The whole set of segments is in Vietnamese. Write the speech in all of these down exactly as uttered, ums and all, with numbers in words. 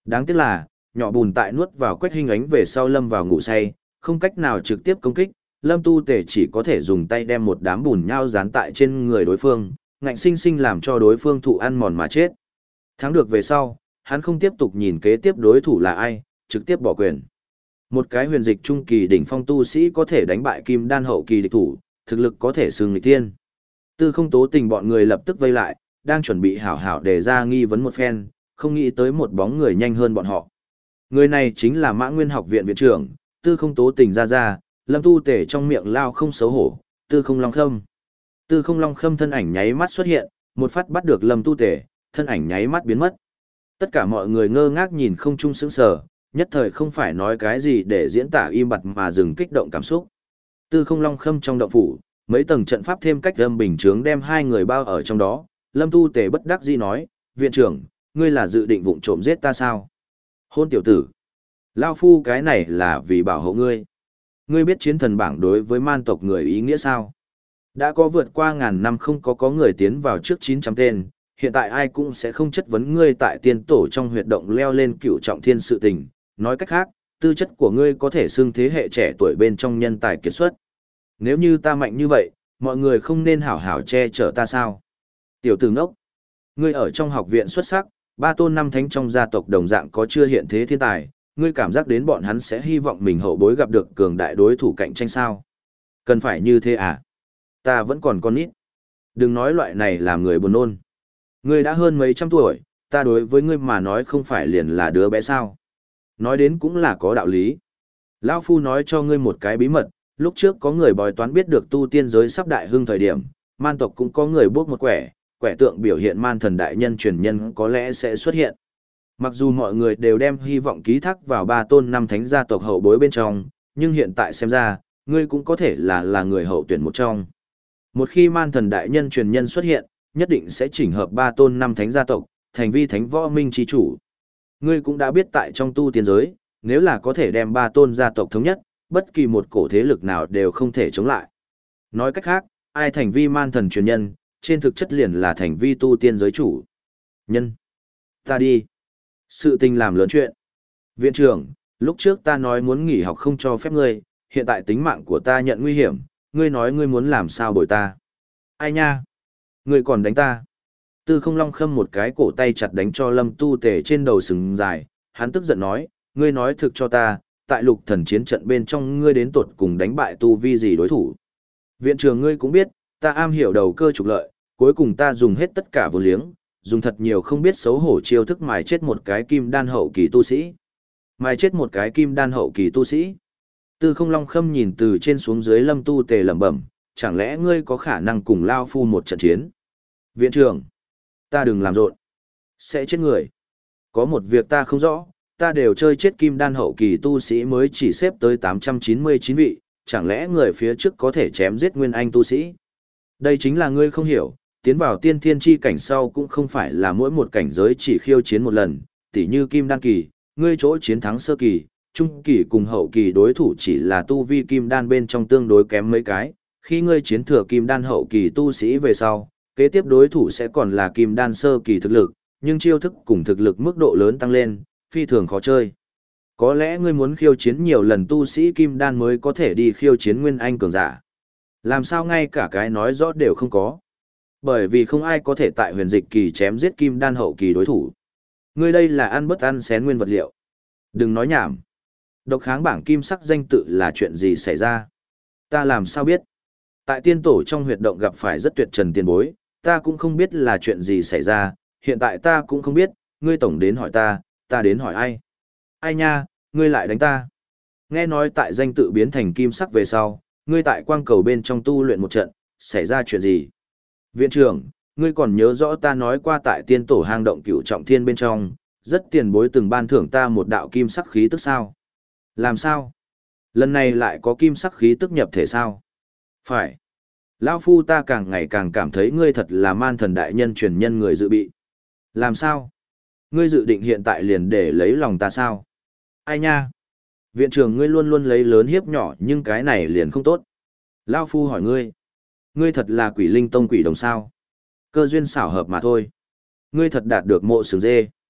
Đáng tiếc là, nhỏ bùn tại nuốt vào Quách Hinh Ánh về sau lâm vào ngủ say, không cách nào trực tiếp công kích, Lâm Tu Tề chỉ có thể dùng tay đem một đám bùn nhao dán tại trên người đối phương, ngạnh sinh sinh làm cho đối phương thụ ăn mòn mà chết. Thắng được về sau, hắn không tiếp tục nhìn kế tiếp đối thủ là ai, trực tiếp bỏ quyền. Một cái huyền dịch trung kỳ đỉnh phong tu sĩ có thể đánh bại kim đan hậu kỳ địch thủ, thực lực có thể xưng nghịch tiên. Tư Không Tố Tình bọn người lập tức vây lại, đang chuẩn bị hảo hảo để ra nghi vấn một phen, không nghĩ tới một bóng người nhanh hơn bọn họ. Người này chính là Mã Nguyên học viện viện trưởng, Tư Không Tố Tình ra ra, Lâm Tu Tể trong miệng lao không xấu hổ, Tư Không Long Khâm. Tư Không Long Khâm thân ảnh nháy mắt xuất hiện, một phát bắt được Lâm Tu Tể, thân ảnh nháy mắt biến mất. Tất cả mọi người ngơ ngác nhìn không trung sững sờ, nhất thời không phải nói cái gì để diễn tả im bặt mà dừng kích động cảm xúc. Tư Không Long Khâm trong động phủ, mấy tầng trận pháp thêm cách âm bình chướng đem hai người bao ở trong đó, Lâm Tu Tể bất đắc dĩ nói, viện trưởng, ngươi là dự định vụng trộm giết ta sao? Hôn tiểu tử! Lao phu cái này là vì bảo hộ ngươi. Ngươi biết chiến thần bảng đối với man tộc người ý nghĩa sao? Đã có vượt qua ngàn năm không có có người tiến vào trước chín trăm tên, hiện tại ai cũng sẽ không chất vấn ngươi tại tiên tổ trong huyệt động leo lên cựu trọng thiên sự tình. Nói cách khác, tư chất của ngươi có thể xưng thế hệ trẻ tuổi bên trong nhân tài kiệt xuất. Nếu như ta mạnh như vậy, mọi người không nên hảo hảo che chở ta sao? Tiểu tử ngốc! Ngươi ở trong học viện xuất sắc, ba tôn năm thánh trong gia tộc đồng dạng có chưa hiện thế thiên tài, ngươi cảm giác đến bọn hắn sẽ hy vọng mình hậu bối gặp được cường đại đối thủ cạnh tranh sao? Cần phải như thế à? Ta vẫn còn con nít. Đừng nói loại này làm người buồn nôn. Ngươi đã hơn mấy trăm tuổi, ta đối với ngươi mà nói không phải liền là đứa bé sao? Nói đến cũng là có đạo lý. Lão Phu nói cho ngươi một cái bí mật, lúc trước có người bói toán biết được tu tiên giới sắp đại hưng thời điểm, man tộc cũng có người bước một quẻ, quẻ tượng biểu hiện man thần đại nhân truyền nhân có lẽ sẽ xuất hiện. Mặc dù mọi người đều đem hy vọng ký thác vào ba tôn năm thánh gia tộc hậu bối bên trong, nhưng hiện tại xem ra, ngươi cũng có thể là là người hậu tuyển một trong. Một khi man thần đại nhân truyền nhân xuất hiện, nhất định sẽ chỉnh hợp ba tôn năm thánh gia tộc, thành vi thánh võ minh chi chủ. Ngươi cũng đã biết tại trong tu tiên giới, nếu là có thể đem ba tôn gia tộc thống nhất, bất kỳ một cổ thế lực nào đều không thể chống lại. Nói cách khác, ai thành vi man thần truyền nhân, trên thực chất liền là thành vi tu tiên giới chủ. Nhân. Ta đi. Sự tình làm lớn chuyện. Viện trưởng, lúc trước ta nói muốn nghỉ học không cho phép ngươi, hiện tại tính mạng của ta nhận nguy hiểm, ngươi nói ngươi muốn làm sao bồi ta. Ai nha? Ngươi còn đánh ta. Tư Không Long Khâm một cái cổ tay chặt đánh cho Lâm Tu Tề trên đầu sừng dài, hắn tức giận nói, ngươi nói thực cho ta, tại lục thần chiến trận bên trong ngươi đến tột cùng đánh bại tu vi gì đối thủ. Viện trưởng ngươi cũng biết, ta am hiểu đầu cơ trục lợi, cuối cùng ta dùng hết tất cả vô liếng, dùng thật nhiều không biết xấu hổ chiêu thức mài chết một cái kim đan hậu kỳ tu sĩ. Mài chết một cái kim đan hậu kỳ tu sĩ. Tư Không Long Khâm nhìn từ trên xuống dưới Lâm Tu Tề lẩm bẩm, chẳng lẽ ngươi có khả năng cùng Lao Phu một trận chiến? Viện trưởng, ta đừng làm rộn, sẽ chết người. Có một việc ta không rõ, ta đều chơi chết kim đan hậu kỳ tu sĩ mới chỉ xếp tới tám trăm chín mươi chín vị, chẳng lẽ người phía trước có thể chém giết nguyên anh tu sĩ? Đây chính là ngươi không hiểu, tiến vào tiên thiên chi cảnh sau cũng không phải là mỗi một cảnh giới chỉ khiêu chiến một lần, tỉ như kim đan kỳ, ngươi chỗ chiến thắng sơ kỳ, trung kỳ cùng hậu kỳ đối thủ chỉ là tu vi kim đan bên trong tương đối kém mấy cái, khi ngươi chiến thừa kim đan hậu kỳ tu sĩ về sau, kế tiếp đối thủ sẽ còn là kim đan sơ kỳ thực lực, nhưng chiêu thức cùng thực lực mức độ lớn tăng lên, phi thường khó chơi. Có lẽ ngươi muốn khiêu chiến nhiều lần tu sĩ kim đan mới có thể đi khiêu chiến nguyên anh cường giả. Làm sao ngay cả cái nói rõ đều không có. Bởi vì không ai có thể tại huyền dịch kỳ chém giết kim đan hậu kỳ đối thủ. Ngươi đây là ăn bất ăn xén nguyên vật liệu. Đừng nói nhảm. Độc kháng bảng kim sắc danh tự là chuyện gì xảy ra? Ta làm sao biết? Tại tiên tổ trong huyệt động gặp phải rất tuyệt trần tiền bối, ta cũng không biết là chuyện gì xảy ra, hiện tại ta cũng không biết, ngươi tổng đến hỏi ta, ta đến hỏi ai? Ai nha, ngươi lại đánh ta. Nghe nói tại danh tự biến thành kim sắc về sau, ngươi tại quang cầu bên trong tu luyện một trận, xảy ra chuyện gì? Viện trưởng, ngươi còn nhớ rõ ta nói qua tại tiên tổ hang động cửu trọng thiên bên trong, rất tiền bối từng ban thưởng ta một đạo kim sắc khí tức sao? Làm sao? Lần này lại có kim sắc khí tức nhập thể sao? Phải. Lão phu ta càng ngày càng cảm thấy ngươi thật là man thần đại nhân truyền nhân người dự bị. Làm sao? Ngươi dự định hiện tại liền để lấy lòng ta sao? Ai nha? Viện trưởng ngươi luôn luôn lấy lớn hiếp nhỏ nhưng cái này liền không tốt. Lão phu hỏi ngươi. Ngươi thật là quỷ linh tông quỷ đồng sao? Cơ duyên xảo hợp mà thôi. Ngươi thật đạt được mộ sừng dê.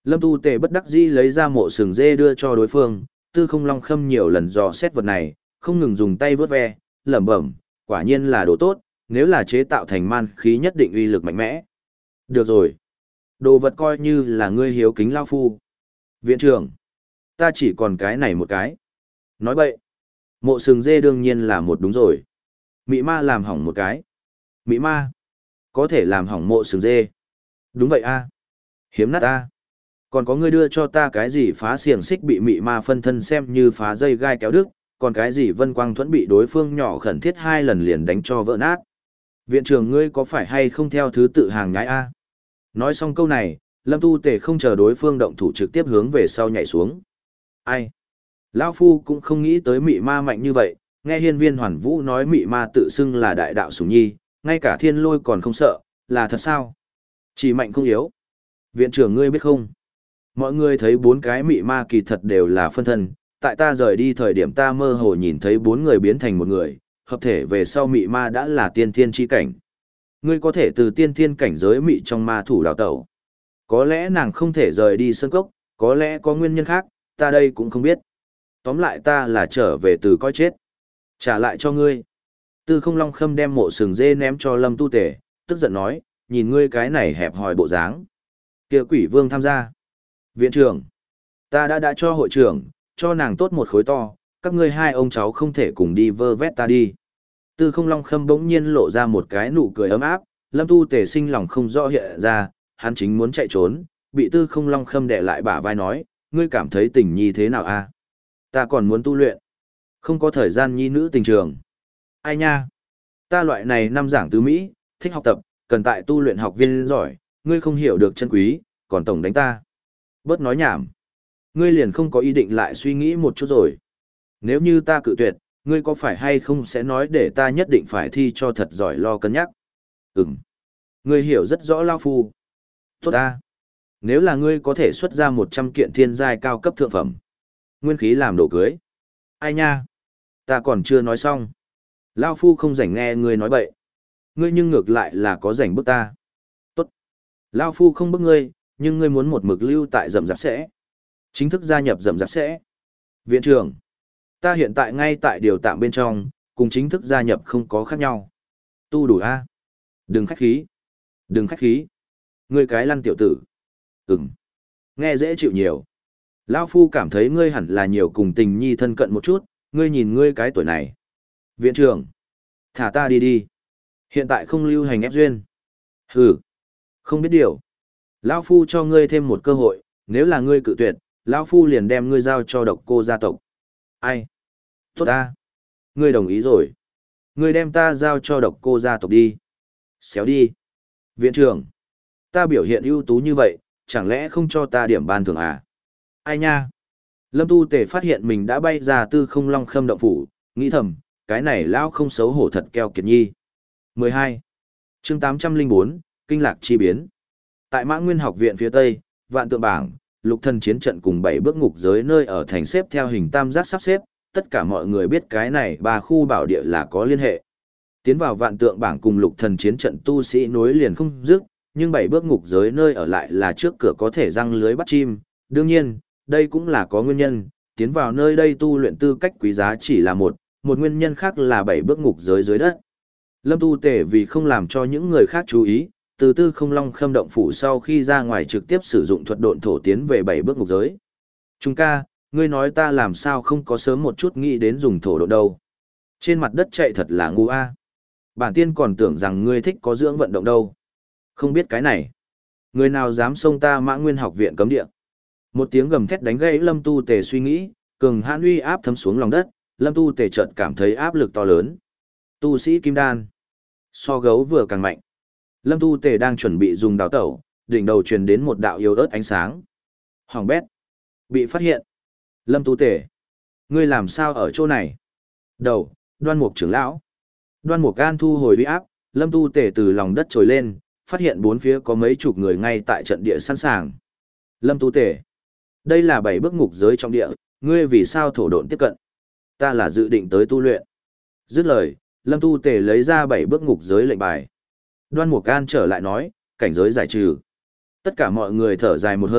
Lâm Tu Tề bất đắc dĩ lấy ra mộ sừng dê đưa cho đối phương, Tư Không Long Khâm nhiều lần dò xét vật này, không ngừng dùng tay vớt ve, lẩm bẩm, quả nhiên là đồ tốt, nếu là chế tạo thành man khí nhất định uy lực mạnh mẽ. Được rồi, đồ vật coi như là ngươi hiếu kính lao phu. Viện trưởng, ta chỉ còn cái này một cái. Nói bậy, mộ sừng dê đương nhiên là một đúng rồi. Mị ma làm hỏng một cái. Mị ma, có thể làm hỏng mộ sừng dê. Đúng vậy a, hiếm nát a. Còn có ngươi đưa cho ta cái gì phá xiềng xích bị mị ma phân thân xem như phá dây gai kéo đứt, còn cái gì vân quang thuẫn bị đối phương nhỏ khẩn thiết hai lần liền đánh cho vỡ nát. Viện trưởng ngươi có phải hay không theo thứ tự hàng nhái a? Nói xong câu này, Lâm Tu Tề không chờ đối phương động thủ trực tiếp hướng về sau nhảy xuống. Ai? Lão Phu cũng không nghĩ tới mị ma mạnh như vậy, nghe hiên viên hoàn vũ nói mị ma tự xưng là đại đạo sủng nhi, ngay cả thiên lôi còn không sợ, là thật sao? Chỉ mạnh không yếu. Viện trưởng ngươi biết không? Mọi người thấy bốn cái mị ma kỳ thật đều là phân thân, tại ta rời đi thời điểm ta mơ hồ nhìn thấy bốn người biến thành một người, hợp thể về sau mị ma đã là tiên thiên chi cảnh. Ngươi có thể từ tiên thiên cảnh giới mị trong ma thủ đào tẩu. Có lẽ nàng không thể rời đi sân cốc, có lẽ có nguyên nhân khác, ta đây cũng không biết. Tóm lại ta là trở về từ coi chết. Trả lại cho ngươi. Tư Không Long Khâm đem mộ sừng dê ném cho Lâm Tu Tề, tức giận nói, nhìn ngươi cái này hẹp hòi bộ dáng. Kia quỷ vương tham gia. Viện trưởng, ta đã đã cho hội trưởng, cho nàng tốt một khối to, các ngươi hai ông cháu không thể cùng đi vơ vét ta đi. Tư Không Long Khâm bỗng nhiên lộ ra một cái nụ cười ấm áp, Lâm Tu Tề sinh lòng không rõ hiện ra, hắn chính muốn chạy trốn, bị Tư Không Long Khâm đè lại bả vai nói, ngươi cảm thấy tình nhi thế nào a? Ta còn muốn tu luyện, không có thời gian nhi nữ tình trường. Ai nha? Ta loại này năm giảng tứ Mỹ, thích học tập, cần tại tu luyện học viên giỏi, ngươi không hiểu được chân quý, còn tổng đánh ta. Bớt nói nhảm. Ngươi liền không có ý định lại suy nghĩ một chút rồi. Nếu như ta cự tuyệt, ngươi có phải hay không sẽ nói để ta nhất định phải thi cho thật giỏi lo cân nhắc? Ừm. Ngươi hiểu rất rõ lao phu. Tốt ta. Nếu là ngươi có thể xuất ra một trăm kiện thiên giai cao cấp thượng phẩm. Nguyên khí làm đồ cưới. Ai nha? Ta còn chưa nói xong. Lao phu không rảnh nghe ngươi nói bậy. Ngươi nhưng ngược lại là có rảnh bức ta. Tốt. Lao phu không bức ngươi, nhưng ngươi muốn một mực lưu tại rậm rạp sẽ. Chính thức gia nhập rậm rạp sẽ. Viện trưởng, ta hiện tại ngay tại điều tạm bên trong, cùng chính thức gia nhập không có khác nhau. Tu đủ a? Đừng khách khí. Đừng khách khí. Ngươi cái lăn tiểu tử. Ừm. Nghe dễ chịu nhiều. Lão phu cảm thấy ngươi hẳn là nhiều cùng tình nhi thân cận một chút, ngươi nhìn ngươi cái tuổi này. Viện trưởng, thả ta đi đi. Hiện tại không lưu hành ép duyên. Hừ. Không biết điều. Lão phu cho ngươi thêm một cơ hội, nếu là ngươi cự tuyệt, lão phu liền đem ngươi giao cho độc cô gia tộc. Ai? Tốt ta. Ngươi đồng ý rồi. Ngươi đem ta giao cho độc cô gia tộc đi. Xéo đi. Viện trưởng, ta biểu hiện ưu tú như vậy, chẳng lẽ không cho ta điểm ban thưởng à? Ai nha? Lâm Tu Tề phát hiện mình đã bay ra Tư Không Long Khâm động phủ, nghĩ thầm, cái này lão không xấu hổ thật keo kiệt nhi. mười hai. Chương tám trăm lẻ bốn, Kinh lạc chi biến. Tại Mã Nguyên học viện phía Tây, Vạn Tượng bảng, Lục Thần chiến trận cùng bảy bước ngục giới nơi ở thành xếp theo hình tam giác sắp xếp, tất cả mọi người biết cái này ba khu bảo địa là có liên hệ. Tiến vào Vạn Tượng bảng cùng Lục Thần chiến trận tu sĩ nối liền không dứt, nhưng bảy bước ngục giới nơi ở lại là trước cửa có thể răng lưới bắt chim, đương nhiên, đây cũng là có nguyên nhân, tiến vào nơi đây tu luyện tư cách quý giá chỉ là một, một nguyên nhân khác là bảy bước ngục giới dưới đất. Lâm Tu Tề vì không làm cho những người khác chú ý, từ Tư Không Long Khâm động phủ sau khi ra ngoài trực tiếp sử dụng thuật độn thổ tiến về bảy bước ngục giới. Trung ca, ngươi nói ta làm sao không có sớm một chút nghĩ đến dùng thổ độn đâu. Trên mặt đất chạy thật là ngu a. Bản tiên còn tưởng rằng ngươi thích có dưỡng vận động đâu. Không biết cái này. Người nào dám xông ta Mã Nguyên học viện cấm địa. Một tiếng gầm thét đánh gãy Lâm Tu Tề suy nghĩ, cường hãn uy áp thấm xuống lòng đất, Lâm Tu Tề chợt cảm thấy áp lực to lớn. Tu sĩ kim đan, so gấu vừa càng mạnh. Lâm Tu Tề đang chuẩn bị dùng đào tẩu, đỉnh đầu truyền đến một đạo yếu ớt ánh sáng. Hoàng bét, bị phát hiện. Lâm Tu Tề, ngươi làm sao ở chỗ này? Đầu, Đoan Mục trưởng lão. Đoan Mục An thu hồi uy áp, Lâm Tu Tề từ lòng đất trồi lên, phát hiện bốn phía có mấy chục người ngay tại trận địa sẵn sàng. Lâm Tu Tề, đây là bảy bước ngục giới trong địa, ngươi vì sao thổ độn tiếp cận? Ta là dự định tới tu luyện. Dứt lời, Lâm Tu Tề lấy ra bảy bước ngục giới lệnh bài. Đoan Mục An trở lại nói, cảnh giới giải trừ. Tất cả mọi người thở dài một hơi,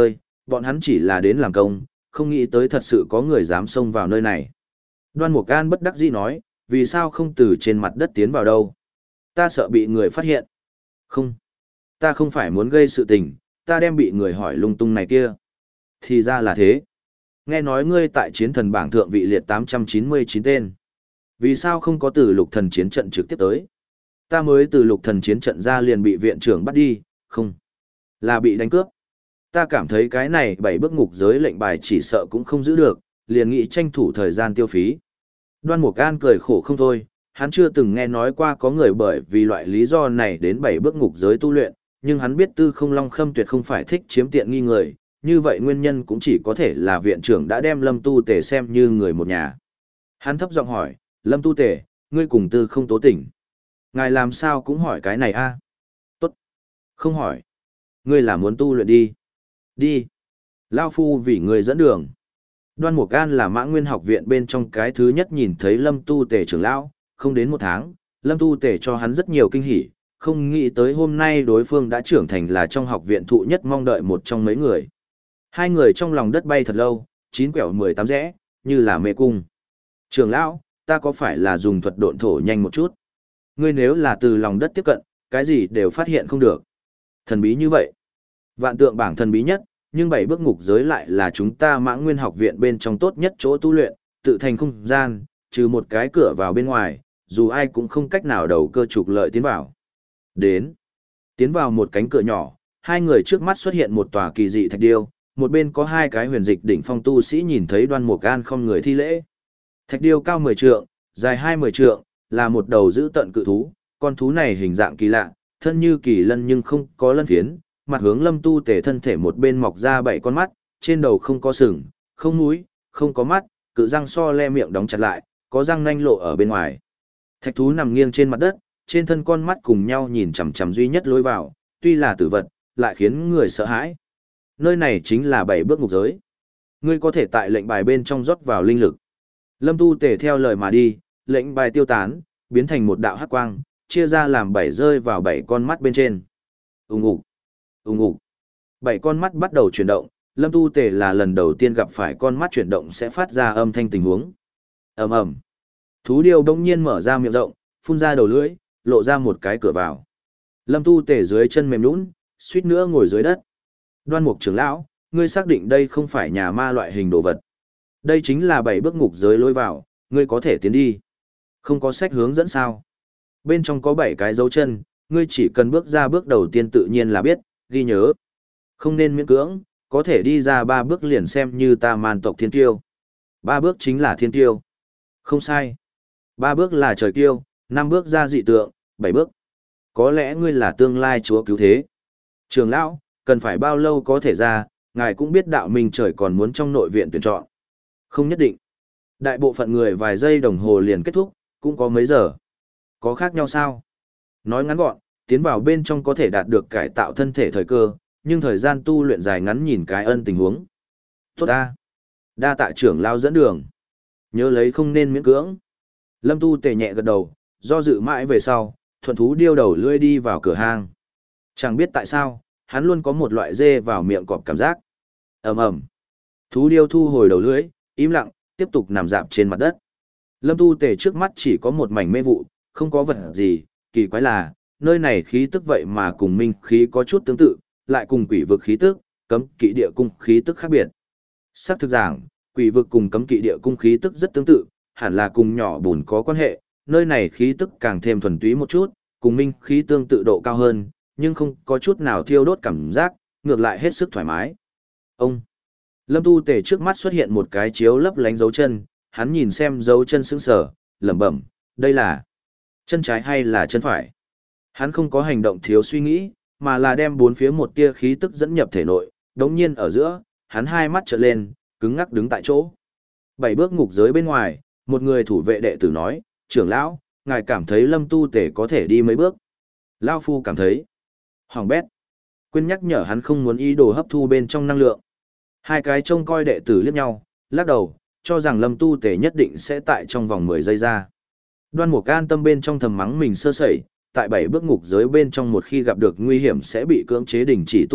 bọn hắn chỉ là đến làm công, không nghĩ tới thật sự có người dám xông vào nơi này. Đoan Mục An bất đắc dĩ nói, vì sao không từ trên mặt đất tiến vào đâu? Ta sợ bị người phát hiện. Không, ta không phải muốn gây sự tình, ta đem bị người hỏi lung tung này kia. Thì ra là thế. Nghe nói ngươi tại chiến thần bảng thượng vị liệt tám trăm chín mươi chín tên. Vì sao không có từ lục thần chiến trận trực tiếp tới? Ta mới từ lục thần chiến trận ra liền bị viện trưởng bắt đi, không. Là bị đánh cướp. Ta cảm thấy cái này bảy bước ngục giới lệnh bài chỉ sợ cũng không giữ được, liền nghĩ tranh thủ thời gian tiêu phí. Đoan Mục An cười khổ không thôi, hắn chưa từng nghe nói qua có người bởi vì loại lý do này đến bảy bước ngục giới tu luyện, nhưng hắn biết Tư Không Long Khâm tuyệt không phải thích chiếm tiện nghi người, như vậy nguyên nhân cũng chỉ có thể là viện trưởng đã đem Lâm Tu Tề xem như người một nhà. Hắn thấp giọng hỏi, Lâm Tu Tề, ngươi cùng Tư Không Tố Tỉnh. Ngài làm sao cũng hỏi cái này a? Tốt. Không hỏi. Ngươi là muốn tu luyện đi. Đi. Lao Phu vì ngươi dẫn đường. Đoan Mục An là Mã Nguyên học viện bên trong cái thứ nhất nhìn thấy Lâm Tu Tề trưởng lão, không đến một tháng, Lâm Tu Tề cho hắn rất nhiều kinh hỉ, không nghĩ tới hôm nay đối phương đã trưởng thành là trong học viện thụ nhất mong đợi một trong mấy người. Hai người trong lòng đất bay thật lâu, chín quẹo mười tám rẽ, như là mê cung. Trưởng lão, ta có phải là dùng thuật độn thổ nhanh một chút? Ngươi nếu là từ lòng đất tiếp cận, cái gì đều phát hiện không được. Thần bí như vậy. Vạn tượng bảng thần bí nhất, nhưng bảy bước ngục giới lại là chúng ta Mã Nguyên học viện bên trong tốt nhất chỗ tu luyện, tự thành không gian, trừ một cái cửa vào bên ngoài, dù ai cũng không cách nào đầu cơ trục lợi tiến vào. Đến. Tiến vào một cánh cửa nhỏ, hai người trước mắt xuất hiện một tòa kỳ dị thạch điêu, một bên có hai cái huyền dịch đỉnh phong tu sĩ nhìn thấy Đoan Mục An không người thi lễ. Thạch điêu cao mười trượng, dài hai mươi trượng, là một đầu dữ tợn cự thú, con thú này hình dạng kỳ lạ, thân như kỳ lân nhưng không có lân phiến, mặt hướng Lâm Tu Tề thân thể một bên mọc ra bảy con mắt, trên đầu không có sừng, không mũi, không có mắt, cự răng so le miệng đóng chặt lại, có răng nanh lộ ở bên ngoài. Thạch thú nằm nghiêng trên mặt đất, trên thân con mắt cùng nhau nhìn chằm chằm duy nhất lối vào, tuy là tử vật, lại khiến người sợ hãi. Nơi này chính là bảy bước ngục giới. Ngươi có thể tại lệnh bài bên trong rót vào linh lực. Lâm Tu Tề theo lời mà đi, lệnh bài tiêu tán, biến thành một đạo hắc quang, chia ra làm bảy rơi vào bảy con mắt bên trên. Ùng ục, ùng ục. Bảy con mắt bắt đầu chuyển động, Lâm Tu Tề là lần đầu tiên gặp phải con mắt chuyển động sẽ phát ra âm thanh tình huống. Ầm ầm. Thú điêu bỗng nhiên mở ra miệng rộng, phun ra đầu lưỡi, lộ ra một cái cửa vào. Lâm Tu Tề dưới chân mềm nhũn, suýt nữa ngồi dưới đất. Đoan Mục trưởng lão, ngươi xác định đây không phải nhà ma loại hình đồ vật. Đây chính là bảy bước ngục giới lối vào, ngươi có thể tiến đi. Không có sách hướng dẫn sao? Bên trong có bảy cái dấu chân, ngươi chỉ cần bước ra bước đầu tiên tự nhiên là biết, ghi nhớ. Không nên miễn cưỡng, có thể đi ra ba bước liền xem như ta man tộc thiên tiêu. Ba bước chính là thiên tiêu. Không sai. Ba bước là trời tiêu, năm bước ra dị tượng, bảy bước. Có lẽ ngươi là tương lai chúa cứu thế. Trường lão, cần phải bao lâu có thể ra, ngài cũng biết đạo minh trời còn muốn trong nội viện tuyển chọn. Không nhất định. Đại bộ phận người vài giây đồng hồ liền kết thúc, cũng có mấy giờ. Có khác nhau sao? Nói ngắn gọn, tiến vào bên trong có thể đạt được cải tạo thân thể thời cơ, nhưng thời gian tu luyện dài ngắn nhìn cái ân tình huống. Tốt ta. Đa tạ trưởng lao dẫn đường. Nhớ lấy không nên miễn cưỡng. Lâm Tu Tề nhẹ gật đầu, do dự mãi về sau, thuận thú điêu đầu lưỡi đi vào cửa hang. Chẳng biết tại sao, hắn luôn có một loại dê vào miệng cọp cảm giác. Ầm ầm. Thú điêu thu hồi đầu lưỡi, im lặng, tiếp tục nằm dạp trên mặt đất. Lâm Tu Tề trước mắt chỉ có một mảnh mê vụ, không có vật gì, kỳ quái là, nơi này khí tức vậy mà cùng minh khí có chút tương tự, lại cùng quỷ vực khí tức, cấm kỵ địa cung khí tức khác biệt. Sắc thực giảng, quỷ vực cùng cấm kỵ địa cung khí tức rất tương tự, hẳn là cùng nhỏ bùn có quan hệ, nơi này khí tức càng thêm thuần túy một chút, cùng minh khí tương tự độ cao hơn, nhưng không có chút nào thiêu đốt cảm giác, ngược lại hết sức thoải mái. Ông Lâm Tu Tề trước mắt xuất hiện một cái chiếu lấp lánh dấu chân, hắn nhìn xem dấu chân sững sờ, lẩm bẩm, đây là chân trái hay là chân phải? Hắn không có hành động thiếu suy nghĩ, mà là đem bốn phía một tia khí tức dẫn nhập thể nội, đống nhiên ở giữa, hắn hai mắt trợn lên, cứng ngắc đứng tại chỗ. Bảy bước ngục giới bên ngoài, một người thủ vệ đệ tử nói, trưởng lão, ngài cảm thấy Lâm Tu Tề có thể đi mấy bước? Lão phu cảm thấy hoàng bét. Quên nhắc nhở hắn không muốn ý đồ hấp thu bên trong năng lượng. Hai cái trông coi đệ tử liếc nhau, lắc đầu, cho rằng Lâm Tu Tề nhất định sẽ tại trong vòng mười giây ra. Đoan Mục An tâm bên trong thầm mắng mình sơ sẩy, tại bảy bước ngục giới bên trong một khi gặp được nguy hiểm sẽ bị cưỡng chế đình chỉ tu luyện,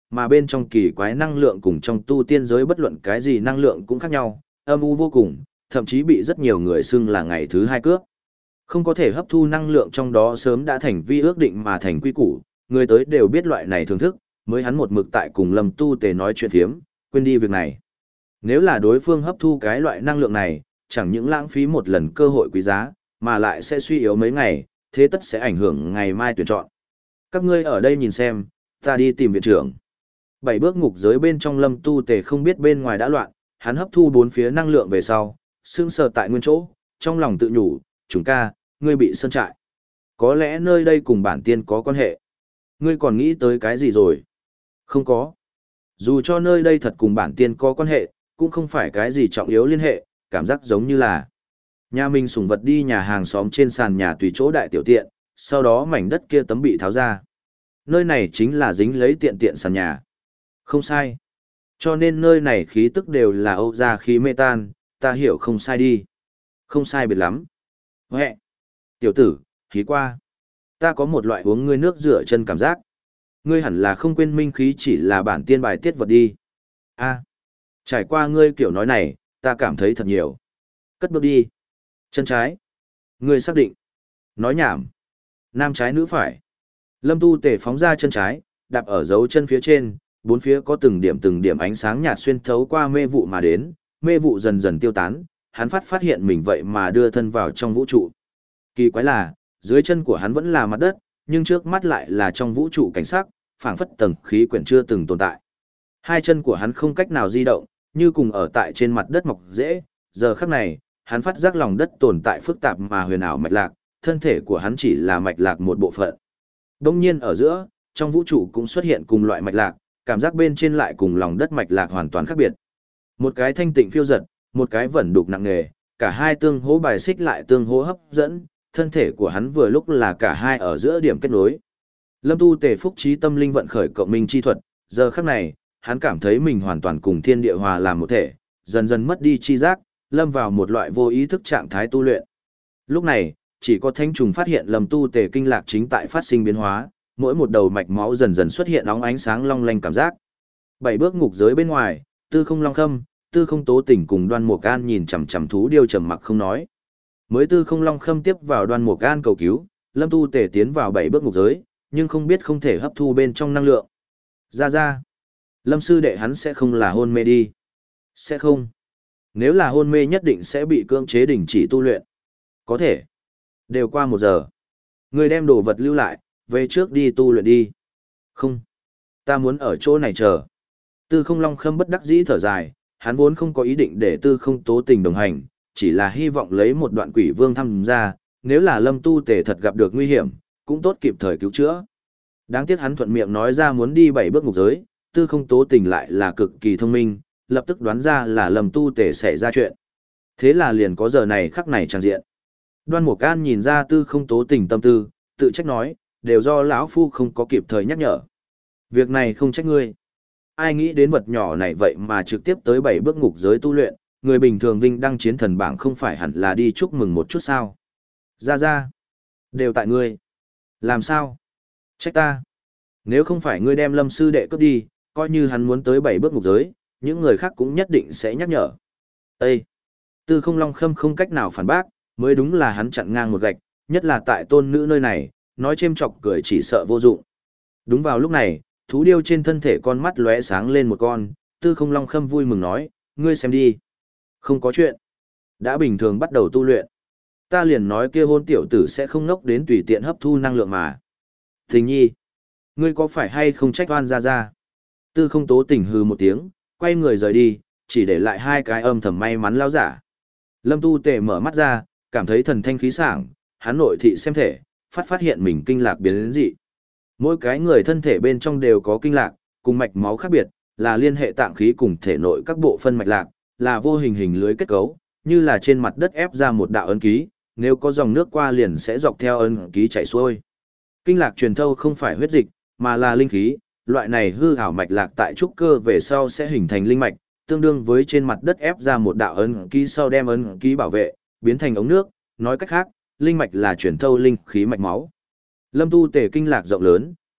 mà bên trong kỳ quái năng lượng cùng trong tu tiên giới bất luận cái gì năng lượng cũng khác nhau, âm u vô cùng, thậm chí bị rất nhiều người xưng là ngày thứ hai cướp. Không có thể hấp thu năng lượng trong đó sớm đã thành vi ước định mà thành quy củ, người tới đều biết loại này thưởng thức, mới hắn một mực tại cùng Lâm Tu Tề nói chuyện thiếm, quên đi việc này. Nếu là đối phương hấp thu cái loại năng lượng này, chẳng những lãng phí một lần cơ hội quý giá, mà lại sẽ suy yếu mấy ngày, thế tất sẽ ảnh hưởng ngày mai tuyển chọn. Các ngươi ở đây nhìn xem, ta đi tìm viện trưởng. Bảy bước ngục giới bên trong Lâm Tu Tề không biết bên ngoài đã loạn, hắn hấp thu bốn phía năng lượng về sau, sững sờ tại nguyên chỗ, trong lòng tự nhủ, chúng ca, ngươi bị sơn trại. Có lẽ nơi đây cùng bản tiên có quan hệ. Ngươi còn nghĩ tới cái gì rồi? Không có. Dù cho nơi đây thật cùng bản tiên có quan hệ, cũng không phải cái gì trọng yếu liên hệ, cảm giác giống như là nhà mình sủng vật đi nhà hàng xóm trên sàn nhà tùy chỗ đại tiểu tiện, sau đó mảnh đất kia tấm bị tháo ra. Nơi này chính là dính lấy tiện tiện sàn nhà. Không sai. Cho nên nơi này khí tức đều là Âu gia khí mê tan, ta hiểu không sai đi. Không sai biệt lắm. Huệ. Tiểu tử, khí qua. Ta có một loại uống ngươi nước rửa chân cảm giác. Ngươi hẳn là không quên minh khí chỉ là bản tiên bài tiết vật đi. A. Trải qua ngươi kiểu nói này, ta cảm thấy thật nhiều. Cất bước đi. Chân trái. Ngươi xác định. Nói nhảm. Nam trái nữ phải. Lâm Tu Tề phóng ra chân trái, đạp ở dấu chân phía trên, bốn phía có từng điểm từng điểm ánh sáng nhạt xuyên thấu qua mê vụ mà đến, mê vụ dần dần tiêu tán, hắn phát phát hiện mình vậy mà đưa thân vào trong vũ trụ. Kỳ quái là, dưới chân của hắn vẫn là mặt đất, nhưng trước mắt lại là trong vũ trụ cảnh sắc, phảng phất tầng khí quyển chưa từng tồn tại. Hai chân của hắn không cách nào di động, như cùng ở tại trên mặt đất mọc rễ, giờ khắc này, hắn phát giác lòng đất tồn tại phức tạp mà huyền ảo mạch lạc, thân thể của hắn chỉ là mạch lạc một bộ phận. Đông nhiên ở giữa, trong vũ trụ cũng xuất hiện cùng loại mạch lạc, cảm giác bên trên lại cùng lòng đất mạch lạc hoàn toàn khác biệt. Một cái thanh tịnh phiêu giật, một cái vẩn đục nặng nề, cả hai tương hỗ bài xích lại tương hỗ hấp dẫn, thân thể của hắn vừa lúc là cả hai ở giữa điểm kết nối. Lâm Tu Tề phúc trí tâm linh vận khởi cộng minh chi thuật, giờ khắc này, hắn cảm thấy mình hoàn toàn cùng thiên địa hòa làm một thể, dần dần mất đi chi giác, lâm vào một loại vô ý thức trạng thái tu luyện. Lúc này, chỉ có Thanh Trùng phát hiện Lâm Tu Tề kinh lạc chính tại phát sinh biến hóa, mỗi một đầu mạch máu dần dần xuất hiện óng ánh sáng long lanh cảm giác. Bảy bước ngục giới bên ngoài, Tư Không Long Khâm, Tư Không Tố Tỉnh cùng Đoan Mục An nhìn chằm chằm thú điêu trầm mặc không nói. Mới Tư Không Long Khâm tiếp vào Đoan Mục An cầu cứu, Lâm Tu Tề tiến vào bảy bước ngục giới, nhưng không biết không thể hấp thu bên trong năng lượng. Ra ra, Lâm sư đệ hắn sẽ không là hôn mê đi. Sẽ không. Nếu là hôn mê nhất định sẽ bị cưỡng chế đình chỉ tu luyện. Có thể. Đều qua một giờ. Người đem đồ vật lưu lại, về trước đi tu luyện đi. Không. Ta muốn ở chỗ này chờ. Tư Không Long Khâm bất đắc dĩ thở dài, hắn vốn không có ý định để Tư Không Tố Tình đồng hành, chỉ là hy vọng lấy một đoạn quỷ vương thăm ra, nếu là Lâm Tu Tề thật gặp được nguy hiểm, cũng tốt kịp thời cứu chữa. Đáng tiếc hắn thuận miệng nói ra muốn đi bảy bước ngục giới, Tư Không Tố Tình lại là cực kỳ thông minh, lập tức đoán ra là Lâm Tu Tề xảy ra chuyện. Thế là liền có giờ này khắc này tràn diện. Đoan Mục An nhìn ra Tư Không Tố Tình tâm tư, tự trách nói, đều do lão phu không có kịp thời nhắc nhở. Việc này không trách ngươi. Ai nghĩ đến vật nhỏ này vậy mà trực tiếp tới bảy bước ngục giới tu luyện, người bình thường vinh đăng chiến thần bảng không phải hẳn là đi chúc mừng một chút sao? Ra ra, đều tại ngươi. Làm sao? Trách ta. Nếu không phải ngươi đem Lâm sư đệ cướp đi, coi như hắn muốn tới bảy bước ngục giới, những người khác cũng nhất định sẽ nhắc nhở. Ê! Tư Không Long Khâm không cách nào phản bác, mới đúng là hắn chặn ngang một gạch, nhất là tại tôn nữ nơi này, nói chêm chọc cười chỉ sợ vô dụng. Đúng vào lúc này, thú điêu trên thân thể con mắt lóe sáng lên một con, Tư Không Long Khâm vui mừng nói, ngươi xem đi. Không có chuyện. Đã bình thường bắt đầu tu luyện. Ta liền nói kia hôn tiểu tử sẽ không ngốc đến tùy tiện hấp thu năng lượng mà. Tình nhi, ngươi có phải hay không trách oan ra ra? Tư Không Tố Tình hừ một tiếng, quay người rời đi, chỉ để lại hai cái âm thầm may mắn lao giả. Lâm Tu Tề mở mắt ra, cảm thấy thần thanh khí sảng, hắn nội thị xem thể, phát phát hiện mình kinh lạc biến đến dị. Mỗi cái người thân thể bên trong đều có kinh lạc, cùng mạch máu khác biệt, là liên hệ tạng khí cùng thể nội các bộ phân mạch lạc, là vô hình hình lưới kết cấu, như là trên mặt đất ép ra một đạo ấn ký, nếu có dòng nước qua liền sẽ dọc theo ấn ký chảy xuôi. Kinh lạc truyền thâu không phải huyết dịch, mà là linh khí, loại này hư ảo mạch lạc tại trúc cơ về sau sẽ hình thành linh mạch, tương đương với trên mặt đất ép ra một đạo ấn ký sau đem ấn ký bảo vệ, biến thành ống nước, nói cách khác, linh mạch là truyền thâu linh khí mạch máu. Lâm Tu Tề kinh lạc rộng lớn,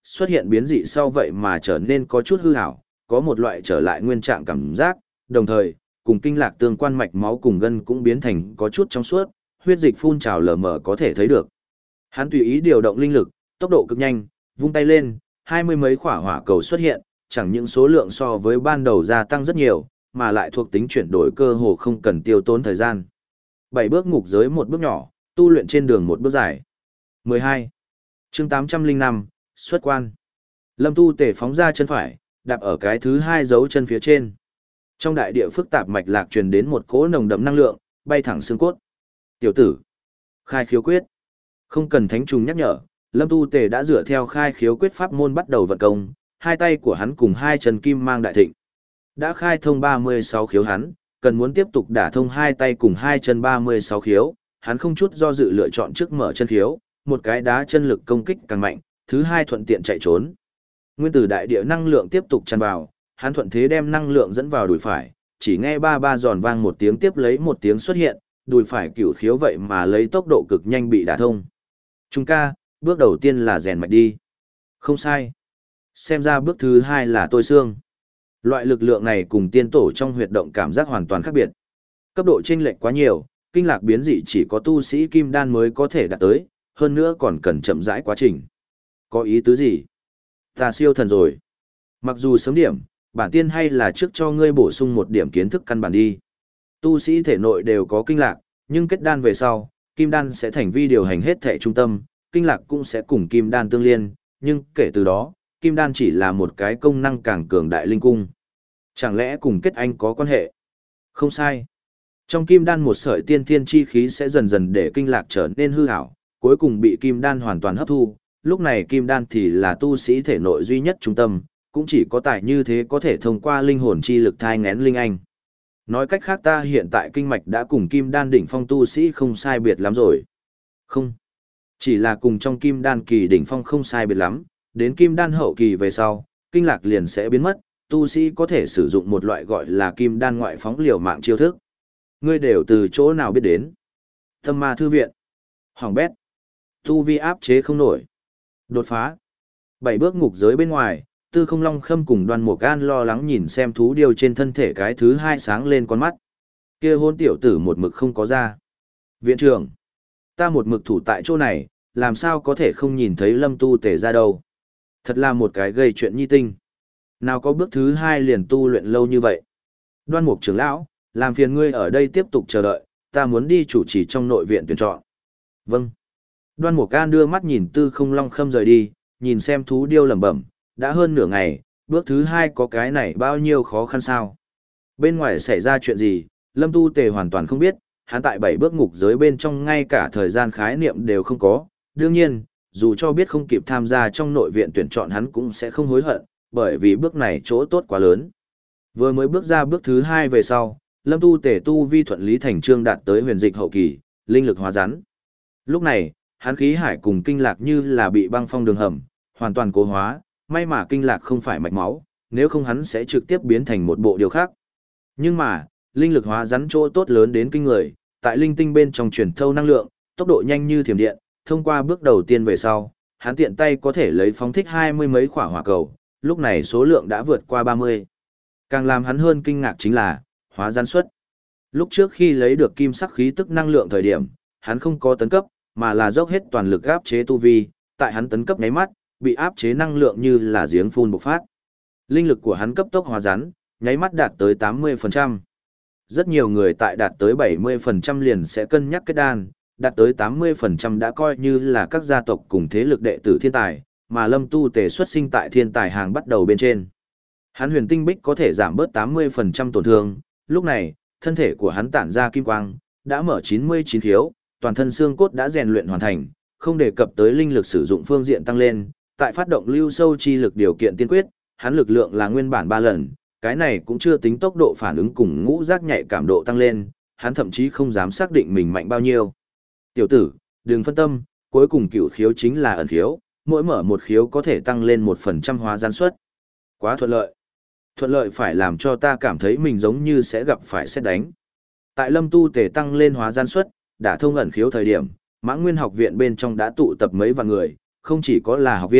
xuất hiện biến dị sau vậy mà trở nên có chút hư hảo, có một loại trở lại nguyên trạng cảm giác, đồng thời, cùng kinh lạc tương quan mạch máu cùng gân cũng biến thành có chút trong suốt, huyết dịch phun trào lờ mờ có thể thấy được. Hắn tùy ý điều động linh lực, tốc độ cực nhanh, vung tay lên, hai mươi mấy quả hỏa cầu xuất hiện, chẳng những số lượng so với ban đầu gia tăng rất nhiều, mà lại thuộc tính chuyển đổi cơ hồ không cần tiêu tốn thời gian. Bảy bước ngục giới một bước nhỏ, tu luyện trên đường một bước dài. mười hai. Chương tám trăm lẻ năm, xuất quan. Lâm Tu Tề phóng ra chân phải, đạp ở cái thứ hai dấu chân phía trên. Trong đại địa phức tạp mạch lạc truyền đến một cỗ nồng đậm năng lượng, bay thẳng xương cốt. Tiểu tử, khai khiếu quyết. Không cần thánh trùng nhắc nhở, Lâm Tu Tề đã dựa theo khai khiếu quyết pháp môn bắt đầu vận công, hai tay của hắn cùng hai chân kim mang đại thịnh. Đã khai thông ba mươi sáu khiếu hắn, cần muốn tiếp tục đả thông hai tay cùng hai chân ba mươi sáu khiếu, hắn không chút do dự lựa chọn trước mở chân khiếu, một cái đá chân lực công kích càng mạnh, thứ hai thuận tiện chạy trốn. Nguyên tử đại địa năng lượng tiếp tục tràn vào, hắn thuận thế đem năng lượng dẫn vào đùi phải, chỉ nghe ba ba giòn vang một tiếng tiếp lấy một tiếng xuất hiện, đùi phải cửu khiếu vậy mà lấy tốc độ cực nhanh bị đả thông. Trung ca, bước đầu tiên là rèn mạch đi. Không sai. Xem ra bước thứ hai là tôi xương. Loại lực lượng này cùng tiên tổ trong huyệt động cảm giác hoàn toàn khác biệt. Cấp độ chênh lệch quá nhiều, kinh lạc biến dị chỉ có tu sĩ kim đan mới có thể đạt tới, hơn nữa còn cần chậm rãi quá trình. Có ý tứ gì? Ta siêu thần rồi. Mặc dù sớm điểm, bản tiên hay là trước cho ngươi bổ sung một điểm kiến thức căn bản đi. Tu sĩ thể nội đều có kinh lạc, nhưng kết đan về sau, kim đan sẽ thành vi điều hành hết thể trung tâm, kinh lạc cũng sẽ cùng kim đan tương liên, nhưng kể từ đó, kim đan chỉ là một cái công năng càng cường đại linh cung. Chẳng lẽ cùng kết anh có quan hệ? Không sai. Trong kim đan một sợi tiên thiên chi khí sẽ dần dần để kinh lạc trở nên hư ảo, cuối cùng bị kim đan hoàn toàn hấp thu. Lúc này kim đan thì là tu sĩ thể nội duy nhất trung tâm, cũng chỉ có tài như thế có thể thông qua linh hồn chi lực thai ngén linh anh. Nói cách khác ta hiện tại kinh mạch đã cùng kim đan đỉnh phong tu sĩ không sai biệt lắm rồi. Không. Chỉ là cùng trong kim đan kỳ đỉnh phong không sai biệt lắm, đến kim đan hậu kỳ về sau, kinh lạc liền sẽ biến mất, tu sĩ có thể sử dụng một loại gọi là kim đan ngoại phóng liều mạng chiêu thức. Ngươi đều từ chỗ nào biết đến? Tâm ma thư viện. Hoàng bét. Tu vi áp chế không nổi. Đột phá. Bảy bước ngục giới bên ngoài, Tư Không Long Khâm cùng Đoan Mục An lo lắng nhìn xem thú điêu trên thân thể cái thứ hai sáng lên con mắt. Kia hôn tiểu tử một mực không có ra. Viện trưởng, ta một mực thủ tại chỗ này, làm sao có thể không nhìn thấy Lâm Tu Tề ra đâu? Thật là một cái gây chuyện nhi tinh. Nào có bước thứ hai liền tu luyện lâu như vậy. Đoan Mục trưởng lão, làm phiền ngươi ở đây tiếp tục chờ đợi, ta muốn đi chủ trì trong nội viện tuyển chọn. Vâng. Đoan Mục An đưa mắt nhìn Tư Không Long Khâm rời đi, nhìn xem thú điêu lẩm bẩm, đã hơn nửa ngày, bước thứ hai có cái này bao nhiêu khó khăn sao? Bên ngoài xảy ra chuyện gì, Lâm Tu Tề hoàn toàn không biết, hắn tại bảy bước ngục giới bên trong ngay cả thời gian khái niệm đều không có. Đương nhiên, dù cho biết không kịp tham gia trong nội viện tuyển chọn hắn cũng sẽ không hối hận, bởi vì bước này chỗ tốt quá lớn. Vừa mới bước ra bước thứ hai về sau, Lâm Tu Tề tu vi thuận lý thành trương đạt tới huyền dịch hậu kỳ, linh lực hóa rắn. Lúc này, hắn khí hải cùng kinh lạc như là bị băng phong đường hầm, hoàn toàn cố hóa, may mà kinh lạc không phải mạch máu, nếu không hắn sẽ trực tiếp biến thành một bộ điều khác. Nhưng mà, linh lực hóa rắn chỗ tốt lớn đến kinh người, tại linh tinh bên trong truyền thâu năng lượng, tốc độ nhanh như thiểm điện, thông qua bước đầu tiên về sau, hắn tiện tay có thể lấy phóng thích hai mươi mấy quả hỏa cầu, lúc này số lượng đã vượt qua ba mươi. Càng làm hắn hơn kinh ngạc chính là, hóa rắn xuất. Lúc trước khi lấy được kim sắc khí tức năng lượng thời điểm, hắn không có tấn cấp, mà là dốc hết toàn lực áp chế tu vi, tại hắn tấn cấp nháy mắt, bị áp chế năng lượng như là giếng phun bộc phát. Linh lực của hắn cấp tốc hóa rắn, nháy mắt đạt tới tám mươi phần trăm. Rất nhiều người tại đạt tới bảy mươi phần trăm liền sẽ cân nhắc kết đan, đạt tới tám mươi phần trăm đã coi như là các gia tộc cùng thế lực đệ tử thiên tài, mà Lâm Tu Tề xuất sinh tại thiên tài hàng bắt đầu bên trên. Hắn huyền tinh bích có thể giảm bớt tám mươi phần trăm tổn thương, lúc này, thân thể của hắn tản ra kim quang, đã mở chín mươi chín khiếu, toàn thân xương cốt đã rèn luyện hoàn thành, không đề cập tới linh lực sử dụng phương diện tăng lên, tại phát động lưu sâu chi lực điều kiện tiên quyết, hắn lực lượng là nguyên bản ba lần, cái này cũng chưa tính tốc độ phản ứng cùng ngũ giác nhạy cảm độ tăng lên, hắn thậm chí không dám xác định mình mạnh bao nhiêu. Tiểu tử, đừng phân tâm, cuối cùng cửu khiếu chính là ẩn khiếu, mỗi mở một khiếu có thể tăng lên một phần trăm hóa gian suất. Quá thuận lợi. Thuận lợi phải làm cho ta cảm thấy mình giống như sẽ gặp phải sét đánh. Tại Lâm Tu Tề tăng lên hóa gian suất, đã thông ẩn khiếu thời điểm, Mã Nguyên học viện bên trong đã tụ tập mấy vạn người, không chỉ có là học viên,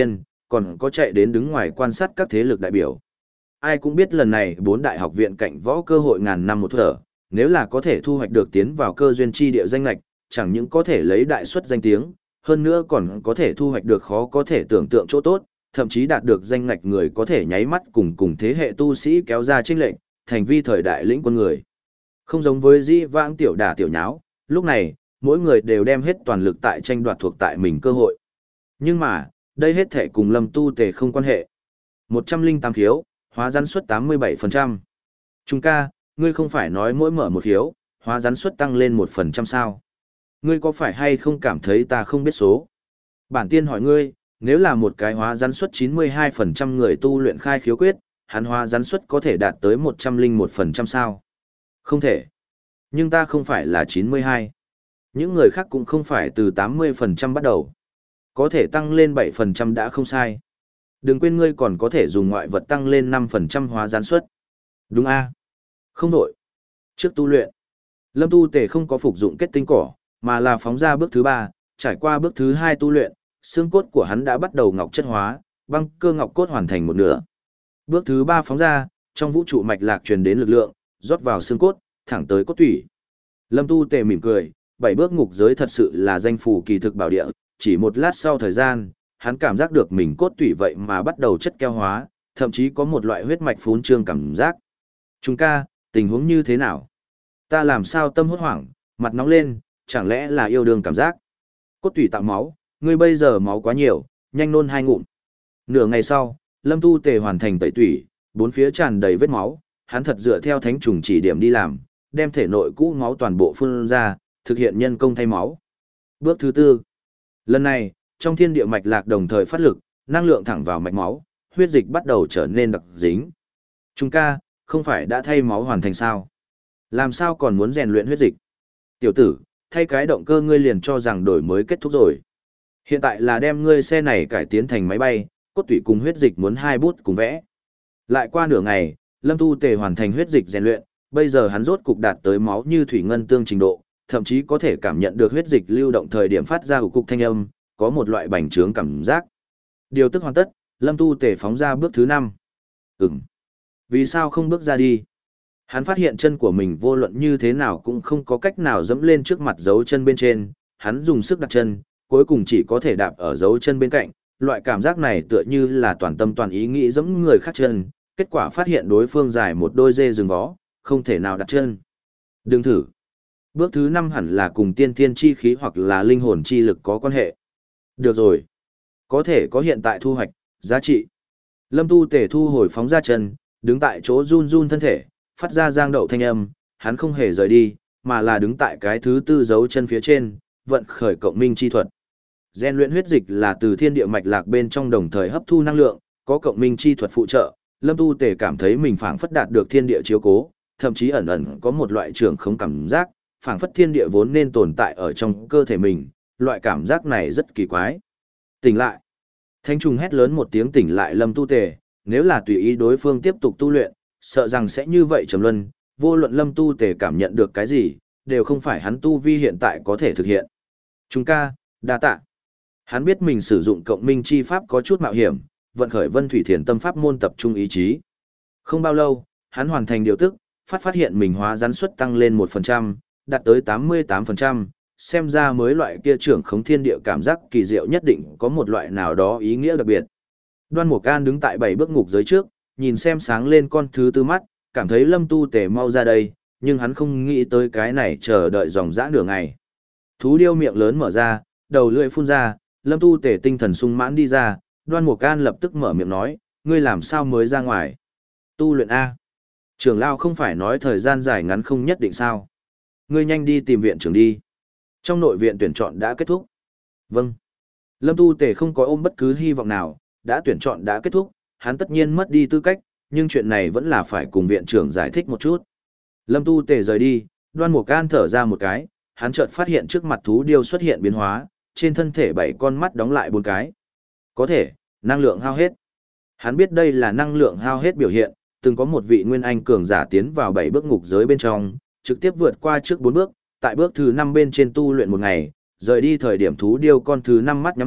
còn có chạy đến đứng ngoài quan sát các thế lực đại biểu. Ai cũng biết lần này bốn đại học viện cạnh võ cơ hội ngàn năm một thở, nếu là có thể thu hoạch được tiến vào cơ duyên chi địa danh lệch, chẳng những có thể lấy đại suất danh tiếng, hơn nữa còn có thể thu hoạch được khó có thể tưởng tượng chỗ tốt, thậm chí đạt được danh ngạch người có thể nháy mắt cùng cùng thế hệ tu sĩ kéo ra chênh lệnh, thành vi thời đại lĩnh quân người. Không giống với dĩ vãng tiểu đả tiểu nháo, lúc này, mỗi người đều đem hết toàn lực tại tranh đoạt thuộc tại mình cơ hội. Nhưng mà, đây hết thể cùng Lâm Tu Tề không quan hệ. một trăm lẻ tám khiếu, hóa rắn suất tám mươi bảy phần trăm. Trung ca, ngươi không phải nói mỗi mở một khiếu, hóa rắn suất tăng lên một phần trăm sao? Ngươi có phải hay không cảm thấy ta không biết số? Bản tiên hỏi ngươi, nếu là một cái hóa rắn suất chín mươi hai phần trăm người tu luyện khai khiếu quyết, hắn hóa rắn suất có thể đạt tới một trăm lẻ một phần trăm sao? Không thể. Nhưng ta không phải là chín mươi hai. Những người khác cũng không phải từ tám mươi phần trăm bắt đầu. Có thể tăng lên bảy phần trăm đã không sai. Đừng quên ngươi còn có thể dùng ngoại vật tăng lên năm phần trăm hóa rắn suất. Đúng a? Không đổi. Trước tu luyện, Lâm Tu Tề không có phục dụng kết tinh cỏ, mà là phóng ra bước thứ ba, trải qua bước thứ hai tu luyện, xương cốt của hắn đã bắt đầu ngọc chất hóa, băng cơ ngọc cốt hoàn thành một nửa. Bước thứ ba phóng ra, trong vũ trụ mạch lạc truyền đến lực lượng, rót vào xương cốt, thẳng tới cốt tủy. Lâm Tu Tề mỉm cười, bảy bước ngục giới thật sự là danh phù kỳ thực bảo địa, chỉ một lát sau thời gian, hắn cảm giác được mình cốt tủy vậy mà bắt đầu chất keo hóa, thậm chí có một loại huyết mạch phún trương cảm giác. Chúng ca, tình huống như thế nào? Ta làm sao tâm hốt hoảng, mặt nóng lên, chẳng lẽ là yêu đương cảm giác? Cốt tủy tạo máu, ngươi bây giờ máu quá nhiều, nhanh nôn hai ngụm. Nửa ngày sau, Lâm Tu Tề hoàn thành tẩy tủy, bốn phía tràn đầy vết máu, hắn thật dựa theo thánh trùng chỉ điểm đi làm, đem thể nội cũ máu toàn bộ phun ra, thực hiện nhân công thay máu. Bước thứ tư. Lần này, trong thiên địa mạch lạc đồng thời phát lực, năng lượng thẳng vào mạch máu, huyết dịch bắt đầu trở nên đặc dính. Trung ca, không phải đã thay máu hoàn thành sao? Làm sao còn muốn rèn luyện huyết dịch? Tiểu tử, thay cái động cơ ngươi liền cho rằng đổi mới kết thúc rồi. Hiện tại là đem ngươi xe này cải tiến thành máy bay, cốt tủy cùng huyết dịch muốn hai bút cùng vẽ. Lại qua nửa ngày, Lâm Tu Tề hoàn thành huyết dịch rèn luyện, bây giờ hắn rốt cục đạt tới máu như thủy ngân tương trình độ, thậm chí có thể cảm nhận được huyết dịch lưu động thời điểm phát ra ủ cục thanh âm, có một loại bành trướng cảm giác. Điều tức hoàn tất, Lâm Tu Tề phóng ra bước thứ năm. Ừm. Vì sao không bước ra đi? Hắn phát hiện chân của mình vô luận như thế nào cũng không có cách nào dẫm lên trước mặt dấu chân bên trên, hắn dùng sức đặt chân, cuối cùng chỉ có thể đạp ở dấu chân bên cạnh, loại cảm giác này tựa như là toàn tâm toàn ý nghĩ dẫm người khác chân, kết quả phát hiện đối phương dài một đôi dê rừng vó, không thể nào đặt chân. Đừng thử. Bước thứ năm hẳn là cùng tiên thiên chi khí hoặc là linh hồn chi lực có quan hệ. Được rồi. Có thể có hiện tại thu hoạch, giá trị. Lâm Tu Tề thu hồi phóng ra chân, đứng tại chỗ run run thân thể, phát ra giang đậu thanh âm, hắn không hề rời đi, mà là đứng tại cái thứ tư dấu chân phía trên, vận khởi cộng minh chi thuật. Gen luyện huyết dịch là từ thiên địa mạch lạc bên trong đồng thời hấp thu năng lượng, có cộng minh chi thuật phụ trợ, Lâm Tu Tề cảm thấy mình phảng phất đạt được thiên địa chiếu cố, thậm chí ẩn ẩn có một loại trưởng không cảm giác, phảng phất thiên địa vốn nên tồn tại ở trong cơ thể mình, loại cảm giác này rất kỳ quái. Tỉnh lại. Thánh trùng hét lớn một tiếng tỉnh lại Lâm Tu Tề, nếu là tùy ý đối phương tiếp tục tu luyện, sợ rằng sẽ như vậy trầm luân, vô luận Lâm Tu Tề cảm nhận được cái gì, đều không phải hắn tu vi hiện tại có thể thực hiện. Chúng ca, đa tạ. Hắn biết mình sử dụng cộng minh chi pháp có chút mạo hiểm, vận khởi Vân Thủy Thiền Tâm pháp môn tập trung ý chí. Không bao lâu, hắn hoàn thành điều tức, phát phát hiện mình hóa rắn suất tăng lên một phần trăm, đạt tới tám mươi tám phần trăm, xem ra mới loại kia trưởng khống thiên địa cảm giác kỳ diệu nhất định có một loại nào đó ý nghĩa đặc biệt. Đoan Mục Can đứng tại bảy bước ngục giới trước, nhìn xem sáng lên con thứ tư mắt, cảm thấy Lâm Tu Tề mau ra đây, nhưng hắn không nghĩ tới cái này chờ đợi dòng dã nửa ngày. Thú điêu miệng lớn mở ra, đầu lưỡi phun ra, Lâm Tu Tề tinh thần sung mãn đi ra, Đoan Mục Can lập tức mở miệng nói, ngươi làm sao mới ra ngoài? Tu luyện A. Trưởng lão không phải nói thời gian dài ngắn không nhất định sao? Ngươi nhanh đi tìm viện trưởng đi. Trong nội viện tuyển chọn đã kết thúc. Vâng. Lâm Tu Tề không có ôm bất cứ hy vọng nào, đã tuyển chọn đã kết thúc, hắn tất nhiên mất đi tư cách, nhưng chuyện này vẫn là phải cùng viện trưởng giải thích một chút. Lâm Tu Tề rời đi, Đoan Mục Can thở ra một cái, hắn chợt phát hiện trước mặt thú điêu xuất hiện biến hóa, trên thân thể bảy con mắt đóng lại bốn cái. Có thể, năng lượng hao hết. Hắn biết đây là năng lượng hao hết biểu hiện, từng có một vị nguyên anh cường giả tiến vào bảy bước ngục giới bên trong, trực tiếp vượt qua trước bốn bước, tại bước thứ năm bên trên tu luyện một ngày, rời đi thời điểm thú điêu con thứ năm mắt nhắm hợp,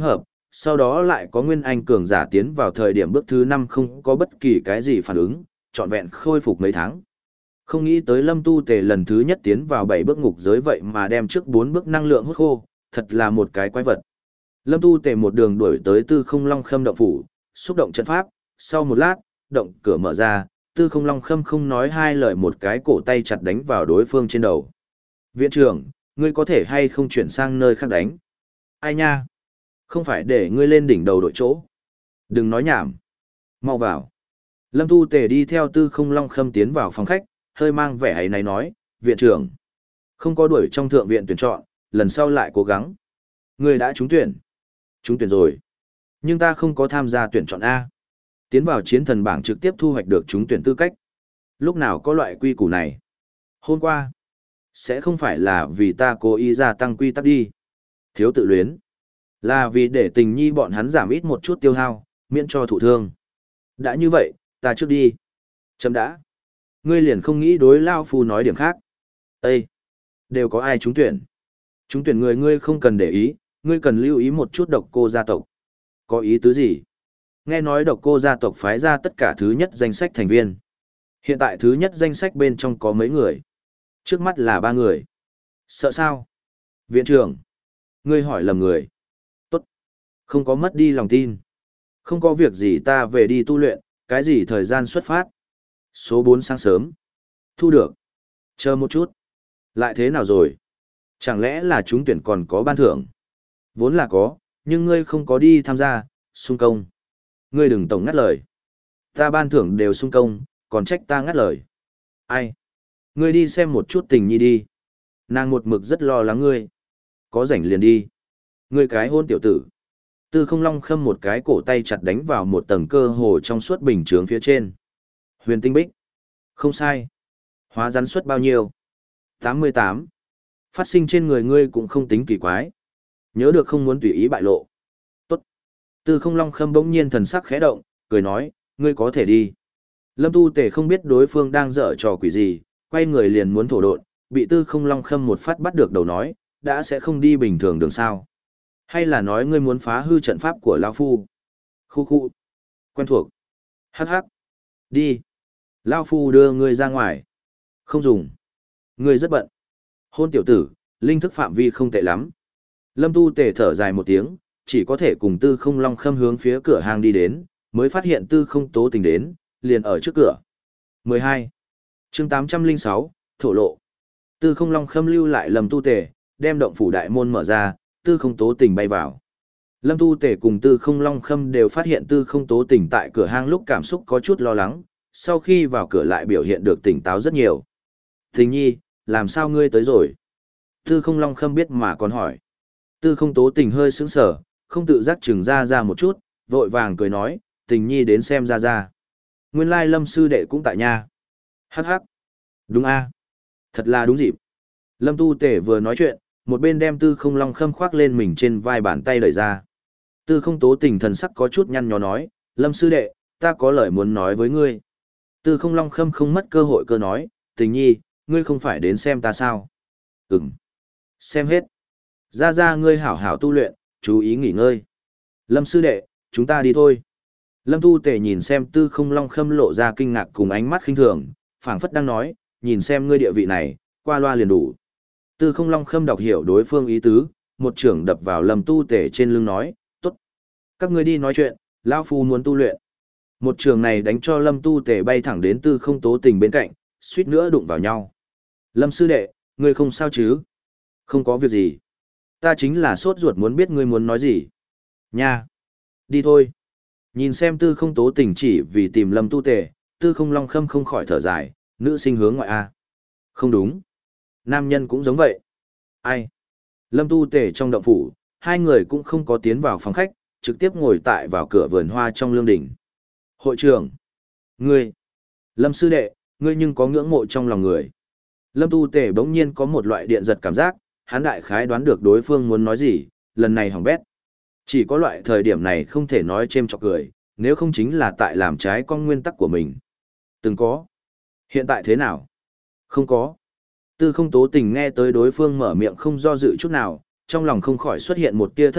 sau đó lại có nguyên anh cường giả tiến vào thời điểm bước thứ năm không có bất kỳ cái gì phản ứng, trọn vẹn khôi phục mấy tháng. Không nghĩ tới Lâm Tu Tề lần thứ nhất tiến vào bảy bước ngục giới vậy mà đem trước bốn bước năng lượng hút khô, thật là một cái quái vật. Lâm Tu Tề một đường đuổi tới Tư Không Long Khâm động phủ, xúc động trận pháp, sau một lát, động cửa mở ra, Tư Không Long Khâm không nói hai lời một cái cổ tay chặt đánh vào đối phương trên đầu. Viện trưởng, ngươi có thể hay không chuyển sang nơi khác đánh? Ai nha? Không phải để ngươi lên đỉnh đầu đội chỗ. Đừng nói nhảm. Mau vào. Lâm Tu Tề đi theo Tư Không Long Khâm tiến vào phòng khách, hơi mang vẻ ấy này nói, viện trưởng. Không có đuổi trong thượng viện tuyển chọn, lần sau lại cố gắng. Ngươi đã trúng tuyển. Trúng tuyển rồi. Nhưng ta không có tham gia tuyển chọn A. Tiến vào chiến thần bảng trực tiếp thu hoạch được trúng tuyển tư cách. Lúc nào có loại quy củ này? Hôm qua. Sẽ không phải là vì ta cố ý gia tăng quy tắc đi. Thiếu tự luyến. Là vì để tình nhi bọn hắn giảm ít một chút tiêu hao, miễn cho thụ thương. Đã như vậy, ta trước đi. Chấm đã. Ngươi liền không nghĩ đối Lao Phu nói điểm khác. Ê! Đều có ai trúng tuyển? Trúng tuyển người ngươi không cần để ý, ngươi cần lưu ý một chút độc cô gia tộc. Có ý tứ gì? Nghe nói độc cô gia tộc phái ra tất cả thứ nhất danh sách thành viên. Hiện tại thứ nhất danh sách bên trong có mấy người? Trước mắt là ba người. Sợ sao? Viện trưởng. Ngươi hỏi lầm người. Tốt. Không có mất đi lòng tin. Không có việc gì ta về đi tu luyện, cái gì thời gian xuất phát. Số bốn sáng sớm. Thu được. Chờ một chút. Lại thế nào rồi? Chẳng lẽ là chúng tuyển còn có ban thưởng? Vốn là có, nhưng ngươi không có đi tham gia, xung công. Ngươi đừng tổng ngắt lời. Ta ban thưởng đều xung công, còn trách ta ngắt lời. Ai? Ngươi đi xem một chút tình nhi đi. Nàng một mực rất lo lắng ngươi. Có rảnh liền đi. Ngươi cái hôn tiểu tử. Tư Không Long Khâm một cái cổ tay chặt đánh vào một tầng cơ hồ trong suốt bình chướng phía trên. Huyền tinh bích. Không sai. Hóa rắn suất bao nhiêu? tám mươi tám. Phát sinh trên người ngươi cũng không tính kỳ quái. Nhớ được không muốn tùy ý bại lộ. Tốt. Tư Không Long Khâm bỗng nhiên thần sắc khẽ động, cười nói, ngươi có thể đi. Lâm Tu Tề không biết đối phương đang dở trò quỷ gì, quay người liền muốn thổ độn, bị Tư Không Long Khâm một phát bắt được đầu nói, đã sẽ không đi bình thường đường sao. Hay là nói ngươi muốn phá hư trận pháp của Lao Phu? Khu khu. Quen thuộc. Hắc hắc. Đi. Lao Phu đưa ngươi ra ngoài. Không dùng. Ngươi rất bận. Hôn tiểu tử, linh thức phạm vi không tệ lắm. Lâm Tu Tề thở dài một tiếng, chỉ có thể cùng Tư Không Long Khâm hướng phía cửa hàng đi đến, mới phát hiện Tư Không Tố Tình đến, liền ở trước cửa. mười hai. Chương tám trăm lẻ sáu, thổ lộ. Tư Không Long Khâm lưu lại Lâm Tu Tề, đem động phủ đại môn mở ra, Tư Không Tố Tình bay vào. Lâm Tu Tề cùng Tư Không Long Khâm đều phát hiện Tư Không Tố Tình tại cửa hang lúc cảm xúc có chút lo lắng, sau khi vào cửa lại biểu hiện được tỉnh táo rất nhiều. Tình nhi, làm sao ngươi tới rồi? Tư Không Long Khâm biết mà còn hỏi. Tư Không Tố Tình hơi sững sờ, không tự giác chừng ra ra một chút, vội vàng cười nói, Tình nhi đến xem ra ra. Nguyên lai Lâm sư đệ cũng tại nhà. Hắc hắc. Đúng a, thật là đúng dịp. Lâm Tu Tề vừa nói chuyện, một bên đem Tư Không Long Khâm khoác lên mình trên vai bàn tay đẩy ra. Tư Không Tố Tình thần sắc có chút nhăn nhó nói, Lâm sư đệ, ta có lời muốn nói với ngươi. Tư Không Long Khâm không mất cơ hội cơ nói, Tình nhi, ngươi không phải đến xem ta sao? Ừm. Xem hết. Ra ra ngươi hảo hảo tu luyện, chú ý nghỉ ngơi. Lâm sư đệ, chúng ta đi thôi. Lâm Tu Tề nhìn xem Tư Không Long Khâm lộ ra kinh ngạc cùng ánh mắt khinh thường, phảng phất đang nói, nhìn xem ngươi địa vị này, qua loa liền đủ. Tư Không Long Khâm đọc hiểu đối phương ý tứ, một trưởng đập vào Lâm Tu Tề trên lưng nói, tốt. Các ngươi đi nói chuyện, lão phu muốn tu luyện. Một trường này đánh cho Lâm Tu Tề bay thẳng đến Tư Không Tố Tình bên cạnh, suýt nữa đụng vào nhau. Lâm sư đệ, ngươi không sao chứ? Không có việc gì. Ta chính là sốt ruột muốn biết ngươi muốn nói gì. Nha. Đi thôi. Nhìn xem Tư Không Tố Tình chỉ vì tìm Lâm Tu Tề, Tư Không Long Khâm không khỏi thở dài, nữ sinh hướng ngoại A. Không đúng. Nam nhân cũng giống vậy. Ai? Lâm Tu Tề trong động phủ, hai người cũng không có tiến vào phòng khách, trực tiếp ngồi tại vào cửa vườn hoa trong lương đỉnh. Hội trưởng. Ngươi. Lâm sư đệ, ngươi nhưng có ngưỡng mộ trong lòng người. Lâm Tu Tề bỗng nhiên có một loại điện giật cảm giác, hắn đại khái đoán được đối phương muốn nói gì, lần này hỏng bét. Chỉ có loại thời điểm này không thể nói chêm chọc cười, nếu không chính là tại làm trái con nguyên tắc của mình. Từng có. Hiện tại thế nào? Không có. Tư Không Tố Tình nghe tới đối phương mở miệng không do dự chút nào, trong lòng không khỏi xuất hiện một tia thất vọng,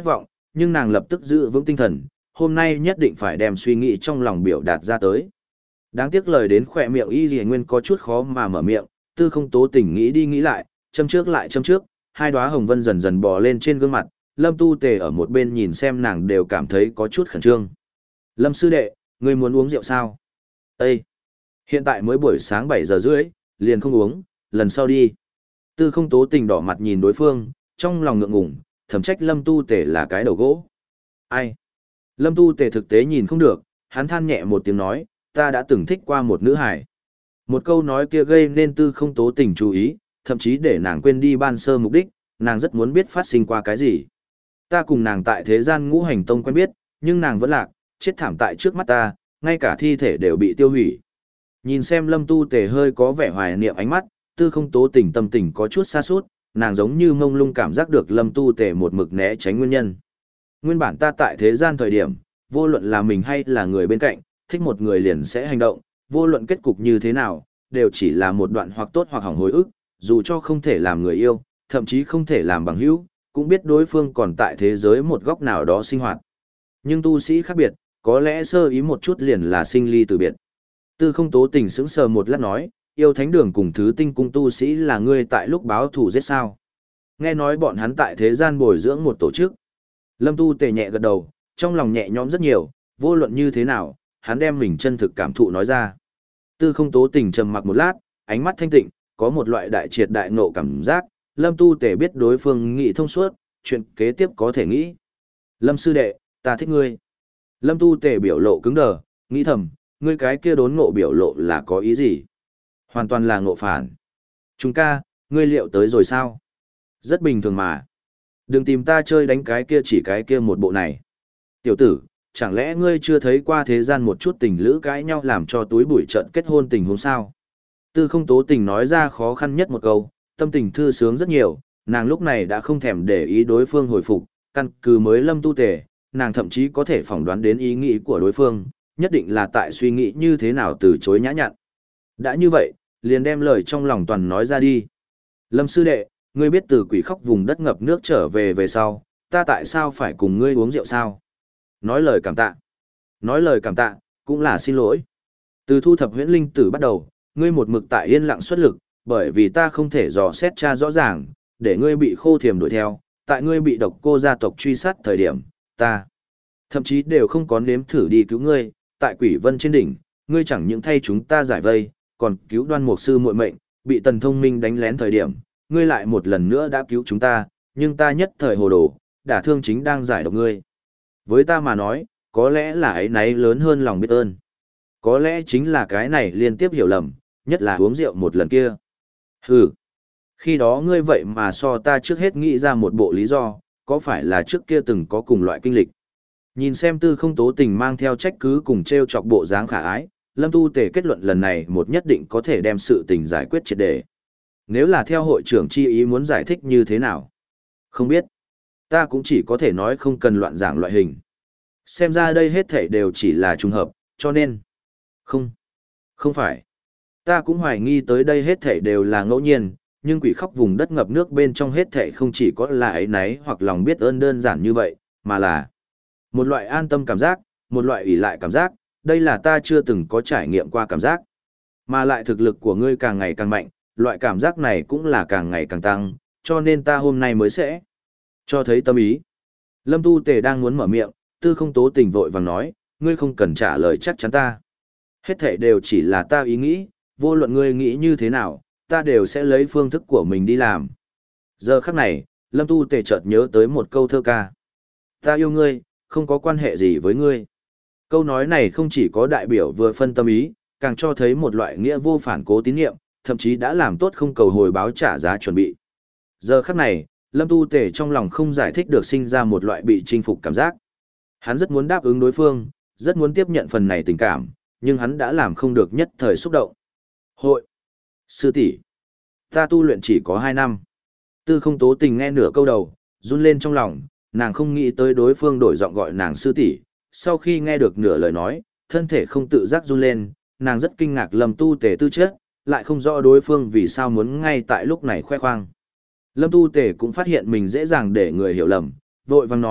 nhưng nàng lập tức giữ vững tinh thần, hôm nay nhất định phải đem suy nghĩ trong lòng biểu đạt ra tới. Đáng tiếc lời đến khỏe miệng Y Lì Nguyên có chút khó mà mở miệng, Tư Không Tố Tình nghĩ đi nghĩ lại, châm trước lại châm trước, hai đóa hồng vân dần dần bò lên trên gương mặt, Lâm Tu Tề ở một bên nhìn xem nàng đều cảm thấy có chút khẩn trương. Lâm sư đệ, ngươi muốn uống rượu sao? Ê! Hiện tại mới buổi sáng bảy giờ rưỡi, liền không uống, lần sau đi. Tư Không Tố Tình đỏ mặt nhìn đối phương, trong lòng ngượng ngùng, thầm trách Lâm Tu Tề là cái đầu gỗ. Ai? Lâm Tu Tề thực tế nhìn không được, hắn than nhẹ một tiếng nói, ta đã từng thích qua một nữ hải. Một câu nói kia gây nên Tư Không Tố Tình chú ý, thậm chí để nàng quên đi ban sơ mục đích, nàng rất muốn biết phát sinh qua cái gì. Ta cùng nàng tại thế gian ngũ hành tông quen biết, nhưng nàng vẫn lạc, chết thảm tại trước mắt ta, ngay cả thi thể đều bị tiêu hủy. Nhìn xem Lâm Tu Tề hơi có vẻ hoài niệm ánh mắt, Tư Không Tố Tình tâm tình có chút xa sút, nàng giống như mông lung cảm giác được Lâm Tu Tề một mực né tránh nguyên nhân. Nguyên bản ta tại thế gian thời điểm, vô luận là mình hay là người bên cạnh, thích một người liền sẽ hành động, vô luận kết cục như thế nào, đều chỉ là một đoạn hoặc tốt hoặc hỏng hồi ức, dù cho không thể làm người yêu, thậm chí không thể làm bằng hữu, cũng biết đối phương còn tại thế giới một góc nào đó sinh hoạt. Nhưng tu sĩ khác biệt, có lẽ sơ ý một chút liền là sinh ly từ biệt. Tư Không Tố Tình sững sờ một lát nói, yêu thánh đường cùng thứ tinh cung tu sĩ là ngươi tại lúc báo thù giết sao. Nghe nói bọn hắn tại thế gian bồi dưỡng một tổ chức. Lâm Tu Tề nhẹ gật đầu, trong lòng nhẹ nhõm rất nhiều, vô luận như thế nào, hắn đem mình chân thực cảm thụ nói ra. Tư Không Tố Tình trầm mặc một lát, ánh mắt thanh tịnh, có một loại đại triệt đại ngộ cảm giác, Lâm Tu Tề biết đối phương nghĩ thông suốt, chuyện kế tiếp có thể nghĩ. Lâm sư đệ, ta thích ngươi. Lâm Tu Tề biểu lộ cứng đờ, nghĩ thầm, ngươi cái kia đốn ngộ biểu lộ là có ý gì? Hoàn toàn là ngộ phản. Chúng ca, ngươi liệu tới rồi sao? Rất bình thường mà. Đừng tìm ta chơi đánh cái kia chỉ cái kia một bộ này. Tiểu tử, chẳng lẽ ngươi chưa thấy qua thế gian một chút tình lữ cãi nhau làm cho túi bụi trận kết hôn tình huống sao? Tư Không Tố Tình nói ra khó khăn nhất một câu, tâm tình thư sướng rất nhiều, nàng lúc này đã không thèm để ý đối phương hồi phục, căn cứ mới Lâm Tu Tề, nàng thậm chí có thể phỏng đoán đến ý nghĩ của đối phương, nhất định là tại suy nghĩ như thế nào từ chối nhã nhặn. Đã như vậy, liền đem lời trong lòng toàn nói ra đi. Lâm sư đệ, ngươi biết từ quỷ khóc vùng đất ngập nước trở về về sau, ta tại sao phải cùng ngươi uống rượu sao? Nói lời cảm tạ. Nói lời cảm tạ, cũng là xin lỗi. Từ thu thập huyễn linh tử bắt đầu, ngươi một mực tại yên lặng xuất lực, bởi vì ta không thể dò xét tra rõ ràng, để ngươi bị khô thiềm đuổi theo, tại ngươi bị độc cô gia tộc truy sát thời điểm, ta thậm chí đều không có nếm thử đi cứu ngươi, tại Quỷ Vân trên đỉnh, ngươi chẳng những thay chúng ta giải vây, còn cứu Đoan Mục sư muội mệnh, bị Tần Thông Minh đánh lén thời điểm, ngươi lại một lần nữa đã cứu chúng ta, nhưng ta nhất thời hồ đồ, đả thương chính đang giải độc ngươi. Với ta mà nói, có lẽ là ấy náy lớn hơn lòng biết ơn. Có lẽ chính là cái này liên tiếp hiểu lầm, nhất là uống rượu một lần kia. Hừ, khi đó ngươi vậy mà so ta trước hết nghĩ ra một bộ lý do, có phải là trước kia từng có cùng loại kinh lịch. Nhìn xem Tư Không Tố Tình mang theo trách cứ cùng treo chọc bộ dáng khả ái, Lâm Tu Tề kết luận lần này một nhất định có thể đem sự tình giải quyết triệt để. Nếu là theo hội trưởng chi ý muốn giải thích như thế nào? Không biết. Ta cũng chỉ có thể nói không cần loạn giảng loại hình. Xem ra đây hết thảy đều chỉ là trùng hợp, cho nên... Không. Không phải. Ta cũng hoài nghi tới đây hết thảy đều là ngẫu nhiên, nhưng quỷ khóc vùng đất ngập nước bên trong hết thảy không chỉ có là ấy náy hoặc lòng biết ơn đơn giản như vậy, mà là một loại an tâm cảm giác, một loại ủy lại cảm giác, đây là ta chưa từng có trải nghiệm qua cảm giác. Mà lại thực lực của ngươi càng ngày càng mạnh, loại cảm giác này cũng là càng ngày càng tăng, cho nên ta hôm nay mới sẽ cho thấy tâm ý. Lâm Tu Tề đang muốn mở miệng, Tư Không Tố Tình vội vàng nói, ngươi không cần trả lời chắc chắn ta. Hết thảy đều chỉ là ta ý nghĩ, vô luận ngươi nghĩ như thế nào, ta đều sẽ lấy phương thức của mình đi làm. Giờ khắc này, Lâm Tu Tề chợt nhớ tới một câu thơ ca. Ta yêu ngươi, không có quan hệ gì với ngươi. Câu nói này không chỉ có đại biểu vừa phân tâm ý, càng cho thấy một loại nghĩa vô phản cố tín nhiệm, thậm chí đã làm tốt không cầu hồi báo trả giá chuẩn bị. Giờ khắc này, Lâm Tu Tề trong lòng không giải thích được sinh ra một loại bị chinh phục cảm giác. Hắn rất muốn đáp ứng đối phương, rất muốn tiếp nhận phần này tình cảm, nhưng hắn đã làm không được nhất thời xúc động. Hội. Sư tỷ, ta tu luyện chỉ có hai năm. Tư Không Tố Tình nghe nửa câu đầu, run lên trong lòng, nàng không nghĩ tới đối phương đổi giọng gọi nàng sư tỷ. Sau khi nghe được nửa lời nói, thân thể không tự giác run lên, nàng rất kinh ngạc Lâm Tu Tề tư chất, lại không rõ đối phương vì sao muốn ngay tại lúc này khoe khoang. Lâm Tu Tề cũng phát hiện mình dễ dàng để người hiểu lầm, vội vàng nói,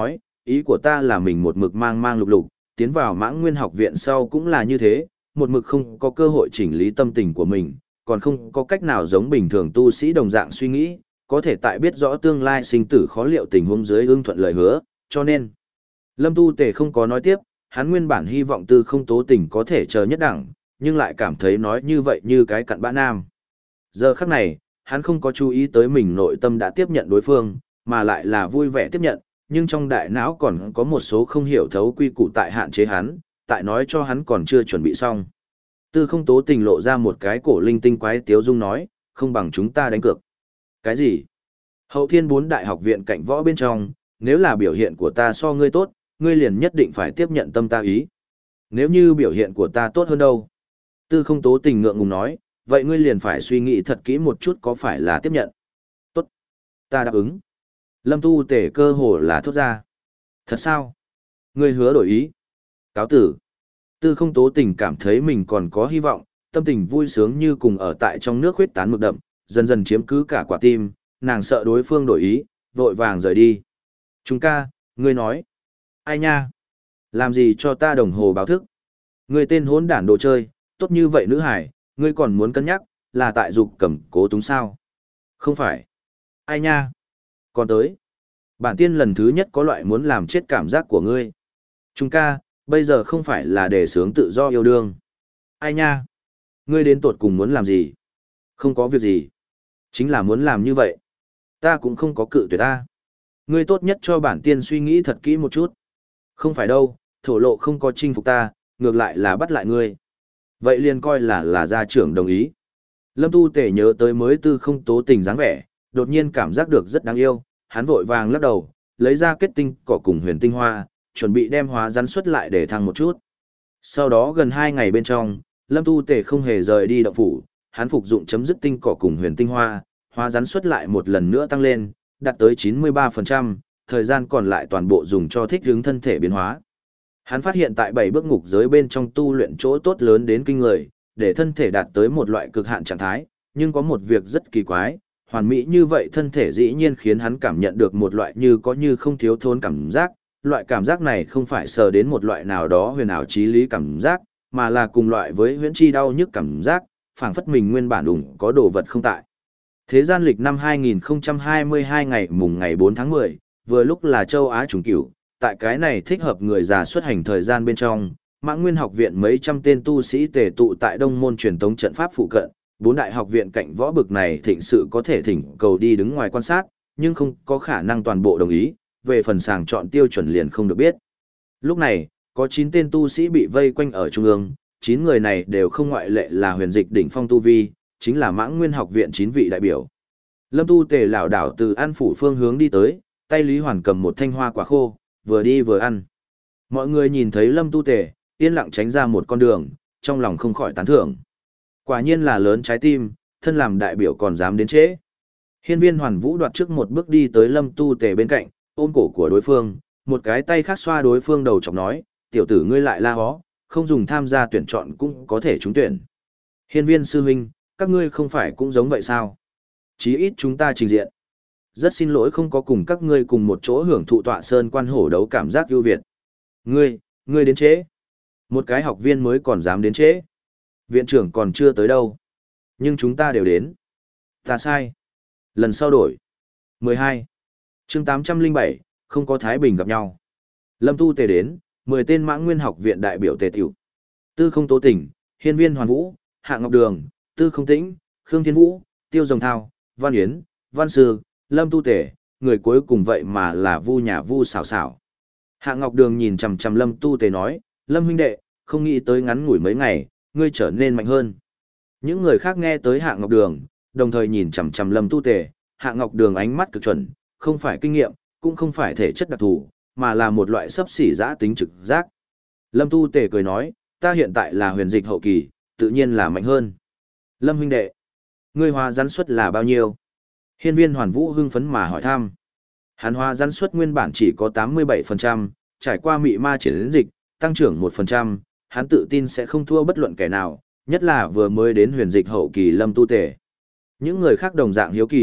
ý của ta là mình một mực mang mang lục lục, tiến vào Mãng Nguyên học viện sau cũng là như thế, một mực không có cơ hội chỉnh lý tâm tình của mình, còn không có cách nào giống bình thường tu sĩ đồng dạng suy nghĩ, có thể tại biết rõ tương lai sinh tử khó liệu tình huống dưới ưng thuận lời hứa, cho nên Lâm Tu Tề không có nói tiếp, hắn nguyên bản hy vọng Tư Không Tố Tình có thể chờ nhất đẳng, nhưng lại cảm thấy nói như vậy như cái cặn bã nam. Giờ khắc này, hắn không có chú ý tới mình nội tâm đã tiếp nhận đối phương, mà lại là vui vẻ tiếp nhận, nhưng trong đại não còn có một số không hiểu thấu quy củ tại hạn chế hắn, tại nói cho hắn còn chưa chuẩn bị xong. Tư Không Tố Tình lộ ra một cái cổ linh tinh quái tiếu dung nói, không bằng chúng ta đánh cược. Cái gì? Hậu Thiên Bốn Đại học viện cạnh võ bên trong, nếu là biểu hiện của ta so ngươi tốt, ngươi liền nhất định phải tiếp nhận tâm ta ý. Nếu như biểu hiện của ta tốt hơn đâu? Tư Không Tố Tình ngượng ngùng nói, vậy ngươi liền phải suy nghĩ thật kỹ một chút có phải là tiếp nhận. Tốt. Ta đáp ứng. Lâm Tu Tể cơ hồ là thốt ra. Thật sao? Ngươi hứa đổi ý. Cáo tử. Tư Không Tố Tình cảm thấy mình còn có hy vọng, tâm tình vui sướng như cùng ở tại trong nước huyết tán mực đậm, dần dần chiếm cứ cả quả tim, nàng sợ đối phương đổi ý, vội vàng rời đi. Chúng ca, ngươi nói. Ai nha? Làm gì cho ta đồng hồ báo thức? Ngươi tên hỗn đản đồ chơi, tốt như vậy nữ hải, ngươi còn muốn cân nhắc, là tại dục cầm cố túng sao? Không phải. Ai nha? Còn tới. Bản tiên lần thứ nhất có loại muốn làm chết cảm giác của ngươi. Chúng ca, bây giờ không phải là để sướng tự do yêu đương. Ai nha? Ngươi đến tột cùng muốn làm gì? Không có việc gì. Chính là muốn làm như vậy. Ta cũng không có cự tuyệt ta. Ngươi tốt nhất cho bản tiên suy nghĩ thật kỹ một chút. Không phải đâu, thổ lộ không có chinh phục ta, ngược lại là bắt lại ngươi. Vậy liền coi là là gia trưởng đồng ý. Lâm Tu Tể nhớ tới mới Tư Không Tố Tình dáng vẻ, đột nhiên cảm giác được rất đáng yêu, hắn vội vàng lắc đầu, lấy ra kết tinh cỏ cùng huyền tinh hoa, chuẩn bị đem hóa rắn xuất lại để thăng một chút. Sau đó gần hai ngày bên trong, Lâm Tu Tể không hề rời đi động phủ, hắn phục dụng chấm dứt tinh cỏ cùng huyền tinh hoa, hóa rắn xuất lại một lần nữa tăng lên, đạt tới chín mươi ba phần trăm, thời gian còn lại toàn bộ dùng cho thích ứng thân thể biến hóa. Hắn phát hiện tại bảy bước ngục giới bên trong tu luyện chỗ tốt lớn đến kinh người, để thân thể đạt tới một loại cực hạn trạng thái, nhưng có một việc rất kỳ quái, hoàn mỹ như vậy thân thể dĩ nhiên khiến hắn cảm nhận được một loại như có như không thiếu thốn cảm giác, loại cảm giác này không phải sờ đến một loại nào đó huyền ảo trí lý cảm giác, mà là cùng loại với huyễn chi đau nhức cảm giác, phảng phất mình nguyên bản đủng có đồ vật không tại. Thế gian lịch năm hai nghìn không trăm hai mươi hai ngày mùng ngày bốn tháng mười, vừa lúc là châu Á trùng cửu, tại cái này thích hợp người già xuất hành thời gian bên trong, Mãng Nguyên học viện mấy trăm tên tu sĩ tề tụ tại Đông môn truyền tống trận pháp phụ cận, bốn đại học viện cạnh võ bực này thịnh sự có thể thỉnh cầu đi đứng ngoài quan sát, nhưng không có khả năng toàn bộ đồng ý, về phần sàng chọn tiêu chuẩn liền không được biết. Lúc này, có chín tên tu sĩ bị vây quanh ở trung ương, chín người này đều không ngoại lệ là huyền dịch đỉnh phong tu vi, chính là Mãng Nguyên học viện chín vị đại biểu. Lâm Tu Tề lảo đảo từ An phủ phương hướng đi tới, tay Lý Hoàn cầm một thanh hoa quả khô, vừa đi vừa ăn. Mọi người nhìn thấy Lâm Tu Tề, yên lặng tránh ra một con đường, trong lòng không khỏi tán thưởng. Quả nhiên là lớn trái tim, thân làm đại biểu còn dám đến trễ. Hiên Viên Hoàn Vũ đoạt trước một bước đi tới Lâm Tu Tề bên cạnh, ôm cổ của đối phương, một cái tay khác xoa đối phương đầu chọc nói, tiểu tử ngươi lại la hó, không dùng tham gia tuyển chọn cũng có thể trúng tuyển. Hiên Viên sư huynh, các ngươi không phải cũng giống vậy sao? Chí ít chúng ta trình diện. Rất xin lỗi không có cùng các ngươi cùng một chỗ hưởng thụ tọa sơn quan hổ đấu cảm giác ưu việt. Ngươi, ngươi đến trễ. Một cái học viên mới còn dám đến trễ. Viện trưởng còn chưa tới đâu. Nhưng chúng ta đều đến. Ta sai. Lần sau đổi. mười hai. chương tám trăm lẻ bảy, không có Thái Bình gặp nhau. Lâm Tu Tề đến, mười tên Mãng Nguyên học viện đại biểu tề tiểu. Tư Không Tố Tình, Hiên Viên Hoàn Vũ, Hạ Ngọc Đường, Tư Không Tĩnh, Khương Thiên Vũ, Tiêu Rồng Thao, Văn Yến, Văn Sư, Lâm Tu Tề, người cuối cùng vậy mà là Vu nhà Vu xảo xảo. Hạ Ngọc Đường nhìn chằm chằm Lâm Tu Tề nói, Lâm huynh đệ, không nghĩ tới ngắn ngủi mấy ngày, ngươi trở nên mạnh hơn. Những người khác nghe tới Hạ Ngọc Đường, đồng thời nhìn chằm chằm Lâm Tu Tề, Hạ Ngọc Đường ánh mắt cực chuẩn, không phải kinh nghiệm, cũng không phải thể chất đặc thù, mà là một loại sấp xỉ giã tính trực giác. Lâm Tu Tề cười nói, ta hiện tại là huyền dịch hậu kỳ, tự nhiên là mạnh hơn. Lâm huynh đệ, ngươi hóa rắn suất là bao nhiêu? Hiên Viên Hoàn Vũ hưng phấn mà hỏi thăm. Hắn hóa rắn suất nguyên bản chỉ có tám mươi bảy phần trăm, trải qua mị ma triển đến dịch, tăng trưởng một phần trăm, hắn tự tin sẽ không thua bất luận kẻ nào, nhất là vừa mới đến huyền dịch hậu kỳ Lâm Tu Tề. Những người khác đồng dạng hiếu kỳ,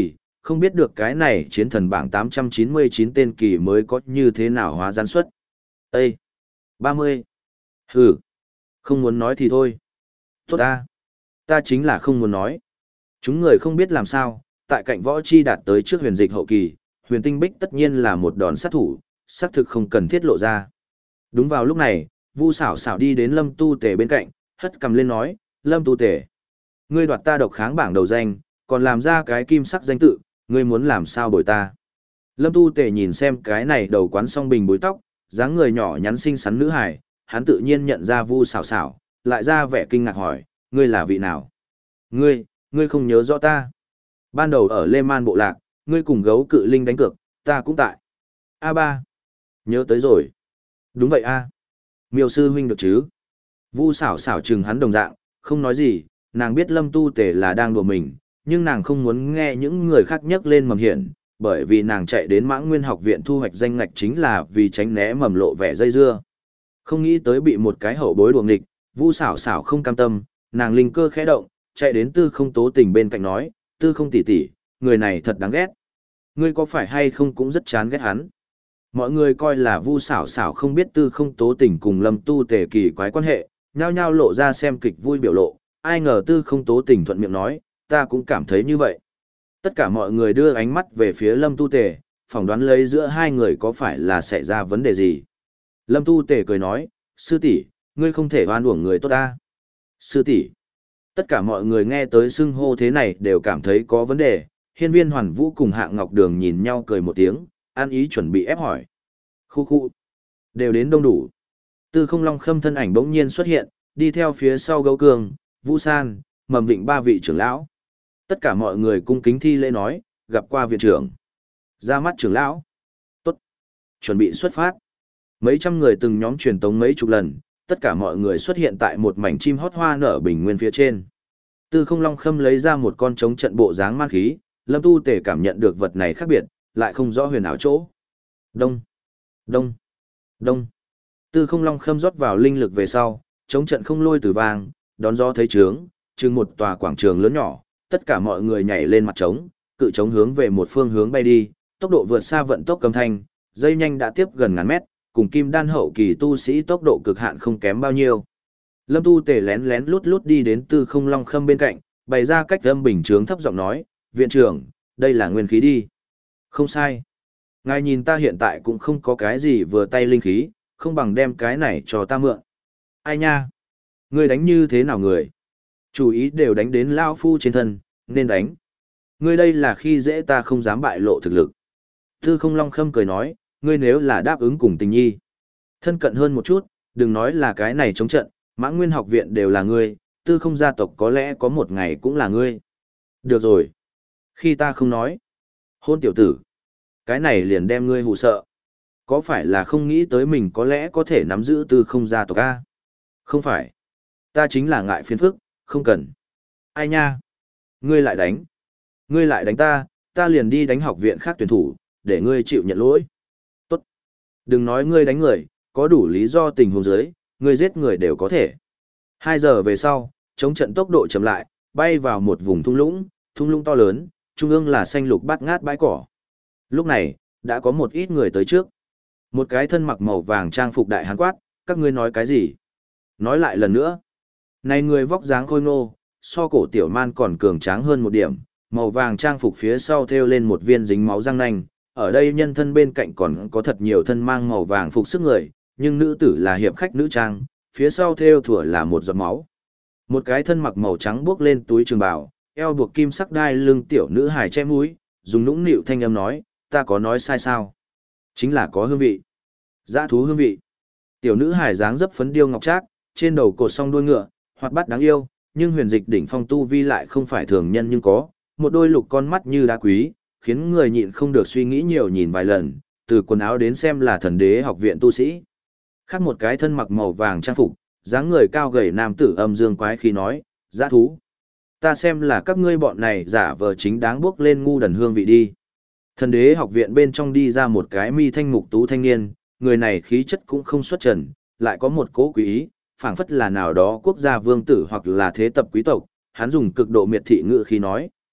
không biết được cái này chiến thần bảng tám trăm chín mươi chín tên kỳ mới có như thế nào hóa gián xuất. Ê! ba mươi. Hừ! Không muốn nói thì thôi. Tốt ta! Ta chính là không muốn nói. Chúng người không biết làm sao, tại cạnh võ chi đạt tới trước huyền dịch hậu kỳ, huyền tinh bích tất nhiên là một đòn sát thủ, xác thực không cần thiết lộ ra. Đúng vào lúc này, Vu xảo xảo đi đến Lâm Tu Tề bên cạnh, hất cầm lên nói, Lâm Tu Tề, ngươi đoạt ta độc kháng bảng đầu danh, còn làm ra cái kim sắc danh tự, ngươi muốn làm sao bồi ta. Lâm Tu Tề nhìn xem cái này đầu quán song bình búi tóc, dáng người nhỏ nhắn xinh xắn nữ hài, hắn tự nhiên nhận ra Vu xảo xảo, lại ra vẻ kinh ngạc hỏi, ngươi là vị nào? Ngươi, ngươi không nhớ rõ ta. Ban đầu ở Lê Man bộ lạc, ngươi cùng gấu cự linh đánh cược, ta cũng tại. A ba, nhớ tới rồi. Đúng vậy a. Miêu sư huynh được chứ? Vu xảo xảo chừng hắn đồng dạng, không nói gì, nàng biết Lâm Tu Tề là đang đùa mình, nhưng nàng không muốn nghe những người khác nhắc lên mầm hiển, bởi vì nàng chạy đến Mãng Nguyên học viện thu hoạch danh ngạch chính là vì tránh né mầm lộ vẻ dây dưa. Không nghĩ tới bị một cái hậu bối đùa nghịch, Vu xảo xảo không cam tâm, nàng linh cơ khẽ động, chạy đến Tư Không Tố Tình bên cạnh nói, Tư Không tỷ tỷ, người này thật đáng ghét. Ngươi có phải hay không cũng rất chán ghét hắn. Mọi người coi là Vu xảo xảo không biết Tư Không Tố Tình cùng Lâm Tu Tề kỳ quái quan hệ, nhao nhao lộ ra xem kịch vui biểu lộ, ai ngờ Tư Không Tố Tình thuận miệng nói, ta cũng cảm thấy như vậy. Tất cả mọi người đưa ánh mắt về phía Lâm Tu Tề, phỏng đoán lấy giữa hai người có phải là xảy ra vấn đề gì. Lâm Tu Tề cười nói, sư tỷ, ngươi không thể oan uổng người tốt ta. Sư tỷ. Tất cả mọi người nghe tới xưng hô thế này đều cảm thấy có vấn đề, Hiên Viên Hoàn Vũ cùng Hạng Ngọc Đường nhìn nhau cười một tiếng, an ý chuẩn bị ép hỏi. Khu khu. Đều đến đông đủ. Tư Không Long Khâm thân ảnh bỗng nhiên xuất hiện, đi theo phía sau Gấu Cường, Vũ San, Mầm Vịnh ba vị trưởng lão. Tất cả mọi người cung kính thi lễ nói, gặp qua viện trưởng. Ra mắt trưởng lão. Tốt. Chuẩn bị xuất phát. Mấy trăm người từng nhóm truyền tống mấy chục lần, tất cả mọi người xuất hiện tại một mảnh chim hót hoa nở bình nguyên phía trên. Tư Không Long Khâm lấy ra một con trống trận bộ dáng man khí, Lâm Tu Tề cảm nhận được vật này khác biệt, lại không rõ huyền ảo chỗ. Đông, đông, đông. Tư Không Long Khâm rót vào linh lực về sau, trống trận không lôi từ vàng, đón gió thấy trướng, chừng một tòa quảng trường lớn nhỏ, tất cả mọi người nhảy lên mặt trống, cự trống hướng về một phương hướng bay đi, tốc độ vượt xa vận tốc cầm thanh, dây nhanh đã tiếp gần ngàn mét, cùng kim đan hậu kỳ tu sĩ tốc độ cực hạn không kém bao nhiêu. Lâm Tu Tề lén lén lút lút đi đến Tư Không Long Khâm bên cạnh, bày ra cách âm bình chướng thấp giọng nói, viện trưởng, đây là nguyên khí đi. Không sai. Ngài nhìn ta hiện tại cũng không có cái gì vừa tay linh khí, không bằng đem cái này cho ta mượn. Ai nha? Ngươi đánh như thế nào người? Chủ ý đều đánh đến Lao Phu trên thân, nên đánh. Ngươi đây là khi dễ ta không dám bại lộ thực lực. Tư Không Long Khâm cười nói, ngươi nếu là đáp ứng cùng tình nhi. Thân cận hơn một chút, đừng nói là cái này chống trận, Mãng Nguyên học viện đều là ngươi, Tư Không gia tộc có lẽ có một ngày cũng là ngươi. Được rồi. Khi ta không nói. Hôn tiểu tử. Cái này liền đem ngươi hù sợ. Có phải là không nghĩ tới mình có lẽ có thể nắm giữ Tư Không gia tộc a? Không phải. Ta chính là ngại phiền phức, không cần. Ai nha? Ngươi lại đánh. Ngươi lại đánh ta, ta liền đi đánh học viện khác tuyển thủ, để ngươi chịu nhận lỗi. Tốt. Đừng nói ngươi đánh người, có đủ lý do tình huống dưới, ngươi giết người đều có thể. Hai giờ về sau, chống trận tốc độ chậm lại, bay vào một vùng thung lũng, thung lũng to lớn, trung ương là xanh lục bát ngát bãi cỏ. Lúc này, đã có một ít người tới trước. Một cái thân mặc màu vàng trang phục đại hán quát, các ngươi nói cái gì? Nói lại lần nữa. Này người vóc dáng khôi ngô, so cổ tiểu man còn cường tráng hơn một điểm, màu vàng trang phục phía sau thêu lên một viên dính máu răng nanh. Ở đây nhân thân bên cạnh còn có thật nhiều thân mang màu vàng phục sức người, nhưng nữ tử là hiệp khách nữ trang, phía sau thêu thủa là một giọt máu. Một cái thân mặc màu trắng bước lên túi trường bào, eo buộc kim sắc đai lưng tiểu nữ hài che mũi, dùng nũng nịu thanh âm nói, ta có nói sai sao? Chính là có hương vị. Dã thú hương vị. Tiểu nữ hài dáng dấp phấn điêu ngọc trác, trên đầu cột song đuôi ngựa, hoạt bát đáng yêu, nhưng huyền dịch đỉnh phong tu vi lại không phải thường nhân nhưng có, một đôi lục con mắt như đá quý, khiến người nhịn không được suy nghĩ nhiều nhìn vài lần, từ quần áo đến xem là thần đế học viện tu sĩ. Khác một cái thân mặc màu vàng trang phục, dáng người cao gầy nam tử âm dương quái khí nói, dã thú. Ta xem là các ngươi bọn này giả vờ chính đáng bước lên ngu đần hương vị đi. Thần đế học viện bên trong đi ra một cái mi thanh mục tú thanh niên, người này khí chất cũng không xuất trần, lại có một cố quý ý, phảng phất là nào đó quốc gia vương tử hoặc là thế tập quý tộc, hắn dùng cực độ miệt thị ngữ khi nói,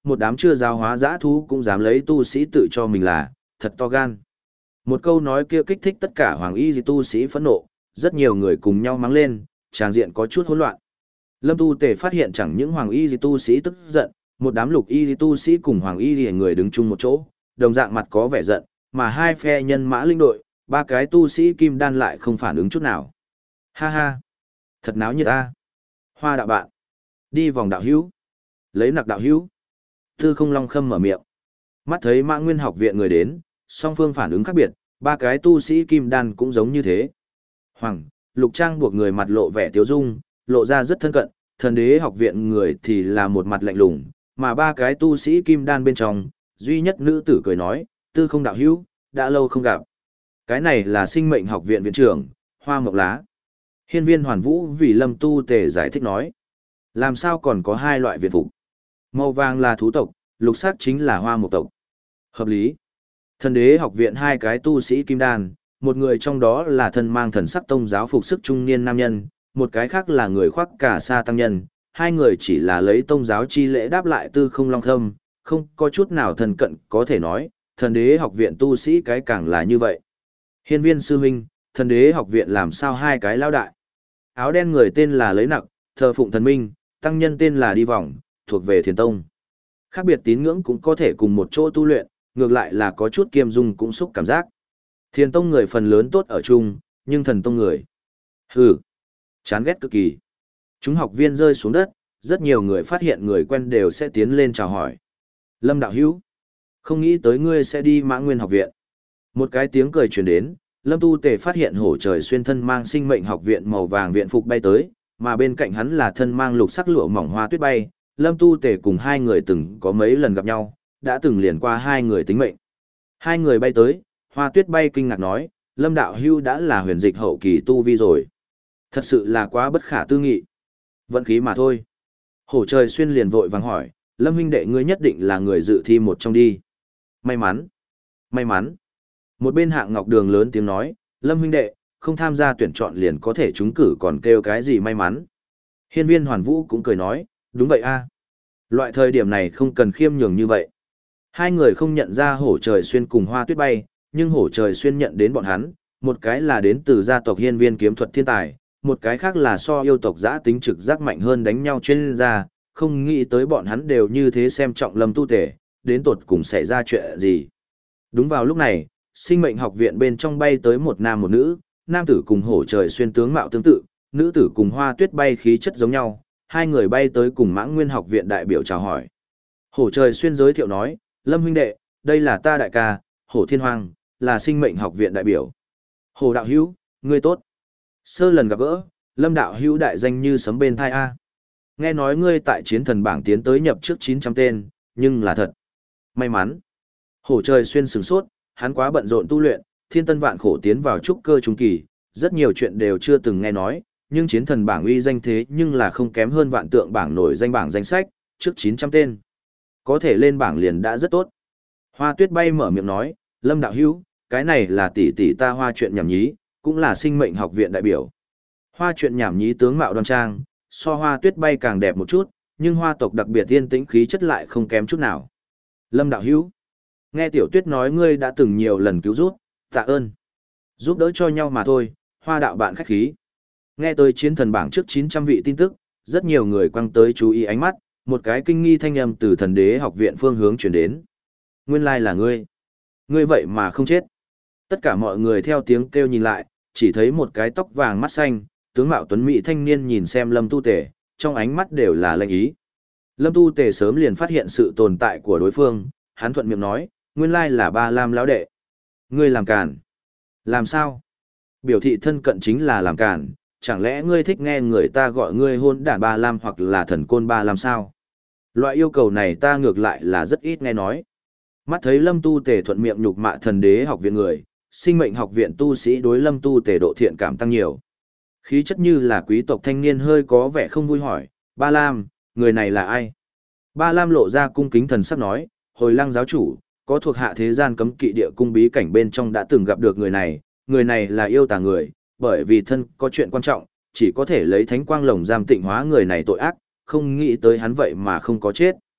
một đám chưa giáo hóa dã thú cũng dám lấy tu sĩ tự cho mình là, thật to gan. Một câu nói kia kích thích tất cả hoàng y tu sĩ phẫn nộ, rất nhiều người cùng nhau mắng lên, tràng diện có chút hỗn loạn. Lâm Tu Tề phát hiện chẳng những hoàng y tu sĩ tức giận, một đám lục y tu sĩ cùng hoàng y người đứng chung một chỗ, đồng dạng mặt có vẻ giận, mà hai phe nhân mã linh đội, ba cái tu sĩ kim đan lại không phản ứng chút nào. Ha ha, thật náo nhiệt ta. Hoa đạo bạn, đi vòng đạo hữu, lấy nặc đạo hữu. Tư Không Long Khâm mở miệng. Mắt thấy Mã Nguyên học viện người đến, song phương phản ứng khác biệt, ba cái tu sĩ kim đan cũng giống như thế. Hoàng, Lục Trang buộc người mặt lộ vẻ tiếu dung, lộ ra rất thân cận, thần đế học viện người thì là một mặt lạnh lùng, mà ba cái tu sĩ kim đan bên trong, duy nhất nữ tử cười nói, Tư Không đạo hữu, đã lâu không gặp. Cái này là sinh mệnh học viện viện trưởng, Hoa Mộc Lá. Hiên Viên Hoàn Vũ vì Lâm Tu Tề giải thích nói, làm sao còn có hai loại viện phục? Màu vàng là thú tộc, lục sắc chính là hoa mộc tộc. Hợp lý. Thần đế học viện hai cái tu sĩ kim đan, một người trong đó là thân mang thần sắc tông giáo phục sức trung niên nam nhân, một cái khác là người khoác cả sa tăng nhân, hai người chỉ là lấy tông giáo chi lễ đáp lại Tư Không Long Khâm, không có chút nào thần cận có thể nói, thần đế học viện tu sĩ cái càng là như vậy. Hiên Viên sư huynh, thần đế học viện làm sao hai cái lao đại? Áo đen người tên là Lấy Nặc, thờ phụng thần minh, tăng nhân tên là Đi Vòng, thuộc về Thiền Tông. Khác biệt tín ngưỡng cũng có thể cùng một chỗ tu luyện, ngược lại là có chút kiêm dung cũng xúc cảm giác. Thiền Tông người phần lớn tốt ở chung, nhưng Thần Tông người, hừ, chán ghét cực kỳ. Chúng học viên rơi xuống đất, rất nhiều người phát hiện người quen đều sẽ tiến lên chào hỏi. Lâm đạo hữu, không nghĩ tới ngươi sẽ đi Mã Nguyên học viện. Một cái tiếng cười truyền đến, Lâm Tu Tề phát hiện hổ trời xuyên thân mang sinh mệnh học viện màu vàng viện phục bay tới, mà bên cạnh hắn là thân mang lục sắc lụa mỏng hoa tuyết bay. Lâm Tu Tề cùng hai người từng có mấy lần gặp nhau, đã từng liền qua hai người tính mệnh. Hai người bay tới, hoa tuyết bay kinh ngạc nói, Lâm đạo hưu đã là huyền dịch hậu kỳ tu vi rồi. Thật sự là quá bất khả tư nghị. Vận khí mà thôi. Hổ trời xuyên liền vội vàng hỏi, Lâm huynh đệ ngươi nhất định là người dự thi một trong đi. May mắn. May mắn. Một bên Hạng Ngọc Đường lớn tiếng nói, Lâm huynh đệ, không tham gia tuyển chọn liền có thể trúng cử còn kêu cái gì may mắn. Hiên Viên Hoàn Vũ cũng cười nói, đúng vậy a. Loại thời điểm này không cần khiêm nhường như vậy. Hai người không nhận ra hổ trời xuyên cùng hoa tuyết bay, nhưng hổ trời xuyên nhận đến bọn hắn, một cái là đến từ gia tộc Hiên Viên kiếm thuật thiên tài, một cái khác là so yêu tộc giã tính trực giác mạnh hơn đánh nhau chuyên gia, không nghĩ tới bọn hắn đều như thế xem trọng Lâm Tu Tề, đến tột cùng xảy ra chuyện gì. Đúng vào lúc này, sinh mệnh học viện bên trong bay tới một nam một nữ, nam tử cùng hổ trời xuyên tướng mạo tương tự, nữ tử cùng hoa tuyết bay khí chất giống nhau, hai người bay tới cùng Mã Nguyên học viện đại biểu chào hỏi. Hổ trời xuyên giới thiệu nói, Lâm huynh đệ, đây là ta đại ca, Hổ Thiên Hoàng, là sinh mệnh học viện đại biểu. Hổ đạo hữu, ngươi tốt. Sơ lần gặp gỡ, Lâm đạo hữu đại danh như sấm bên thai A. Nghe nói ngươi tại chiến thần bảng tiến tới nhập trước chín trăm tên, nhưng là thật. May mắn. Hổ trời xuyên sửng sốt, hắn quá bận rộn tu luyện, thiên tân vạn khổ tiến vào trúc cơ trung kỳ, rất nhiều chuyện đều chưa từng nghe nói, nhưng chiến thần bảng uy danh thế nhưng là không kém hơn vạn tượng bảng nổi danh bảng danh sách, trước chín trăm tên. Có thể lên bảng liền đã rất tốt. Hoa tuyết bay mở miệng nói, Lâm đạo hữu, cái này là tỷ tỷ ta Hoa chuyện nhảm nhí, cũng là sinh mệnh học viện đại biểu. Hoa chuyện nhảm nhí tướng mạo đoan trang, so hoa tuyết bay càng đẹp một chút, nhưng hoa tộc đặc biệt yên tĩnh khí chất lại không kém chút nào. Lâm đạo hữu, nghe tiểu tuyết nói ngươi đã từng nhiều lần cứu giúp, tạ ơn. Giúp đỡ cho nhau mà thôi, hoa đạo bạn khách khí. Nghe tới chiến thần bảng trước chín trăm vị tin tức, rất nhiều người quăng tới chú ý ánh mắt, một cái kinh nghi thanh âm từ thần đế học viện phương hướng chuyển đến. Nguyên lai là ngươi. Ngươi vậy mà không chết. Tất cả mọi người theo tiếng kêu nhìn lại, chỉ thấy một cái tóc vàng mắt xanh, tướng mạo tuấn mỹ thanh niên nhìn xem Lâm Tu Tề, trong ánh mắt đều là lệnh ý. Lâm Tu Tề sớm liền phát hiện sự tồn tại của đối phương, hắn thuận miệng nói, nguyên lai là Ba Lam lão đệ. Ngươi làm cản. Làm sao? Biểu thị thân cận chính là làm cản, chẳng lẽ ngươi thích nghe người ta gọi ngươi hôn đản Ba Lam hoặc là thần côn Ba Lam sao? Loại yêu cầu này ta ngược lại là rất ít nghe nói. Mắt thấy Lâm Tu Tề thuận miệng nhục mạ thần đế học viện người, sinh mệnh học viện tu sĩ đối Lâm Tu Tề độ thiện cảm tăng nhiều. Khí chất như là quý tộc thanh niên hơi có vẻ không vui hỏi, Ba Lam, người này là ai? Ba Lam lộ ra cung kính thần sắc nói, hồi lăng giáo chủ, có thuộc hạ thế gian cấm kỵ địa cung bí cảnh bên trong đã từng gặp được người này, người này là yêu tà người, bởi vì thân có chuyện quan trọng, chỉ có thể lấy thánh quang lồng giam tịnh hóa người này tội ác, không nghĩ tới hắn vậy mà không có chết.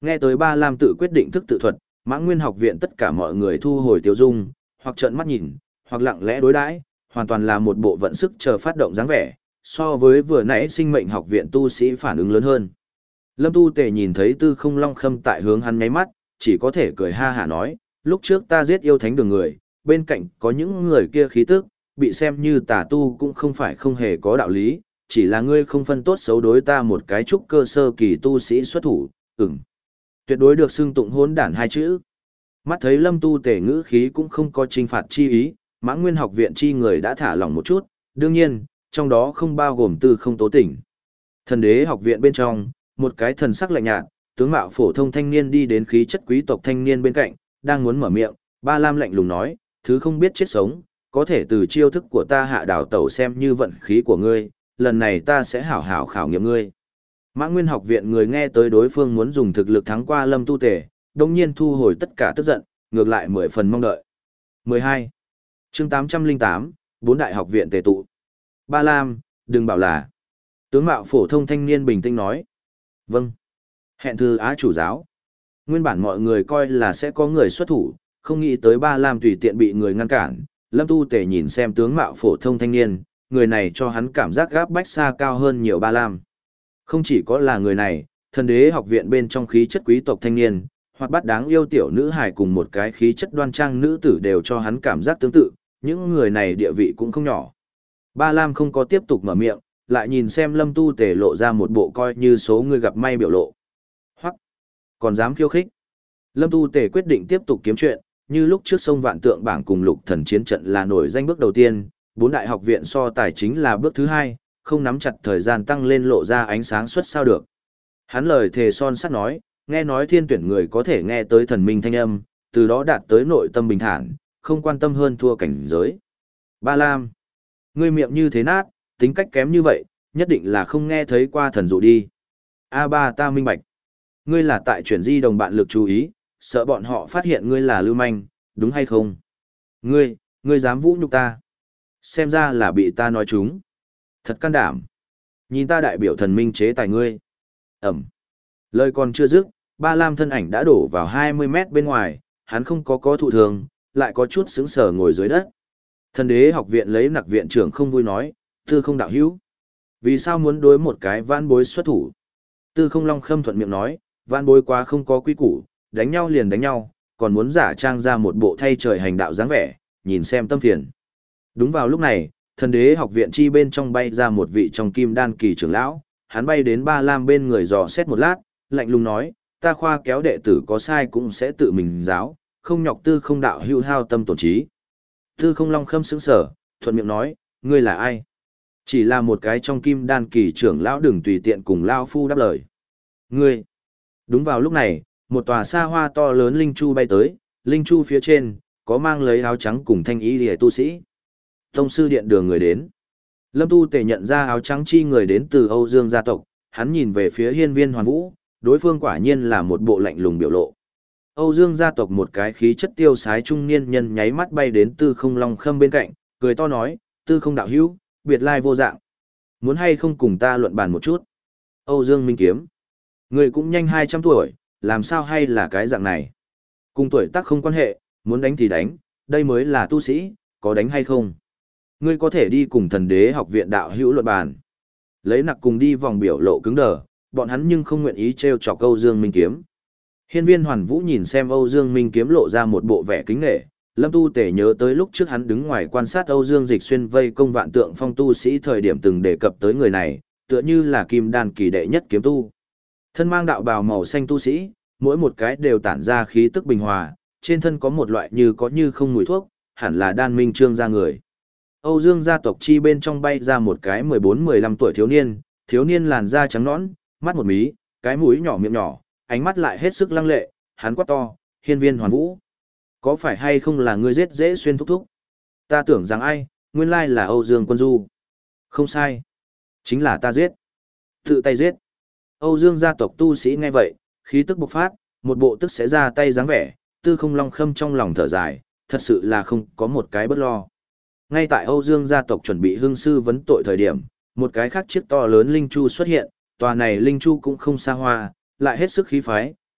Nghe tới Ba Lam tự quyết định thức tự thuật, Mãng Nguyên học viện tất cả mọi người thu hồi tiêu dung, hoặc trợn mắt nhìn, hoặc lặng lẽ đối đãi, hoàn toàn là một bộ vận sức chờ phát động dáng vẻ, so với vừa nãy sinh mệnh học viện tu sĩ phản ứng lớn hơn. Lâm Tu Tề nhìn thấy Tư Không Long Khâm tại hướng hắn nháy mắt, chỉ có thể cười ha hả nói, lúc trước ta giết yêu thánh đường người, bên cạnh có những người kia khí tức, bị xem như tà tu cũng không phải không hề có đạo lý, chỉ là ngươi không phân tốt xấu đối ta một cái trúc cơ sơ kỳ tu sĩ xuất thủ, ừm. Tuyệt đối được xưng tụng hỗn đản hai chữ. Mắt thấy Lâm Tu Tề ngữ khí cũng không có trinh phạt chi ý, Mãng Nguyên học viện chi người đã thả lỏng một chút, đương nhiên, trong đó không bao gồm Tư Không Tố Tỉnh. Thần Đế học viện bên trong, một cái thần sắc lạnh nhạt, tướng mạo phổ thông thanh niên đi đến khí chất quý tộc thanh niên bên cạnh, đang muốn mở miệng, Ba Lam lạnh lùng nói, thứ không biết chết sống, có thể từ chiêu thức của ta hạ đảo tẩu xem như vận khí của ngươi, lần này ta sẽ hảo hảo khảo nghiệm ngươi. Mãng Nguyên học viện người nghe tới đối phương muốn dùng thực lực thắng qua Lâm Tu Tề, đồng nhiên thu hồi tất cả tức giận, ngược lại mười phần mong đợi. mười hai. chương tám trăm lẻ tám, bốn đại học viện tề tụ. Ba Lam, đừng bảo là. Tướng mạo phổ thông thanh niên bình tĩnh nói. Vâng. Hẹn thư á chủ giáo. Nguyên bản mọi người coi là sẽ có người xuất thủ, không nghĩ tới Ba Lam tùy tiện bị người ngăn cản. Lâm Tu Tề nhìn xem tướng mạo phổ thông thanh niên, người này cho hắn cảm giác gáp bách xa cao hơn nhiều Ba Lam. Không chỉ có là người này, Thần Đế học viện bên trong khí chất quý tộc thanh niên, hoặc bắt đáng yêu tiểu nữ hài cùng một cái khí chất đoan trang nữ tử đều cho hắn cảm giác tương tự, những người này địa vị cũng không nhỏ. Ba Lam không có tiếp tục mở miệng, lại nhìn xem Lâm Tu Tề lộ ra một bộ coi như số người gặp may biểu lộ. Hoặc, còn dám khiêu khích. Lâm Tu Tề quyết định tiếp tục kiếm chuyện, như lúc trước sông Vạn Tượng bảng cùng Lục Thần chiến trận là nổi danh bước đầu tiên, bốn đại học viện so tài chính là bước thứ hai, không nắm chặt thời gian tăng lên lộ ra ánh sáng xuất sao được. Hắn lời thề son sắt nói, nghe nói thiên tuyển người có thể nghe tới thần minh thanh âm, từ đó đạt tới nội tâm bình thản, không quan tâm hơn thua cảnh giới. Ba Lam, ngươi miệng như thế nát, tính cách kém như vậy, nhất định là không nghe thấy qua thần dụ đi. A ba ta minh bạch. Ngươi là tại chuyển di đồng bạn lực chú ý, sợ bọn họ phát hiện ngươi là lưu manh, đúng hay không? Ngươi, ngươi dám vũ nhục ta. Xem ra là bị ta nói trúng. Thật can đảm. Nhìn ta đại biểu thần minh chế tài ngươi. Ẩm. Lời còn chưa dứt, Ba Lam thân ảnh đã đổ vào hai mươi mét bên ngoài, hắn không có có thụ thường, lại có chút sững sờ ngồi dưới đất. Thần Đế học viện lấy nặc viện trưởng không vui nói, Tư Không đạo hữu. Vì sao muốn đối một cái vãn bối xuất thủ? Tư Không Long Khâm thuận miệng nói, vãn bối quá không có quy củ, đánh nhau liền đánh nhau, còn muốn giả trang ra một bộ thay trời hành đạo dáng vẻ, nhìn xem tâm phiền. Đúng vào lúc này, Thần Đế học viện chi bên trong bay ra một vị trong kim đan kỳ trưởng lão, hắn bay đến Ba Lam bên người dò xét một lát, lạnh lùng nói, ta khoa kéo đệ tử có sai cũng sẽ tự mình giáo, không nhọc Tư Không đạo hữu hao tâm tổn trí. Tư Không Long Khâm sững sở, thuận miệng nói, ngươi là ai? Chỉ là một cái trong kim đan kỳ trưởng lão đừng tùy tiện cùng lão phu đáp lời. Ngươi! Đúng vào lúc này, một tòa xa hoa to lớn linh chu bay tới, linh chu phía trên, có mang lấy áo trắng cùng thanh ý liễu tu sĩ. Tông sư điện đường người đến. Lâm Tu Tề nhận ra áo trắng chi người đến từ Âu Dương gia tộc, hắn nhìn về phía Hiên Viên Hoàn Vũ, đối phương quả nhiên là một bộ lạnh lùng biểu lộ. Âu Dương gia tộc một cái khí chất tiêu sái trung niên nhân nháy mắt bay đến Tư Không Long Khâm bên cạnh, cười to nói, Tư Không đạo hữu, biệt lai vô dạng. Muốn hay không cùng ta luận bàn một chút? Âu Dương Minh Kiếm. Người cũng nhanh hai trăm tuổi, làm sao hay là cái dạng này? Cùng tuổi tác không quan hệ, muốn đánh thì đánh, đây mới là tu sĩ, có đánh hay không? Ngươi có thể đi cùng Thần Đế học viện đạo hữu luận bàn. Lấy nặc cùng đi vòng biểu lộ cứng đờ, bọn hắn nhưng không nguyện ý trêu chọc Âu Dương Minh Kiếm. Hiên Viên Hoàn Vũ nhìn xem Âu Dương Minh Kiếm lộ ra một bộ vẻ kính nể, Lâm Tu Tể nhớ tới lúc trước hắn đứng ngoài quan sát Âu Dương Dịch Xuyên vây công Vạn Tượng Phong tu sĩ thời điểm từng đề cập tới người này, tựa như là kim đan kỳ đệ nhất kiếm tu. Thân mang đạo bào màu xanh tu sĩ, mỗi một cái đều tản ra khí tức bình hòa, trên thân có một loại như có như không mùi thuốc, hẳn là đan minh trương ra người. Âu Dương gia tộc chi bên trong bay ra một cái mười bốn mười lăm tuổi thiếu niên, thiếu niên làn da trắng nõn, mắt một mí, cái mũi nhỏ miệng nhỏ, ánh mắt lại hết sức lăng lệ, hắn quát to, Hiên Viên Hoàn Vũ. Có phải hay không là ngươi giết dễ xuyên thúc thúc? Ta tưởng rằng ai, nguyên lai là Âu Dương Quân Du. Không sai. Chính là ta giết. Tự tay giết. Âu Dương gia tộc tu sĩ nghe vậy, khí tức bộc phát, một bộ tức sẽ ra tay dáng vẻ, Tư Không Long Khâm trong lòng thở dài, thật sự là không có một cái bất lo. Ngay tại Âu Dương gia tộc chuẩn bị hưng sư vấn tội thời điểm, một cái khác chiếc to lớn linh chu xuất hiện, tòa này linh chu cũng không xa hoa, lại hết sức khí phái,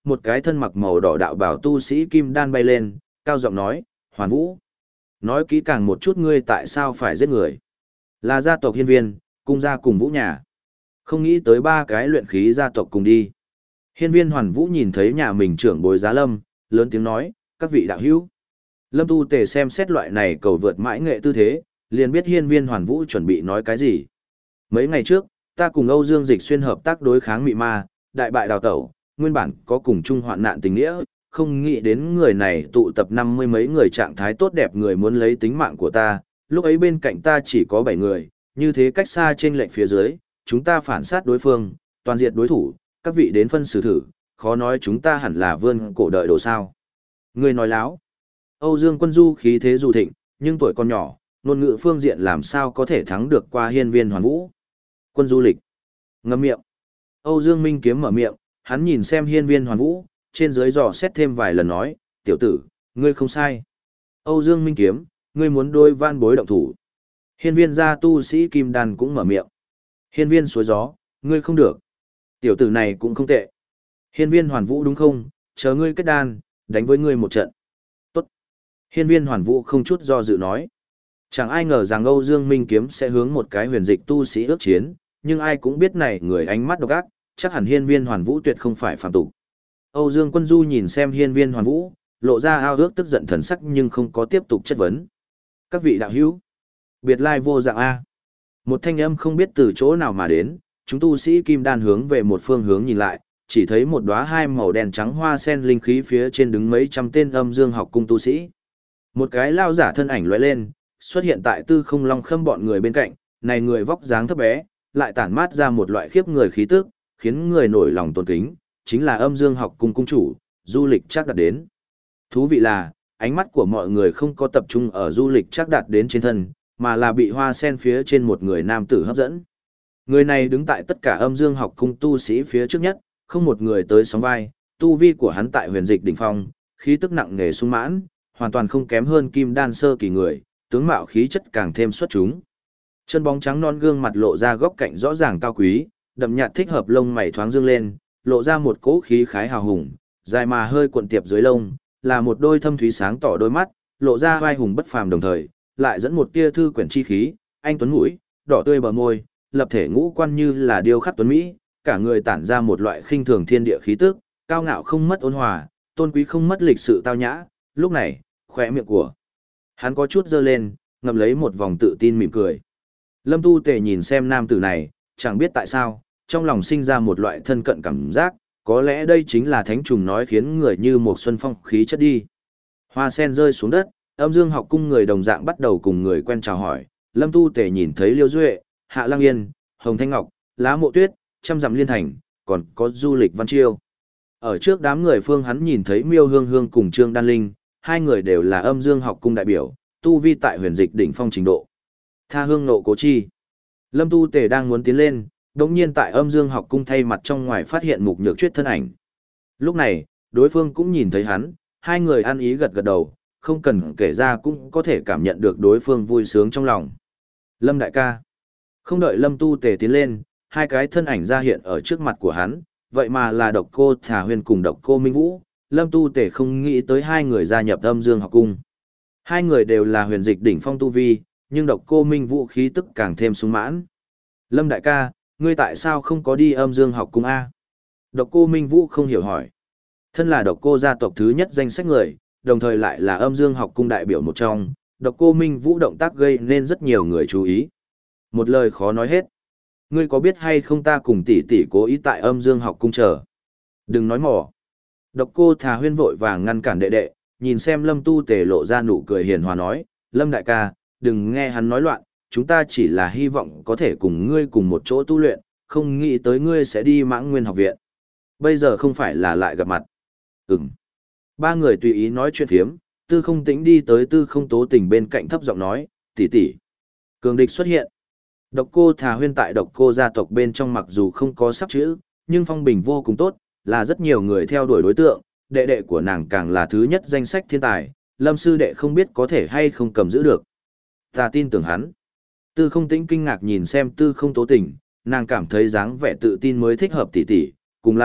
một cái thân mặc màu đỏ đạo bảo tu sĩ kim đan bay lên, cao giọng nói, Hoàn Vũ. Nói kỹ càng một chút ngươi tại sao phải giết người. Là gia tộc hiên viên, cung gia cùng Vũ nhà. Không nghĩ tới ba cái luyện khí gia tộc cùng đi. Hiên viên Hoàn Vũ nhìn thấy nhà mình trưởng bối Giá Lâm, lớn tiếng nói, các vị đạo hữu. Lâm Tu Tề xem xét loại này cầu vượt mãi nghệ tư thế, liền biết hiên viên Hoàn Vũ chuẩn bị nói cái gì. Mấy ngày trước, ta cùng Âu Dương Dịch xuyên hợp tác đối kháng mị ma, đại bại đào tẩu, nguyên bản có cùng chung hoạn nạn tình nghĩa, không nghĩ đến người này tụ tập năm mươi mấy người trạng thái tốt đẹp người muốn lấy tính mạng của ta, lúc ấy bên cạnh ta chỉ có bảy người, như thế cách xa trên lệnh phía dưới, chúng ta phản sát đối phương, toàn diệt đối thủ, các vị đến phân xử thử, khó nói chúng ta hẳn là vươn cổ đợi đồ sao. Người nói láo. Âu Dương Quân Du khí thế dù thịnh, nhưng tuổi còn nhỏ, ngôn ngữ phương diện làm sao có thể thắng được qua hiên viên Hoàn Vũ. Quân du lịch. Ngậm miệng. Âu Dương Minh Kiếm mở miệng, hắn nhìn xem hiên viên Hoàn Vũ, trên dưới dò xét thêm vài lần nói, tiểu tử, ngươi không sai. Âu Dương Minh Kiếm, ngươi muốn đôi van bối động thủ. Hiên viên gia tu sĩ Kim Đan cũng mở miệng. Hiên viên suối gió, ngươi không được. Tiểu tử này cũng không tệ. Hiên viên Hoàn Vũ đúng không, chờ ngươi kết đan, đánh với ngươi một trận. Tốt. Hiên viên Hoàn Vũ không chút do dự nói. Chẳng ai ngờ rằng Âu Dương Minh Kiếm sẽ hướng một cái huyền dịch tu sĩ ước chiến, nhưng ai cũng biết này người ánh mắt độc ác, chắc hẳn hiên viên Hoàn Vũ tuyệt không phải phàm tục. Âu Dương Quân Du nhìn xem hiên viên Hoàn Vũ, lộ ra ao ước tức giận thần sắc nhưng không có tiếp tục chất vấn. Các vị đạo hữu, biệt lai vô dạng A. Một thanh âm không biết từ chỗ nào mà đến, chúng tu sĩ kim đan hướng về một phương hướng nhìn lại, chỉ thấy một đóa hai màu đen trắng hoa sen linh khí phía trên đứng mấy trăm tên âm dương học cung tu sĩ. Một cái lao giả thân ảnh lóe lên, xuất hiện tại Tư Không Long Khâm bọn người bên cạnh, này người vóc dáng thấp bé, lại tản mát ra một loại khiếp người khí tức, khiến người nổi lòng tôn kính, chính là âm dương học cung cung chủ, Du Lịch Trác Đạt đến. Thú vị là, ánh mắt của mọi người không có tập trung ở Du Lịch Trác Đạt đến trên thân, mà là bị hoa sen phía trên một người nam tử hấp dẫn. Người này đứng tại tất cả âm dương học cung tu sĩ phía trước nhất, không một người tới sóng vai, tu vi của hắn tại huyền dịch đỉnh phong, khí tức nặng nề sung mãn, hoàn toàn không kém hơn kim đan sơ kỳ người, tướng mạo khí chất càng thêm xuất chúng. Chân bóng trắng non gương mặt lộ ra góc cạnh rõ ràng cao quý, đậm nhạt thích hợp lông mày thoáng dương lên, lộ ra một cỗ khí khái hào hùng, dài mà hơi cuộn tiệp dưới lông, là một đôi thâm thúy sáng tỏ đôi mắt, lộ ra vai hùng bất phàm đồng thời, lại dẫn một tia thư quyển chi khí, anh tuấn mũi, đỏ tươi bờ môi, lập thể ngũ quan như là điêu khắc tuấn mỹ, cả người tản ra một loại khinh thường thiên địa khí tức, cao ngạo không mất ôn hòa, tôn quý không mất lịch sự tao nhã. Lúc này, khóe miệng của hắn có chút dơ lên, ngậm lấy một vòng tự tin mỉm cười. Lâm Tu Tề nhìn xem nam tử này, chẳng biết tại sao, trong lòng sinh ra một loại thân cận cảm giác, có lẽ đây chính là thánh trùng nói khiến người như một xuân phong khí chất đi. Hoa sen rơi xuống đất, âm dương học cung người đồng dạng bắt đầu cùng người quen chào hỏi. Lâm Tu Tề nhìn thấy Liêu Duệ, Hạ Lăng Yên, Hồng Thanh Ngọc, Lá Mộ Tuyết, Trăm Dặm Liên Thành, còn có Du Lịch Văn Chiêu. Ở trước đám người phương hắn nhìn thấy Miêu Hương Hương cùng Trương Đan Linh, hai người đều là âm dương học cung đại biểu, tu vi tại huyền dịch đỉnh phong trình độ. Tha hương nộ cố chi. Lâm Tu Tề đang muốn tiến lên, đột nhiên tại âm dương học cung thay mặt trong ngoài phát hiện Mục Nhược Chuyết thân ảnh. Lúc này, đối phương cũng nhìn thấy hắn, hai người ăn ý gật gật đầu, không cần kể ra cũng có thể cảm nhận được đối phương vui sướng trong lòng. Lâm đại ca. Không đợi Lâm Tu Tề tiến lên, hai cái thân ảnh ra hiện ở trước mặt của hắn, vậy mà là Độc Cô Thả Huyền cùng Độc Cô Minh Vũ. Lâm Tu Tề không nghĩ tới hai người gia nhập âm dương học cung. Hai người đều là huyền dịch đỉnh phong tu vi, nhưng Độc Cô Minh Vũ khí tức càng thêm sung mãn. Lâm đại ca, ngươi tại sao không có đi âm dương học cung A? Độc Cô Minh Vũ không hiểu hỏi. Thân là Độc Cô gia tộc thứ nhất danh sách người, đồng thời lại là âm dương học cung đại biểu một trong, Độc Cô Minh Vũ động tác gây nên rất nhiều người chú ý. Một lời khó nói hết. Ngươi có biết hay không ta cùng tỷ tỷ cố ý tại âm dương học cung chờ? Đừng nói mỏ. Độc Cô Thà Huyên vội vàng ngăn cản đệ đệ, nhìn xem Lâm Tu Tề lộ ra nụ cười hiền hòa nói, Lâm đại ca, đừng nghe hắn nói loạn, chúng ta chỉ là hy vọng có thể cùng ngươi cùng một chỗ tu luyện, không nghĩ tới ngươi sẽ đi Mãng Nguyên học viện. Bây giờ không phải là lại gặp mặt. Ừm. Ba người tùy ý nói chuyện phiếm, Tư Không Tĩnh đi tới Tư Không Tố Tình bên cạnh thấp giọng nói, tỷ tỷ, cường địch xuất hiện. Độc Cô Thà Huyên tại Độc Cô gia tộc bên trong mặc dù không có sắp chữ, nhưng phong bình vô cùng tốt, là rất nhiều người theo đuổi đối tượng, đệ đệ của nàng càng là thứ nhất danh sách thiên tài, Lâm sư đệ không biết có thể hay không cầm giữ được. Ta tin tưởng hắn. Tư Không Tĩnh kinh ngạc nhìn xem Tư Không Tố Tình, nàng cảm thấy dáng vẻ tự tin mới thích hợp tỷ tỷ, cùng là,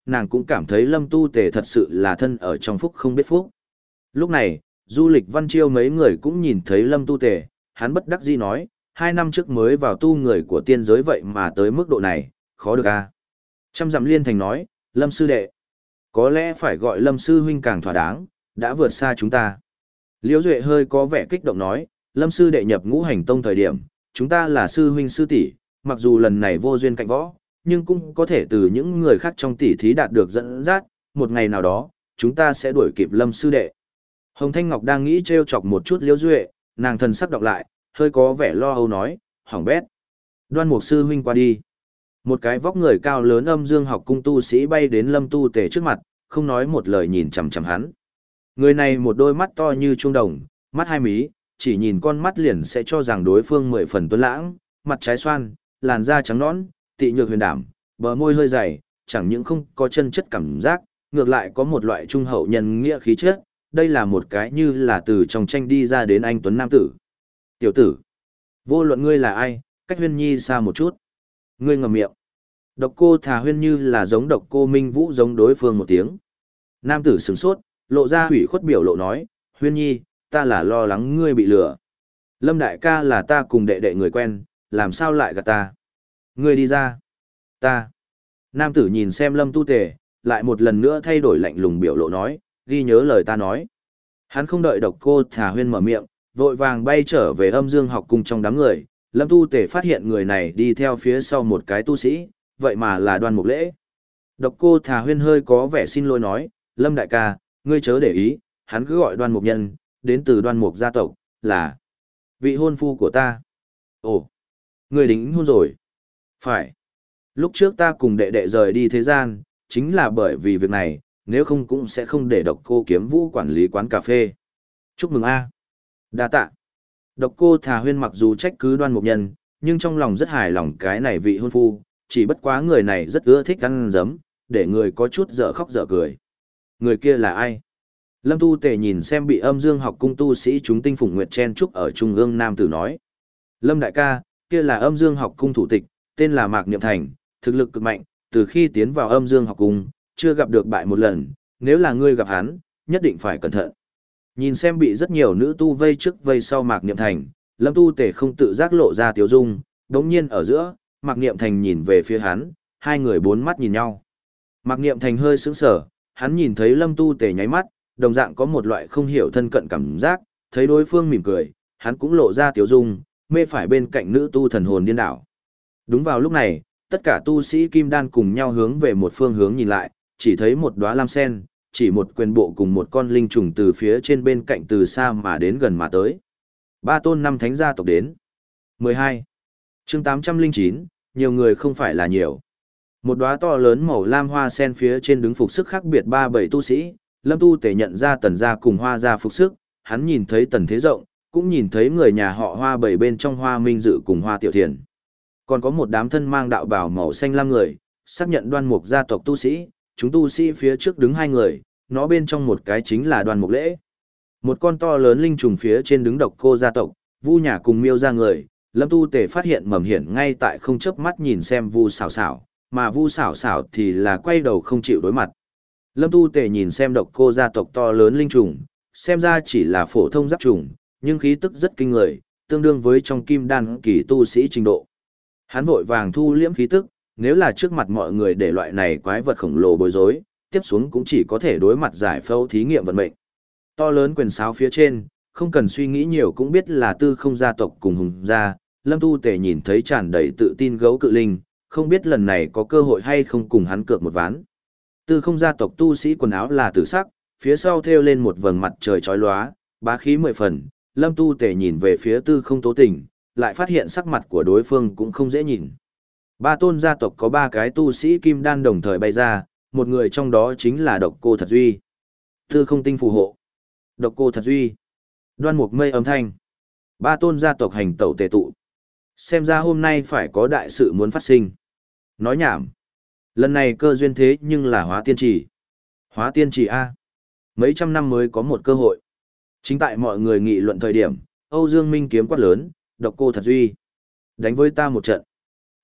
nàng cũng cảm thấy Lâm Tu Tề thật sự là thân ở trong phúc không biết phúc. Lúc này, du lịch Văn Chiêu mấy người cũng nhìn thấy Lâm Tu Tề, hắn bất đắc dĩ nói, hai năm trước mới vào tu người của tiên giới vậy mà tới mức độ này, khó được a. Trăm dặm liên thành nói, Lâm sư đệ, có lẽ phải gọi Lâm sư huynh càng thỏa đáng, đã vượt xa chúng ta. Liễu Duệ hơi có vẻ kích động nói, Lâm sư đệ nhập ngũ hành tông thời điểm, chúng ta là sư huynh sư tỷ, mặc dù lần này vô duyên cạnh võ, nhưng cũng có thể từ những người khác trong tỷ thí đạt được dẫn dắt, một ngày nào đó, chúng ta sẽ đuổi kịp Lâm sư đệ. Hồng Thanh Ngọc đang nghĩ trêu chọc một chút Liễu Duệ, nàng thần sắc đọc lại, hơi có vẻ lo âu nói, hỏng bét. Đoan Mục sư huynh qua đi. Một cái vóc người cao lớn âm dương học cung tu sĩ bay đến Lâm Tu Tề trước mặt, không nói một lời nhìn chằm chằm hắn. Người này một đôi mắt to như trung đồng, mắt hai mí, chỉ nhìn con mắt liền sẽ cho rằng đối phương mười phần tuấn lãng, mặt trái xoan, làn da trắng nõn, tị nhược huyền đảm, bờ môi hơi dày, chẳng những không có chân chất cảm giác, ngược lại có một loại trung hậu nhân nghĩa khí chất, đây là một cái như là từ trong tranh đi ra đến anh tuấn nam tử. Tiểu tử, vô luận ngươi là ai, cách Huyên Nhi xa một chút. Ngươi ngậm miệng. Độc Cô Thà Huyên như là giống Độc Cô Minh Vũ giống đối phương một tiếng. Nam tử sửng sốt, lộ ra hủy khuất biểu lộ nói, Huyên Nhi, ta là lo lắng ngươi bị lừa. Lâm đại ca là ta cùng đệ đệ người quen, làm sao lại gạt ta? Ngươi đi ra. Ta. Nam tử nhìn xem Lâm Tu Tề, lại một lần nữa thay đổi lạnh lùng biểu lộ nói, ghi nhớ lời ta nói. Hắn không đợi Độc Cô Thà Huyên mở miệng, vội vàng bay trở về âm dương học cung trong đám người. Lâm Tu Tề phát hiện người này đi theo phía sau một cái tu sĩ, vậy mà là Đoan Mục Lễ. Độc Cô Thà Huyên hơi có vẻ xin lỗi nói, Lâm đại ca, ngươi chớ để ý, hắn cứ gọi Đoan Mục Nhân, đến từ Đoan Mục gia tộc, là vị hôn phu của ta. Ồ, ngươi đính hôn rồi. Phải. Lúc trước ta cùng đệ đệ rời đi thế gian, chính là bởi vì việc này, nếu không cũng sẽ không để Độc Cô Kiếm Vũ quản lý quán cà phê. Chúc mừng a. Đa tạ. Độc Cô Thà Huyên mặc dù trách cứ Đoan Mục Nhân, nhưng trong lòng rất hài lòng cái này vị hôn phu, chỉ bất quá người này rất ưa thích ăn dấm, để người có chút dở khóc dở cười. Người kia là ai? Lâm Tu Tề nhìn xem bị âm dương học cung tu sĩ chúng tinh phùng nguyệt chen trúc ở trung ương nam tử nói. Lâm đại ca, kia là âm dương học cung thủ tịch, tên là Mạc Niệm Thành, thực lực cực mạnh, từ khi tiến vào âm dương học cung, chưa gặp được bại một lần, nếu là ngươi gặp hắn, nhất định phải cẩn thận. Nhìn xem bị rất nhiều nữ tu vây trước vây sau Mạc Niệm Thành, Lâm Tu Tề không tự giác lộ ra tiếu dung, đống nhiên ở giữa, Mạc Niệm Thành nhìn về phía hắn, hai người bốn mắt nhìn nhau. Mạc Niệm Thành hơi sững sờ, hắn nhìn thấy Lâm Tu Tề nháy mắt, đồng dạng có một loại không hiểu thân cận cảm giác, thấy đối phương mỉm cười, hắn cũng lộ ra tiếu dung, mê phải bên cạnh nữ tu thần hồn điên đảo. Đúng vào lúc này, tất cả tu sĩ kim đan cùng nhau hướng về một phương hướng nhìn lại, chỉ thấy một đóa lam sen, chỉ một quyền bộ cùng một con linh trùng từ phía trên bên cạnh từ xa mà đến gần mà tới. Ba tôn năm thánh gia tộc đến. mười hai. Chương tám trăm lẻ chín, nhiều người không phải là nhiều. Một đóa to lớn màu lam hoa sen phía trên đứng phục sức khác biệt ba bảy tu sĩ, Lâm Tu Tề nhận ra Tần gia cùng Hoa gia phục sức, hắn nhìn thấy Tần Thế Rộng, cũng nhìn thấy người nhà họ Hoa bảy bên trong Hoa Minh Dự cùng Hoa Tiểu Thiền. Còn có một đám thân mang đạo bào màu xanh lam người, xác nhận Đoan Mục gia tộc tu sĩ, chúng tu sĩ phía trước đứng hai người, nó bên trong một cái chính là Đoan Mục Lễ. Một con to lớn linh trùng phía trên đứng Độc Cô gia tộc, Vu nhà cùng Miêu gia người, Lâm Tu Tề phát hiện Mầm Hiển ngay tại không chớp mắt nhìn xem Vu Sảo Sảo, mà Vu Sảo Sảo thì là quay đầu không chịu đối mặt. Lâm Tu Tề nhìn xem Độc Cô gia tộc to lớn linh trùng, xem ra chỉ là phổ thông giáp trùng, nhưng khí tức rất kinh người, tương đương với trong kim đan kỳ tu sĩ trình độ. Hắn vội vàng thu liễm khí tức, nếu là trước mặt mọi người để loại này quái vật khổng lồ bối rối, tiếp xuống cũng chỉ có thể đối mặt giải phẫu thí nghiệm vận mệnh. To lớn quyền sáo phía trên, không cần suy nghĩ nhiều cũng biết là Tư Không gia tộc cùng Hùng gia. Lâm Tu Tề nhìn thấy tràn đầy tự tin gấu cự linh, không biết lần này có cơ hội hay không cùng hắn cược một ván. Tư Không gia tộc tu sĩ quần áo là tử sắc, phía sau thêu lên một vầng mặt trời chói lóa, bá khí mười phần. Lâm Tu Tề nhìn về phía Tư Không Tố Tình, lại phát hiện sắc mặt của đối phương cũng không dễ nhìn. Ba tôn gia tộc có ba cái tu sĩ kim đan đồng thời bay ra, một người trong đó chính là Độc Cô Thật Duy. Tư Không tinh phù hộ. Độc Cô Thật Duy. Đoan Mục Mây âm thanh. Ba tôn gia tộc hành tẩu tề tụ. Xem ra hôm nay phải có đại sự muốn phát sinh. Nói nhảm. Lần này cơ duyên thế nhưng là hóa tiên trì. Hóa tiên trì A. Mấy trăm năm mới có một cơ hội. Chính tại mọi người nghị luận thời điểm, Âu Dương Minh kiếm quát lớn, Độc Cô Thật Duy. Đánh với ta một trận.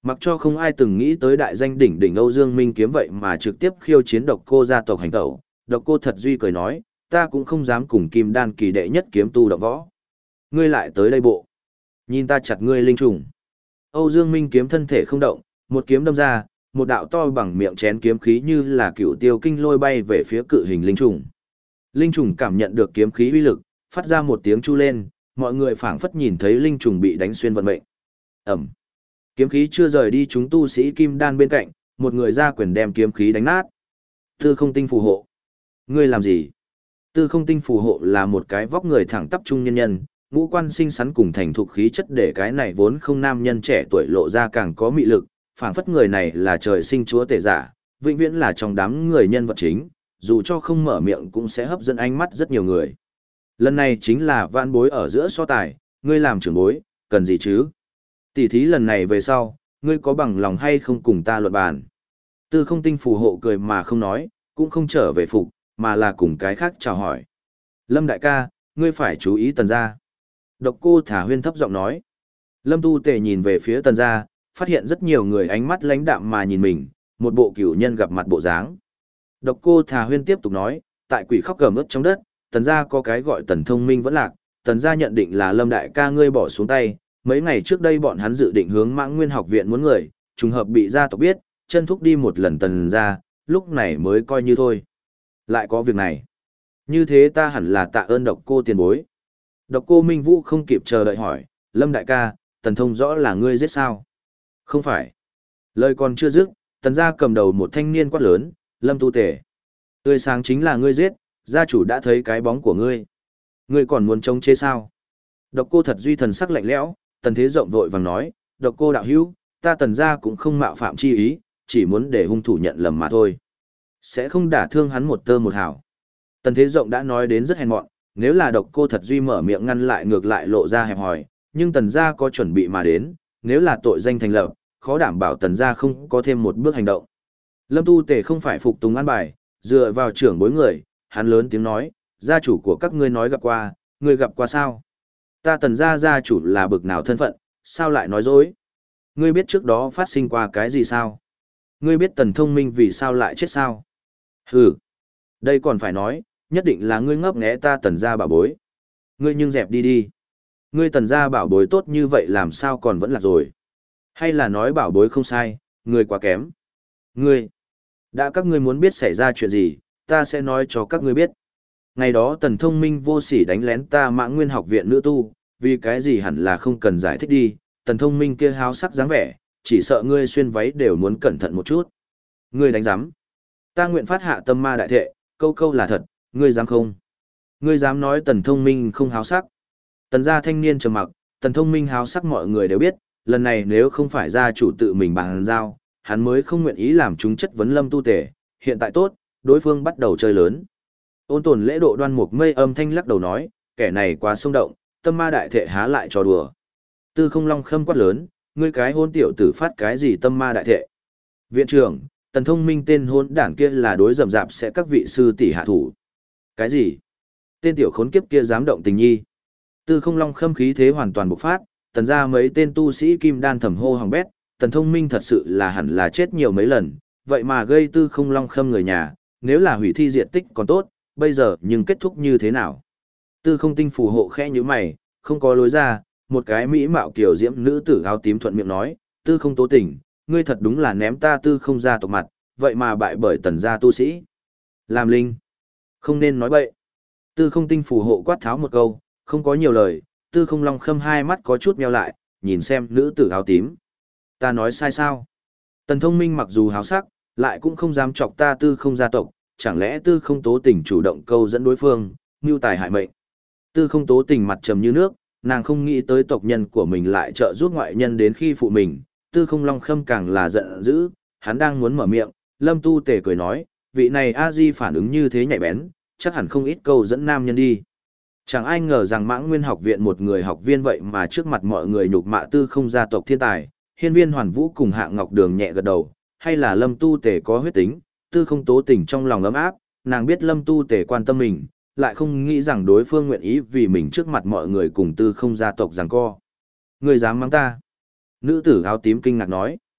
Mặc cho không ai từng nghĩ tới đại danh đỉnh đỉnh Âu Dương Minh kiếm vậy mà trực tiếp khiêu chiến độc cô gia tộc hành tẩu, độc cô thật duy cười nói, ta cũng không dám cùng kim đan kỳ đệ nhất kiếm tu động võ. Ngươi lại tới đây bộ. Nhìn ta chặt ngươi linh trùng. Âu Dương Minh kiếm thân thể không động, một kiếm đâm ra, một đạo to bằng miệng chén kiếm khí như là cựu tiêu kinh lôi bay về phía cự hình linh trùng. Linh trùng cảm nhận được kiếm khí uy lực, phát ra một tiếng chu lên, mọi người phảng phất nhìn thấy linh trùng bị đánh xuyên vận mệnh. Ẩm. Kiếm khí chưa rời đi chúng tu sĩ kim đan bên cạnh, một người ra quyền đem kiếm khí đánh nát. Tư không tinh phù hộ. Ngươi làm gì? Tư không tinh phù hộ là một cái vóc người thẳng tắp trung nhân nhân, ngũ quan xinh xắn cùng thành thục khí chất để cái này vốn không nam nhân trẻ tuổi lộ ra càng có mị lực, phảng phất người này là trời sinh chúa tể giả, vĩnh viễn là trong đám người nhân vật chính, dù cho không mở miệng cũng sẽ hấp dẫn ánh mắt rất nhiều người. Lần này chính là vạn bối ở giữa so tài, ngươi làm trưởng bối, cần gì chứ? Tỷ thí lần này về sau, ngươi có bằng lòng hay không cùng ta luận bàn? Tư không tinh phù hộ cười mà không nói, cũng không trở về phục, mà là cùng cái khác chào hỏi. Lâm đại ca, ngươi phải chú ý tần gia. Độc cô Thả Huyên thấp giọng nói. Lâm Tu Tề nhìn về phía tần gia, phát hiện rất nhiều người ánh mắt lãnh đạm mà nhìn mình, một bộ cửu nhân gặp mặt bộ dáng. Độc cô Thả Huyên tiếp tục nói, tại quỷ khóc gầm ướt trong đất, tần gia có cái gọi tần thông minh vẫn lạc, tần gia nhận định là Lâm đại ca ngươi bỏ xuống tay, mấy ngày trước đây bọn hắn dự định hướng Mãng Nguyên học viện muốn người, trùng hợp bị gia tộc biết, chân thúc đi một lần tần gia, lúc này mới coi như thôi. Lại có việc này. Như thế ta hẳn là tạ ơn độc cô tiền bối. Độc cô Minh Vũ không kịp chờ đợi hỏi, Lâm đại ca, tần thông rõ là ngươi giết sao? Không phải. Lời còn chưa dứt, tần gia cầm đầu một thanh niên quát lớn, Lâm Tu Tề. Tươi sáng chính là ngươi giết, gia chủ đã thấy cái bóng của ngươi. Ngươi còn muốn chống chế sao? Độc cô thật duy thần sắc lạnh lẽo, tần thế rộng vội vàng nói, độc cô đạo hữu, ta tần gia cũng không mạo phạm chi ý, chỉ muốn để hung thủ nhận lầm mà thôi. Sẽ không đả thương hắn một tơ một hào. Tần thế rộng đã nói đến rất hèn mọn, nếu là độc cô thật duy mở miệng ngăn lại ngược lại lộ ra hẹp hòi, nhưng tần gia có chuẩn bị mà đến, nếu là tội danh thành lập, khó đảm bảo tần gia không có thêm một bước hành động. Lâm Tu Tề không phải phục tùng an bài, dựa vào trưởng bối người, hắn lớn tiếng nói, gia chủ của các ngươi nói gặp qua, ngươi gặp qua sao? Ta tần gia gia chủ là bực nào thân phận, sao lại nói dối? Ngươi biết trước đó phát sinh qua cái gì sao? Ngươi biết tần thông minh vì sao lại chết sao? Hừ, đây còn phải nói, nhất định là ngươi ngấp nghé ta tần gia bảo bối. Ngươi nhưng dẹp đi đi. Ngươi tần gia bảo bối tốt như vậy làm sao còn vẫn là rồi? Hay là nói bảo bối không sai, ngươi quá kém? Ngươi, đã các ngươi muốn biết xảy ra chuyện gì, ta sẽ nói cho các ngươi biết. Ngày đó tần thông minh vô sỉ đánh lén ta Mãng Nguyên học viện nữ tu, vì cái gì hẳn là không cần giải thích đi, tần thông minh kia háo sắc dáng vẻ, chỉ sợ ngươi xuyên váy đều muốn cẩn thận một chút. Ngươi đánh giám. Ta nguyện phát hạ tâm ma đại thệ, câu câu là thật, ngươi dám không? Ngươi dám nói tần thông minh không háo sắc. Tần gia thanh niên trầm mặc, tần thông minh háo sắc mọi người đều biết, lần này nếu không phải gia chủ tự mình bàn giao, hắn mới không nguyện ý làm chúng chất vấn Lâm Tu Tề, hiện tại tốt, đối phương bắt đầu chơi lớn. Ôn tồn lễ độ đoan mục mây âm thanh lắc đầu nói, kẻ này quá xông động, tâm ma đại thệ há lại trò đùa. Tư không long khâm quát lớn, ngươi cái hôn tiểu tử phát cái gì tâm ma đại thệ. Viện trưởng, tần thông minh tên hôn đảng kia là đối rầm rạp sẽ các vị sư tỷ hạ thủ. Cái gì? Tên tiểu khốn kiếp kia dám động tình nhi. Tư không long khâm khí thế hoàn toàn bộc phát, tần ra mấy tên tu sĩ kim đan thầm hô hỏng bét, tần thông minh thật sự là hẳn là chết nhiều mấy lần, vậy mà gây tư không long khâm người nhà, nếu là hủy thi diệt tích còn tốt, bây giờ nhưng kết thúc như thế nào? Tư không tinh phù hộ khẽ như mày, không có lối ra, một cái mỹ mạo kiểu diễm nữ tử áo tím thuận miệng nói, tư không tố tình, ngươi thật đúng là ném ta tư không ra tộc mặt, vậy mà bại bởi tần gia tu sĩ. Làm linh, không nên nói bậy. Tư không tinh phù hộ quát tháo một câu, không có nhiều lời, tư không long khâm hai mắt có chút meo lại, nhìn xem nữ tử áo tím. Ta nói sai sao? Tần thông minh mặc dù háo sắc, lại cũng không dám chọc ta tư không gia tộc, chẳng lẽ tư không tố tình chủ động câu dẫn đối phương, mưu tài hại mệnh. Tư không tố tình mặt trầm như nước, nàng không nghĩ tới tộc nhân của mình lại trợ giúp ngoại nhân đến khi phụ mình, tư không long khâm càng là giận dữ, hắn đang muốn mở miệng, Lâm Tu Tề cười nói, vị này a di phản ứng như thế nhạy bén, chắc hẳn không ít câu dẫn nam nhân đi. Chẳng ai ngờ rằng Mãng Nguyên học viện một người học viên vậy mà trước mặt mọi người nhục mạ tư không gia tộc thiên tài, hiên viên hoàn vũ cùng Hạ Ngọc Đường nhẹ gật đầu, hay là Lâm Tu Tề có huyết tính, tư không tố tình trong lòng ấm áp, nàng biết Lâm Tu Tề quan tâm mình, lại không nghĩ rằng đối phương nguyện ý vì mình trước mặt mọi người cùng tư không gia tộc giằng co. Người dám mắng ta? Nữ tử áo tím kinh ngạc nói.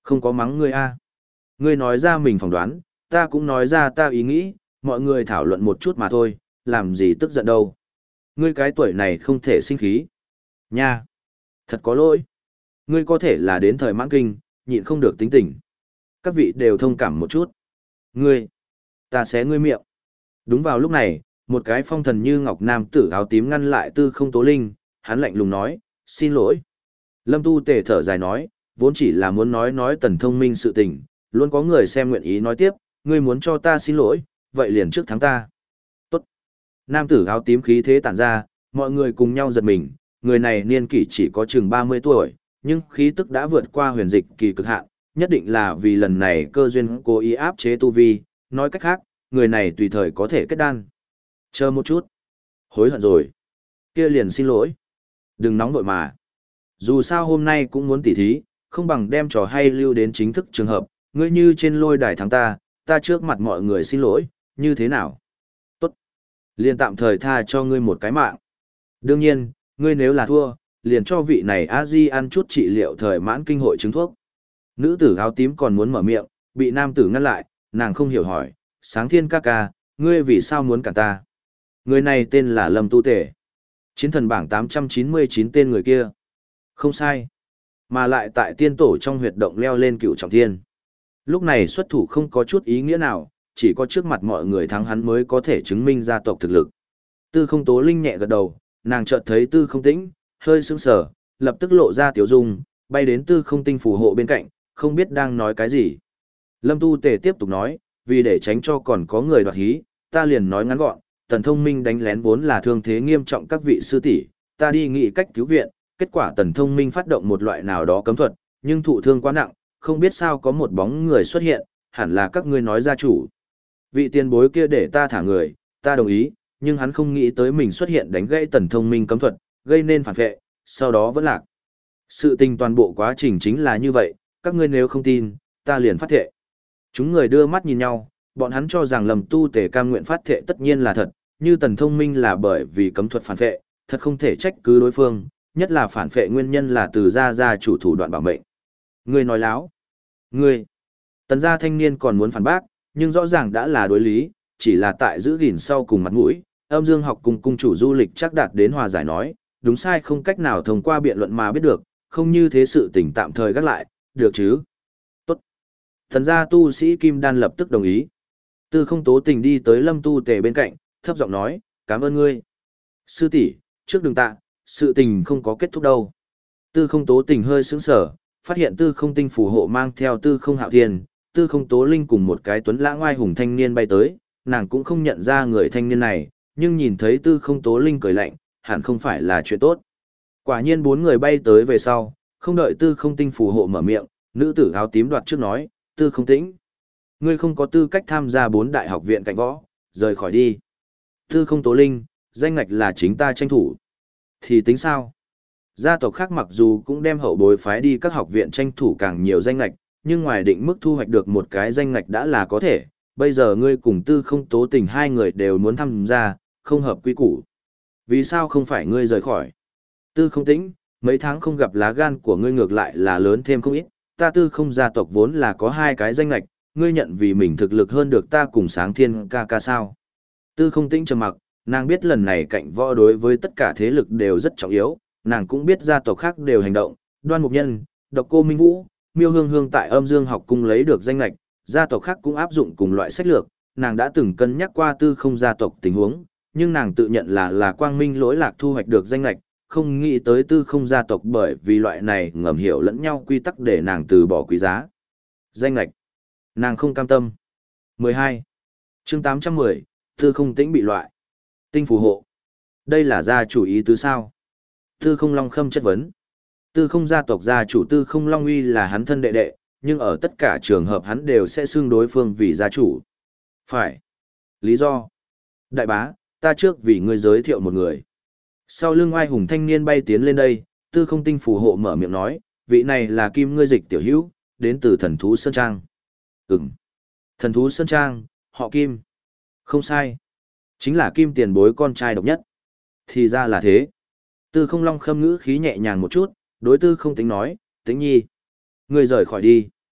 Không có mắng ngươi a. Ngươi nói ra mình phỏng đoán, ta cũng nói ra ta ý nghĩ, mọi người thảo luận một chút mà thôi, làm gì tức giận đâu. Ngươi cái tuổi này không thể sinh khí. Nha. Thật có lỗi. Ngươi có thể là đến thời mãn kinh, nhịn không được tính tình. Các vị đều thông cảm một chút. Ngươi. Ta xé ngươi miệng. Đúng vào lúc này, một cái phong thần như ngọc nam tử áo tím ngăn lại Tư Không Tố Linh, hắn lạnh lùng nói, xin lỗi. Lâm Tu Tề thở dài nói, vốn chỉ là muốn nói nói Tần Thông Minh sự tình, luôn có người xem nguyện ý nói tiếp, ngươi muốn cho ta xin lỗi, vậy liền trước thắng ta. Tốt. Nam tử áo tím khí thế tản ra, mọi người cùng nhau giật mình, người này niên kỷ chỉ có chừng ba mươi tuổi, nhưng khí tức đã vượt qua huyền dịch kỳ cực hạn, nhất định là vì lần này cơ duyên cố ý áp chế tu vi, nói cách khác, người này tùy thời có thể kết đan. Chờ một chút. Hối hận rồi. Kia liền xin lỗi. Đừng nóng vội mà. Dù sao hôm nay cũng muốn tỉ thí, không bằng đem trò hay lưu đến chính thức trường hợp, ngươi như trên lôi đài thắng ta, ta trước mặt mọi người xin lỗi, như thế nào? Tốt. Liền tạm thời tha cho ngươi một cái mạng. Đương nhiên, ngươi nếu là thua, liền cho vị này A-di ăn chút trị liệu thời mãn kinh hội chứng thuốc. Nữ tử áo tím còn muốn mở miệng, bị nam tử ngăn lại, nàng không hiểu hỏi, Sáng Thiên ca ca, ngươi vì sao muốn cản ta? Người này tên là Lâm Tu Tể. Chiến thần bảng tám trăm chín mươi chín tên người kia. Không sai. Mà lại tại tiên tổ trong huyệt động leo lên cựu trọng thiên. Lúc này xuất thủ không có chút ý nghĩa nào, chỉ có trước mặt mọi người thắng hắn mới có thể chứng minh gia tộc thực lực. Tư Không Tố Linh nhẹ gật đầu, nàng chợt thấy Tư Không Tĩnh, hơi sững sờ, lập tức lộ ra tiểu dung, bay đến Tư Không Tinh phù hộ bên cạnh, không biết đang nói cái gì. Lâm Tu Tề tiếp tục nói, vì để tránh cho còn có người đoạt hí, ta liền nói ngắn gọn, Tần Thông Minh đánh lén vốn là thương thế nghiêm trọng các vị sư tỷ, ta đi nghĩ cách cứu viện, kết quả Tần Thông Minh phát động một loại nào đó cấm thuật, nhưng thụ thương quá nặng, không biết sao có một bóng người xuất hiện, hẳn là các ngươi nói gia chủ. Vị tiền bối kia để ta thả người, ta đồng ý, nhưng hắn không nghĩ tới mình xuất hiện đánh gãy Tần Thông Minh cấm thuật, gây nên phản vệ, sau đó vẫn lạc. Sự tình toàn bộ quá trình chính là như vậy, các ngươi nếu không tin, ta liền phát thệ. Chúng người đưa mắt nhìn nhau, bọn hắn cho rằng Lâm Tu Tề cam nguyện phát thệ tất nhiên là thật, như Tần Thông Minh là bởi vì cấm thuật phản vệ, thật không thể trách cứ đối phương, nhất là phản vệ nguyên nhân là từ gia gia chủ thủ đoạn bảo mệnh. Ngươi nói láo. Ngươi. Tần gia thanh niên còn muốn phản bác, nhưng rõ ràng đã là đối lý, chỉ là tại giữ gìn sau cùng mặt mũi, Âm Dương học cùng cung chủ du lịch chắc đạt đến hòa giải nói, đúng sai không cách nào thông qua biện luận mà biết được, không như thế sự tình tạm thời gác lại, được chứ? Tốt. Thần gia tu sĩ Kim Đan lập tức đồng ý. Tư Không Tố Tình đi tới Lâm Tu Tề bên cạnh, thấp giọng nói, cảm ơn ngươi. Sư tỷ, trước đừng tạ, sự tình không có kết thúc đâu. Tư Không Tố Tình hơi sững sờ, phát hiện Tư Không Tinh phù hộ mang theo Tư Không Hạo Thiên, Tư Không Tố Linh cùng một cái tuấn lãng oai hùng thanh niên bay tới, nàng cũng không nhận ra người thanh niên này, nhưng nhìn thấy Tư Không Tố Linh cười lạnh, hẳn không phải là chuyện tốt. Quả nhiên bốn người bay tới về sau, không đợi Tư Không Tinh phù hộ mở miệng, nữ tử áo tím đoạt trước nói, Tư Không Tĩnh, ngươi không có tư cách tham gia bốn đại học viện cạnh võ, rời khỏi đi. Tư Không Tố Linh, danh ngạch là chính ta tranh thủ. Thì tính sao? Gia tộc khác mặc dù cũng đem hậu bối phái đi các học viện tranh thủ càng nhiều danh ngạch, nhưng ngoài định mức thu hoạch được một cái danh ngạch đã là có thể. Bây giờ ngươi cùng Tư Không Tố Tình hai người đều muốn tham gia, không hợp quy củ. Vì sao không phải ngươi rời khỏi? Tư Không Tĩnh, mấy tháng không gặp lá gan của ngươi ngược lại là lớn thêm không ít. Ta Tư Không gia tộc vốn là có hai cái danh ngạch, ngươi nhận vì mình thực lực hơn được ta cùng Sáng Thiên ca ca sao? Tư Không Tĩnh trầm mặc, nàng biết lần này cạnh võ đối với tất cả thế lực đều rất trọng yếu, nàng cũng biết gia tộc khác đều hành động, Đoan Mục Nhân, Độc Cô Minh Vũ, Miêu Hương Hương tại Âm Dương học cung lấy được danh lệch, gia tộc khác cũng áp dụng cùng loại sách lược, nàng đã từng cân nhắc qua Tư Không gia tộc tình huống, nhưng nàng tự nhận là là quang minh lỗi lạc thu hoạch được danh lệch, không nghĩ tới Tư Không gia tộc bởi vì loại này ngầm hiểu lẫn nhau quy tắc để nàng từ bỏ quý giá. Danh lệch. Nàng không cam tâm. mười hai. Chương tám trăm mười, Tư Không Tĩnh bị loại. Tinh phù hộ. Đây là gia chủ ý tứ sao? Tư Không Long Khâm chất vấn. Tư Không gia tộc gia chủ Tư Không Long Uy là hắn thân đệ đệ, nhưng ở tất cả trường hợp hắn đều sẽ xưng đối phương vì gia chủ. Phải. Lý do. Đại bá, ta trước vì ngươi giới thiệu một người. Sau lưng oai hùng thanh niên bay tiến lên đây, Tư Không Tinh phù hộ mở miệng nói, vị này là Kim ngươi dịch tiểu hữu, đến từ thần thú Sơn Trang. Ừm. Thần thú Sơn Trang, họ Kim. Không sai. Chính là Kim tiền bối con trai độc nhất. Thì ra là thế. Tư Không Long Khâm ngữ khí nhẹ nhàng một chút, đối Tư Không Tĩnh nói, Tĩnh nhi, ngươi rời khỏi đi.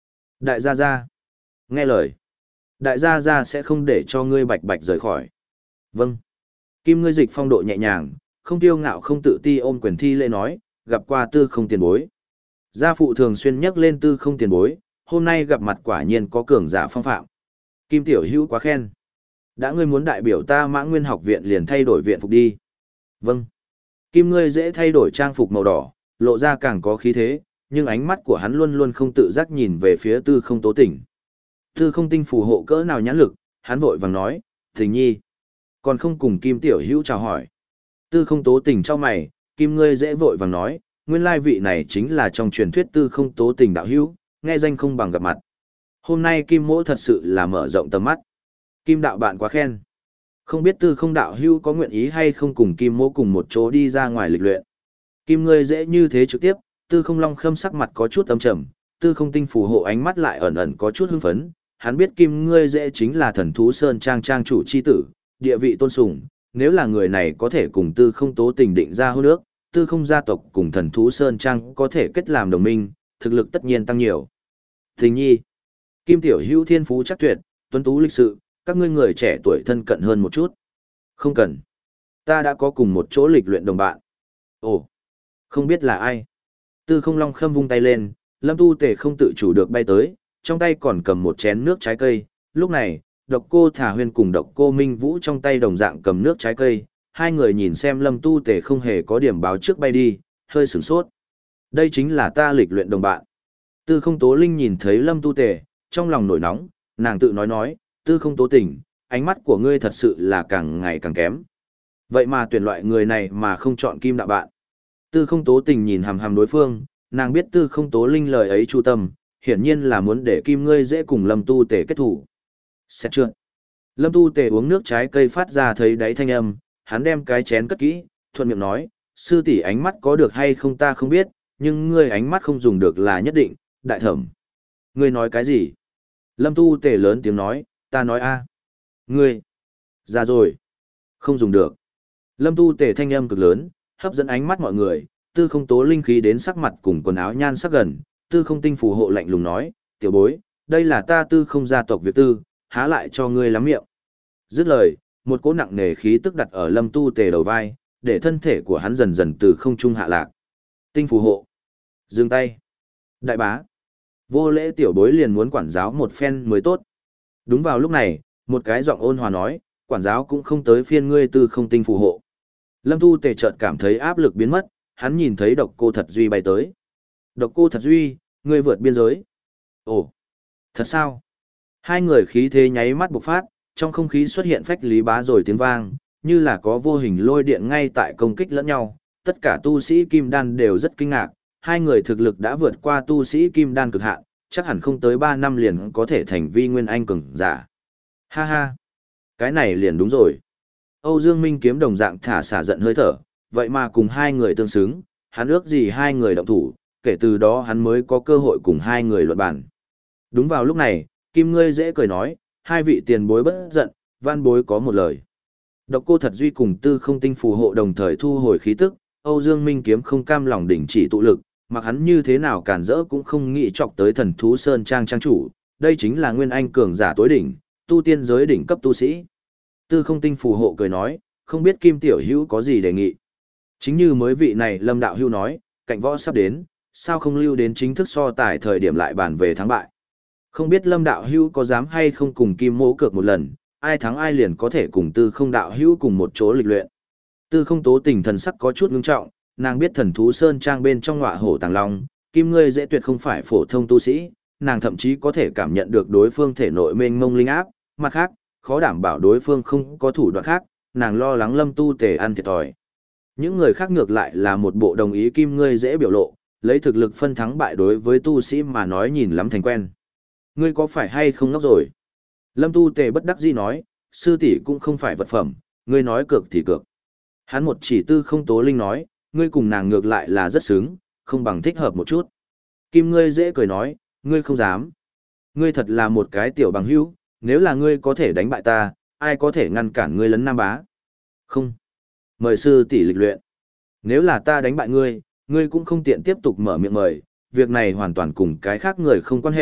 Đại gia gia. Nghe lời. Đại gia gia sẽ không để cho ngươi bạch bạch rời khỏi. Vâng. Kim ngươi dịch phong độ nhẹ nhàng, không tiêu ngạo không tự ti ôm quyền thi lễ nói, gặp qua tư không tiền bối. Gia phụ thường xuyên nhắc lên tư không tiền bối, hôm nay gặp mặt quả nhiên có cường giả phong phạm. Kim tiểu hữu quá khen. Đã ngươi muốn đại biểu ta Mã Nguyên học viện liền thay đổi viện phục đi. Vâng. Kim ngươi dễ thay đổi trang phục màu đỏ, lộ ra càng có khí thế, nhưng ánh mắt của hắn luôn luôn không tự giác nhìn về phía tư không tố tỉnh. Tư không tinh phù hộ cỡ nào nhãn lực, hắn vội vàng nói, Tình nhi. Còn không cùng Kim tiểu hữu chào hỏi. Tư không tố tình cho mày, Kim ngươi dễ vội vàng nói, nguyên lai vị này chính là trong truyền thuyết tư không tố tình đạo hữu, nghe danh không bằng gặp mặt. Hôm nay Kim mỗ thật sự là mở rộng tầm mắt. Kim đạo bạn quá khen. Không biết tư không đạo hữu có nguyện ý hay không cùng Kim mỗ cùng một chỗ đi ra ngoài lịch luyện. Kim ngươi dễ như thế trực tiếp, tư không long khâm sắc mặt có chút âm trầm, tư không tinh phù hộ ánh mắt lại ẩn ẩn có chút hưng phấn. Hắn biết Kim ngươi dễ chính là thần thú sơn trang trang chủ chi tử, địa vị tôn sùng. Nếu là người này có thể cùng tư không tố tình định ra hôn ước, tư không gia tộc cùng thần thú sơn trang có thể kết làm đồng minh, thực lực tất nhiên tăng nhiều. Tình nhi. Kim tiểu hữu thiên phú chắc tuyệt, tuấn tú lịch sự, các ngươi người trẻ tuổi thân cận hơn một chút. Không cần. Ta đã có cùng một chỗ lịch luyện đồng bạn. Ồ. Không biết là ai. Tư không long khâm vung tay lên, lâm tu tề không tự chủ được bay tới, trong tay còn cầm một chén nước trái cây. Lúc này, độc cô Thả Huyên cùng độc cô Minh Vũ trong tay đồng dạng cầm nước trái cây. Hai người nhìn xem lâm tu tề không hề có điểm báo trước bay đi, hơi sửng sốt. Đây chính là ta lịch luyện đồng bạn. Tư không tố linh nhìn thấy lâm tu tề, trong lòng nổi nóng, nàng tự nói nói, tư không tố tình, ánh mắt của ngươi thật sự là càng ngày càng kém. Vậy mà tuyển loại người này mà không chọn kim đạo bạn. Tư không tố tình nhìn hàm hàm đối phương, nàng biết tư không tố linh lời ấy chu tâm, hiển nhiên là muốn để kim ngươi dễ cùng lâm tu tề kết thủ. Xét trượt. Lâm tu tề uống nước trái cây phát ra thấy đáy thanh âm, hắn đem cái chén cất kỹ, thuận miệng nói, sư tỷ ánh mắt có được hay không ta không biết, nhưng ngươi ánh mắt không dùng được là nhất định, đại thẩm. Ngươi nói cái gì? Lâm tu tề lớn tiếng nói, ta nói a, ngươi, ra rồi, không dùng được. Lâm tu tề thanh âm cực lớn, hấp dẫn ánh mắt mọi người, tư không tố linh khí đến sắc mặt cùng quần áo nhan sắc gần, tư không tinh phù hộ lạnh lùng nói, tiểu bối, đây là ta tư không gia tộc Việt tư, há lại cho ngươi lắm miệng. Dứt lời, một cỗ nặng nề khí tức đặt ở lâm tu tề đầu vai, để thân thể của hắn dần dần từ không trung hạ lạc. Tinh phù hộ. Dừng tay. Đại bá. Vô lễ tiểu bối liền muốn quản giáo một phen mới tốt. Đúng vào lúc này, một cái giọng ôn hòa nói, quản giáo cũng không tới phiên ngươi tư không tinh phù hộ. Lâm tu tề chợt cảm thấy áp lực biến mất, hắn nhìn thấy độc cô thật duy bay tới. Độc cô thật duy, ngươi vượt biên giới. Ồ, thật sao? Hai người khí thế nháy mắt bộc phát, trong không khí xuất hiện phách lý bá rồi tiếng vang, như là có vô hình lôi điện ngay tại công kích lẫn nhau. Tất cả tu sĩ kim đan đều rất kinh ngạc, hai người thực lực đã vượt qua tu sĩ kim đan cực hạn, chắc hẳn không tới ba năm liền có thể thành vi nguyên anh cường giả. Ha ha, cái này liền đúng rồi. Âu Dương Minh kiếm đồng dạng thả xả giận hơi thở, vậy mà cùng hai người tương xứng, hắn ước gì hai người động thủ, kể từ đó hắn mới có cơ hội cùng hai người luận bàn. Đúng vào lúc này, Kim ngươi dễ cười nói, hai vị tiền bối bất giận, văn bối có một lời. Độc cô thật duy cùng tư không tinh phù hộ đồng thời thu hồi khí tức, Âu Dương Minh kiếm không cam lòng đỉnh chỉ tụ lực, mặc hắn như thế nào cản rỡ cũng không nghĩ chọc tới thần thú sơn trang trang chủ, đây chính là nguyên anh cường giả tối đỉnh, tu tiên giới đỉnh cấp tu sĩ. Tư không tinh phù hộ cười nói, không biết Kim tiểu hữu có gì đề nghị. Chính như mới vị này Lâm đạo hữu nói, cạnh võ sắp đến, sao không lưu đến chính thức so tài thời điểm lại bàn về thắng bại. Không biết Lâm đạo hữu có dám hay không cùng Kim mỗ cược một lần, ai thắng ai liền có thể cùng tư không đạo hữu cùng một chỗ lịch luyện. Tư không tố tình thần sắc có chút ngưng trọng, nàng biết thần thú sơn trang bên trong ngọa hổ tàng long, Kim ngươi dễ tuyệt không phải phổ thông tu sĩ, nàng thậm chí có thể cảm nhận được đối phương thể nội mênh mông linh áp, mặt khác, khó đảm bảo đối phương không có thủ đoạn khác, nàng lo lắng Lâm tu tề ăn thiệt thòi. Những người khác ngược lại là một bộ đồng ý Kim ngươi dễ biểu lộ, lấy thực lực phân thắng bại đối với tu sĩ mà nói nhìn lắm thành quen. Ngươi có phải hay không ngốc rồi? Lâm tu tề bất đắc dĩ nói, sư tỷ cũng không phải vật phẩm, ngươi nói cược thì cược. Hắn một chỉ tư không tố linh nói, ngươi cùng nàng ngược lại là rất sướng, không bằng thích hợp một chút. Kim ngươi dễ cười nói, ngươi không dám. Ngươi thật là một cái tiểu bằng hữu, nếu là ngươi có thể đánh bại ta, ai có thể ngăn cản ngươi lấn nam bá? Không. Mời sư tỷ lịch luyện. Nếu là ta đánh bại ngươi, ngươi cũng không tiện tiếp tục mở miệng mời, việc này hoàn toàn cùng cái khác người không quan hệ,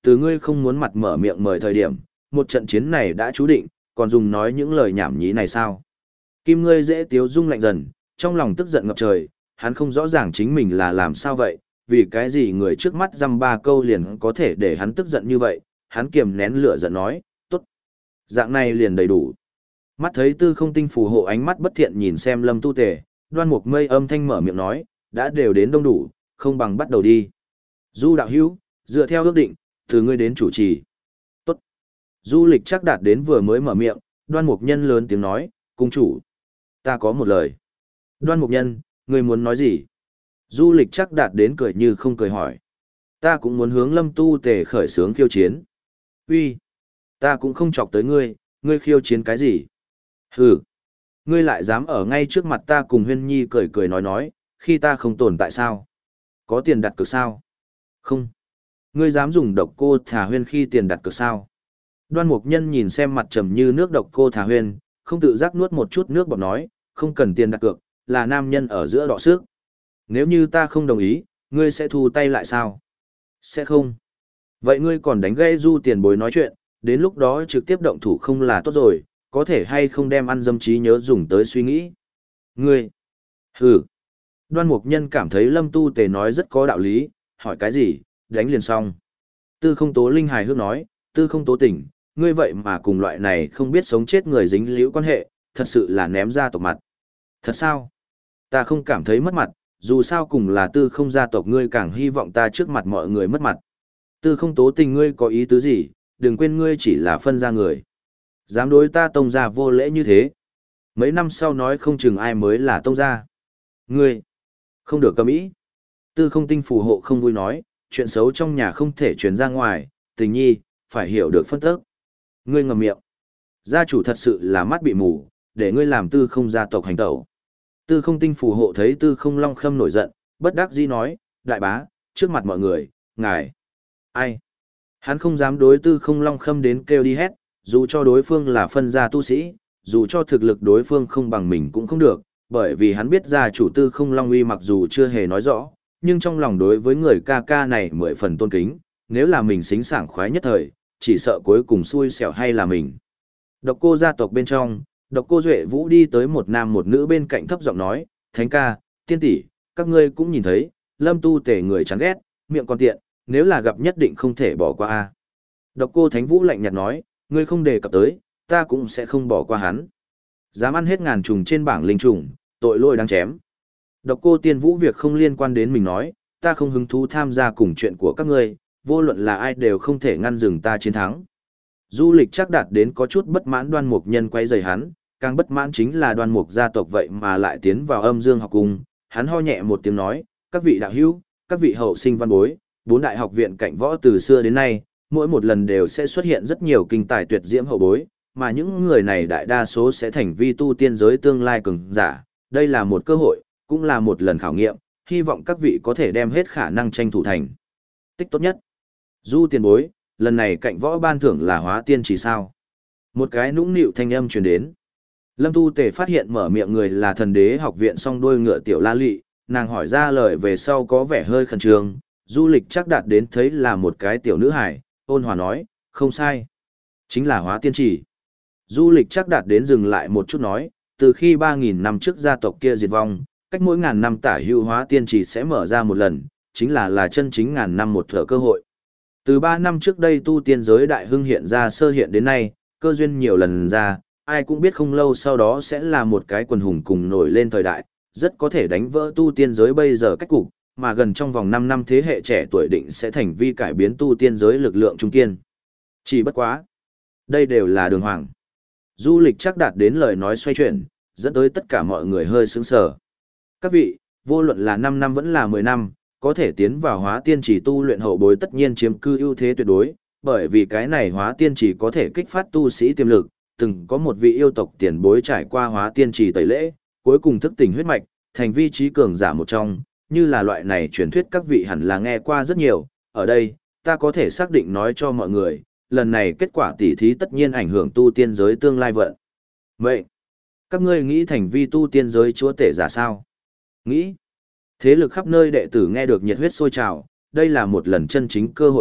từ ngươi không muốn mặt mở miệng mời thời điểm, một trận chiến này đã chú định, còn dùng nói những lời nhảm nhí này sao? Kim ngươi dễ tiếu dung lạnh dần, trong lòng tức giận ngập trời, hắn không rõ ràng chính mình là làm sao vậy, vì cái gì người trước mắt dăm ba câu liền có thể để hắn tức giận như vậy, hắn kiềm nén lửa giận nói, tốt, dạng này liền đầy đủ. Mắt thấy tư không tinh phù hộ ánh mắt bất thiện nhìn xem Lâm Tu Tề, Đoan Mục Mây âm thanh mở miệng nói, đã đều đến đông đủ, không bằng bắt đầu đi. Du đạo hữu, dựa theo ước định, từ ngươi đến chủ trì. Tốt. Du Lịch chắc đạt đến vừa mới mở miệng, Đoan Mục Nhân lớn tiếng nói, cung chủ, ta có một lời. Đoan Mục Nhân, ngươi muốn nói gì? Du Lịch chắc đạt đến cười như không cười hỏi. Ta cũng muốn hướng Lâm Tu Tề khởi xướng khiêu chiến. Uy, ta cũng không chọc tới ngươi, ngươi khiêu chiến cái gì? Hừ, ngươi lại dám ở ngay trước mặt ta cùng Huyên Nhi cười cười nói nói, khi ta không tồn tại sao? Có tiền đặt cược sao? Không. Ngươi dám dùng độc cô thả Huyên khi tiền đặt cược sao? Đoan Mục Nhân nhìn xem mặt trầm như nước độc cô thả Huyên, không tự giác nuốt một chút nước bọt nói, không cần tiền đặt cược, là nam nhân ở giữa đọ sức. Nếu như ta không đồng ý, ngươi sẽ thu tay lại sao? Sẽ không. Vậy ngươi còn đánh gây Du tiền bối nói chuyện, đến lúc đó trực tiếp động thủ không là tốt rồi, có thể hay không đem ăn dâm trí nhớ dùng tới suy nghĩ. Ngươi. Hừ. Đoan Mục Nhân cảm thấy Lâm Tu Tề nói rất có đạo lý, hỏi cái gì, đánh liền xong. Tư không tố linh hài hước nói, tư không tố tỉnh, ngươi vậy mà cùng loại này không biết sống chết người dính liễu quan hệ, thật sự là ném ra tộc mặt. Thật sao? Ta không cảm thấy mất mặt, dù sao cùng là tư không gia tộc ngươi càng hy vọng ta trước mặt mọi người mất mặt. Tư không tố tình ngươi có ý tứ gì, đừng quên ngươi chỉ là phân gia người. Dám đối ta tông gia vô lễ như thế. Mấy năm sau nói không chừng ai mới là tông gia. Ngươi, không được cầm ý. Tư không tinh phù hộ không vui nói, chuyện xấu trong nhà không thể truyền ra ngoài, tình nhi, phải hiểu được phân tức. Ngươi ngậm miệng. Gia chủ thật sự là mắt bị mù, để ngươi làm tư không gia tộc hành tẩu. Tư không tinh phù hộ thấy tư không long khâm nổi giận, bất đắc dĩ nói, đại bá, trước mặt mọi người, ngài. Ai? Hắn không dám đối tư không long khâm đến kêu đi hét, dù cho đối phương là phân gia tu sĩ, dù cho thực lực đối phương không bằng mình cũng không được, bởi vì hắn biết gia chủ tư không long uy mặc dù chưa hề nói rõ, nhưng trong lòng đối với người ca ca này mười phần tôn kính, nếu là mình xính sảng khoái nhất thời, chỉ sợ cuối cùng xui xẻo hay là mình. Độc cô gia tộc bên trong, độc cô Duệ Vũ đi tới một nam một nữ bên cạnh thấp giọng nói, Thánh ca, tiên tỷ, các ngươi cũng nhìn thấy, Lâm Tu Tề người chán ghét, miệng còn tiện, nếu là gặp nhất định không thể bỏ qua a. Độc cô Thánh Vũ lạnh nhạt nói, ngươi không đề cập tới, ta cũng sẽ không bỏ qua hắn. Dám ăn hết ngàn trùng trên bảng linh trùng, tội lỗi đáng chém. Độc cô Tiên Vũ việc không liên quan đến mình nói, ta không hứng thú tham gia cùng chuyện của các ngươi, vô luận là ai đều không thể ngăn dừng ta chiến thắng. Du Lịch chắc đạt đến có chút bất mãn Đoan Mục Nhân quay rời hắn, càng bất mãn chính là Đoan Mục gia tộc vậy mà lại tiến vào âm dương học cung, hắn ho nhẹ một tiếng nói, các vị đạo hữu, các vị hậu sinh văn bối, bốn đại học viện cạnh võ từ xưa đến nay, mỗi một lần đều sẽ xuất hiện rất nhiều kinh tài tuyệt diễm hậu bối, mà những người này đại đa số sẽ thành vi tu tiên giới tương lai cường giả, đây là một cơ hội, cũng là một lần khảo nghiệm, hy vọng các vị có thể đem hết khả năng tranh thủ thành tích tốt nhất. Du tiền bối, lần này cạnh võ ban thưởng là hóa tiên chỉ sao? Một cái nũng nịu thanh âm truyền đến. Lâm Tu Tề phát hiện mở miệng người là thần đế học viện song đuôi ngựa tiểu La Lị, nàng hỏi ra lời về sau có vẻ hơi khẩn trương, Du Lịch chắc đạt đến thấy là một cái tiểu nữ hải, ôn hòa nói, không sai. Chính là hóa tiên chỉ. Du Lịch chắc đạt đến dừng lại một chút nói, từ khi ba nghìn năm trước gia tộc kia diệt vong, cách mỗi ngàn năm tả hữu hóa tiên chỉ sẽ mở ra một lần, chính là là chân chính ngàn năm một thở cơ hội. Từ ba năm trước đây tu tiên giới đại hưng hiện ra sơ hiện đến nay, cơ duyên nhiều lần ra, ai cũng biết không lâu sau đó sẽ là một cái quần hùng cùng nổi lên thời đại, rất có thể đánh vỡ tu tiên giới bây giờ cách cục, mà gần trong vòng năm năm thế hệ trẻ tuổi định sẽ thành vi cải biến tu tiên giới lực lượng trung kiên. Chỉ bất quá. Đây đều là đường hoàng. Du Lịch chắc đạt đến lời nói xoay chuyển, dẫn tới tất cả mọi người hơi sững sờ. Các vị, vô luận là năm năm vẫn là mười năm, có thể tiến vào hóa tiên chỉ tu luyện hậu bối tất nhiên chiếm cư ưu thế tuyệt đối, bởi vì cái này hóa tiên chỉ có thể kích phát tu sĩ tiềm lực, từng có một vị yêu tộc tiền bối trải qua hóa tiên chỉ tẩy lễ, cuối cùng thức tỉnh huyết mạch, thành vi trí cường giả một trong, như là loại này truyền thuyết các vị hẳn là nghe qua rất nhiều, ở đây, ta có thể xác định nói cho mọi người, lần này kết quả tỉ thí tất nhiên ảnh hưởng tu tiên giới tương lai vận. Vậy, các ngươi nghĩ thành vi tu tiên giới chúa tể giả sao? Nghĩ. Thế lực khắp nơi đệ tử nghe được nhiệt huyết sôi trào, đây là một lần chân chính cơ hội tốt,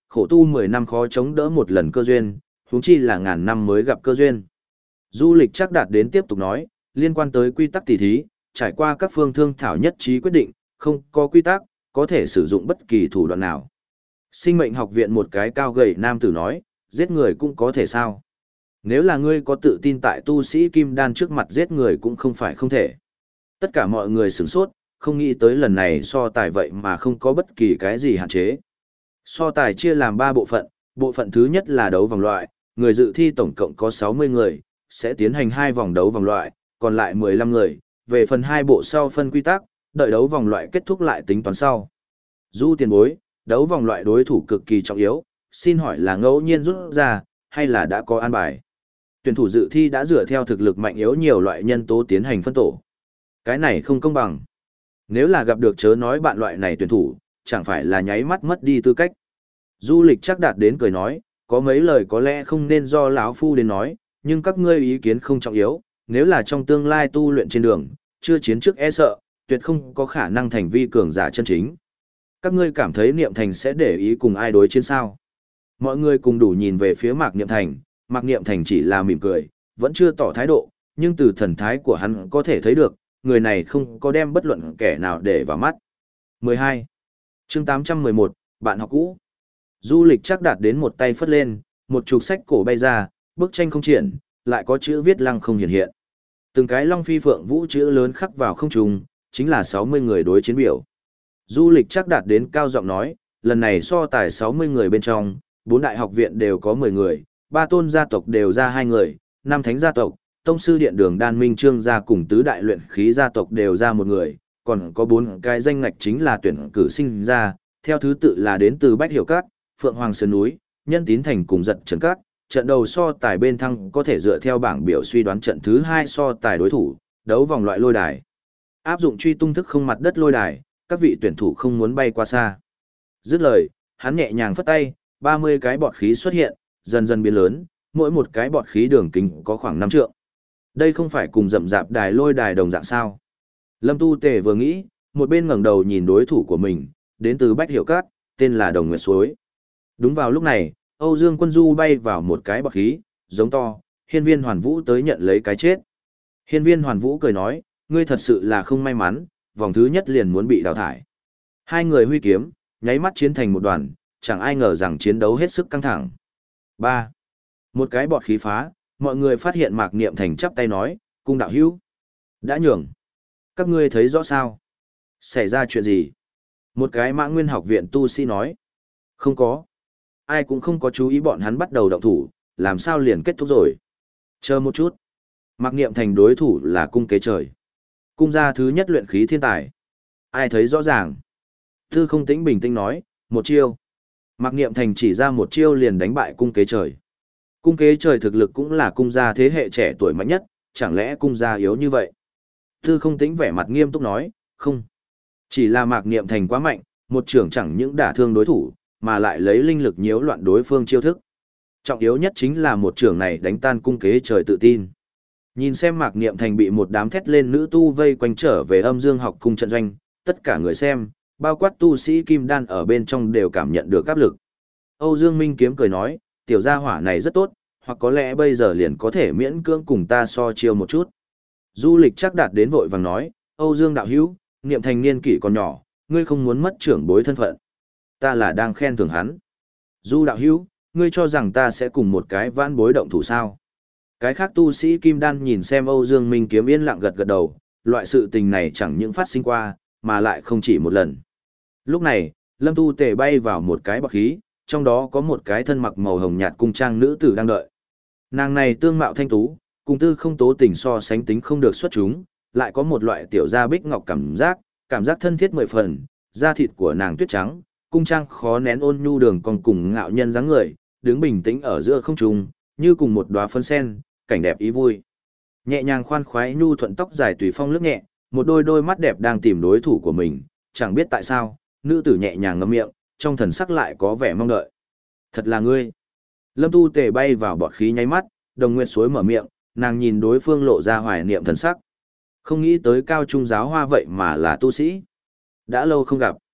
khổ tu mười năm khó chống đỡ một lần cơ duyên, huống chi là ngàn năm mới gặp cơ duyên. Du lịch chắc đạt đến tiếp tục nói, liên quan tới quy tắc tỷ thí, trải qua các phương thương thảo nhất trí quyết định, không có quy tắc, có thể sử dụng bất kỳ thủ đoạn nào. Sinh mệnh học viện một cái cao gầy nam tử nói, giết người cũng có thể sao? Nếu là ngươi có tự tin tại tu sĩ kim đan trước mặt giết người cũng không phải không thể. Tất cả mọi người sửng sốt, không nghĩ tới lần này so tài vậy mà không có bất kỳ cái gì hạn chế. So tài chia làm ba bộ phận, bộ phận thứ nhất là đấu vòng loại, người dự thi tổng cộng có sáu mươi người, sẽ tiến hành hai vòng đấu vòng loại, còn lại mười lăm người, về phần hai bộ sau phân quy tắc, đợi đấu vòng loại kết thúc lại tính toán sau. Du tiền bối, đấu vòng loại đối thủ cực kỳ trọng yếu, xin hỏi là ngẫu nhiên rút ra, hay là đã có an bài? Tuyển thủ dự thi đã dựa theo thực lực mạnh yếu nhiều loại nhân tố tiến hành phân tổ. Cái này không công bằng. Nếu là gặp được chớ nói bạn loại này tuyển thủ, chẳng phải là nháy mắt mất đi tư cách. Du lịch chắc đạt đến cười nói, có mấy lời có lẽ không nên do lão phu đến nói, nhưng các ngươi ý kiến không trọng yếu, nếu là trong tương lai tu luyện trên đường, chưa chiến trước e sợ, tuyệt không có khả năng thành vi cường giả chân chính. Các ngươi cảm thấy Niệm Thành sẽ để ý cùng ai đối chiến sao? Mọi người cùng đủ nhìn về phía Mạc Niệm Thành, Mạc Niệm Thành chỉ là mỉm cười, vẫn chưa tỏ thái độ, nhưng từ thần thái của hắn có thể thấy được, người này không có đem bất luận kẻ nào để vào mắt. mười hai. Chương tám trăm mười một, bạn học cũ. Du lịch chắc đạt đến một tay phất lên, một chục sách cổ bay ra, bức tranh không triển, lại có chữ viết lăng không hiện hiện. Từng cái long phi phượng vũ chữ lớn khắc vào không trung, chính là sáu mươi người đối chiến biểu. Du lịch chắc đạt đến cao giọng nói, lần này so tài sáu mươi người bên trong, bốn đại học viện đều có mười người, ba tôn gia tộc đều ra hai người, năm thánh gia tộc, tông sư điện đường đan minh trương gia cùng tứ đại luyện khí gia tộc đều ra một người, còn có bốn cái danh ngạch chính là tuyển cử sinh ra, theo thứ tự là đến từ Bách Hiểu Các, Phượng Hoàng Sơn Núi, Nhân Tín Thành cùng Giật Trấn Các. Trận đầu so tài bên thăng có thể dựa theo bảng biểu suy đoán trận thứ hai so tài đối thủ, đấu vòng loại lôi đài. Áp dụng truy tung thức không mặt đất lôi đài, các vị tuyển thủ không muốn bay qua xa. Dứt lời, hắn nhẹ nhàng phất tay, ba mươi cái bọt khí xuất hiện, dần dần biến lớn, mỗi một cái bọt khí đường kính có khoảng năm trượng. Đây không phải cùng rậm rạp đài lôi đài đồng dạng sao? Lâm Tu Tề vừa nghĩ, một bên ngẩng đầu nhìn đối thủ của mình, đến từ Bách Hiểu Các, tên là Đồng Nguyệt Suối. Đúng vào lúc này, Âu Dương Quân Du bay vào một cái bọt khí, giống to, Hiên Viên Hoàn Vũ tới nhận lấy cái chết. Hiên Viên Hoàn Vũ cười nói, ngươi thật sự là không may mắn, vòng thứ nhất liền muốn bị đào thải. Hai người huy kiếm, nháy mắt chiến thành một đoàn, chẳng ai ngờ rằng chiến đấu hết sức căng thẳng. ba. Một cái bọt khí phá, mọi người phát hiện Mạc Niệm Thành chắp tay nói, cung đạo hữu. Đã nhường. Các ngươi thấy rõ sao? Xảy ra chuyện gì? Một cái Mã Nguyên học viện tu sĩ nói. Không có. Ai cũng không có chú ý bọn hắn bắt đầu động thủ, làm sao liền kết thúc rồi. Chờ một chút. Mạc Niệm Thành đối thủ là cung kế trời. Cung gia thứ nhất luyện khí thiên tài. Ai thấy rõ ràng? Tư Không Tĩnh bình tĩnh nói, một chiêu. Mạc Niệm Thành chỉ ra một chiêu liền đánh bại cung kế trời. Cung kế trời thực lực cũng là cung gia thế hệ trẻ tuổi mạnh nhất, chẳng lẽ cung gia yếu như vậy? Tư Không Tĩnh vẻ mặt nghiêm túc nói, không. Chỉ là Mạc Niệm Thành quá mạnh, một trưởng chẳng những đả thương đối thủ, mà lại lấy linh lực nhiễu loạn đối phương chiêu thức. Trọng yếu nhất chính là một trưởng này đánh tan cung kế trời tự tin. Nhìn xem Mạc Niệm Thành bị một đám thét lên nữ tu vây quanh trở về Âm Dương học cung trận doanh, tất cả người xem, bao quát tu sĩ kim đan ở bên trong đều cảm nhận được áp lực. Âu Dương Minh Kiếm cười nói, tiểu gia hỏa này rất tốt, hoặc có lẽ bây giờ liền có thể miễn cưỡng cùng ta so chiêu một chút. Du lịch chắc đạt đến vội vàng nói, Âu Dương đạo hữu, Niệm Thành niên kỷ còn nhỏ, ngươi không muốn mất trưởng bối thân phận. Ta là đang khen thưởng hắn. Du đạo hữu, ngươi cho rằng ta sẽ cùng một cái vãn bối động thủ sao? Cái khác tu sĩ kim đan nhìn xem Âu Dương Minh Kiếm yên lặng gật gật đầu, loại sự tình này chẳng những phát sinh qua, mà lại không chỉ một lần. Lúc này, Lâm Tu Tề bay vào một cái bọt khí, trong đó có một cái thân mặc màu hồng nhạt cung trang nữ tử đang đợi. Nàng này tương mạo thanh tú, cùng Tư Không tố tình so sánh tính không được xuất chúng, lại có một loại tiểu gia bích ngọc cảm giác, cảm giác thân thiết mười phần, da thịt của nàng tuyết trắng, cung trang khó nén ôn nhu đường còn cùng ngạo nhân dáng người, đứng bình tĩnh ở giữa không trung, như cùng một đóa phấn sen, cảnh đẹp ý vui. Nhẹ nhàng khoan khoái nhu thuận tóc dài tùy phong lướt nhẹ, một đôi đôi mắt đẹp đang tìm đối thủ của mình, chẳng biết tại sao, nữ tử nhẹ nhàng ngậm miệng, trong thần sắc lại có vẻ mong đợi. Thật là ngươi. Lâm Tu Tề bay vào bọt khí nháy mắt, Đồng Nguyệt Suối mở miệng, nàng nhìn đối phương lộ ra hoài niệm thần sắc. Không nghĩ tới cao trung giáo hoa vậy mà là tu sĩ. Đã lâu không gặp.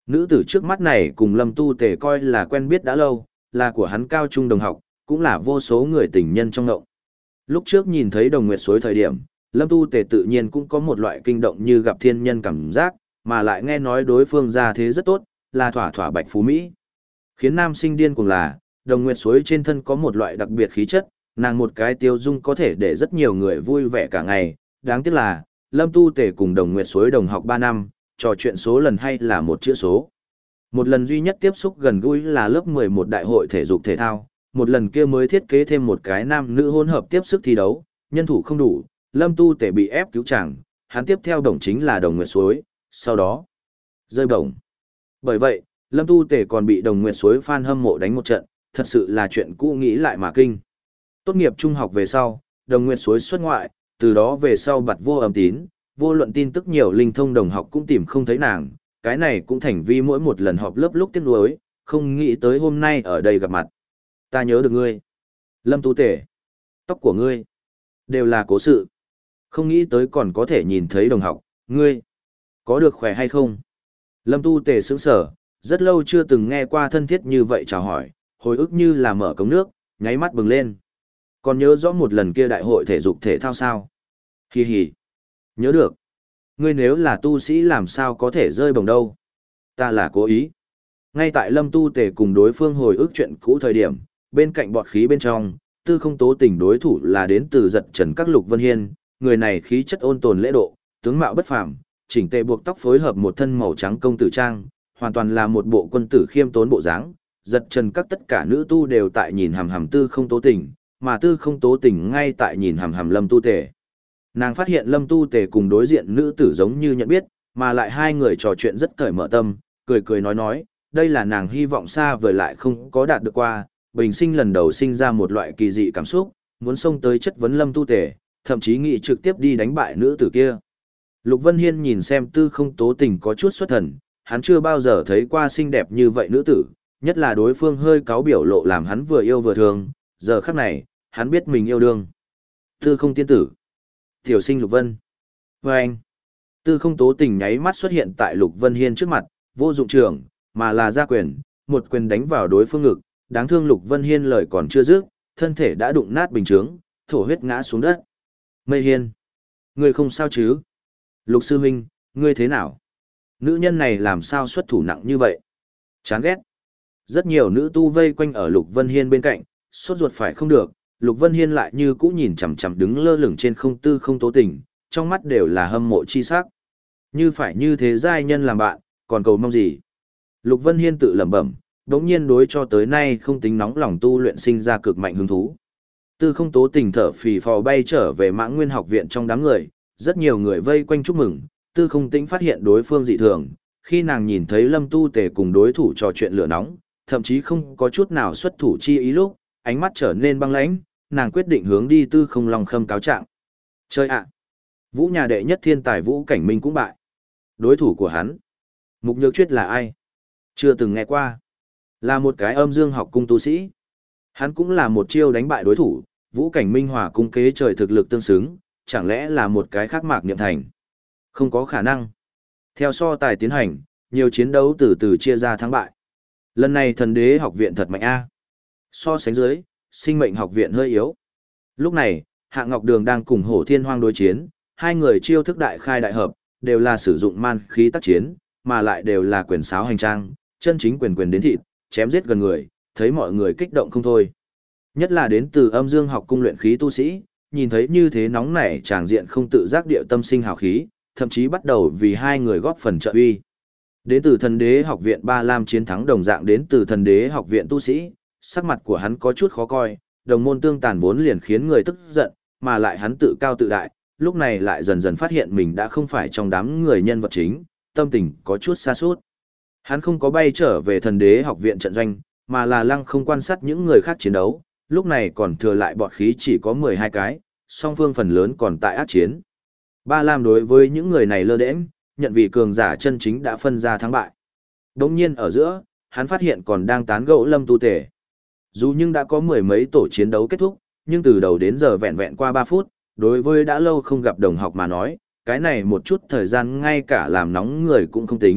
Nữ tử trước mắt này cùng Lâm Tu Tề coi là quen biết đã lâu, là của hắn cao trung đồng học, cũng là vô số người tình nhân trong ngộng. Lúc trước nhìn thấy Đồng Nguyệt Suối thời điểm, Lâm Tu Tề tự nhiên cũng có một loại kinh động như gặp thiên nhân cảm giác, mà lại nghe nói đối phương ra thế rất tốt, là thỏa thỏa bạch phú Mỹ. Khiến nam sinh điên cuồng là, Đồng Nguyệt Suối trên thân có một loại đặc biệt khí chất, nàng một cái tiêu dung có thể để rất nhiều người vui vẻ cả ngày. Đáng tiếc là, Lâm Tu Tề cùng Đồng Nguyệt Suối đồng học ba năm, trò chuyện số lần hay là một chữ số. Một lần duy nhất tiếp xúc gần gũi là lớp mười một đại hội thể dục thể thao, một lần kia mới thiết kế thêm một cái nam nữ hỗn hợp tiếp sức thi đấu, nhân thủ không đủ, Lâm Tu Tề bị ép cứu chàng, hắn tiếp theo đồng chính là Đồng Nguyệt Suối, sau đó rơi bổng. Bởi vậy, Lâm Tu Tề còn bị Đồng Nguyệt Suối fan hâm mộ đánh một trận, thật sự là chuyện cũ nghĩ lại mà kinh. Tốt nghiệp trung học về sau, Đồng Nguyệt Suối xuất ngoại, từ đó về sau bặt vô âm tín, vô luận tin tức nhiều linh thông đồng học cũng tìm không thấy nàng, cái này cũng thành vi mỗi một lần họp lớp lúc tiếc nuối, không nghĩ tới hôm nay ở đây gặp mặt. Ta nhớ được ngươi. Lâm Tu Tề. Tóc của ngươi. Đều là cố sự. Không nghĩ tới còn có thể nhìn thấy đồng học, ngươi. Có được khỏe hay không? Lâm Tu Tề sững sờ, rất lâu chưa từng nghe qua thân thiết như vậy chào hỏi, hồi ức như là mở cống nước, nháy mắt bừng lên. Còn nhớ rõ một lần kia đại hội thể dục thể thao sao? Hì hì. Nhớ được. Ngươi nếu là tu sĩ làm sao có thể rơi bổng đâu? Ta là cố ý. Ngay tại Lâm Tu Tề cùng đối phương hồi ức chuyện cũ thời điểm, bên cạnh bọt khí bên trong, tư không tố tình đối thủ là đến từ giật trần các Lục Vân Hiên, người này khí chất ôn tồn lễ độ, tướng mạo bất phàm, chỉnh tề buộc tóc phối hợp một thân màu trắng công tử trang, hoàn toàn là một bộ quân tử khiêm tốn bộ dáng. Giật trần các tất cả nữ tu đều tại nhìn hằm hằm tư không tố tình, mà tư không tố tình ngay tại nhìn hằm hằm Lâm Tu Tề. Nàng phát hiện Lâm Tu Tề cùng đối diện nữ tử giống như nhận biết, mà lại hai người trò chuyện rất cởi mở tâm, cười cười nói nói, đây là nàng hy vọng xa vời lại không có đạt được qua, bình sinh lần đầu sinh ra một loại kỳ dị cảm xúc, muốn xông tới chất vấn Lâm Tu Tề, thậm chí nghĩ trực tiếp đi đánh bại nữ tử kia. Lục Vân Hiên nhìn xem tư không tố tình có chút xuất thần, hắn chưa bao giờ thấy qua xinh đẹp như vậy nữ tử, nhất là đối phương hơi cáo biểu lộ làm hắn vừa yêu vừa thương, giờ khắc này, hắn biết mình yêu đương. Tư không tiên tử. Tiểu sinh Lục Vân. Và anh. Tư không tố tình nháy mắt xuất hiện tại Lục Vân Hiên trước mặt, vô dụng trưởng, mà là ra quyền, một quyền đánh vào đối phương ngực, đáng thương Lục Vân Hiên lời còn chưa dứt, thân thể đã đụng nát bình chướng, thổ huyết ngã xuống đất. Mây Hiên. Ngươi không sao chứ? Lục sư huynh, ngươi thế nào? Nữ nhân này làm sao xuất thủ nặng như vậy? Chán ghét. Rất nhiều nữ tu vây quanh ở Lục Vân Hiên bên cạnh, sốt ruột phải không được, Lục Vân Hiên lại như cũ nhìn chằm chằm đứng lơ lửng trên không tư không tố tình, trong mắt đều là hâm mộ chi sắc. Như phải như thế giai nhân làm bạn, còn cầu mong gì? Lục Vân Hiên tự lẩm bẩm, đống nhiên đối cho tới nay không tính nóng lòng tu luyện sinh ra cực mạnh hứng thú. Tư không tố tình thở phì phò bay trở về Mãng Nguyên học viện trong đám người, rất nhiều người vây quanh chúc mừng, Tư không tĩnh phát hiện đối phương dị thường, khi nàng nhìn thấy Lâm Tu Tề cùng đối thủ trò chuyện lửa nóng, thậm chí không có chút nào xuất thủ chi ý lúc, ánh mắt trở nên băng lãnh, nàng quyết định hướng đi Tư không Long Khâm cáo trạng. Chơi ạ! Vũ nhà đệ nhất thiên tài Vũ Cảnh Minh cũng bại. Đối thủ của hắn, Mục Nhược Chuyết là ai? Chưa từng nghe qua. Là một cái âm dương học cung tu sĩ. Hắn cũng là một chiêu đánh bại đối thủ, Vũ Cảnh Minh hòa cung kế trời thực lực tương xứng, chẳng lẽ là một cái khác Mạc Niệm Thành? Không có khả năng. Theo so tài tiến hành, nhiều chiến đấu từ từ chia ra thắng bại. Lần này thần đế học viện thật mạnh a. So sánh dưới, sinh mệnh học viện hơi yếu. Lúc này, Hạ Ngọc Đường đang cùng Hổ Thiên Hoang đối chiến, hai người chiêu thức đại khai đại hợp, đều là sử dụng man khí tác chiến, mà lại đều là quyền sáo hành trang, chân chính quyền quyền đến thịt, chém giết gần người, thấy mọi người kích động không thôi. Nhất là đến từ âm dương học cung luyện khí tu sĩ, nhìn thấy như thế nóng nảy tràng diện không tự giác điệu tâm sinh hào khí, thậm chí bắt đầu vì hai người góp phần trợ uy. Đến từ thần đế học viện Ba Lam chiến thắng đồng dạng đến từ thần đế học viện tu sĩ, sắc mặt của hắn có chút khó coi, đồng môn tương tàn vốn liền khiến người tức giận, mà lại hắn tự cao tự đại, lúc này lại dần dần phát hiện mình đã không phải trong đám người nhân vật chính, tâm tình có chút xa sút. Hắn không có bay trở về thần đế học viện trận doanh, mà là lăng không quan sát những người khác chiến đấu, lúc này còn thừa lại bọt khí chỉ có mười hai cái, song phương phần lớn còn tại ác chiến. Ba Lam đối với những người này lơ đễnh, nhận vì cường giả chân chính đã phân ra thắng bại. Đồng nhiên ở giữa, hắn phát hiện còn đang tán gẫu Lâm Tu Tề. Dù nhưng đã có mười mấy tổ chiến đấu kết thúc, nhưng từ đầu đến giờ vẹn vẹn qua ba phút, đối với đã lâu không gặp đồng học mà nói, cái này một chút thời gian ngay cả làm nóng người cũng không tính,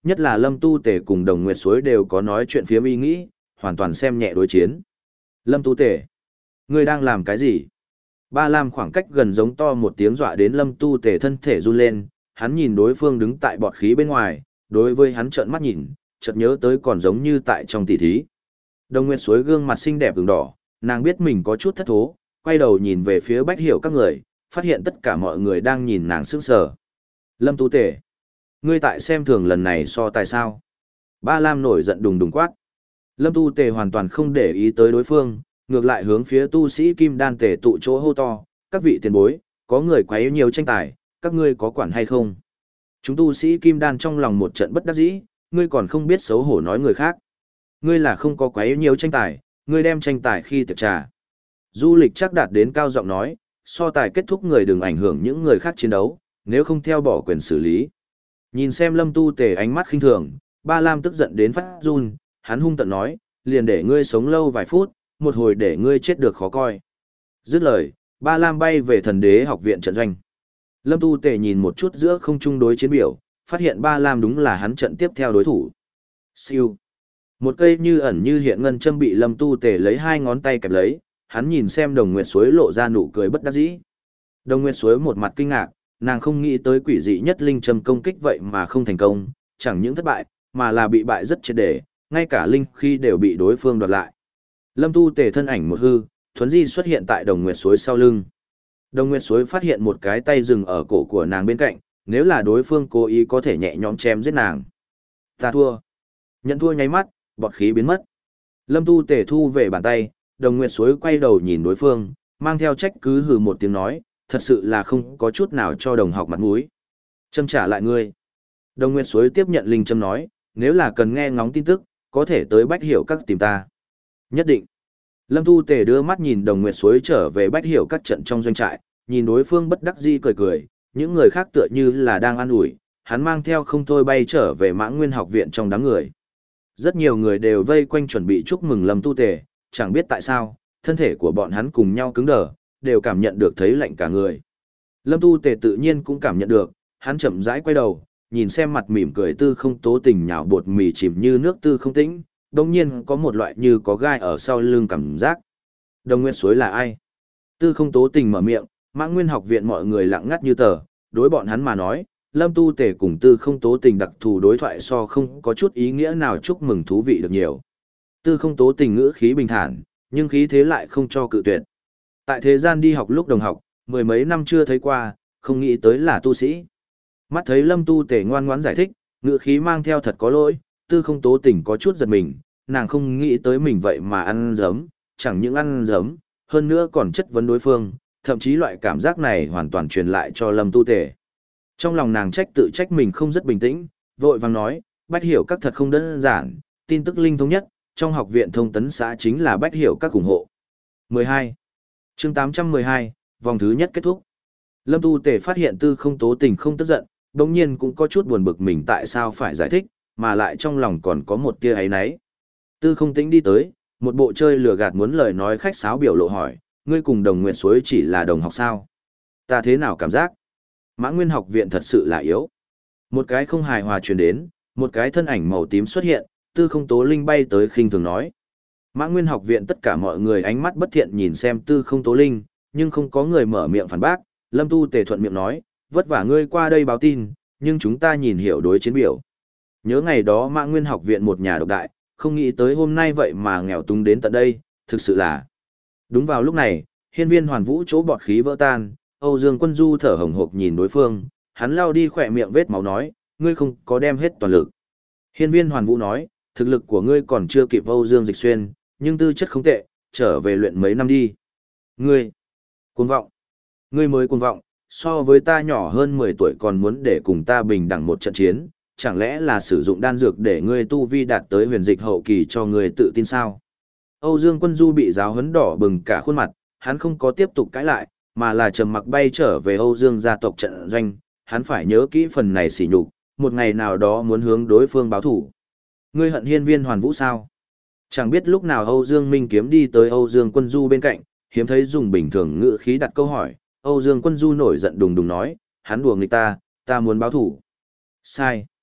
nhất là Lâm Tu Tề cùng Đồng Nguyệt Suối đều có nói chuyện phiếm ý nghĩ, hoàn toàn xem nhẹ đối chiến. Lâm Tu Tề, ngươi đang làm cái gì? Ba Lam khoảng cách gần giống to một tiếng dọa đến Lâm Tu Tề thân thể run lên, hắn nhìn đối phương đứng tại bọt khí bên ngoài, đối với hắn trợn mắt nhìn, chợt nhớ tới còn giống như tại trong tỷ thí. Đồng Nguyệt Suối gương mặt xinh đẹp ửng đỏ, nàng biết mình có chút thất thố, quay đầu nhìn về phía Bách Hiểu các người, phát hiện tất cả mọi người đang nhìn nàng sững sờ. Lâm Tu Tề, ngươi tại xem thường lần này so tài sao? Ba Lam nổi giận đùng đùng quát. Lâm Tu Tề hoàn toàn không để ý tới đối phương, ngược lại hướng phía tu sĩ Kim Đan Tề tụ chỗ hô to, các vị tiền bối, có người quấy nhiều tranh tài, các ngươi có quản hay không? Chúng tu sĩ Kim Đan trong lòng một trận bất đắc dĩ, ngươi còn không biết xấu hổ nói người khác. Ngươi là không có quấy nhiều tranh tài, ngươi đem tranh tài khi tiệc trà. Du Lịch chắc đạt đến cao giọng nói, so tài kết thúc người đừng ảnh hưởng những người khác chiến đấu, nếu không theo bỏ quyền xử lý. Nhìn xem Lâm Tu Tề ánh mắt khinh thường, Ba Lam tức giận đến phát run, hắn hung tận nói, liền để ngươi sống lâu vài phút, một hồi để ngươi chết được khó coi. Dứt lời, Ba Lam bay về Thần Đế học viện trận doanh. Lâm Tu Tề nhìn một chút giữa không trung đối chiến biểu, phát hiện Ba Lam đúng là hắn trận tiếp theo đối thủ. Siêu. Một cây như ẩn như hiện ngân châm bị Lâm Tu Tề lấy hai ngón tay kẹp lấy, hắn nhìn xem Đồng Nguyệt Suối lộ ra nụ cười bất đắc dĩ. Đồng Nguyệt Suối một mặt kinh ngạc, nàng không nghĩ tới quỷ dị nhất linh châm công kích vậy mà không thành công, chẳng những thất bại, mà là bị bại rất triệt để, ngay cả linh khí đều bị đối phương đoạt lại. Lâm Tu Tề thân ảnh một hư, thuấn di xuất hiện tại Đồng Nguyệt Suối sau lưng. Đồng Nguyệt Suối phát hiện một cái tay dừng ở cổ của nàng bên cạnh, nếu là đối phương cố ý có thể nhẹ nhõm chém giết nàng. Ta thua. Nhận thua nháy mắt, bọt khí biến mất. Lâm Tu Tề thu về bàn tay, Đồng Nguyệt Suối quay đầu nhìn đối phương, mang theo trách cứ hừ một tiếng nói, thật sự là không có chút nào cho đồng học mặt mũi. Châm trả lại ngươi. Đồng Nguyệt Suối tiếp nhận linh châm nói, nếu là cần nghe ngóng tin tức, có thể tới Bách Hiểu các tìm ta. Nhất định. Lâm Tu Tề đưa mắt nhìn Đồng Nguyệt Suối trở về Bách Hiểu các trận trong doanh trại, nhìn đối phương bất đắc dĩ cười cười, những người khác tựa như là đang an ủi, hắn mang theo không thôi bay trở về Mãng Nguyên học viện trong đám người. Rất nhiều người đều vây quanh chuẩn bị chúc mừng Lâm Tu Tề, chẳng biết tại sao, thân thể của bọn hắn cùng nhau cứng đờ, đều cảm nhận được thấy lạnh cả người. Lâm Tu Tề tự nhiên cũng cảm nhận được, hắn chậm rãi quay đầu, nhìn xem mặt mỉm cười Tư Không Tố Tình nhào bột mì chìm như nước Tư Không Tĩnh, đồng nhiên có một loại như có gai ở sau lưng cảm giác. Đồng Nguyệt Suối là ai? Tư Không Tố Tình mở miệng, Mãng Nguyên học viện mọi người lặng ngắt như tờ, đối bọn hắn mà nói, Lâm Tu Tề cùng Tư Không Tố Tình đặc thù đối thoại so không có chút ý nghĩa nào chúc mừng thú vị được nhiều. Tư Không Tố Tình ngữ khí bình thản, nhưng khí thế lại không cho cự tuyệt. Tại thế gian đi học lúc đồng học, mười mấy năm chưa thấy qua, không nghĩ tới là tu sĩ. Mắt thấy Lâm Tu Tề ngoan ngoãn giải thích, ngữ khí mang theo thật có lỗi, Tư Không Tố Tình có chút giật mình, nàng không nghĩ tới mình vậy mà ăn giấm, chẳng những ăn giấm, hơn nữa còn chất vấn đối phương, thậm chí loại cảm giác này hoàn toàn truyền lại cho Lâm Tu Tề. Trong lòng nàng trách tự trách mình không rất bình tĩnh, vội vàng nói, Bách Hiểu các thật không đơn giản, tin tức linh thông nhất, trong học viện thông tấn xã chính là Bách Hiểu các ủng hộ. mười hai. Chương tám trăm mười hai, vòng thứ nhất kết thúc. Lâm Tu Tề phát hiện Tư Không Tố Tình không tức giận, đồng nhiên cũng có chút buồn bực mình tại sao phải giải thích, mà lại trong lòng còn có một tia ấy náy. Tư Không Tĩnh đi tới, một bộ chơi lừa gạt muốn lời nói khách sáo biểu lộ hỏi, ngươi cùng Đồng Nguyệt Suối chỉ là đồng học sao? Ta thế nào cảm giác? Mãng Nguyên học viện thật sự là yếu. Một cái không hài hòa truyền đến, một cái thân ảnh màu tím xuất hiện, Tư Không Tố Linh bay tới khinh thường nói. Mãng Nguyên học viện tất cả mọi người ánh mắt bất thiện nhìn xem Tư Không Tố Linh, nhưng không có người mở miệng phản bác, Lâm Tu Tề thuận miệng nói, vất vả ngươi qua đây báo tin, nhưng chúng ta nhìn hiểu đối chiến biểu. Nhớ ngày đó Mãng Nguyên học viện một nhà độc đại, không nghĩ tới hôm nay vậy mà nghèo túng đến tận đây, thực sự là. Đúng vào lúc này, hiên viên hoàn vũ chỗ bọt khí vỡ tan, Âu Dương Quân Du thở hồng hộc nhìn đối phương, hắn lao đi khỏe miệng vết máu nói, ngươi không có đem hết toàn lực. Hiên viên hoàn vũ nói, thực lực của ngươi còn chưa kịp Âu Dương Dịch Xuyên, nhưng tư chất không tệ, trở về luyện mấy năm đi. Ngươi, cuồng vọng, ngươi mới cuồng vọng, so với ta nhỏ hơn mười tuổi còn muốn để cùng ta bình đẳng một trận chiến, chẳng lẽ là sử dụng đan dược để ngươi tu vi đạt tới huyền dịch hậu kỳ cho ngươi tự tin sao? Âu Dương Quân Du bị giáo huấn đỏ bừng cả khuôn mặt, hắn không có tiếp tục cãi lại, mà là trầm mặc bay trở về Âu Dương gia tộc trận doanh, hắn phải nhớ kỹ phần này sỉ nhục, một ngày nào đó muốn hướng đối phương báo thủ. Ngươi hận hiên viên hoàn vũ sao? Chẳng biết lúc nào Âu Dương Minh kiếm đi tới Âu Dương Quân Du bên cạnh, hiếm thấy dùng bình thường ngữ khí đặt câu hỏi, Âu Dương Quân Du nổi giận đùng đùng nói, hắn đùa nghịch ta, ta muốn báo thủ. Sai.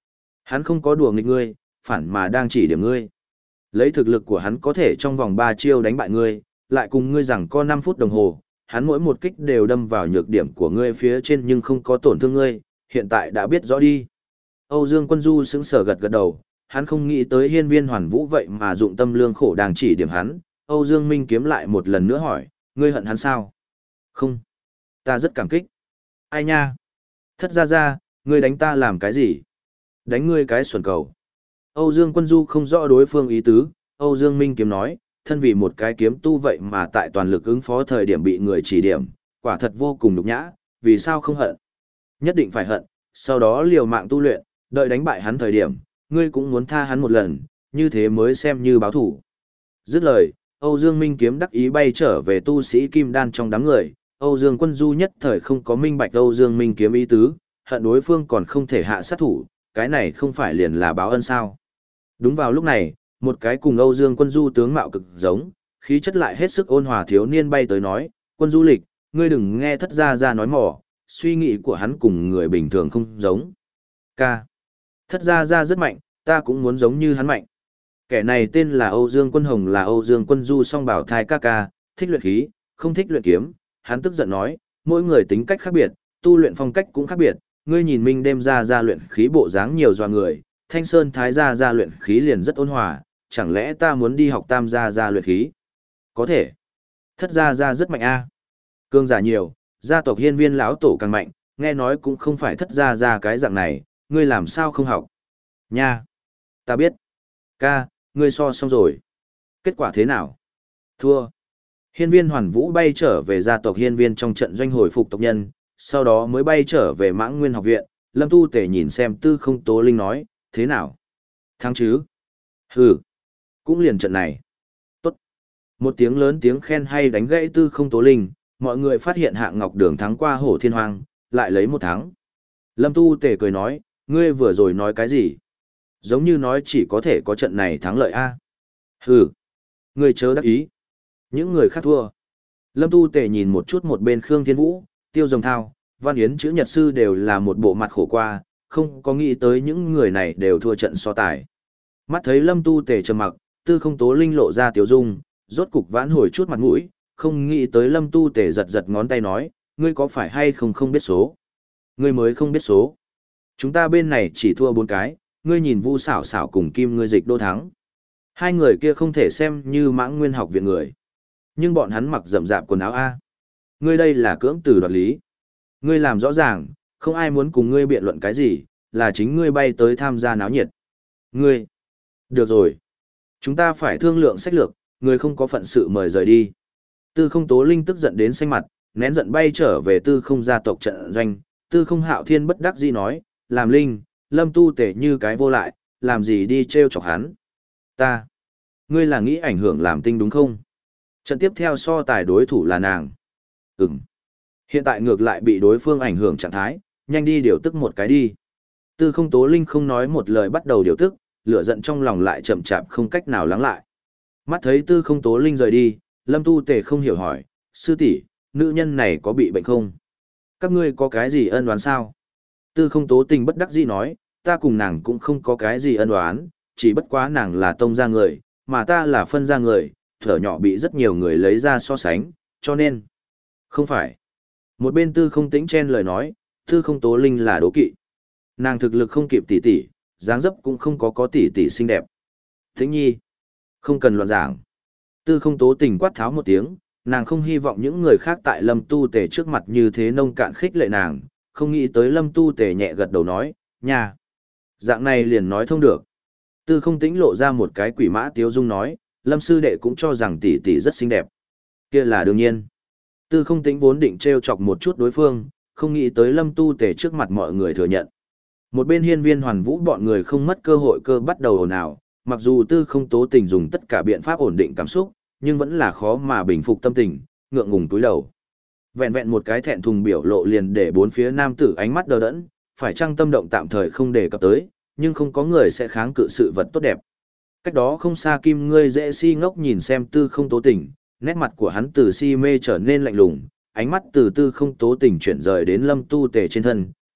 Hắn không có đùa nghịch ngươi, phản mà đang chỉ điểm ngươi. Lấy thực lực của hắn có thể trong vòng ba chiêu đánh bại ngươi, lại cùng ngươi rằng có năm phút đồng hồ, hắn mỗi một kích đều đâm vào nhược điểm của ngươi phía trên nhưng không có tổn thương ngươi, hiện tại đã biết rõ đi. Âu Dương Quân Du sững sờ gật gật đầu, hắn không nghĩ tới Hiên Viên Hoàn Vũ vậy mà dụng tâm lương khổ đang chỉ điểm hắn. Âu Dương Minh Kiếm lại một lần nữa hỏi, ngươi hận hắn sao? Không, ta rất cảm kích. Ai nha? Thất gia gia, ngươi đánh ta làm cái gì? Đánh ngươi cái xuẩn cầu. Âu Dương Quân Du không rõ đối phương ý tứ, Âu Dương Minh Kiếm nói, thân vì một cái kiếm tu vậy mà tại toàn lực ứng phó thời điểm bị người chỉ điểm, quả thật vô cùng nhục nhã, vì sao không hận? Nhất định phải hận, sau đó liều mạng tu luyện, đợi đánh bại hắn thời điểm, ngươi cũng muốn tha hắn một lần, như thế mới xem như báo thủ. Dứt lời, Âu Dương Minh Kiếm đắc ý bay trở về tu sĩ kim đan trong đám người, Âu Dương Quân Du nhất thời không có minh bạch Âu Dương Minh Kiếm ý tứ, hận đối phương còn không thể hạ sát thủ, cái này không phải liền là báo ân sao. Đúng vào lúc này, một cái cùng Âu Dương Quân Du tướng mạo cực giống, khí chất lại hết sức ôn hòa thiếu niên bay tới nói, Quân Du Lịch, ngươi đừng nghe thất gia gia nói mỏ, suy nghĩ của hắn cùng người bình thường không giống. Ca. Thất gia gia rất mạnh, ta cũng muốn giống như hắn mạnh. Kẻ này tên là Âu Dương Quân Hồng, là Âu Dương Quân Du song bảo thai ca ca, thích luyện khí, không thích luyện kiếm. Hắn tức giận nói, mỗi người tính cách khác biệt, tu luyện phong cách cũng khác biệt. Ngươi nhìn Minh đêm ra ra luyện khí bộ dáng nhiều doa người, Thanh Sơn Thái gia ra luyện khí liền rất ôn hòa, chẳng lẽ ta muốn đi học Tam gia ra luyện khí? Có thể. Thất gia ra rất mạnh a. Cương giả nhiều, gia tộc Hiên Viên lão tổ càng mạnh, nghe nói cũng không phải thất gia ra cái dạng này, ngươi làm sao không học? Nha. Ta biết. Ca, ngươi so xong rồi. Kết quả thế nào? Thua. Hiên Viên Hoàn Vũ bay trở về gia tộc Hiên Viên trong trận doanh hồi phục tộc nhân, sau đó mới bay trở về Mãng Nguyên học viện. Lâm Tu Tể nhìn xem Tư Không Tố Linh nói, thế nào? Thắng chứ? Hừ, cũng liền trận này. Tốt. Một tiếng lớn tiếng khen hay đánh gãy Tư Không Tố Linh, mọi người phát hiện Hạng Ngọc Đường thắng qua Hổ Thiên Hoang, lại lấy một thắng. Lâm Tu Tể cười nói, ngươi vừa rồi nói cái gì? Giống như nói chỉ có thể có trận này thắng lợi a. Hừ, ngươi chớ đắc ý. Những người khác thua. Lâm Tu Tể nhìn một chút một bên Khương Thiên Vũ, Tiêu Rồng Thao, Văn Yến chữ nhật sư đều là một bộ mặt khổ qua, không có nghĩ tới những người này đều thua trận so tài. Mắt thấy Lâm Tu Tể trầm mặc, Tư Không Tố Linh lộ ra tiểu dung, rốt cục vãn hồi chút mặt mũi, không nghĩ tới Lâm Tu Tể giật giật ngón tay nói, ngươi có phải hay không không biết số? Ngươi mới không biết số. Chúng ta bên này chỉ thua bốn cái, ngươi nhìn Vu Xảo Xảo cùng Kim ngươi dịch đô thắng. Hai người kia không thể xem như Mãng Nguyên học viện người. Nhưng bọn hắn mặc rậm rạp quần áo A. Ngươi đây là cưỡng từ đoạt lý. Ngươi làm rõ ràng, không ai muốn cùng ngươi biện luận cái gì, là chính ngươi bay tới tham gia náo nhiệt. Ngươi. Được rồi. Chúng ta phải thương lượng sách lược, ngươi không có phận sự mời rời đi. Tư Không Tố Linh tức giận đến xanh mặt, nén giận bay trở về Tư Không gia tộc trận doanh. Tư Không Hạo Thiên bất đắc dĩ nói, làm Linh, Lâm Tu Tể như cái vô lại, làm gì đi trêu chọc hắn. Ta. Ngươi là nghĩ ảnh hưởng làm tinh đúng không? Trận tiếp theo so tài đối thủ là nàng. Ừm. Hiện tại ngược lại bị đối phương ảnh hưởng trạng thái, nhanh đi điều tức một cái đi. Tư Không Tố Linh không nói một lời bắt đầu điều tức, lửa giận trong lòng lại chậm chạp không cách nào lắng lại. Mắt thấy Tư Không Tố Linh rời đi, Lâm Tu Tề không hiểu hỏi, sư tỷ, nữ nhân này có bị bệnh không? Các ngươi có cái gì ân oán sao? Tư Không Tố Tình bất đắc dĩ nói, ta cùng nàng cũng không có cái gì ân oán, chỉ bất quá nàng là tông gia người, mà ta là phân gia người, thở nhỏ bị rất nhiều người lấy ra so sánh, cho nên. Không phải. Một bên Tư Không Tĩnh chen lời nói, Tư Không Tố Linh là đố kỵ. Nàng thực lực không kịp tỷ tỷ, dáng dấp cũng không có có tỷ tỷ xinh đẹp. Tĩnh nhi, không cần loạn giảng. Tư Không Tố Tình quát tháo một tiếng, nàng không hy vọng những người khác tại Lâm Tu Tề trước mặt như thế nông cạn khích lệ nàng, không nghĩ tới Lâm Tu Tề nhẹ gật đầu nói, nha. Dạng này liền nói thông được. Tư Không Tĩnh lộ ra một cái quỷ mã tiếu dung nói, Lâm sư đệ cũng cho rằng tỷ tỷ rất xinh đẹp. Kia là đương nhiên. Tư Không Tĩnh vốn định trêu chọc một chút đối phương, không nghĩ tới Lâm Tu Tề trước mặt mọi người thừa nhận. Một bên Hiên Viên Hoàn Vũ bọn người không mất cơ hội cơ bắt đầu ồn ào, mặc dù Tư Không Tố Tình dùng tất cả biện pháp ổn định cảm xúc, nhưng vẫn là khó mà bình phục tâm tình, ngượng ngùng túi đầu. Vẹn vẹn một cái thẹn thùng biểu lộ liền để bốn phía nam tử ánh mắt đờ đẫn, phải chăng tâm động tạm thời không đề cập tới, nhưng không có người sẽ kháng cự sự vật tốt đẹp. Cách đó không xa Kim Ngươi dễ si ngốc nhìn xem Tư Không Tố Tình, nét mặt của hắn từ si mê trở nên lạnh lùng, ánh mắt từ Tư Không Tố Tình chuyển rời đến Lâm Tu Tề trên thân,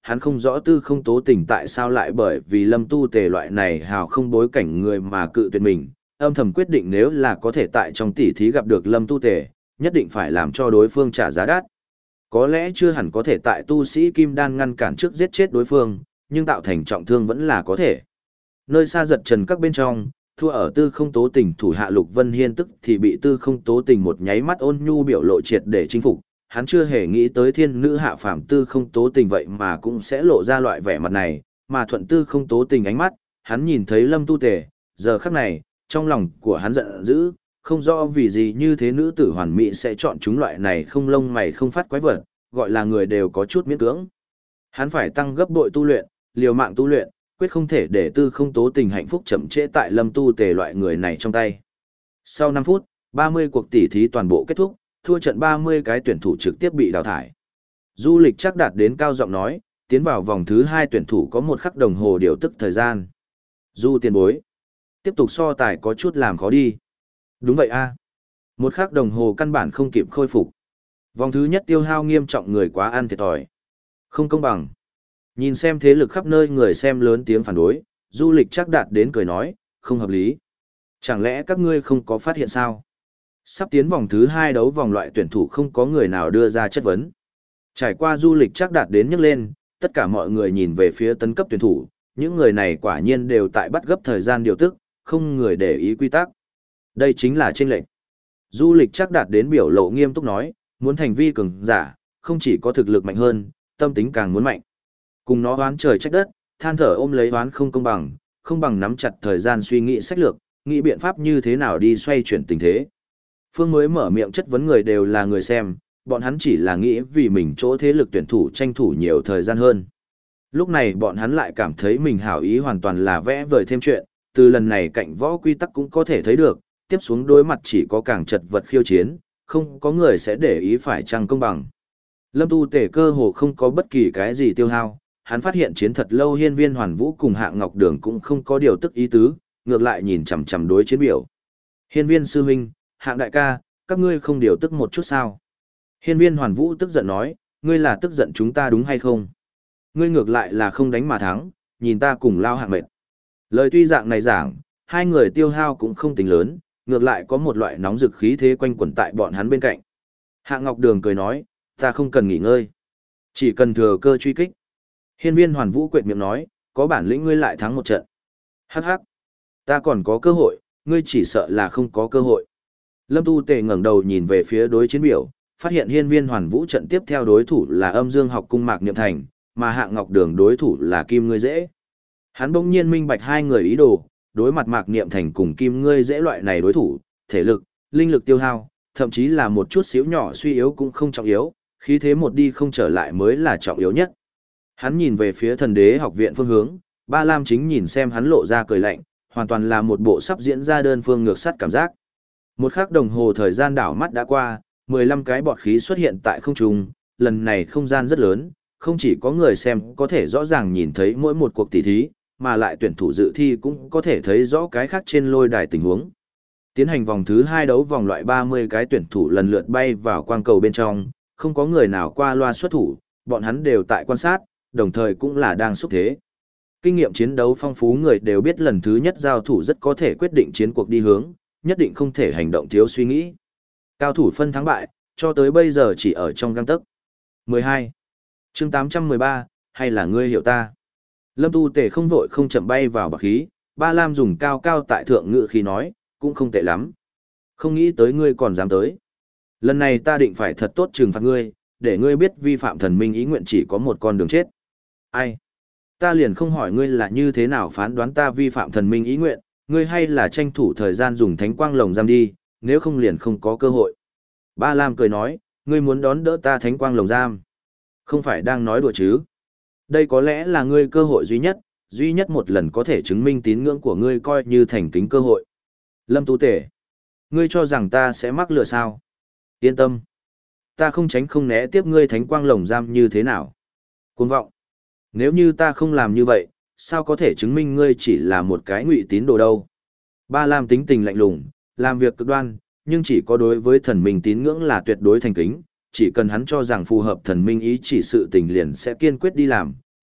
hắn không rõ tư không tố tình tại sao lại bởi vì lâm tu tề loại này hào không bối cảnh người mà cự tuyệt mình, âm thầm quyết định nếu là có thể tại trong tỷ thí gặp được lâm tu tề, nhất định phải làm cho đối phương trả giá đắt. Có lẽ chưa hẳn có thể tại tu sĩ kim đan ngăn cản trước giết chết đối phương, nhưng tạo thành trọng thương vẫn là có thể. Nơi xa giật trần các bên trong, thua ở tư không tố tình thủ hạ Lục Vân Hiên tức thì bị tư không tố tình một nháy mắt ôn nhu biểu lộ triệt để chinh phục. Hắn chưa hề nghĩ tới thiên nữ hạ phàm tư không tố tình vậy mà cũng sẽ lộ ra loại vẻ mặt này, mà thuận tư không tố tình ánh mắt, hắn nhìn thấy lâm tu tề, giờ khắc này, trong lòng của hắn giận dữ, không rõ vì gì như thế nữ tử hoàn mỹ sẽ chọn chúng loại này không lông mày không phát quái vật, gọi là người đều có chút miễn cưỡng. Hắn phải tăng gấp bội tu luyện, liều mạng tu luyện, quyết không thể để tư không tố tình hạnh phúc chậm trễ tại lâm tu tề loại người này trong tay. Sau năm phút, ba mươi cuộc tỉ thí toàn bộ kết thúc, thua trận ba mươi cái tuyển thủ trực tiếp bị đào thải. Du Lịch chắc đạt đến cao giọng nói, tiến vào vòng thứ hai tuyển thủ có một khắc đồng hồ điều tức thời gian. Du tiền bối, tiếp tục so tài có chút làm khó đi. Đúng vậy a, một khắc đồng hồ căn bản không kịp khôi phục. Vòng thứ nhất tiêu hao nghiêm trọng, người quá ăn thiệt thòi. Không công bằng. Nhìn xem thế lực khắp nơi người xem lớn tiếng phản đối, Du Lịch chắc đạt đến cười nói, không hợp lý. Chẳng lẽ các ngươi không có phát hiện sao? Sắp tiến vòng thứ hai đấu vòng loại tuyển thủ không có người nào đưa ra chất vấn. Trải qua Du Lịch chắc đạt đến nhấc lên, tất cả mọi người nhìn về phía tấn cấp tuyển thủ, những người này quả nhiên đều tại bắt gấp thời gian điều tức, không người để ý quy tắc. Đây chính là chênh lệch. Du Lịch chắc đạt đến biểu lộ nghiêm túc nói, muốn thành vi cường giả, không chỉ có thực lực mạnh hơn, tâm tính càng muốn mạnh. Cùng nó oán trời trách đất, than thở ôm lấy oán không công bằng, không bằng nắm chặt thời gian suy nghĩ sách lược, nghĩ biện pháp như thế nào đi xoay chuyển tình thế. Phương mới mở miệng chất vấn người đều là người xem, bọn hắn chỉ là nghĩ vì mình chỗ thế lực tuyển thủ tranh thủ nhiều thời gian hơn. Lúc này bọn hắn lại cảm thấy mình hảo ý hoàn toàn là vẽ vời thêm chuyện, từ lần này cạnh võ quy tắc cũng có thể thấy được, tiếp xuống đối mặt chỉ có càng chật vật khiêu chiến, không có người sẽ để ý phải chăng công bằng. Lâm Tu Tề cơ hồ không có bất kỳ cái gì tiêu hao, hắn phát hiện chiến thật lâu Hiên Viên Hoàn Vũ cùng Hạng Ngọc Đường cũng không có điều tức ý tứ, ngược lại nhìn chằm chằm đối chiến biểu. Hiên Viên sư huynh, Hạng đại ca, các ngươi không điều tức một chút sao? Hiên Viên Hoàn Vũ tức giận nói, ngươi là tức giận chúng ta đúng hay không? Ngươi ngược lại là không đánh mà thắng, nhìn ta cùng lao Hạng mệt. Lời tuy dạng này giảng, hai người tiêu hao cũng không tính lớn, ngược lại có một loại nóng dực khí thế quanh quẩn tại bọn hắn bên cạnh. Hạng Ngọc Đường cười nói, ta không cần nghỉ ngơi, chỉ cần thừa cơ truy kích. Hiên Viên Hoàn Vũ quệt miệng nói, có bản lĩnh ngươi lại thắng một trận. Hắc hắc, ta còn có cơ hội, ngươi chỉ sợ là không có cơ hội. Lâm Tu Tề ngẩng đầu nhìn về phía đối chiến biểu, phát hiện Hiên Viên Hoàn Vũ trận tiếp theo đối thủ là Âm Dương Học Cung Mạc Niệm Thành, mà Hạng Ngọc Đường đối thủ là Kim Ngươi Dễ. Hắn bỗng nhiên minh bạch hai người ý đồ, đối mặt Mạc Niệm Thành cùng Kim Ngươi Dễ loại này đối thủ, thể lực, linh lực tiêu hao, thậm chí là một chút xíu nhỏ suy yếu cũng không trọng yếu, khí thế một đi không trở lại mới là trọng yếu nhất. Hắn nhìn về phía Thần Đế học viện phương hướng, Ba Lam Chính nhìn xem hắn lộ ra cười lạnh, hoàn toàn là một bộ sắp diễn ra đơn phương ngược sắt cảm giác. Một khắc đồng hồ thời gian đảo mắt đã qua, mười lăm cái bọt khí xuất hiện tại không trung, lần này không gian rất lớn, không chỉ có người xem có thể rõ ràng nhìn thấy mỗi một cuộc tỷ thí, mà lại tuyển thủ dự thi cũng có thể thấy rõ cái khác trên lôi đài tình huống. Tiến hành vòng thứ hai đấu vòng loại ba mươi cái tuyển thủ lần lượt bay vào quang cầu bên trong, không có người nào qua loa xuất thủ, bọn hắn đều tại quan sát, đồng thời cũng là đang xúc thế. Kinh nghiệm chiến đấu phong phú người đều biết lần thứ nhất giao thủ rất có thể quyết định chiến cuộc đi hướng, nhất định không thể hành động thiếu suy nghĩ. Cao thủ phân thắng bại, cho tới bây giờ chỉ ở trong gang tấc. mười hai. Chương tám trăm mười ba, hay là ngươi hiểu ta? Lâm Tu Tề không vội không chậm bay vào bạc khí, Ba Lam dùng cao cao tại thượng ngự khí nói, cũng không tệ lắm. Không nghĩ tới ngươi còn dám tới. Lần này ta định phải thật tốt trừng phạt ngươi, để ngươi biết vi phạm thần minh ý nguyện chỉ có một con đường chết. Ai? Ta liền không hỏi ngươi là như thế nào phán đoán ta vi phạm thần minh ý nguyện, ngươi hay là tranh thủ thời gian dùng thánh quang lồng giam đi, nếu không liền không có cơ hội. Ba Lam cười nói, ngươi muốn đón đỡ ta thánh quang lồng giam. Không phải đang nói đùa chứ. Đây có lẽ là ngươi cơ hội duy nhất, duy nhất một lần có thể chứng minh tín ngưỡng của ngươi coi như thành kính cơ hội. Lâm Tu Tề, ngươi cho rằng ta sẽ mắc lừa sao? Yên tâm. Ta không tránh không né tiếp ngươi thánh quang lồng giam như thế nào. Cuồng vọng. Nếu như ta không làm như vậy, sao có thể chứng minh ngươi chỉ là một cái ngụy tín đồ đâu? Ba Lam tính tình lạnh lùng, làm việc cực đoan, nhưng chỉ có đối với thần minh tín ngưỡng là tuyệt đối thành kính, chỉ cần hắn cho rằng phù hợp thần minh ý chỉ sự tình liền sẽ kiên quyết đi làm,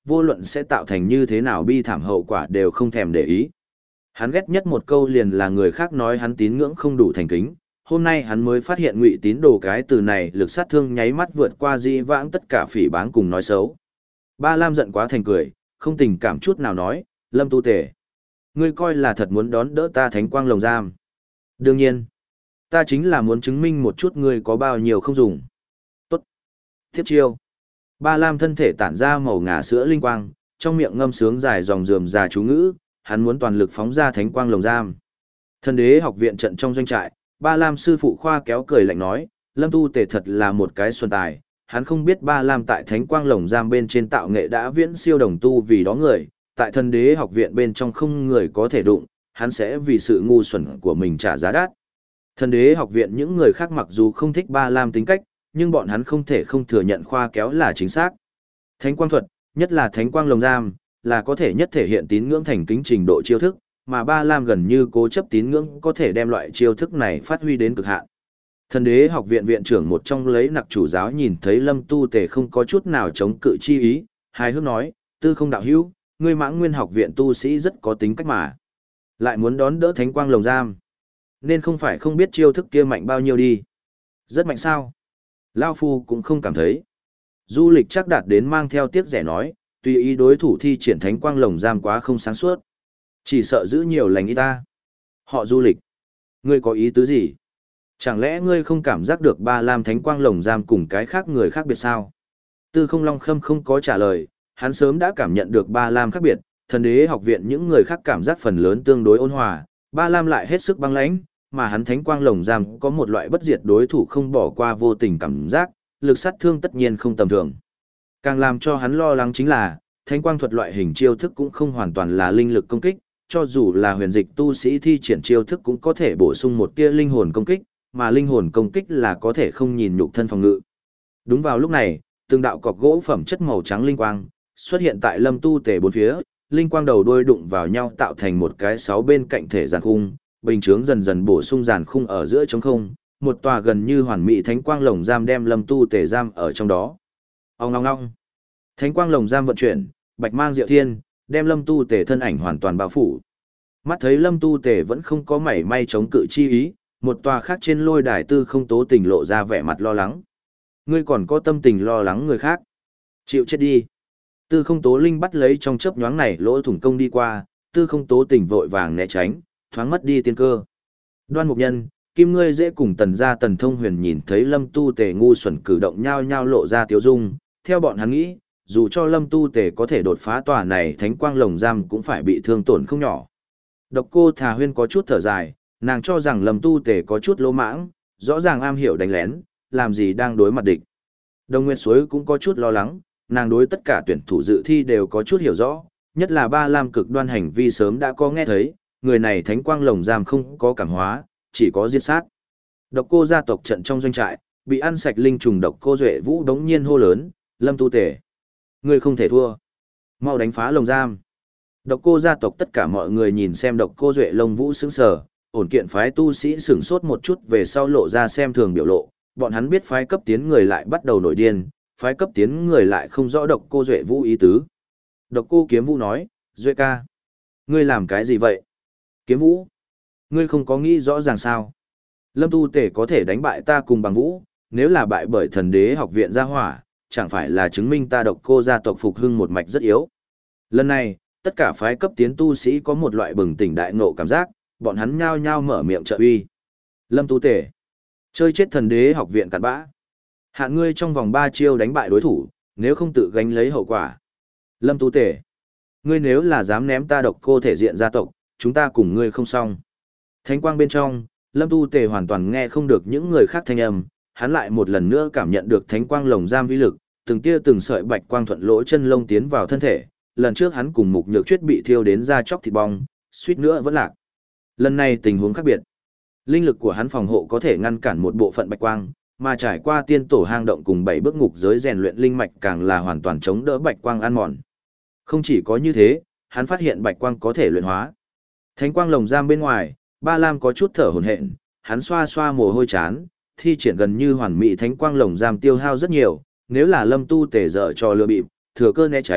vô luận sẽ tạo thành như thế nào bi thảm hậu quả đều không thèm để ý. Hắn ghét nhất một câu liền là người khác nói hắn tín ngưỡng không đủ thành kính, hôm nay hắn mới phát hiện ngụy tín đồ cái từ này lực sát thương nháy mắt vượt qua dĩ vãng tất cả phỉ báng cùng nói xấu. Ba Lam giận quá thành cười, không tình cảm chút nào nói, Lâm Tu Tể, ngươi coi là thật muốn đón đỡ ta thánh quang lồng giam. Đương nhiên, ta chính là muốn chứng minh một chút ngươi có bao nhiêu không dùng. Tốt. Tiếp chiêu. Ba Lam thân thể tản ra màu ngà sữa linh quang, trong miệng ngâm sướng dài dòng rườm rà chú ngữ, hắn muốn toàn lực phóng ra thánh quang lồng giam. Thần đế học viện trận trong doanh trại, Ba Lam sư phụ khoa kéo cười lạnh nói, Lâm Tu Tể thật là một cái xuân tài, hắn không biết Ba Lam tại thánh quang lồng giam bên trên tạo nghệ đã viễn siêu đồng tu vì đó người, tại thần đế học viện bên trong không người có thể đụng, hắn sẽ vì sự ngu xuẩn của mình trả giá đắt. Thần đế học viện những người khác mặc dù không thích Ba Lam tính cách, nhưng bọn hắn không thể không thừa nhận khoa kéo là chính xác. Thánh quang thuật, nhất là thánh quang lồng giam, là có thể nhất thể hiện tín ngưỡng thành kính trình độ chiêu thức, mà Ba Lam gần như cố chấp tín ngưỡng có thể đem loại chiêu thức này phát huy đến cực hạn. Thần đế học viện viện trưởng một trong lấy nặc chủ giáo nhìn thấy Lâm Tu Tề không có chút nào chống cự chi ý, hài hước nói, tư không đạo hữu, ngươi Mãng Nguyên học viện tu sĩ rất có tính cách mà. Lại muốn đón đỡ thánh quang lồng giam. Nên không phải không biết chiêu thức kia mạnh bao nhiêu đi. Rất mạnh sao? Lao Phu cũng không cảm thấy. Du lịch chắc đạt đến mang theo tiếc rẻ nói, tùy ý đối thủ thi triển thánh quang lồng giam quá không sáng suốt. Chỉ sợ giữ nhiều lành ít ta. Họ Du lịch. Ngươi có ý tứ gì? Chẳng lẽ ngươi không cảm giác được Ba Lam thánh quang lồng giam cùng cái khác người khác biệt sao? Tư không Long Khâm không có trả lời, hắn sớm đã cảm nhận được Ba Lam khác biệt, thần đế học viện những người khác cảm giác phần lớn tương đối ôn hòa, Ba Lam lại hết sức băng lãnh, mà hắn thánh quang lồng giam có một loại bất diệt đối thủ không bỏ qua vô tình cảm giác, lực sát thương tất nhiên không tầm thường. Càng làm cho hắn lo lắng chính là, thánh quang thuật loại hình chiêu thức cũng không hoàn toàn là linh lực công kích, cho dù là huyền dịch tu sĩ thi triển chiêu thức cũng có thể bổ sung một tia linh hồn công kích, mà linh hồn công kích là có thể không nhìn nhục thân phòng ngự. Đúng vào lúc này, từng đạo cọc gỗ phẩm chất màu trắng linh quang xuất hiện tại Lâm Tu Tề bốn phía, linh quang đầu đuôi đụng vào nhau tạo thành một cái sáu bên cạnh thể giàn khung, bình chướng dần dần bổ sung giàn khung ở giữa trống không, một tòa gần như hoàn mỹ thánh quang lồng giam đem Lâm Tu Tề giam ở trong đó. Ong ong ong. Thánh quang lồng giam vận chuyển, bạch mang diệu thiên, đem Lâm Tu Tề thân ảnh hoàn toàn bao phủ. Mắt thấy Lâm Tu Tề vẫn không có mảy may chống cự chi ý, một tòa khác trên lôi đài Tư Không Tố Tình lộ ra vẻ mặt lo lắng. Ngươi còn có tâm tình lo lắng người khác? Chịu chết đi. Tư Không Tố Linh bắt lấy trong chớp nhoáng này lỗ thủng công đi qua, Tư Không Tố Tình vội vàng né tránh, thoáng mất đi tiên cơ. Đoan Mục Nhân, Kim Ngươi dễ cùng Tần gia Tần Thông Huyền nhìn thấy Lâm Tu Tề ngu xuẩn cử động nhao nhao lộ ra tiếu dung, theo bọn hắn nghĩ, dù cho Lâm Tu Tề có thể đột phá tòa này thánh quang lồng giam cũng phải bị thương tổn không nhỏ. Độc Cô Thà Huyên có chút thở dài, nàng cho rằng Lâm Tu Tề có chút lỗ mãng, rõ ràng am hiểu đánh lén, làm gì đang đối mặt địch. Đồng Nguyên Suối cũng có chút lo lắng, nàng đối tất cả tuyển thủ dự thi đều có chút hiểu rõ, nhất là Ba Lam cực đoan hành vi sớm đã có nghe thấy, người này thánh quang lồng giam không có cảm hóa, chỉ có giết sát. Độc Cô gia tộc trận trong doanh trại, bị ăn sạch linh trùng Độc Cô Duệ Vũ đống nhiên hô lớn, Lâm Tu Tề, ngươi không thể thua, mau đánh phá lồng giam. Độc Cô gia tộc tất cả mọi người nhìn xem Độc Cô Duệ Lông Vũ sững sờ, ổn kiện phái tu sĩ sửng sốt một chút về sau lộ ra xem thường biểu lộ, bọn hắn biết phái cấp tiến người lại bắt đầu nổi điên, phái cấp tiến người lại không rõ Độc Cô Duệ Vũ ý tứ. Độc Cô Kiếm Vũ nói, Duệ ca, ngươi làm cái gì vậy? Kiếm Vũ, ngươi không có nghĩ rõ ràng sao? Lâm Tu Tề có thể đánh bại ta cùng bằng Vũ, nếu là bại bởi thần đế học viện gia hỏa, chẳng phải là chứng minh ta Độc Cô gia tộc phục hưng một mạch rất yếu. Lần này, tất cả phái cấp tiến tu sĩ có một loại bừng tỉnh đại ngộ cảm giác, bọn hắn nhao nhao mở miệng trợ uy. Lâm Tu Tề, chơi chết thần đế học viện cặn bã. Hạn ngươi trong vòng ba chiêu đánh bại đối thủ, nếu không tự gánh lấy hậu quả. Lâm Tu Tề, ngươi nếu là dám ném ta Độc Cô thể diện gia tộc, chúng ta cùng ngươi không xong. Thánh quang bên trong, Lâm Tu Tề hoàn toàn nghe không được những người khác thanh âm, hắn lại một lần nữa cảm nhận được thánh quang lồng giam vĩ lực, từng tia từng sợi bạch quang thuận lỗ chân lông tiến vào thân thể. Lần trước hắn cùng Mục Nhược Chuyết bị thiêu đến da chóc thịt bong, suýt nữa vẫn lạc. Lần này tình huống khác biệt. Linh lực của hắn phòng hộ có thể ngăn cản một bộ phận bạch quang, mà trải qua tiên tổ hang động cùng bảy bước ngục giới rèn luyện linh mạch càng là hoàn toàn chống đỡ bạch quang ăn mòn. Không chỉ có như thế, hắn phát hiện bạch quang có thể luyện hóa. Thánh quang lồng giam bên ngoài, Ba Lam có chút thở hổn hển, hắn xoa xoa mồ hôi chán, thi triển gần như hoàn mỹ thánh quang lồng giam tiêu hao rất nhiều, nếu là Lâm Tu Tề dở trò lừa bịp, thừa cơ né tránh,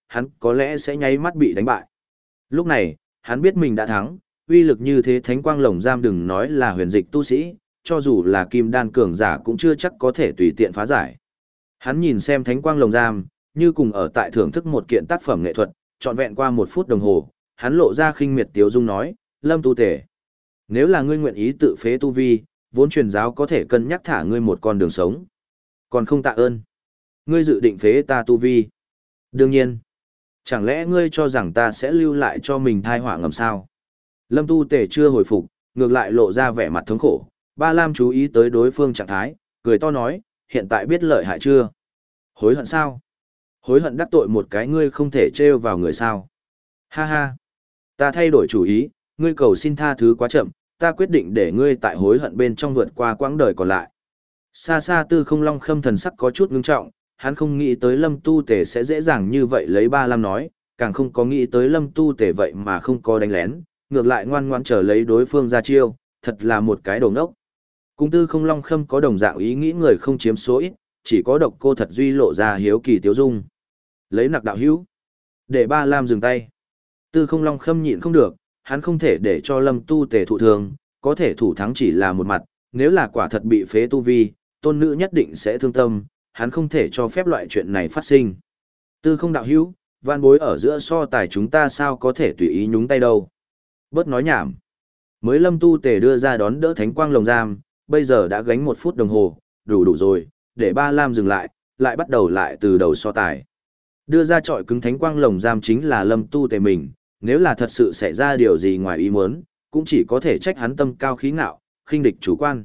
hắn có lẽ sẽ nháy mắt bị đánh bại. Lúc này, hắn biết mình đã thắng, uy lực như thế thánh quang lồng giam đừng nói là huyền dịch tu sĩ, cho dù là kim đan cường giả cũng chưa chắc có thể tùy tiện phá giải. Hắn nhìn xem thánh quang lồng giam, như cùng ở tại thưởng thức một kiện tác phẩm nghệ thuật, trọn vẹn qua một phút đồng hồ, hắn lộ ra khinh miệt tiếu dung nói, Lâm Tu Tể, nếu là ngươi nguyện ý tự phế tu vi, vốn truyền giáo có thể cân nhắc thả ngươi một con đường sống. Còn không tạ ơn. Ngươi dự định phế ta tu vi. Đương nhiên. Chẳng lẽ ngươi cho rằng ta sẽ lưu lại cho mình thai họa ngầm sao? Lâm Tu Tể chưa hồi phục, ngược lại lộ ra vẻ mặt thống khổ. Ba Lam chú ý tới đối phương trạng thái, cười to nói, hiện tại biết lợi hại chưa? Hối hận sao? Hối hận đắc tội một cái ngươi không thể trêu vào người sao? Ha ha. Ta thay đổi chủ ý, ngươi cầu xin tha thứ quá chậm, ta quyết định để ngươi tại hối hận bên trong vượt qua quãng đời còn lại. Xa xa Tư Không Long Khâm thần sắc có chút ngưng trọng, hắn không nghĩ tới Lâm Tu Tể sẽ dễ dàng như vậy lấy Ba Lam nói, càng không có nghĩ tới Lâm Tu Tể vậy mà không có đánh lén, ngược lại ngoan ngoãn chờ lấy đối phương ra chiêu, thật là một cái đồ ngốc. Cùng Tư Không Long Khâm có đồng dạng ý nghĩ người không chiếm số ít, chỉ có Độc Cô Thật Duy lộ ra hiếu kỳ tiếu dung. Lấy Nặc đạo hữu, để Ba Lam dừng tay. Tư Không Long Khâm nhịn không được, hắn không thể để cho Lâm Tu Tể thụ thương, có thể thủ thắng chỉ là một mặt, nếu là quả thật bị phế tu vi, tôn nữ nhất định sẽ thương tâm, hắn không thể cho phép loại chuyện này phát sinh. Tư Không đạo hữu, van bối ở giữa so tài chúng ta sao có thể tùy ý nhúng tay đâu. Bớt nói nhảm. Mới Lâm Tu Tể đưa ra đón đỡ thánh quang lồng giam, bây giờ đã gánh một phút đồng hồ, đủ đủ rồi, để Ba Lam dừng lại, lại bắt đầu lại từ đầu so tài. Đưa ra trọi cứng thánh quang lồng giam chính là Lâm Tu Tể mình, nếu là thật sự xảy ra điều gì ngoài ý muốn, cũng chỉ có thể trách hắn tâm cao khí ngạo, khinh địch chủ quan.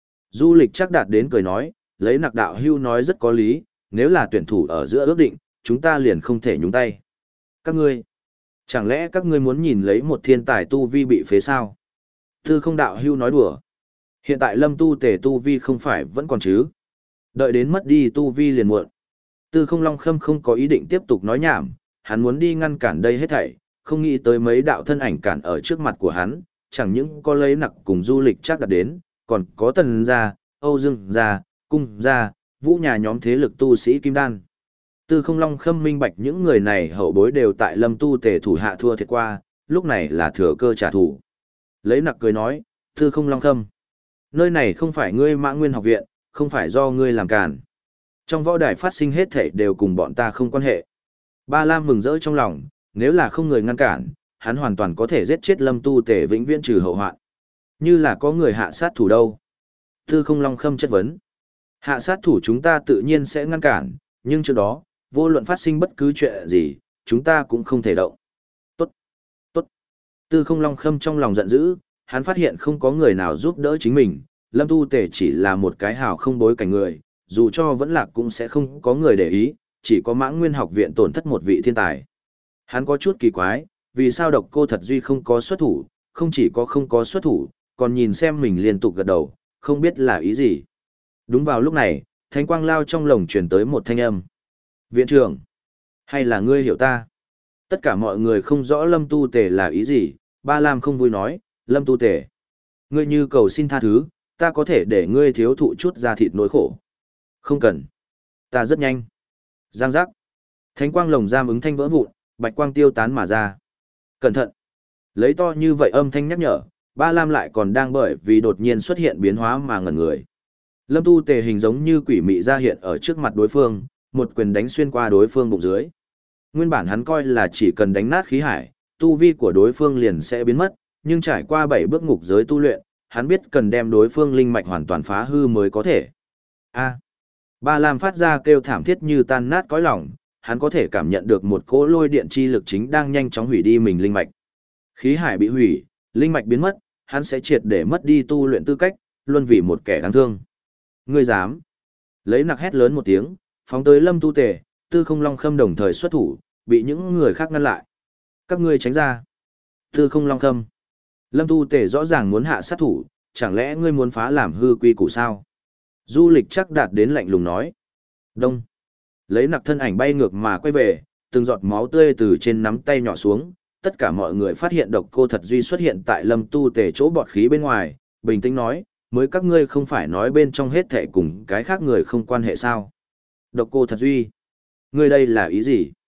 Du Lịch chắc đạt đến cười nói, lấy Nặc đạo hưu nói rất có lý, nếu là tuyển thủ ở giữa ước định, chúng ta liền không thể nhúng tay. Các ngươi, chẳng lẽ các ngươi muốn nhìn lấy một thiên tài tu vi bị phế sao? Tư Không đạo hưu nói đùa. Hiện tại Lâm Tu Tể tu vi không phải vẫn còn chứ? Đợi đến mất đi tu vi liền muộn. Tư Không Long Khâm không có ý định tiếp tục nói nhảm, hắn muốn đi ngăn cản đây hết thảy, không nghĩ tới mấy đạo thân ảnh cản ở trước mặt của hắn, chẳng những có lấy Nặc cùng Du Lịch chắc đặt đến, còn có Tần gia, Âu Dương gia, Cung gia, Vũ nhà nhóm thế lực tu sĩ kim đan. Tư Không Long Khâm minh bạch những người này hậu bối đều tại Lâm Tu Tể thủ hạ thua thiệt qua, lúc này là thừa cơ trả thù. Lấy Nặc cười nói, Tư Không Long Khâm, nơi này không phải ngươi Mã Nguyên học viện, không phải do ngươi làm cản. Trong võ đài phát sinh hết thảy đều cùng bọn ta không quan hệ. Ba Lam mừng rỡ trong lòng, nếu là không người ngăn cản, hắn hoàn toàn có thể giết chết Lâm Tu Tể vĩnh viễn trừ hậu hoạn. Như là có người hạ sát thủ đâu? Tư Không Long Khâm chất vấn. Hạ sát thủ chúng ta tự nhiên sẽ ngăn cản, nhưng trước đó, vô luận phát sinh bất cứ chuyện gì, chúng ta cũng không thể động. Tốt, tốt. Tư Không Long Khâm trong lòng giận dữ, hắn phát hiện không có người nào giúp đỡ chính mình, Lâm Tu Tể chỉ là một cái hào không bối cảnh người, dù cho vẫn lạc cũng sẽ không có người để ý, chỉ có Mã Nguyên học viện tổn thất một vị thiên tài. Hắn có chút kỳ quái, vì sao Độc Cô Thật Duy không có xuất thủ, không chỉ có không có xuất thủ, còn nhìn xem mình liên tục gật đầu, không biết là ý gì. Đúng vào lúc này, thánh quang lao trong lồng truyền tới một thanh âm. Viện trưởng, hay là ngươi hiểu ta? Tất cả mọi người không rõ Lâm Tu Tể là ý gì, Ba Lam không vui nói, Lâm Tu Tể, ngươi như cầu xin tha thứ, ta có thể để ngươi thiếu thụ chút da thịt nỗi khổ. Không cần, ta rất nhanh. Giang giác, thánh quang lồng giam ứng thanh vỡ vụn, bạch quang tiêu tán mà ra. Cẩn thận, lấy to như vậy âm thanh nhắc nhở, Ba Lam lại còn đang bởi vì đột nhiên xuất hiện biến hóa mà ngẩn người. Lâm Tu Tể hình giống như quỷ mị ra hiện ở trước mặt đối phương, một quyền đánh xuyên qua đối phương bụng dưới. Nguyên bản hắn coi là chỉ cần đánh nát khí hải, tu vi của đối phương liền sẽ biến mất, nhưng trải qua bảy bước ngục giới tu luyện, hắn biết cần đem đối phương linh mạch hoàn toàn phá hư mới có thể. A. Ba Lam phát ra kêu thảm thiết như tan nát cõi lòng, hắn có thể cảm nhận được một cỗ lôi điện chi lực chính đang nhanh chóng hủy đi mình linh mạch. Khí hải bị hủy, linh mạch biến mất, hắn sẽ triệt để mất đi tu luyện tư cách, luôn vì một kẻ đáng thương. Ngươi dám? Lấy Nặc hét lớn một tiếng, phóng tới Lâm Tu Tể, Tư Không Long Khâm đồng thời xuất thủ, bị những người khác ngăn lại. Các ngươi tránh ra. Tư Không Long Khâm. Lâm Tu Tể rõ ràng muốn hạ sát thủ, chẳng lẽ ngươi muốn phá làm hư quy củ sao? Du Lịch chắc đạt đến lạnh lùng nói. Đông. Lấy Nặc thân ảnh bay ngược mà quay về, từng giọt máu tươi từ trên nắm tay nhỏ xuống, tất cả mọi người phát hiện Độc Cô Thật Duy xuất hiện tại Lâm Tu Tể chỗ bọt khí bên ngoài, bình tĩnh nói, mới các ngươi không phải nói bên trong hết thảy cùng cái khác người không quan hệ sao? Độc Cô Thật Duy, ngươi đây là ý gì?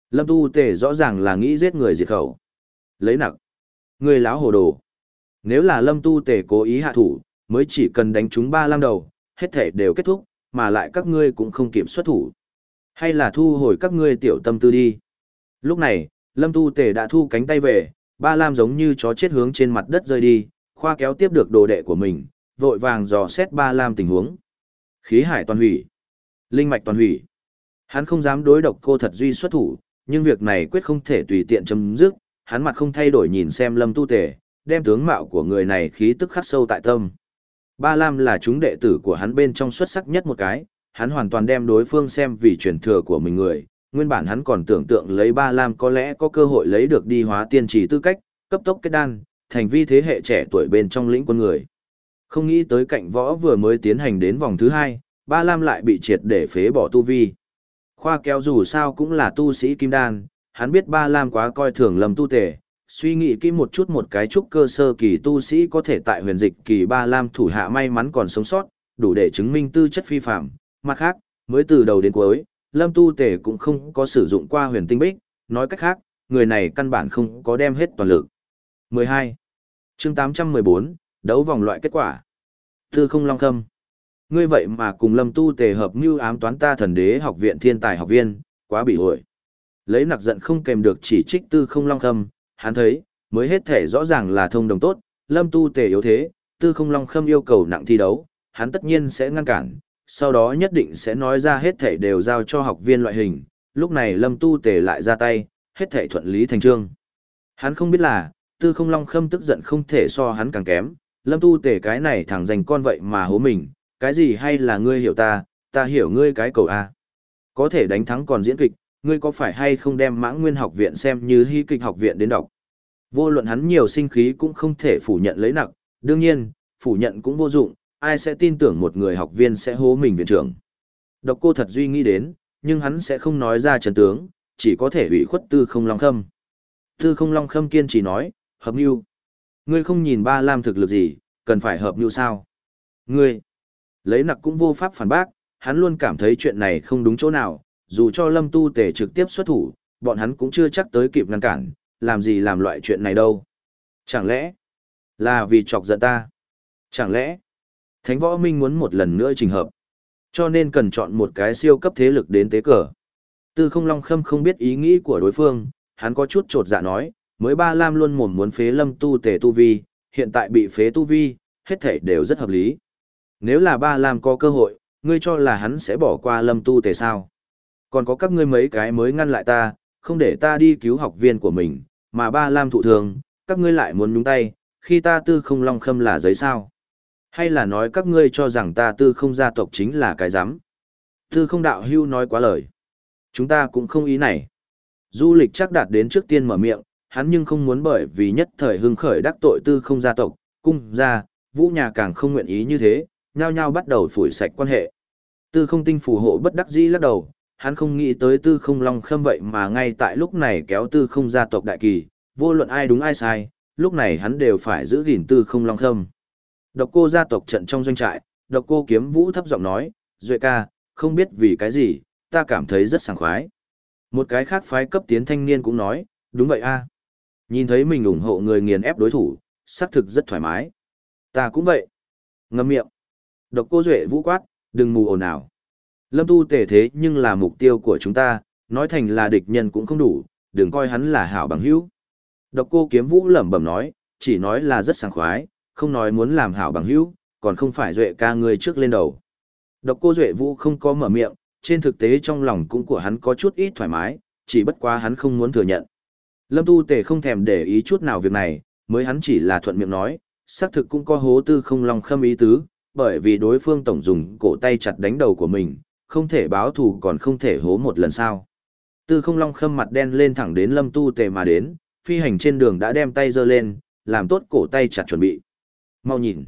Lâm Tu Tề rõ ràng là nghĩ giết người diệt khẩu. Lấy nặc. Người láo hồ đồ. Nếu là Lâm Tu Tề cố ý hạ thủ, mới chỉ cần đánh chúng ba lam đầu, hết thể đều kết thúc, mà lại các ngươi cũng không kịp xuất thủ. Hay là thu hồi các ngươi tiểu tâm tư đi. Lúc này, Lâm Tu Tề đã thu cánh tay về, ba lam giống như chó chết hướng trên mặt đất rơi đi, khoa kéo tiếp được đồ đệ của mình, vội vàng dò xét ba lam tình huống. Khí hải toàn hủy. Linh mạch toàn hủy. Hắn không dám đối độc cô thật duy xuất thủ, nhưng việc này quyết không thể tùy tiện chấm dứt, hắn mặt không thay đổi nhìn xem Lâm Tu Tề, đem tướng mạo của người này khí tức khắc sâu tại tâm. Ba Lam là chúng đệ tử của hắn bên trong xuất sắc nhất một cái, hắn hoàn toàn đem đối phương xem vì truyền thừa của mình người, nguyên bản hắn còn tưởng tượng lấy Ba Lam có lẽ có cơ hội lấy được đi hóa tiên trì tư cách, cấp tốc kết đan, thành vi thế hệ trẻ tuổi bên trong lĩnh quân người. Không nghĩ tới cạnh võ vừa mới tiến hành đến vòng thứ hai, Ba Lam lại bị triệt để phế bỏ tu vi. Khoa kéo dù sao cũng là tu sĩ kim đan, hắn biết Ba Lam quá coi thường Lâm Tu Tề, suy nghĩ kỹ một chút một cái trúc cơ sơ kỳ tu sĩ có thể tại huyền dịch kỳ Ba Lam thủ hạ may mắn còn sống sót, đủ để chứng minh tư chất phi phạm. Mặt khác, mới từ đầu đến cuối, Lâm Tu Tề cũng không có sử dụng qua huyền tinh bích, nói cách khác, người này căn bản không có đem hết toàn lực. mười hai. Chương tám trăm mười bốn, đấu vòng loại kết quả. Tư không long khâm. Ngươi vậy mà cùng Lâm Tu Tề hợp mưu ám toán ta Thần Đế học viện thiên tài học viên, quá bị hội. Lấy nặc giận không kèm được chỉ trích Tư không long khâm, hắn thấy, mới hết thể rõ ràng là thông đồng tốt, Lâm Tu Tề yếu thế, Tư không long khâm yêu cầu nặng thi đấu, hắn tất nhiên sẽ ngăn cản, sau đó nhất định sẽ nói ra hết thể đều giao cho học viên loại hình, lúc này Lâm Tu Tề lại ra tay, hết thể thuận lý thành trương. Hắn không biết là, Tư không long khâm tức giận không thể so hắn càng kém, Lâm Tu Tề cái này thẳng dành con vậy mà hố mình, cái gì hay là ngươi hiểu ta, ta hiểu ngươi cái cầu A. Có thể đánh thắng còn diễn kịch, ngươi có phải hay không đem Mãng Nguyên học viện xem như hy kịch học viện đến đọc. Vô luận hắn nhiều sinh khí cũng không thể phủ nhận lấy nặng, đương nhiên, phủ nhận cũng vô dụng, ai sẽ tin tưởng một người học viên sẽ hố mình viện trưởng. Độc Cô Thật Duy nghĩ đến, nhưng hắn sẽ không nói ra chân tướng, chỉ có thể ủy khuất Tư không long khâm. Tư không long khâm kiên trì nói, hợp mưu. Ngươi không nhìn Ba Lam thực lực gì, cần phải hợp mưu sao? Ngươi, lấy nặc cũng vô pháp phản bác, hắn luôn cảm thấy chuyện này không đúng chỗ nào, dù cho Lâm Tu Tề trực tiếp xuất thủ, bọn hắn cũng chưa chắc tới kịp ngăn cản, làm gì làm loại chuyện này đâu. Chẳng lẽ, là vì chọc giận ta? Chẳng lẽ, Thánh Võ Minh muốn một lần nữa trình hợp, cho nên cần chọn một cái siêu cấp thế lực đến tế cờ. Tư không long khâm không biết ý nghĩ của đối phương, hắn có chút trột dạ nói, mới Ba Lam luôn mồm muốn phế Lâm Tu Tề tu vi, hiện tại bị phế tu vi, hết thảy đều rất hợp lý. Nếu là Ba Lam có cơ hội, ngươi cho là hắn sẽ bỏ qua Lâm Tu Tề sao? Còn có các ngươi mấy cái mới ngăn lại ta, không để ta đi cứu học viên của mình, mà Ba Lam thụ thường, các ngươi lại muốn nhúng tay, khi ta Tư không long khâm là giấy sao? Hay là nói các ngươi cho rằng ta Tư không gia tộc chính là cái rắm? Tư không đạo hưu nói quá lời. Chúng ta cũng không ý này. Du Lịch chắc đạt đến trước tiên mở miệng, hắn nhưng không muốn bởi vì nhất thời hưng khởi đắc tội Tư không gia tộc, cung gia, vũ nhà càng không nguyện ý như thế, nhao nhao bắt đầu phủi sạch quan hệ. Tư không tinh phù hộ bất đắc dĩ lắc đầu, hắn không nghĩ tới Tư không long khâm vậy mà ngay tại lúc này kéo Tư không gia tộc đại kỳ, vô luận ai đúng ai sai, lúc này hắn đều phải giữ gìn Tư không long khâm. Độc Cô gia tộc trận trong doanh trại, Độc Cô Kiếm Vũ thấp giọng nói, Duệ ca, không biết vì cái gì, ta cảm thấy rất sảng khoái. Một cái khác phái cấp tiến thanh niên cũng nói, đúng vậy a, nhìn thấy mình ủng hộ người nghiền ép đối thủ, xác thực rất thoải mái. Ta cũng vậy. Ngậm miệng. Độc Cô Duệ Vũ quát, đừng mù ồn ào. Lâm Tu Tề thế nhưng là mục tiêu của chúng ta, nói thành là địch nhân cũng không đủ, đừng coi hắn là hảo bằng hữu. Độc Cô Kiếm Vũ lẩm bẩm nói, chỉ nói là rất sảng khoái, không nói muốn làm hảo bằng hữu, còn không phải Duệ ca người trước lên đầu. Độc Cô Duệ Vũ không có mở miệng, trên thực tế trong lòng cũng của hắn có chút ít thoải mái, chỉ bất quá hắn không muốn thừa nhận. Lâm Tu Tề không thèm để ý chút nào việc này, mới hắn chỉ là thuận miệng nói, xác thực cũng có hố Tư không long khâm ý tứ, bởi vì đối phương tổng dùng cổ tay chặt đánh đầu của mình, không thể báo thù còn không thể hố một lần sao. Tư không long khâm mặt đen lên thẳng đến Lâm Tu Tề mà đến, phi hành trên đường đã đem tay giơ lên, làm tốt cổ tay chặt chuẩn bị. Mau nhìn,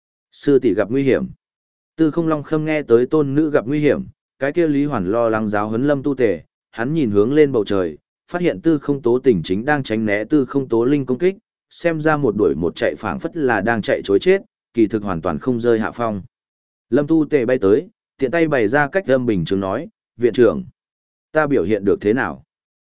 sư tỷ gặp nguy hiểm. Tư không long khâm nghe tới tôn nữ gặp nguy hiểm, cái kia Lý Hoàn lo lắng giáo huấn Lâm Tu Tề, hắn nhìn hướng lên bầu trời, phát hiện Tư không tố tình chính đang tránh né Tư không tố linh công kích, xem ra một đuổi một chạy phảng phất là đang chạy chối chết, kỳ thực hoàn toàn không rơi hạ phong. Lâm Tu Tề bay tới, tiện tay bày ra cách âm bình chứng nói, viện trưởng, ta biểu hiện được thế nào?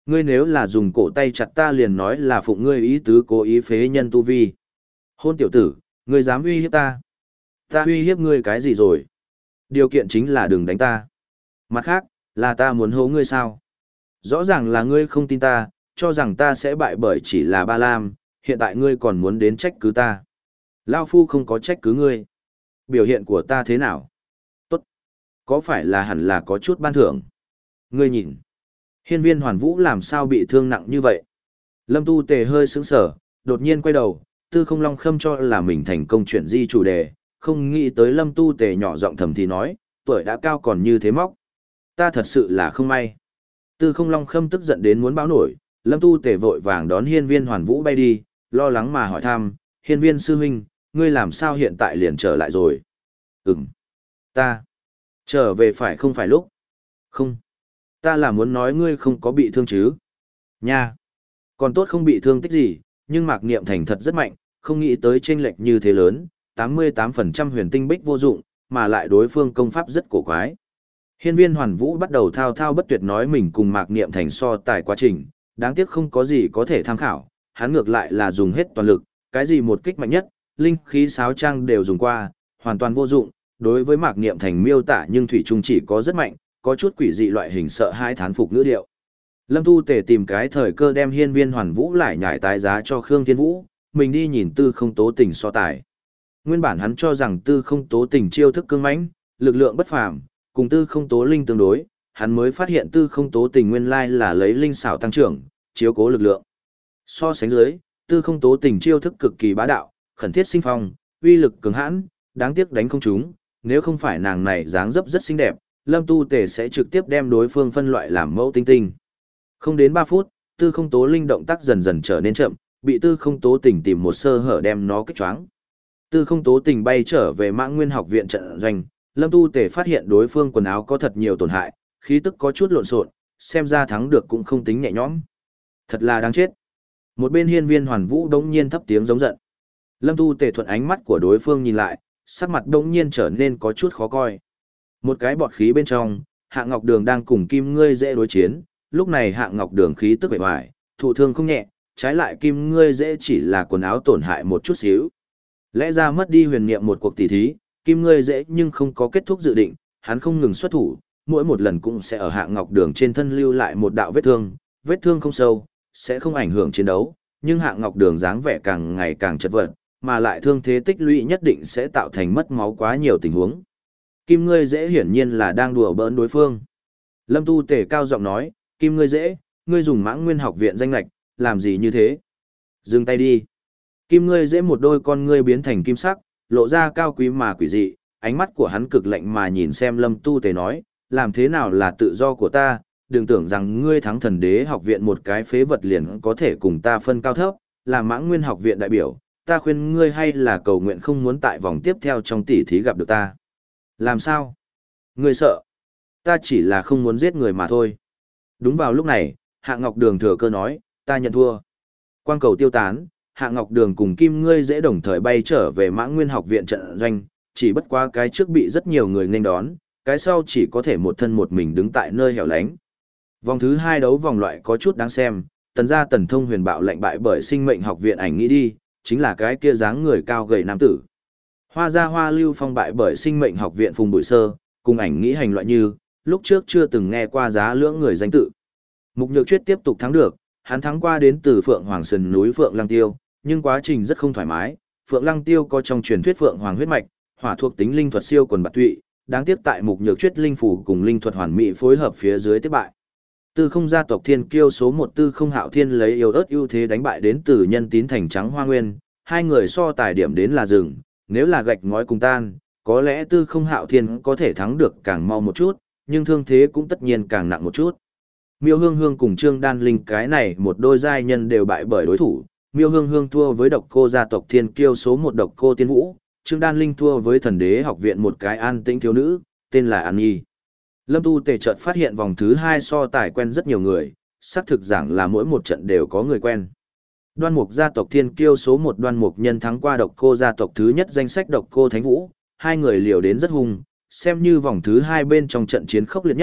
Ngươi nếu là dùng cổ tay chặt ta liền nói là phụng ngươi ý tứ cố ý phế nhân tu vi. Hôn tiểu tử, ngươi dám uy hiếp ta? Ta uy hiếp ngươi cái gì rồi? Điều kiện chính là đừng đánh ta. Mặt khác, là ta muốn hố ngươi sao? Rõ ràng là ngươi không tin ta, cho rằng ta sẽ bại bởi chỉ là Ba Lam, hiện tại ngươi còn muốn đến trách cứ ta. Lao Phu không có trách cứ ngươi. Biểu hiện của ta thế nào? Tốt. Có phải là hẳn là có chút ban thưởng? Ngươi nhìn. Hiên Viên Hoàn Vũ làm sao bị thương nặng như vậy? Lâm Tu Tề hơi sững sờ, đột nhiên quay đầu, Tư Không Long Khâm cho là mình thành công chuyển di chủ đề, không nghĩ tới Lâm Tu Tề nhỏ giọng thầm thì nói, tuổi đã cao còn như thế móc. Ta thật sự là không may. Tư Không Long Khâm tức giận đến muốn báo nổi, Lâm Tu Tề vội vàng đón Hiên Viên Hoàn Vũ bay đi, lo lắng mà hỏi thăm, Hiên Viên sư huynh, ngươi làm sao hiện tại liền trở lại rồi? Ừm, ta trở về phải không phải lúc? Không, ta là muốn nói ngươi không có bị thương chứ? Nha, còn tốt không bị thương tích gì, nhưng Mạc Niệm Thành thật rất mạnh, không nghĩ tới chênh lệch như thế lớn, tám mươi tám phần trăm huyền tinh bích vô dụng, mà lại đối phương công pháp rất cổ quái. Hiên Viên Hoàn Vũ bắt đầu thao thao bất tuyệt nói mình cùng Mạc Niệm Thành so tài quá trình, đáng tiếc không có gì có thể tham khảo, hắn ngược lại là dùng hết toàn lực, cái gì một kích mạnh nhất, linh khí sáo trang đều dùng qua, hoàn toàn vô dụng, đối với Mạc Niệm Thành miêu tả nhưng thủy chung chỉ có rất mạnh, có chút quỷ dị loại hình sợ hai thán phục ngữ điệu. Lâm Tu Tề tìm cái thời cơ đem Hiên Viên Hoàn Vũ lại nhảy tái giá cho Khương Thiên Vũ, mình đi nhìn Tư Không Tố Tình so tài. Nguyên bản hắn cho rằng Tư Không Tố Tình chiêu thức cương mãnh, lực lượng bất phàm, cùng Tư Không Tố Linh tương đối, hắn mới phát hiện Tư Không Tố Tình nguyên lai là lấy linh xảo tăng trưởng, chiếu cố lực lượng. So sánh dưới, Tư Không Tố Tình chiêu thức cực kỳ bá đạo, khẩn thiết sinh phong, uy lực cường hãn, đáng tiếc đánh không trúng, nếu không phải nàng này dáng dấp rất xinh đẹp, Lâm Tu Tề sẽ trực tiếp đem đối phương phân loại làm mẫu tinh tinh. Không đến ba phút, Tư Không Tố Linh động tác dần dần trở nên chậm, bị Tư Không Tố Tình tìm một sơ hở đem nó kích choáng. Tư Không Tố Tình bay trở về Mãng Nguyên học viện trận doanh, Lâm Tu Tề phát hiện đối phương quần áo có thật nhiều tổn hại, khí tức có chút lộn xộn, xem ra thắng được cũng không tính nhẹ nhõm. Thật là đáng chết. Một bên Hiên Viên Hoàn Vũ đống nhiên thấp tiếng giống giận. Lâm Tu Tề thuận ánh mắt của đối phương nhìn lại, sắc mặt đống nhiên trở nên có chút khó coi. Một cái bọt khí bên trong, Hạ Ngọc Đường đang cùng Kim Ngươi Dễ đối chiến, lúc này Hạ Ngọc Đường khí tức bề ngoài, thụ thương không nhẹ, trái lại Kim Ngươi Dễ chỉ là quần áo tổn hại một chút xíu. Lẽ ra mất đi huyền niệm một cuộc tỷ thí, Kim Ngươi Dễ nhưng không có kết thúc dự định, hắn không ngừng xuất thủ, mỗi một lần cũng sẽ ở Hạ Ngọc Đường trên thân lưu lại một đạo vết thương, vết thương không sâu, sẽ không ảnh hưởng chiến đấu, nhưng Hạ Ngọc Đường dáng vẻ càng ngày càng chật vật, mà lại thương thế tích lũy nhất định sẽ tạo thành mất máu quá nhiều tình huống. Kim Ngươi Dễ hiển nhiên là đang đùa bỡn đối phương. Lâm Tu Tề cao giọng nói, Kim Ngươi Dễ, ngươi dùng Mãng Nguyên học viện danh lệch, làm gì như thế? Dừng tay đi. Kim Ngươi Dễ một đôi con ngươi biến thành kim sắc, lộ ra cao quý mà quỷ dị, ánh mắt của hắn cực lạnh mà nhìn xem Lâm Tu Tề nói, làm thế nào là tự do của ta, đừng tưởng rằng ngươi thắng Thần Đế học viện một cái phế vật liền có thể cùng ta phân cao thấp, là Mãng Nguyên học viện đại biểu, ta khuyên ngươi hay là cầu nguyện không muốn tại vòng tiếp theo trong tỷ thí gặp được ta. Làm sao? Ngươi sợ? Ta chỉ là không muốn giết người mà thôi. Đúng vào lúc này, Hạ Ngọc Đường thừa cơ nói, ta nhận thua. Quang cầu tiêu tán, Hạ Ngọc Đường cùng Kim Ngươi Dễ đồng thời bay trở về Mãng Nguyên học viện trận doanh, chỉ bất quá cái trước bị rất nhiều người nghênh đón, cái sau chỉ có thể một thân một mình đứng tại nơi hẻo lánh. Vòng thứ hai đấu vòng loại có chút đáng xem, tần gia Tần Thông huyền bạo lệnh bại bởi Sinh Mệnh học viện ảnh nghĩ đi, chính là cái kia dáng người cao gầy nam tử. Hoa gia Hoa Lưu Phong bại bởi Sinh Mệnh học viện Phùng Bụi Sơ, cùng ảnh nghĩ hành loại như, lúc trước chưa từng nghe qua giá lưỡng người danh tự. Mục Nhược Chuyết tiếp tục thắng được, hắn thắng qua đến từ Phượng Hoàng Sơn núi Phượng Lăng Tiêu, nhưng quá trình rất không thoải mái. Phượng Lăng Tiêu có trong truyền thuyết Phượng Hoàng huyết mạch, hỏa thuộc tính linh thuật siêu quần bạt tụy, đáng tiếc tại Mục Nhược Chuyết linh phủ cùng linh thuật hoàn mỹ phối hợp phía dưới tiếp bại. Tư Không gia tộc Thiên Kiêu số một Tư Không Hạo Thiên lấy yếu ớt ưu thế đánh bại đến từ Nhân Tín thành Trắng Hoa Nguyên, hai người so tài điểm đến là rừng, nếu là gạch ngói cùng tan, có lẽ Tư Không Hạo Thiên có thể thắng được càng mau một chút, nhưng thương thế cũng tất nhiên càng nặng một chút. Miêu Hương Hương cùng Trương Đan Linh cái này một đôi giai nhân đều bại bởi đối thủ, Miêu Hương Hương thua với độc cô gia tộc Thiên Kiêu số một độc cô Tiên Vũ, Trương Đan Linh thua với Thần Đế học viện một cái an tĩnh thiếu nữ, tên là An Nhi. Lâm Tu Tề chợt phát hiện vòng thứ hai so tài quen rất nhiều người, xác thực rằng là mỗi một trận đều có người quen. Đoan Mục gia tộc Thiên Kiêu số một Đoan Mục Nhân thắng qua độc cô gia tộc thứ nhất danh sách độc cô Thánh Vũ, hai người liều đến rất hung, xem như vòng thứ hai bên trong trận chiến khốc liệt nhất,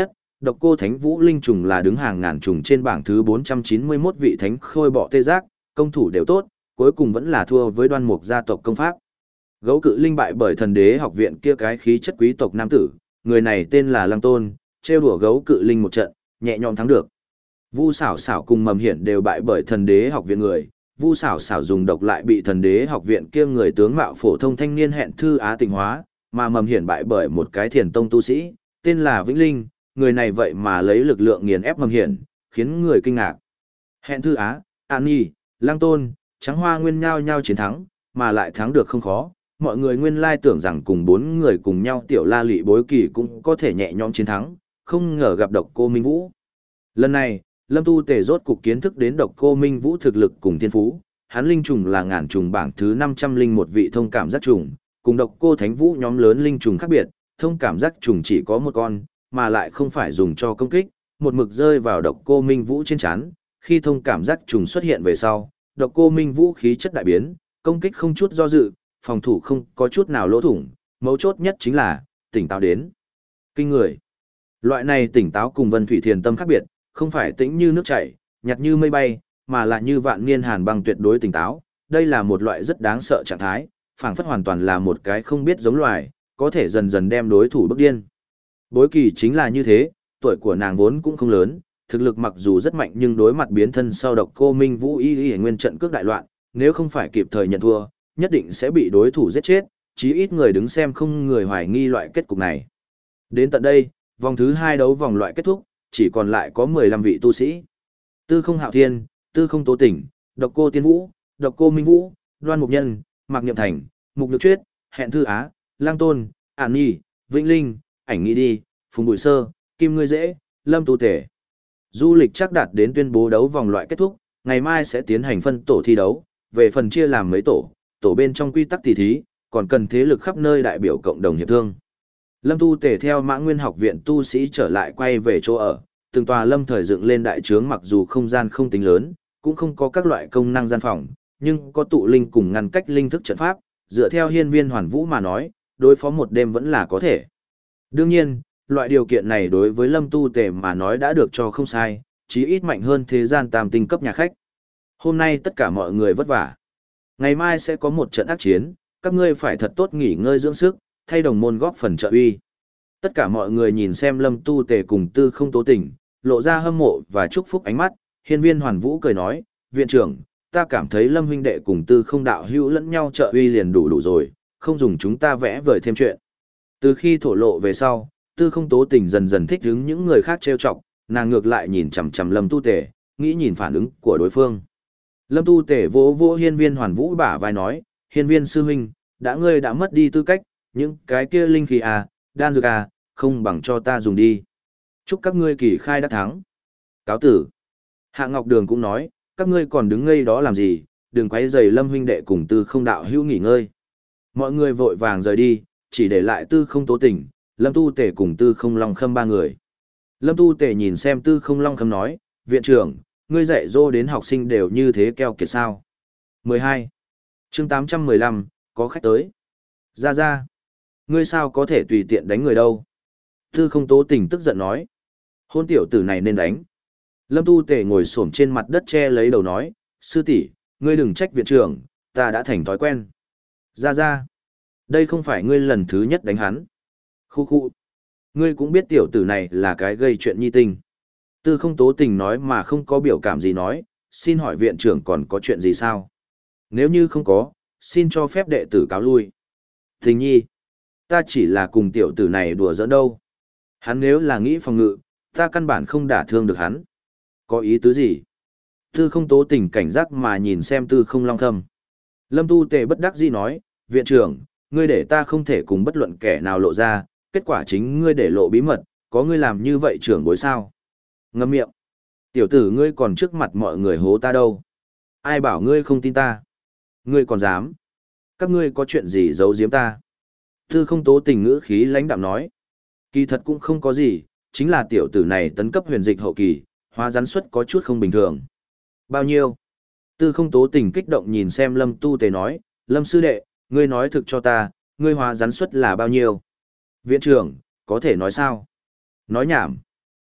Độc Cô Thánh Vũ linh trùng là đứng hàng ngàn trùng trên bảng thứ bốn trăm chín mươi mốt vị thánh khôi bọ tê giác, công thủ đều tốt, cuối cùng vẫn là thua với Đoan Mục gia tộc công pháp. Gấu cự linh bại bởi Thần Đế học viện kia cái khí chất quý tộc nam tử, người này tên là Lăng Tôn, trêu đùa gấu cự linh một trận, nhẹ nhõm thắng được. Vu Xảo Xảo cùng Mầm Hiển đều bại bởi Thần Đế học viện người, Vu Xảo Xảo dùng độc lại bị Thần Đế học viện kia người tướng mạo phổ thông thanh niên hẹn thư á tịnh hóa, mà Mầm Hiển bại bởi một cái thiền tông tu sĩ, tên là Vĩnh Linh, người này vậy mà lấy lực lượng nghiền ép Mầm Hiển, khiến người kinh ngạc. Hẹn thư á, An Nhi, Lăng Tôn, Trắng Hoa Nguyên nhao nhau chiến thắng, mà lại thắng được không khó. Mọi người nguyên lai tưởng rằng cùng bốn người cùng nhau tiểu la lị bối kỳ cũng có thể nhẹ nhõm chiến thắng, không ngờ gặp Độc Cô Minh Vũ. Lần này, Lâm Tu Tề rốt cục kiến thức đến Độc Cô Minh Vũ thực lực cùng thiên phú, hắn linh trùng là ngàn trùng bảng thứ năm trăm linh một vị thông cảm giác trùng, cùng Độc Cô Thánh Vũ nhóm lớn linh trùng khác biệt, thông cảm giác trùng chỉ có một con, mà lại không phải dùng cho công kích, một mực rơi vào Độc Cô Minh Vũ trên trán, khi thông cảm giác trùng xuất hiện về sau, Độc Cô Minh Vũ khí chất đại biến, công kích không chút do dự, phòng thủ không có chút nào lỗ thủng, mấu chốt nhất chính là tỉnh táo đến kinh người. Loại này tỉnh táo cùng Vân Thủy Thiền Tâm khác biệt, không phải tĩnh như nước chảy, nhạt như mây bay, mà là như vạn niên hàn băng tuyệt đối tỉnh táo. Đây là một loại rất đáng sợ trạng thái, phảng phất hoàn toàn là một cái không biết giống loài, có thể dần dần đem đối thủ bức điên. Bối Kỳ chính là như thế, tuổi của nàng vốn cũng không lớn, thực lực mặc dù rất mạnh nhưng đối mặt biến thân sau Độc Cô Minh Vũ y y nguyên trận cước đại loạn, nếu không phải kịp thời nhận thua, nhất định sẽ bị đối thủ giết chết, chí ít người đứng xem không người hoài nghi loại kết cục này. Đến tận đây, vòng thứ hai đấu vòng loại kết thúc, chỉ còn lại có mười lăm vị tu sĩ. Tư Không Hạo Thiên, Tư Không Tố Tỉnh, Độc Cô Tiên Vũ, Độc Cô Minh Vũ, Đoan Mục Nhân, Mạc Niệm Thành, Mục Nhược Chuyết, Hẹn Thư Á, Lang Tôn, Ản Nhi, Vĩnh Linh, Ảnh Nghĩ Đi, Phùng Bùi Sơ, Kim Ngươi Dễ, Lâm Tu Tể. Du lịch chắc đạt đến tuyên bố đấu vòng loại kết thúc, ngày mai sẽ tiến hành phân tổ thi đấu, về phần chia làm mấy tổ, tổ bên trong quy tắc tỷ thí, còn cần thế lực khắp nơi đại biểu cộng đồng hiệp thương. Lâm Tu Tể theo Mã Nguyên học viện tu sĩ trở lại quay về chỗ ở, từng tòa lâm thời dựng lên đại trướng mặc dù không gian không tính lớn, cũng không có các loại công năng gian phòng, nhưng có tụ linh cùng ngăn cách linh thức trận pháp, dựa theo hiên viên hoàn vũ mà nói, đối phó một đêm vẫn là có thể. Đương nhiên, loại điều kiện này đối với Lâm Tu Tể mà nói đã được cho không sai, chí ít mạnh hơn thế gian tam tinh cấp nhà khách. Hôm nay tất cả mọi người vất vả. Ngày mai sẽ có một trận ác chiến, các ngươi phải thật tốt nghỉ ngơi dưỡng sức, thay đồng môn góp phần trợ uy. Tất cả mọi người nhìn xem Lâm Tu Tề cùng Tư Không Tố Tỉnh, lộ ra hâm mộ và chúc phúc ánh mắt, hiên viên Hoàn Vũ cười nói, viện trưởng, ta cảm thấy Lâm huynh đệ cùng Tư Không đạo hữu lẫn nhau trợ uy liền đủ đủ rồi, không dùng chúng ta vẽ vời thêm chuyện. Từ khi thổ lộ về sau, Tư Không Tố Tỉnh dần dần thích hứng những người khác trêu chọc, nàng ngược lại nhìn chằm chằm Lâm Tu Tề, nghĩ nhìn phản ứng của đối phương. Lâm Tu Tể vỗ vỗ hiên viên Hoàn Vũ bả vai nói, hiên viên sư huynh, đã ngươi đã mất đi tư cách, những cái kia linh khí à, đan dược à, không bằng cho ta dùng đi. Chúc các ngươi kỳ khai đắc thắng. Cáo tử. Hạ Ngọc Đường cũng nói, các ngươi còn đứng ngây đó làm gì, đừng quấy rầy Lâm huynh đệ cùng Tư Không đạo hữu nghỉ ngơi. Mọi người vội vàng rời đi, chỉ để lại Tư Không Tố Tỉnh, Lâm Tu Tể cùng Tư Không Long Khâm ba người. Lâm Tu Tể nhìn xem Tư Không Long Khâm nói, viện trưởng, ngươi dạy dỗ đến học sinh đều như thế keo kiệt sao. mười hai. chương tám trăm mười lăm, có khách tới. Ra ra. Ngươi sao có thể tùy tiện đánh người đâu. Tư Không Tố Tỉnh tức giận nói. Hôn tiểu tử này nên đánh. Lâm Tu Tể ngồi xổm trên mặt đất che lấy đầu nói, sư tỷ, ngươi đừng trách viện trưởng, ta đã thành thói quen. Ra ra. Đây không phải ngươi lần thứ nhất đánh hắn. Khu khu. Ngươi cũng biết tiểu tử này là cái gây chuyện nhi tình. Tư Không Tố Tình nói mà không có biểu cảm gì nói, xin hỏi viện trưởng còn có chuyện gì sao? Nếu như không có, xin cho phép đệ tử cáo lui. Tình nhi, ta chỉ là cùng tiểu tử này đùa giỡn đâu. Hắn nếu là nghĩ phòng ngự, ta căn bản không đả thương được hắn. Có ý tứ gì? Tư Không Tố Tình cảnh giác mà nhìn xem Tư Không Long Khâm. Lâm Tu Tề bất đắc dĩ nói, viện trưởng, ngươi để ta không thể cùng bất luận kẻ nào lộ ra, kết quả chính ngươi để lộ bí mật, có ngươi làm như vậy trưởng bối sao? Ngậm miệng. Tiểu tử ngươi còn trước mặt mọi người hố ta đâu. Ai bảo ngươi không tin ta? Ngươi còn dám? Các ngươi có chuyện gì giấu giếm ta? Tư Không Tố Tình ngữ khí lãnh đạm nói. Kỳ thật cũng không có gì, chính là tiểu tử này tấn cấp huyền dịch hậu kỳ, hóa rắn suất có chút không bình thường. Bao nhiêu? Tư Không Tố Tình kích động nhìn xem Lâm Tu Tề nói, Lâm sư đệ, ngươi nói thực cho ta, ngươi hóa rắn suất là bao nhiêu? Viện trưởng, có thể nói sao? Nói nhảm.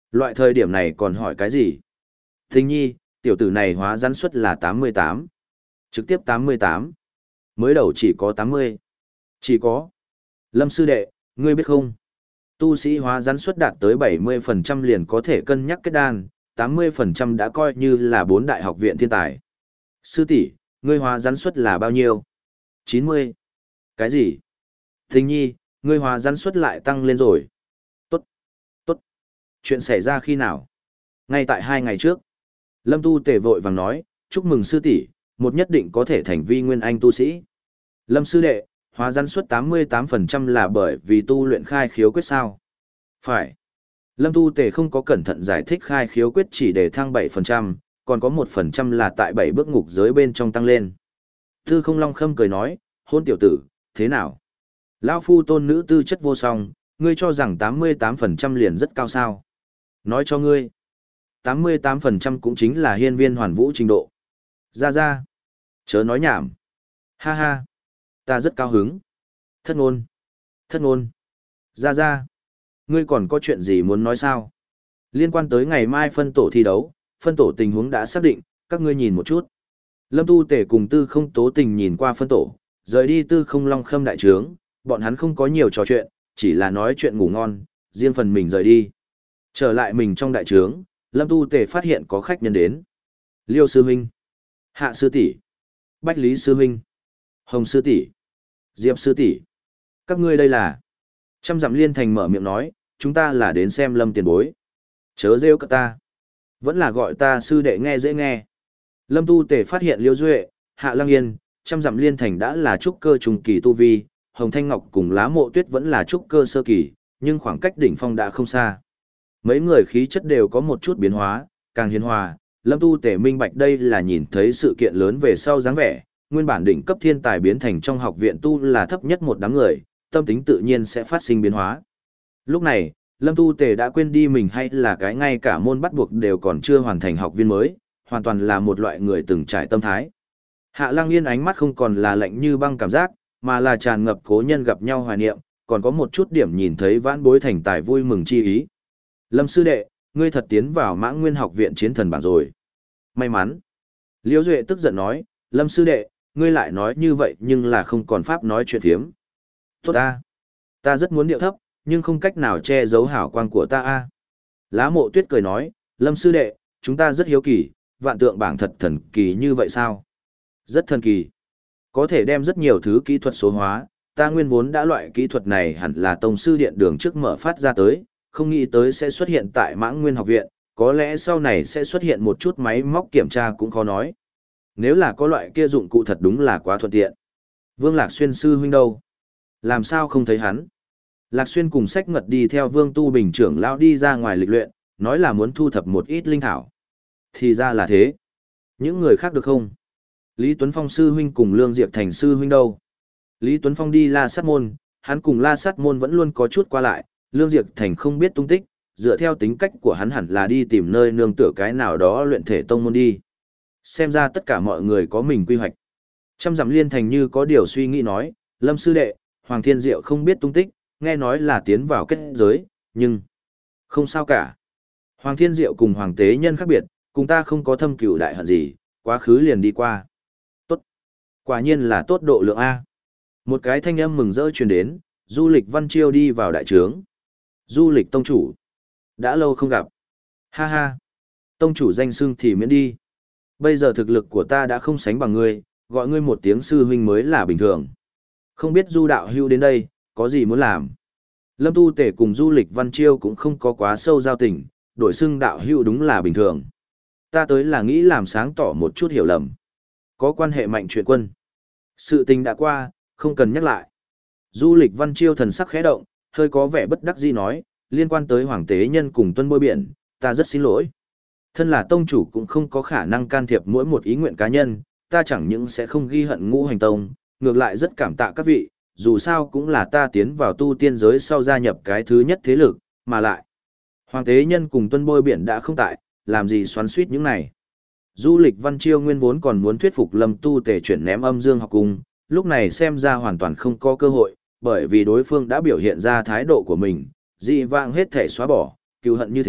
Loại thời điểm này còn hỏi cái gì? Thình nhi, tiểu tử này hóa rắn suất là tám mươi tám. Trực tiếp tám mươi tám. Mới đầu chỉ có tám mươi. Chỉ có. Lâm sư đệ, ngươi biết không? Tu sĩ hóa rắn suất đạt tới bảy mươi phần trăm liền có thể cân nhắc kết đan, tám mươi phần trăm đã coi như là bốn đại học viện thiên tài. Sư tỷ, ngươi hóa rắn suất là bao nhiêu? chín mươi. Cái gì? Thình nhi, ngươi hóa rắn suất lại tăng lên rồi. Tốt. Tốt. Chuyện xảy ra khi nào? Ngay tại hai ngày trước. Lâm Tu Tề vội vàng nói, chúc mừng sư tỷ, một nhất định có thể thành vi nguyên anh tu sĩ. Lâm sư đệ, hóa rắn suất tám mươi tám phần trăm là bởi vì tu luyện khai khiếu quyết sao? Phải. Lâm Tu Tề không có cẩn thận giải thích khai khiếu quyết chỉ để thăng bảy phần trăm, còn có một phần trăm là tại bảy bước ngục giới bên trong tăng lên. Tư Không Long Khâm cười nói, hôn tiểu tử, thế nào? Lão phu tôn nữ tư chất vô song, ngươi cho rằng tám mươi tám phần trăm liền rất cao sao? Nói cho ngươi, tám mươi tám phần trăm cũng chính là hiên viên hoàn vũ trình độ. Ra ra. Chớ nói nhảm. Ha ha. Ta rất cao hứng. Thất ngôn. Thất ngôn. Ra ra. Ngươi còn có chuyện gì muốn nói sao? Liên quan tới ngày mai phân tổ thi đấu, phân tổ tình huống đã xác định, các ngươi nhìn một chút. Lâm Tu Tể cùng Tư Không Tố Tình nhìn qua phân tổ, rời đi Tư Không Long Khâm đại trướng, bọn hắn không có nhiều trò chuyện, chỉ là nói chuyện ngủ ngon, riêng phần mình rời đi. Trở lại mình trong đại trướng, Lâm Tu Tể phát hiện có khách nhân đến. Liêu sư huynh, Hạ sư tỷ, Bách Lý sư huynh, Hồng sư tỷ, Diệp sư tỷ. Các ngươi đây là? Trăm Dặm Liên Thành mở miệng nói, chúng ta là đến xem Lâm tiền bối. Chớ rêu cả ta. Vẫn là gọi ta sư đệ nghe dễ nghe. Lâm Tu Tể phát hiện Liêu Duệ, Hạ Lăng Yên, Trăm Dặm Liên Thành đã là trúc cơ trùng kỳ tu vi, Hồng Thanh Ngọc cùng Lá Mộ Tuyết vẫn là trúc cơ sơ kỳ, nhưng khoảng cách đỉnh phong đã không xa. Mấy người khí chất đều có một chút biến hóa, càng hiền hòa, Lâm Tu Tể minh bạch đây là nhìn thấy sự kiện lớn về sau dáng vẻ, nguyên bản đỉnh cấp thiên tài biến thành trong học viện tu là thấp nhất một đám người, tâm tính tự nhiên sẽ phát sinh biến hóa. Lúc này, Lâm Tu Tể đã quên đi mình hay là cái ngay cả môn bắt buộc đều còn chưa hoàn thành học viên mới, hoàn toàn là một loại người từng trải tâm thái. Hạ Lăng Yên ánh mắt không còn là lạnh như băng cảm giác, mà là tràn ngập cố nhân gặp nhau hoài niệm, còn có một chút điểm nhìn thấy vãn bối thành tài vui mừng chi ý. Lâm sư đệ, ngươi thật tiến vào Mãng Nguyên học viện chiến thần bảng rồi. May mắn. Liễu Duệ tức giận nói, Lâm sư đệ, ngươi lại nói như vậy nhưng là không còn pháp nói chuyện phiếm. Tốt ta. Ta rất muốn điệu thấp, nhưng không cách nào che giấu hảo quang của ta a. Lá Mộ Tuyết cười nói, Lâm sư đệ, chúng ta rất hiếu kỳ, vạn tượng bảng thật thần kỳ như vậy sao? Rất thần kỳ. Có thể đem rất nhiều thứ kỹ thuật số hóa, ta nguyên vốn đã loại kỹ thuật này hẳn là tông sư điện đường trước mở phát ra tới, không nghĩ tới sẽ xuất hiện tại Mãng Nguyên học viện, có lẽ sau này sẽ xuất hiện một chút máy móc kiểm tra cũng khó nói. Nếu là có loại kia dụng cụ thật đúng là quá thuận tiện. Vương Lạc Xuyên sư huynh đâu? Làm sao không thấy hắn? Lạc Xuyên cùng Sách Ngật đi theo Vương Tu Bình trưởng lão đi ra ngoài lịch luyện, nói là muốn thu thập một ít linh thảo. Thì ra là thế. Những người khác được không? Lý Tuấn Phong sư huynh cùng Lương Diệp Thành sư huynh đâu? Lý Tuấn Phong đi La Sát Môn, hắn cùng La Sát Môn vẫn luôn có chút qua lại, Lương Diệp Thành không biết tung tích, dựa theo tính cách của hắn hẳn là đi tìm nơi nương tựa cái nào đó luyện thể tông môn đi. Xem ra tất cả mọi người có mình quy hoạch. Trăm Dặm Liên Thành như có điều suy nghĩ nói, Lâm sư đệ, Hoàng Thiên Diệu không biết tung tích, nghe nói là tiến vào kết giới, nhưng không sao cả. Hoàng Thiên Diệu cùng Hoàng Tế Nhân khác biệt, cùng ta không có thâm cửu đại hận gì, quá khứ liền đi qua. Tốt. Quả nhiên là tốt độ lượng A. Một cái thanh âm mừng rỡ truyền đến, Du Lịch Văn Chiêu đi vào đại trướng. Du Lịch tông chủ. Đã lâu không gặp. Ha ha. Tông chủ danh xưng thì miễn đi. Bây giờ thực lực của ta đã không sánh bằng ngươi, gọi ngươi một tiếng sư huynh mới là bình thường. Không biết Du đạo hưu đến đây, có gì muốn làm? Lâm Tu Tể cùng Du Lịch Văn Chiêu cũng không có quá sâu giao tình, đổi xưng đạo hưu đúng là bình thường. Ta tới là nghĩ làm sáng tỏ một chút hiểu lầm. Có quan hệ mạnh chuyện quân. Sự tình đã qua, không cần nhắc lại. Du Lịch Văn Chiêu thần sắc khẽ động, hơi có vẻ bất đắc dĩ nói, liên quan tới Hoàng Tế Nhân cùng Tuân Bôi Biển, ta rất xin lỗi. Thân là tông chủ cũng không có khả năng can thiệp mỗi một ý nguyện cá nhân, ta chẳng những sẽ không ghi hận Ngũ Hành Tông, ngược lại rất cảm tạ các vị, dù sao cũng là ta tiến vào tu tiên giới sau gia nhập cái thứ nhất thế lực, mà lại. Hoàng Tế Nhân cùng Tuân Bôi Biển đã không tại, làm gì xoắn suýt những này. Du Lịch Văn Chiêu nguyên vốn còn muốn thuyết phục Lâm Tu Tể chuyển ném Âm Dương học cung, lúc này xem ra hoàn toàn không có cơ hội, bởi vì đối phương đã biểu hiện ra thái độ của mình, dị vãng hết thể xóa bỏ, cừu hận như thế,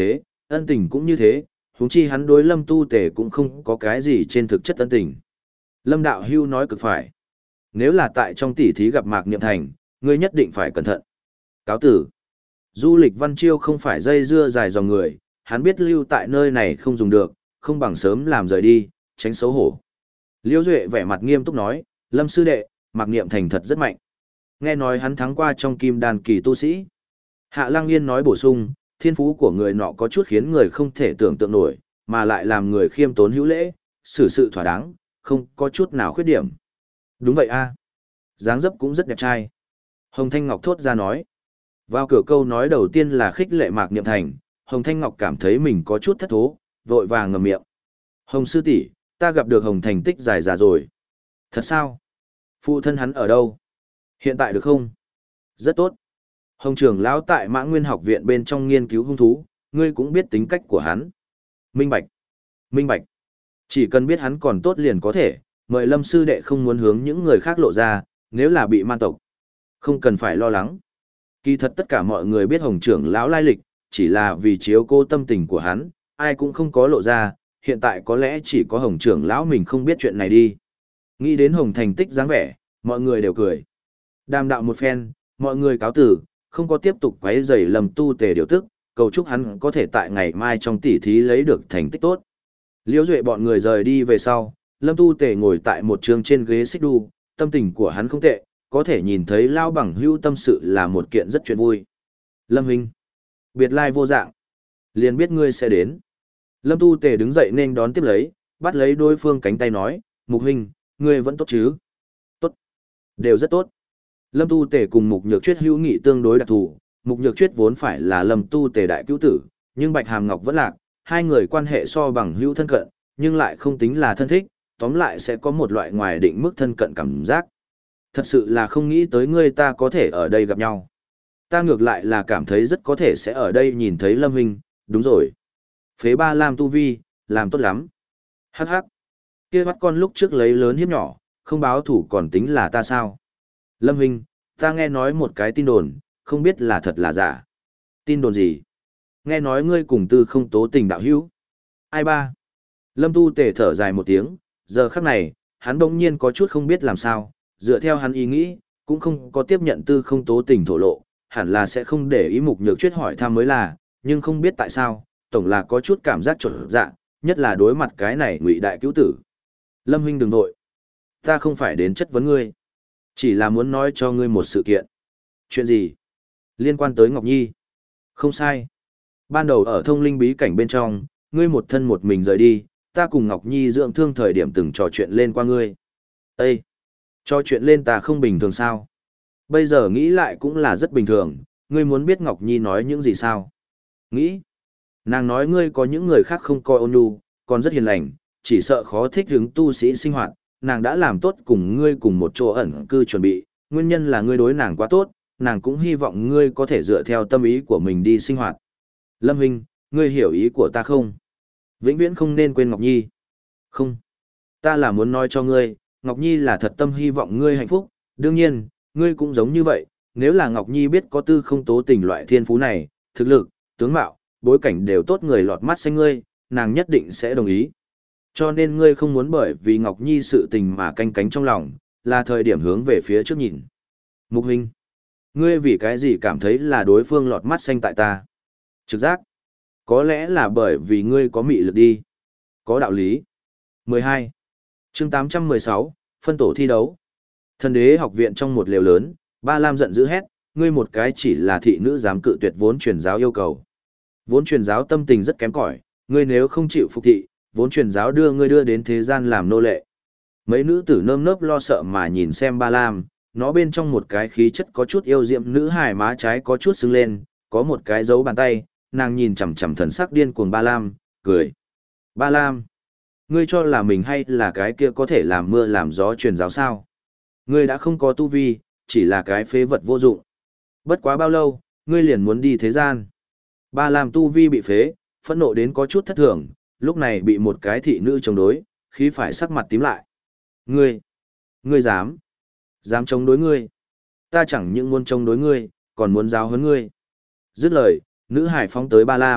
Ân tình cũng như thế, huống chi hắn đối Lâm Tu Tề cũng không có cái gì trên thực chất ân tình. Lâm Đạo Hưu nói cực phải. Nếu là tại trong tỷ thí gặp Mạc Niệm Thành, ngươi nhất định phải cẩn thận. Cáo tử. Du Lịch Văn Chiêu không phải dây dưa dài dòng người, hắn biết lưu tại nơi này không dùng được, không bằng sớm làm rời đi, tránh xấu hổ. Liêu Duệ vẻ mặt nghiêm túc nói, Lâm sư đệ, Mạc Niệm Thành thật rất mạnh. Nghe nói hắn thắng qua trong kim đàn kỳ tu sĩ. Hạ Lăng Yên nói bổ sung, thiên phú của người nọ có chút khiến người không thể tưởng tượng nổi, mà lại làm người khiêm tốn hữu lễ, xử sự thỏa đáng, không có chút nào khuyết điểm. Đúng vậy a, dáng dấp cũng rất đẹp trai. Hồng Thanh Ngọc thốt ra nói. Vào cửa câu nói đầu tiên là khích lệ Mạc Niệm Thành, Hồng Thanh Ngọc cảm thấy mình có chút thất thố, vội vàng ngậm miệng. Hồng sư tỷ, ta gặp được Hồng Thành tích dài già rồi. Thật sao? Phụ thân hắn ở đâu? Hiện tại được không? Rất tốt. Hồng trưởng lão tại Mã Nguyên học viện bên trong nghiên cứu hung thú, ngươi cũng biết tính cách của hắn. Minh bạch. Minh bạch. Chỉ cần biết hắn còn tốt liền có thể, mời Lâm sư đệ không muốn hướng những người khác lộ ra, nếu là bị man tộc. Không cần phải lo lắng. Kỳ thật tất cả mọi người biết Hồng trưởng lão lai lịch, chỉ là vì chiếu cô tâm tình của hắn, ai cũng không có lộ ra, hiện tại có lẽ chỉ có Hồng trưởng lão mình không biết chuyện này đi. Nghĩ đến Hồng thành tích dáng vẻ, mọi người đều cười. Đàm đạo một phen, mọi người cáo tử, không có tiếp tục quấy rầy Lâm Tu Tề điều tức, cầu chúc hắn có thể tại ngày mai trong tỷ thí lấy được thành tích tốt. Liễu Duệ bọn người rời đi về sau, Lâm Tu Tề ngồi tại một trường trên ghế xích đu, tâm tình của hắn không tệ, có thể nhìn thấy Lao Bằng Hưu tâm sự là một kiện rất chuyện vui. Lâm Huynh, biệt lai vô dạng, liền biết ngươi sẽ đến. Lâm Tu Tề đứng dậy nên đón tiếp lấy, bắt lấy đối phương cánh tay nói, Mục Huynh, ngươi vẫn tốt chứ? Tốt, đều rất tốt. Lâm Tu Tề cùng Mục Nhược Chuyết hữu nghị tương đối đặc thù, Mục Nhược Chuyết vốn phải là Lâm Tu Tề đại cứu tử, nhưng Bạch Hàm Ngọc vẫn lạc, hai người quan hệ so bằng hữu thân cận, nhưng lại không tính là thân thích, tóm lại sẽ có một loại ngoài định mức thân cận cảm giác. Thật sự là không nghĩ tới ngươi ta có thể ở đây gặp nhau. Ta ngược lại là cảm thấy rất có thể sẽ ở đây nhìn thấy Lâm Huynh, đúng rồi. Phế Ba Lam tu vi, làm tốt lắm. Hắc hắc. Kia bắt con lúc trước lấy lớn hiếp nhỏ, không báo thủ còn tính là ta sao? Lâm Huynh, ta nghe nói một cái tin đồn, không biết là thật là giả. Tin đồn gì? Nghe nói ngươi cùng Tư Không Tố tình đạo hữu. Ai ba? Lâm Tu Tề thở dài một tiếng, giờ khắc này, hắn bỗng nhiên có chút không biết làm sao, dựa theo hắn ý nghĩ, cũng không có tiếp nhận Tư Không Tố tình thổ lộ, hẳn là sẽ không để ý Mục Nhược Chuyết hỏi thăm mới là, nhưng không biết tại sao, tổng là có chút cảm giác trột dạ, nhất là đối mặt cái này ngụy đại cứu tử. Lâm Huynh đừng nội, ta không phải đến chất vấn ngươi, chỉ là muốn nói cho ngươi một sự kiện. Chuyện gì? Liên quan tới Ngọc Nhi. Không sai. Ban đầu ở thông linh bí cảnh bên trong, ngươi một thân một mình rời đi, ta cùng Ngọc Nhi dưỡng thương thời điểm từng trò chuyện lên qua ngươi. Ê! Trò chuyện lên ta không bình thường sao? Bây giờ nghĩ lại cũng là rất bình thường, ngươi muốn biết Ngọc Nhi nói những gì sao? Nghĩ! Nàng nói ngươi có những người khác không coi ôn nhu, còn rất hiền lành, chỉ sợ khó thích hứng tu sĩ sinh hoạt, nàng đã làm tốt cùng ngươi cùng một chỗ ẩn cư chuẩn bị, nguyên nhân là ngươi đối nàng quá tốt, nàng cũng hy vọng ngươi có thể dựa theo tâm ý của mình đi sinh hoạt. Lâm Huynh, ngươi hiểu ý của ta không? Vĩnh viễn không nên quên Ngọc Nhi. Không. Ta là muốn nói cho ngươi, Ngọc Nhi là thật tâm hy vọng ngươi hạnh phúc, đương nhiên, ngươi cũng giống như vậy, nếu là Ngọc Nhi biết có Tư Không Tố tình loại thiên phú này, thực lực, tướng mạo, bối cảnh đều tốt người lọt mắt xanh ngươi, nàng nhất định sẽ đồng ý. Cho nên ngươi không muốn bởi vì Ngọc Nhi sự tình mà canh cánh trong lòng, là thời điểm hướng về phía trước nhìn. Mục Huynh, ngươi vì cái gì cảm thấy là đối phương lọt mắt xanh tại ta? Trực giác. Có lẽ là bởi vì ngươi có mị lực đi. Có đạo lý. mười hai. Chương tám trăm mười sáu, phân tổ thi đấu. Thần đế học viện trong một lều lớn, Ba Lam giận dữ hét, ngươi một cái chỉ là thị nữ dám cự tuyệt vốn truyền giáo yêu cầu. Vốn truyền giáo tâm tình rất kém cỏi, ngươi nếu không chịu phục thị, vốn truyền giáo đưa ngươi đưa đến thế gian làm nô lệ. Mấy nữ tử nơm nớp lo sợ mà nhìn xem Ba Lam, nó bên trong một cái khí chất có chút yêu diệm nữ hài má trái có chút sưng lên, có một cái dấu bàn tay, nàng nhìn chằm chằm thần sắc điên cuồng Ba Lam, cười. Ba Lam, ngươi cho là mình hay là cái kia có thể làm mưa làm gió truyền giáo sao? Ngươi đã không có tu vi, chỉ là cái phế vật vô dụng. Bất quá bao lâu, ngươi liền muốn đi thế gian. Ba Lam tu vi bị phế, phẫn nộ đến có chút thất thường, lúc này bị một cái thị nữ chống đối, khí phải sắc mặt tím lại. Ngươi, ngươi dám, dám chống đối ngươi. Ta chẳng những muốn chống đối ngươi, còn muốn giáo huấn ngươi. Dứt lời, nữ hải phóng tới Ba Lam,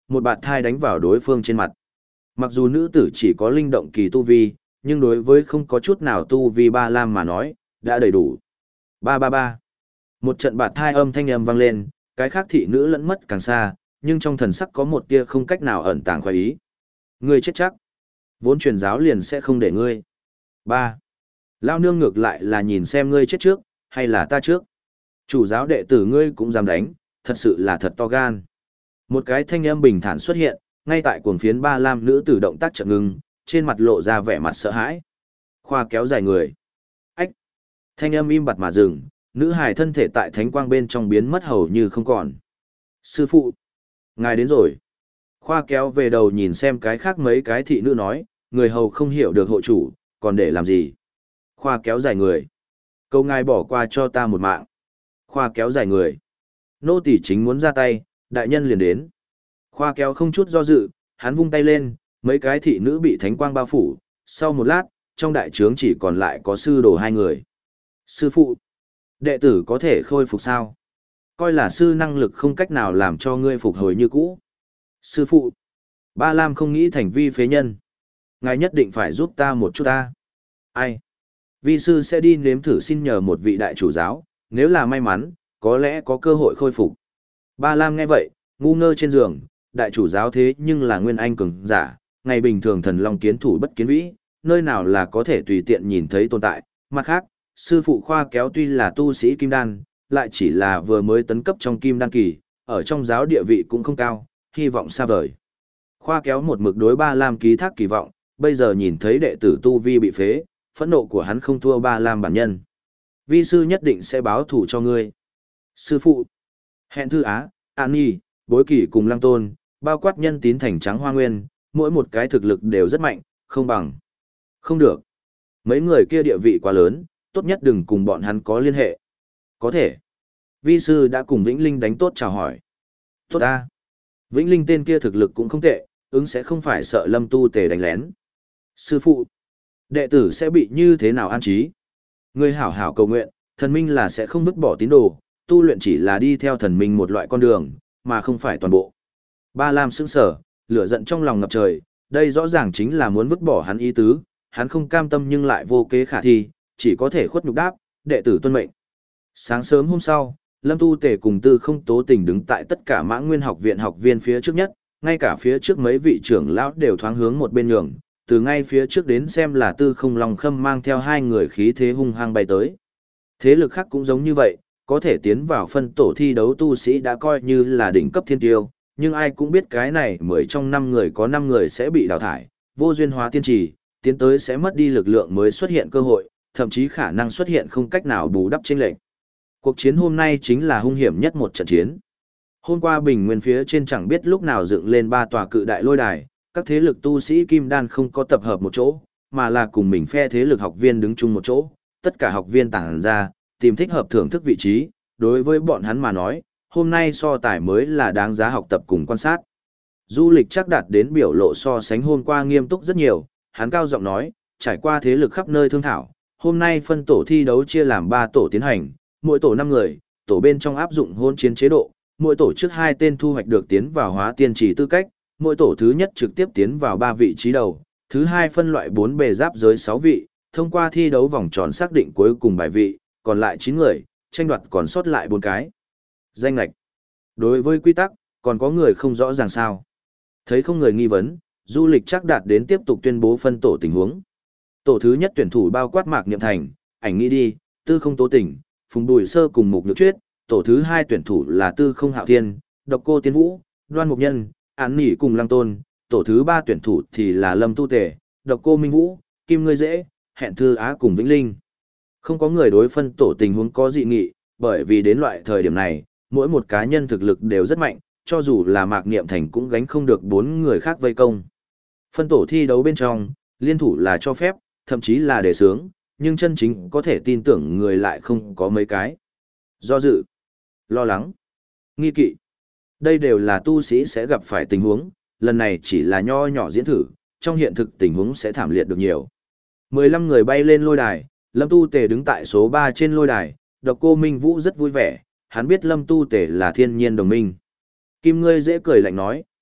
một bạt thai đánh vào đối phương trên mặt. Mặc dù nữ tử chỉ có linh động kỳ tu vi, nhưng đối với không có chút nào tu vi Ba Lam mà nói, đã đầy đủ. Ba ba ba. Một trận bạt thai âm thanh âm vang lên, cái khác thị nữ lẫn mất càng xa, nhưng trong thần sắc có một tia không cách nào ẩn tàng khoái ý. Ngươi chết chắc. Vốn truyền giáo liền sẽ không để ngươi. Ba. Lao nương ngược lại là nhìn xem ngươi chết trước, hay là ta trước. Chủ giáo đệ tử ngươi cũng dám đánh, thật sự là thật to gan. Một cái thanh âm bình thản xuất hiện, ngay tại cuồng phiến Ba Lam nữ tử động tác chậm ngưng, trên mặt lộ ra vẻ mặt sợ hãi. Khoa kéo dài người. Ách. Thanh âm im bặt mà dừng, nữ hài thân thể tại thánh quang bên trong biến mất hầu như không còn. Sư phụ. Ngài đến rồi. Khoa kéo về đầu nhìn xem cái khác mấy cái thị nữ nói, người hầu không hiểu được hộ chủ, còn để làm gì. Khoa kéo dài người. Câu ngài bỏ qua cho ta một mạng. Khoa kéo dài người. Nô tỳ chính muốn ra tay, đại nhân liền đến. Khoa kéo không chút do dự, hắn vung tay lên, mấy cái thị nữ bị thánh quang bao phủ. Sau một lát, trong đại trướng chỉ còn lại có sư đồ hai người. Sư phụ, đệ tử có thể khôi phục sao? Coi là sư năng lực không cách nào làm cho ngươi phục hồi như cũ. Sư phụ, Ba Lam không nghĩ thành vi phế nhân. Ngài nhất định phải giúp ta một chút ta. Ai? Vi sư sẽ đi nếm thử xin nhờ một vị đại chủ giáo, nếu là may mắn, có lẽ có cơ hội khôi phục. Ba Lam nghe vậy, ngu ngơ trên giường, đại chủ giáo thế nhưng là nguyên anh cường giả, ngày bình thường thần long kiến thủ bất kiến vĩ, nơi nào là có thể tùy tiện nhìn thấy tồn tại. Mặt khác, sư phụ Khoa kéo tuy là tu sĩ kim đan, lại chỉ là vừa mới tấn cấp trong kim đan kỳ, ở trong giáo địa vị cũng không cao, hy vọng xa vời. Khoa kéo một mực đối Ba Lam ký thác kỳ vọng, bây giờ nhìn thấy đệ tử tu vi bị phế, phẫn nộ của hắn không thua Ba Lam bản nhân. Vi sư nhất định sẽ báo thù cho ngươi. Sư phụ, Hẹn Thư Á, An Nhi, Bối Kỳ cùng Lăng Tôn, bao quát nhân tín thành trắng hoa nguyên, mỗi một cái thực lực đều rất mạnh, không bằng. Không được. Mấy người kia địa vị quá lớn, tốt nhất đừng cùng bọn hắn có liên hệ. Có thể. Vi sư đã cùng Vĩnh Linh đánh tốt chào hỏi. Tốt ta. Vĩnh Linh tên kia thực lực cũng không tệ, ứng sẽ không phải sợ Lâm Tu Tề đánh lén. Sư phụ, đệ tử sẽ bị như thế nào an trí? Ngươi hảo hảo cầu nguyện, thần minh là sẽ không vứt bỏ tín đồ, tu luyện chỉ là đi theo thần minh một loại con đường, mà không phải toàn bộ. Ba Lam sững sờ, lửa giận trong lòng ngập trời, đây rõ ràng chính là muốn vứt bỏ hắn ý tứ, hắn không cam tâm nhưng lại vô kế khả thi, chỉ có thể khuất nhục đáp, đệ tử tuân mệnh. Sáng sớm hôm sau, Lâm Tu Tề cùng Tư Không Tố Tình đứng tại tất cả Mãng Nguyên học viện học viên phía trước nhất, ngay cả phía trước mấy vị trưởng lão đều thoáng hướng một bên nhường, từ ngay phía trước đến xem là Tư Không Long Khâm mang theo hai người khí thế hung hăng bay tới. Thế lực khác cũng giống như vậy, có thể tiến vào phân tổ thi đấu tu sĩ đã coi như là đỉnh cấp thiên tiêu, nhưng ai cũng biết cái này mười trong năm người có năm người sẽ bị đào thải, vô duyên hóa tiên trì, tiến tới sẽ mất đi lực lượng mới xuất hiện cơ hội, thậm chí khả năng xuất hiện không cách nào bù đắp chênh lệch. Cuộc chiến hôm nay chính là hung hiểm nhất một trận chiến. Hôm qua bình nguyên phía trên chẳng biết lúc nào dựng lên ba tòa cự đại lôi đài, các thế lực tu sĩ kim đan không có tập hợp một chỗ, mà là cùng mình phe thế lực học viên đứng chung một chỗ, tất cả học viên tản ra, tìm thích hợp thưởng thức vị trí, đối với bọn hắn mà nói, hôm nay so tài mới là đáng giá học tập cùng quan sát. Du Lịch chắc đạt đến biểu lộ so sánh hôm qua nghiêm túc rất nhiều, hắn cao giọng nói, trải qua thế lực khắp nơi thương thảo, hôm nay phân tổ thi đấu chia làm ba tổ tiến hành, mỗi tổ năm người, tổ bên trong áp dụng hôn chiến chế độ, mỗi tổ trước hai tên thu hoạch được tiến vào hóa tiên chỉ tư cách, mỗi tổ thứ nhất trực tiếp tiến vào ba vị trí đầu, thứ hai phân loại bốn bề giáp giới sáu vị, thông qua thi đấu vòng tròn xác định cuối cùng bài vị, còn lại chín người, tranh đoạt còn sót lại bốn cái. Danh lệch. Đối với quy tắc, còn có người không rõ ràng sao. Thấy không người nghi vấn, Du Lịch chắc đạt đến tiếp tục tuyên bố phân tổ tình huống. Tổ thứ nhất tuyển thủ bao quát Mạc Niệm Thành, Ảnh Nghĩ Đi, Tư Không Tố Tỉnh, Phùng Bùi Sơ cùng Mục Nhược Chuyết. Tổ thứ hai tuyển thủ là Tư Không Hạo Thiên, Độc Cô Tiên Vũ, Đoan Mục Nhân, Án Nỉ cùng Lăng Tôn. Tổ thứ ba tuyển thủ thì là Lâm Tu Tề, Độc Cô Minh Vũ, Kim Ngươi Dễ, Hẹn Thư Á cùng Vĩnh Linh. Không có người đối phân tổ tình huống có dị nghị, bởi vì đến loại thời điểm này, mỗi một cá nhân thực lực đều rất mạnh, cho dù là Mạc Niệm Thành cũng gánh không được bốn người khác vây công. Phân tổ thi đấu bên trong, liên thủ là cho phép, thậm chí là đề xướng, nhưng chân chính có thể tin tưởng người lại không có mấy cái. Do dự, lo lắng, nghi kỵ. Đây đều là tu sĩ sẽ gặp phải tình huống, lần này chỉ là nho nhỏ diễn thử, trong hiện thực tình huống sẽ thảm liệt được nhiều. mười lăm người bay lên lôi đài, Lâm Tu Tề đứng tại số ba trên lôi đài, Độc Cô Minh Vũ rất vui vẻ, hắn biết Lâm Tu Tề là thiên nhiên đồng minh. Kim Ngươi Dễ cười lạnh nói,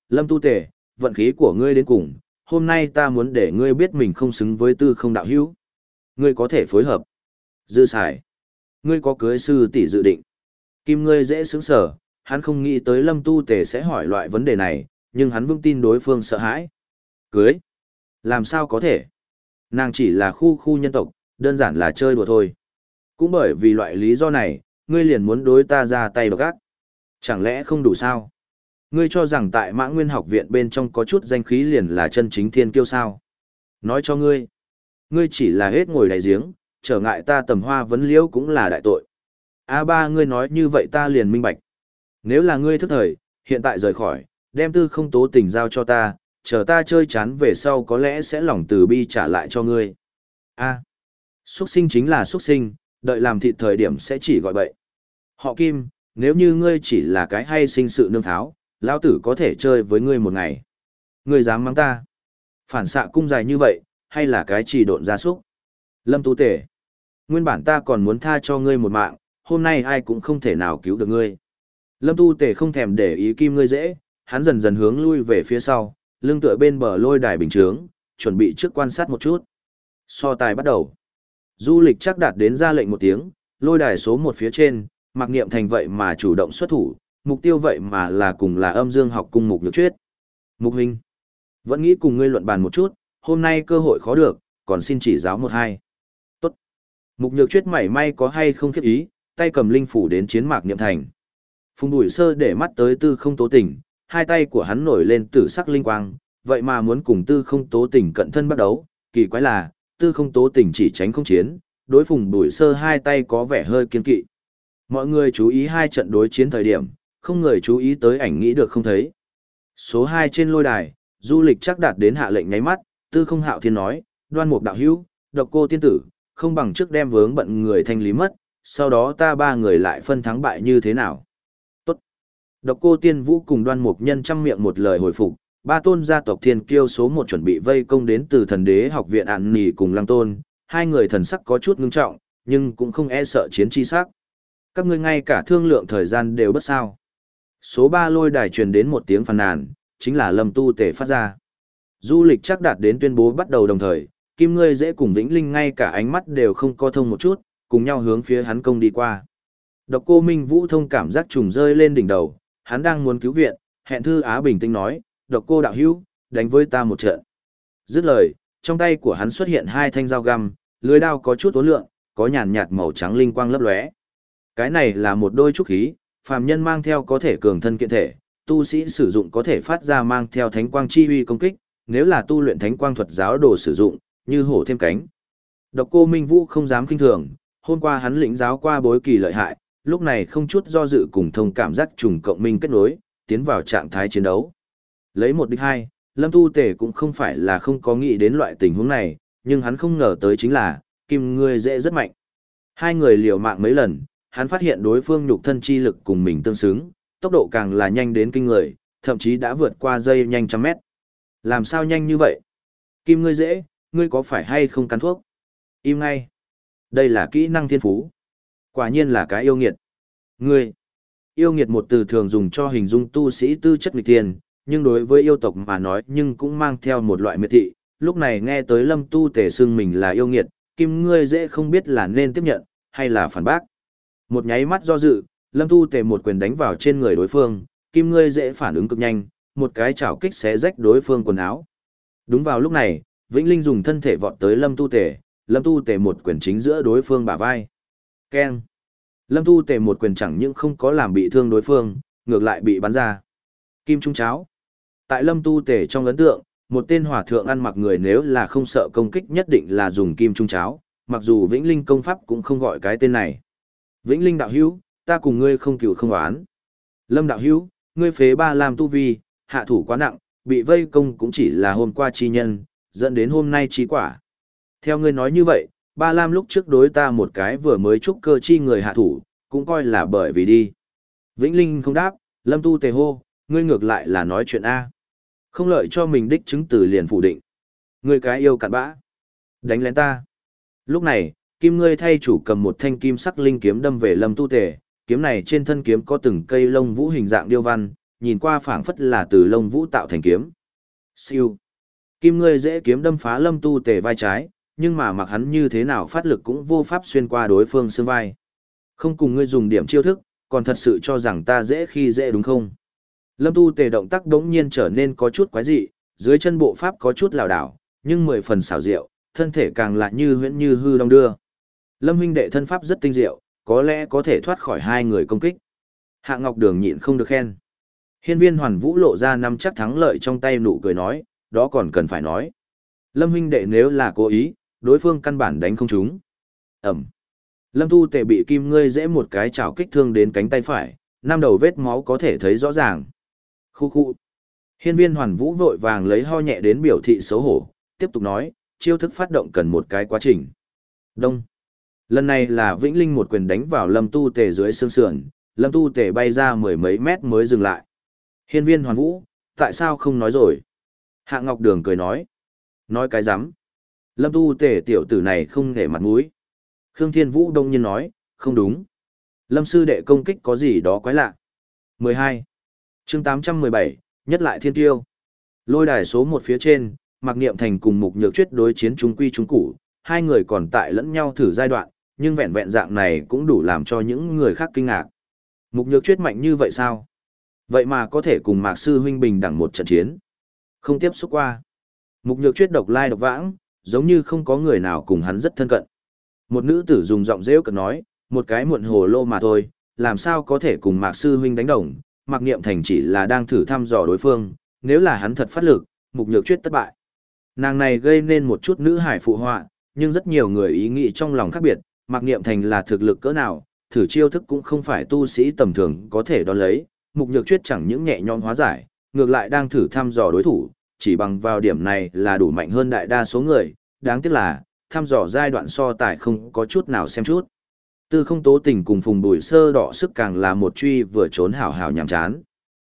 Lâm Tu Tề, vận khí của ngươi đến cùng, hôm nay ta muốn để ngươi biết mình không xứng với tư không đạo hữu. Ngươi có thể phối hợp. Dư Sải, ngươi có cưới sư tỷ dự định. Kim ngươi dễ sướng sở, hắn không nghĩ tới Lâm Tu Tề sẽ hỏi loại vấn đề này, nhưng hắn vững tin đối phương sợ hãi. Cưới? Làm sao có thể? Nàng chỉ là khu khu nhân tộc, đơn giản là chơi đùa thôi. Cũng bởi vì loại lý do này, ngươi liền muốn đối ta ra tay độc ác. Chẳng lẽ không đủ sao? Ngươi cho rằng tại Mã Nguyên học viện bên trong có chút danh khí liền là chân chính thiên kiêu sao? Nói cho ngươi, ngươi chỉ là hết ngồi đáy giếng, trở ngại ta tầm hoa vấn liễu cũng là đại tội. A ba ngươi nói như vậy ta liền minh bạch. Nếu là ngươi thức thời, hiện tại rời khỏi, đem tư không tố tình giao cho ta, chờ ta chơi chán về sau có lẽ sẽ lòng từ bi trả lại cho ngươi. A, xuất sinh chính là xuất sinh, đợi làm thịt thời điểm sẽ chỉ gọi bậy. Họ Kim, nếu như ngươi chỉ là cái hay sinh sự nương tháo, lão tử có thể chơi với ngươi một ngày. Ngươi dám mắng ta? Phản xạ cung dài như vậy, hay là cái chỉ độn gia súc? Lâm Tu Tể, nguyên bản ta còn muốn tha cho ngươi một mạng, hôm nay ai cũng không thể nào cứu được ngươi. Lâm Tu Tể không thèm để ý Kim ngươi dễ, hắn dần dần hướng lui về phía sau, lưng tựa bên bờ lôi đài bình chướng, chuẩn bị trước quan sát một chút. So tài bắt đầu. Du Lịch chắc đạt đến ra lệnh một tiếng, lôi đài số một phía trên, Mạc Niệm Thành vậy mà chủ động xuất thủ, mục tiêu vậy mà là cùng là Âm Dương học cung Mục Nhược Chuyết. Mục huynh, vẫn nghĩ cùng ngươi luận bàn một chút, hôm nay cơ hội khó được, còn xin chỉ giáo một hai. Tốt. Mục Nhược Chuyết mảy may có hay không khiếp ý, tay cầm linh phủ đến chiến Mạc Niệm Thành. Phùng Bùi Sơ để mắt tới Tư Không Tố Tình, hai tay của hắn nổi lên tử sắc linh quang, vậy mà muốn cùng Tư Không Tố Tình cận thân bắt đấu, kỳ quái là, Tư Không Tố Tình chỉ tránh không chiến, đối Phùng Bùi Sơ hai tay có vẻ hơi kiên kỵ. Mọi người chú ý hai trận đối chiến thời điểm, không người chú ý tới ảnh nghĩ được không thấy. Số hai trên lôi đài, Du Lịch chắc đạt đến hạ lệnh nháy mắt, Tư Không Hạo Thiên nói, Đoan Mục đạo hữu, Độc Cô tiên tử, không bằng trước đem vướng bận người thanh lý mất, sau đó ta ba người lại phân thắng bại như thế nào. Tốt. Độc Cô Tiên Vũ cùng Đoan Mục Nhân trăm miệng một lời hồi phục, ba tôn gia tộc thiên kiêu số một chuẩn bị vây công đến từ Thần Đế học viện Ản Nỉ cùng Lăng Tôn, hai người thần sắc có chút ngưng trọng, nhưng cũng không e sợ chiến chi sắc. Các ngươi ngay cả thương lượng thời gian đều bất sao. Số ba lôi đài truyền đến một tiếng phàn nàn, chính là Lâm Tu Tể phát ra. Du Lịch chắc đạt đến tuyên bố bắt đầu đồng thời, Kim ngươi dễ cùng Vĩnh Linh ngay cả ánh mắt đều không có thông một chút, cùng nhau hướng phía hắn công đi qua. Độc Cô Minh Vũ thông cảm giác trùng rơi lên đỉnh đầu, hắn đang muốn cứu viện, hẹn Thư Á bình tĩnh nói, Độc Cô đạo hữu, đánh với ta một trận. Dứt lời, trong tay của hắn xuất hiện hai thanh dao găm, lưới đao có chút ố lượng, có nhàn nhạt màu trắng linh quang lấp lóe. Cái này là một đôi trúc khí, phàm nhân mang theo có thể cường thân kiện thể, tu sĩ sử dụng có thể phát ra mang theo thánh quang chi uy công kích, nếu là tu luyện thánh quang thuật giáo đồ sử dụng, như hổ thêm cánh. Độc Cô Minh Vũ không dám kinh thường, hôm qua hắn lĩnh giáo qua bối kỳ lợi hại, lúc này không chút do dự cùng thông cảm giác trùng cộng minh kết nối, tiến vào trạng thái chiến đấu. Lấy một địch hai, Lâm Tu Tể cũng không phải là không có nghĩ đến loại tình huống này, nhưng hắn không ngờ tới chính là, Kim ngươi dễ rất mạnh. Hai người liều mạng mấy lần, hắn phát hiện đối phương nhục thân chi lực cùng mình tương xứng, tốc độ càng là nhanh đến kinh người, thậm chí đã vượt qua dây nhanh trăm mét. Làm sao nhanh như vậy? Kim ngươi dễ, ngươi có phải hay không cắn thuốc? Im ngay. Đây là kỹ năng thiên phú. Quả nhiên là cái yêu nghiệt. Ngươi. Yêu nghiệt một từ thường dùng cho hình dung tu sĩ tư chất nghịch thiên, nhưng đối với yêu tộc mà nói nhưng cũng mang theo một loại miệt thị. Lúc này nghe tới Lâm Tu Tể xưng mình là yêu nghiệt, Kim ngươi dễ không biết là nên tiếp nhận, hay là phản bác. Một nháy mắt do dự, Lâm Tu Tể một quyền đánh vào trên người đối phương, Kim ngươi dễ phản ứng cực nhanh, một cái chảo kích xé rách đối phương quần áo. Đúng vào lúc này, Vĩnh Linh dùng thân thể vọt tới Lâm Tu Tể, Lâm Tu Tể một quyền chính giữa đối phương bả vai. Keng. Lâm Tu Tể một quyền chẳng những không có làm bị thương đối phương, ngược lại bị bắn ra. Kim trung cháo. Tại Lâm Tu Tể trong ấn tượng, một tên hỏa thượng ăn mặc người nếu là không sợ công kích nhất định là dùng kim trung cháo, mặc dù Vĩnh Linh công pháp cũng không gọi cái tên này. Vĩnh Linh đạo hữu, ta cùng ngươi không cừu không oán. Lâm đạo hữu, ngươi phế ba làm tu vi, hạ thủ quá nặng, bị vây công cũng chỉ là hôm qua chi nhân, dẫn đến hôm nay chi quả. Theo ngươi nói như vậy, Ba Lam lúc trước đối ta một cái vừa mới trúc cơ chi người hạ thủ, cũng coi là bởi vì đi. Vĩnh Linh không đáp, Lâm Tu Tề hô, ngươi ngược lại là nói chuyện A. Không lợi cho mình đích chứng từ liền phủ định. Ngươi cái yêu cặn bã. Đánh lén ta. Lúc này, Kim ngươi thay chủ cầm một thanh kim sắc linh kiếm đâm về Lâm Tu Tề, kiếm này trên thân kiếm có từng cây lông vũ hình dạng điêu văn, nhìn qua phảng phất là từ lông vũ tạo thành kiếm. Siêu. Kim ngươi dễ kiếm đâm phá Lâm Tu Tề vai trái, nhưng mà mặc hắn như thế nào phát lực cũng vô pháp xuyên qua đối phương xương vai. Không cùng ngươi dùng điểm chiêu thức, còn thật sự cho rằng ta dễ khi dễ đúng không? Lâm Tu Tề động tác đống nhiên trở nên có chút quái dị, dưới chân bộ pháp có chút lảo đảo, nhưng mười phần xảo diệu, thân thể càng lại như huyễn như hư đong đưa. Lâm huynh đệ thân pháp rất tinh diệu, có lẽ có thể thoát khỏi hai người công kích. Hạ Ngọc Đường nhịn không được khen. Hiên Viên Hoàn Vũ lộ ra nắm chắc thắng lợi trong tay nụ cười nói, đó còn cần phải nói. Lâm huynh đệ nếu là cố ý, đối phương căn bản đánh không trúng. Ẩm. Lâm Tu Tề bị kim ngươi dễ một cái chảo kích thương đến cánh tay phải, năm đầu vết máu có thể thấy rõ ràng. Khu khu. Hiên Viên Hoàn Vũ vội vàng lấy ho nhẹ đến biểu thị xấu hổ, tiếp tục nói, chiêu thức phát động cần một cái quá trình. Đông. Lần này là Vĩnh Linh một quyền đánh vào Lâm Tu Tề dưới xương sườn, Lâm Tu Tề bay ra mười mấy mét mới dừng lại. Hiên Viên Hoàn Vũ, tại sao không nói rồi? Hạ Ngọc Đường cười nói. Nói cái rắm. Lâm Tu Tề tiểu tử này không nể mặt mũi. Khương Thiên Vũ đông nhiên nói, không đúng. Lâm sư đệ công kích có gì đó quái lạ. mười hai. Chương tám trăm mười bảy, nhất lại thiên tiêu. Lôi đài số một phía trên, Mạc Niệm Thành cùng Mục Nhược Chuyết đối chiến trung quy trung củ, hai người còn tại lẫn nhau thử giai đoạn, nhưng vẹn vẹn dạng này cũng đủ làm cho những người khác kinh ngạc. Mục Nhược Chuyết mạnh như vậy sao? Vậy mà có thể cùng Mạc sư huynh bình đẳng một trận chiến. Không tiếp xúc qua. Mục Nhược Chuyết độc lai độc vãng, giống như không có người nào cùng hắn rất thân cận. Một nữ tử dùng giọng rêu cợt nói, một cái muộn hồ lô mà thôi, làm sao có thể cùng Mạc sư huynh đánh đồng, Mạc Niệm Thành chỉ là đang thử thăm dò đối phương, nếu là hắn thật phát lực, Mục Nhược Chuyết thất bại. Nàng này gây nên một chút nữ hải phụ họa, nhưng rất nhiều người ý nghĩ trong lòng khác biệt, Mạc Niệm Thành là thực lực cỡ nào, thử chiêu thức cũng không phải tu sĩ tầm thường có thể đón lấy, Mục Nhược Chuyết chẳng những nhẹ nhõm hóa giải, ngược lại đang thử thăm dò đối thủ, chỉ bằng vào điểm này là đủ mạnh hơn đại đa số người, đáng tiếc là, thăm dò giai đoạn so tài không có chút nào xem chút. Tư Không Tố Tình cùng Phùng Bùi Sơ đỏ sức càng là một truy vừa trốn hảo hảo nhàm chán.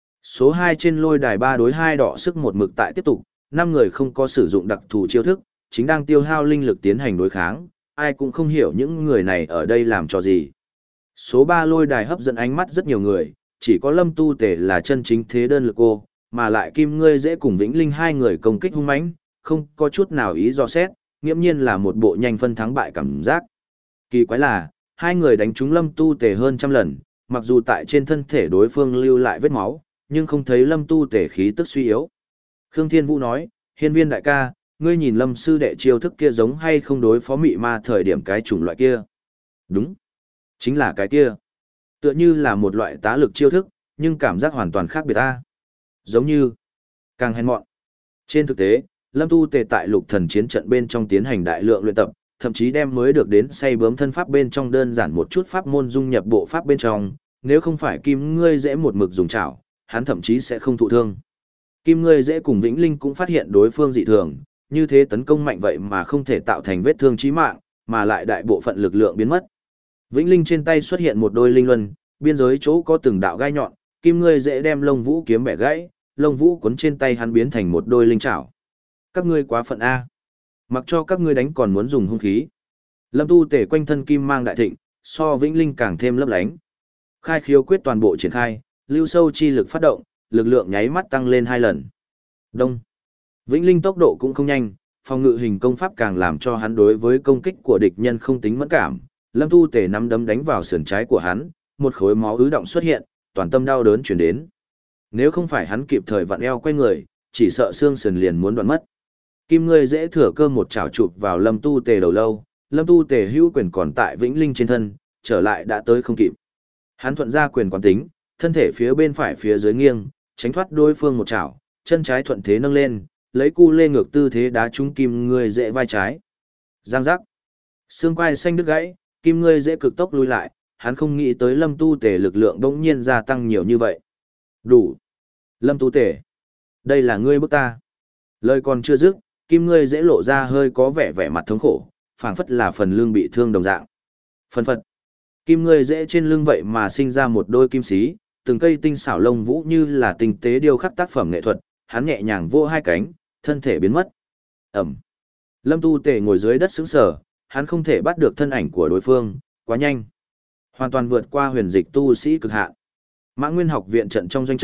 Số hai trên lôi đài ba đối hai đỏ sức một mực tại tiếp tục, năm người không có sử dụng đặc thù chiêu thức, chính đang tiêu hao linh lực tiến hành đối kháng, ai cũng không hiểu những người này ở đây làm cho gì. Số ba lôi đài hấp dẫn ánh mắt rất nhiều người, chỉ có Lâm Tu Tề là chân chính thế đơn lực cô, mà lại Kim Ngươi dễ cùng Vĩnh Linh hai người công kích hung mãnh, không có chút nào ý dò xét, nghiễm nhiên là một bộ nhanh phân thắng bại cảm giác. Kỳ quái là, hai người đánh trúng Lâm Tu Tề hơn trăm lần, mặc dù tại trên thân thể đối phương lưu lại vết máu, nhưng không thấy Lâm Tu Tề khí tức suy yếu. Khương Thiên Vũ nói, Hiên Viên đại ca, ngươi nhìn Lâm sư đệ chiêu thức kia giống hay không đối phó mị ma thời điểm cái chủng loại kia? Đúng, chính là cái kia. Tựa như là một loại tá lực chiêu thức, nhưng cảm giác hoàn toàn khác biệt ta. Giống như, càng hèn mọn. Trên thực tế, Lâm Tu Tề tại lục thần chiến trận bên trong tiến hành đại lượng luyện tập, thậm chí đem mới được đến say bướm thân pháp bên trong đơn giản một chút pháp môn dung nhập bộ pháp bên trong, nếu không phải Kim Ngươi dễ một mực dùng chảo, hắn thậm chí sẽ không thụ thương. Kim Ngươi dễ cùng Vĩnh Linh cũng phát hiện đối phương dị thường, như thế tấn công mạnh vậy mà không thể tạo thành vết thương chí mạng, mà lại đại bộ phận lực lượng biến mất. Vĩnh Linh trên tay xuất hiện một đôi linh luân, biên giới chỗ có từng đạo gai nhọn, Kim Ngươi dễ đem lông vũ kiếm bẻ gãy, lông vũ cuốn trên tay hắn biến thành một đôi linh chảo. Các ngươi quá phận a. Mặc cho các ngươi đánh còn muốn dùng hung khí. Lâm Tu Tề quanh thân kim mang đại thịnh, so Vĩnh Linh càng thêm lấp lánh. Khai khiếu quyết toàn bộ triển khai, lưu sâu chi lực phát động, lực lượng nháy mắt tăng lên hai lần. Đông. Vĩnh Linh tốc độ cũng không nhanh, phòng ngự hình công pháp càng làm cho hắn đối với công kích của địch nhân không tính mẫn cảm. Lâm Tu Tề nắm đấm đánh vào sườn trái của hắn, một khối máu ứ động xuất hiện, toàn tâm đau đớn chuyển đến. Nếu không phải hắn kịp thời vặn eo quay người, chỉ sợ xương sườn liền muốn đoạn mất. Kim Ngươi dễ thừa cơ một chảo chụp vào Lâm Tu Tề đầu lâu, Lâm Tu Tề hữu quyền còn tại Vĩnh Linh trên thân, trở lại đã tới không kịp. Hắn thuận ra quyền quán tính, thân thể phía bên phải phía dưới nghiêng, tránh thoát đối phương một chảo, chân trái thuận thế nâng lên, lấy cu lê ngược tư thế đá trúng Kim Ngươi dễ vai trái. Giang giác. Xương quai xanh đứt gãy, Kim Ngươi dễ cực tốc lùi lại, hắn không nghĩ tới Lâm Tu Tề lực lượng bỗng nhiên gia tăng nhiều như vậy. Đủ. Lâm Tu Tề. Đây là ngươi bức ta. Lời còn chưa dứt, Kim Ngươi dễ lộ ra hơi có vẻ vẻ mặt thống khổ, phảng phất là phần lưng bị thương đồng dạng. Phần phật. Kim Ngươi dễ trên lưng vậy mà sinh ra một đôi kim xí, từng cây tinh xảo lông vũ như là tinh tế điêu khắc tác phẩm nghệ thuật, hắn nhẹ nhàng vỗ hai cánh, thân thể biến mất. Ẩm. Lâm Tu Tề ngồi dưới đất sững sờ, hắn không thể bắt được thân ảnh của đối phương, quá nhanh. Hoàn toàn vượt qua huyền dịch tu sĩ cực hạn. Mã Nguyên học viện trận trong doanh trại,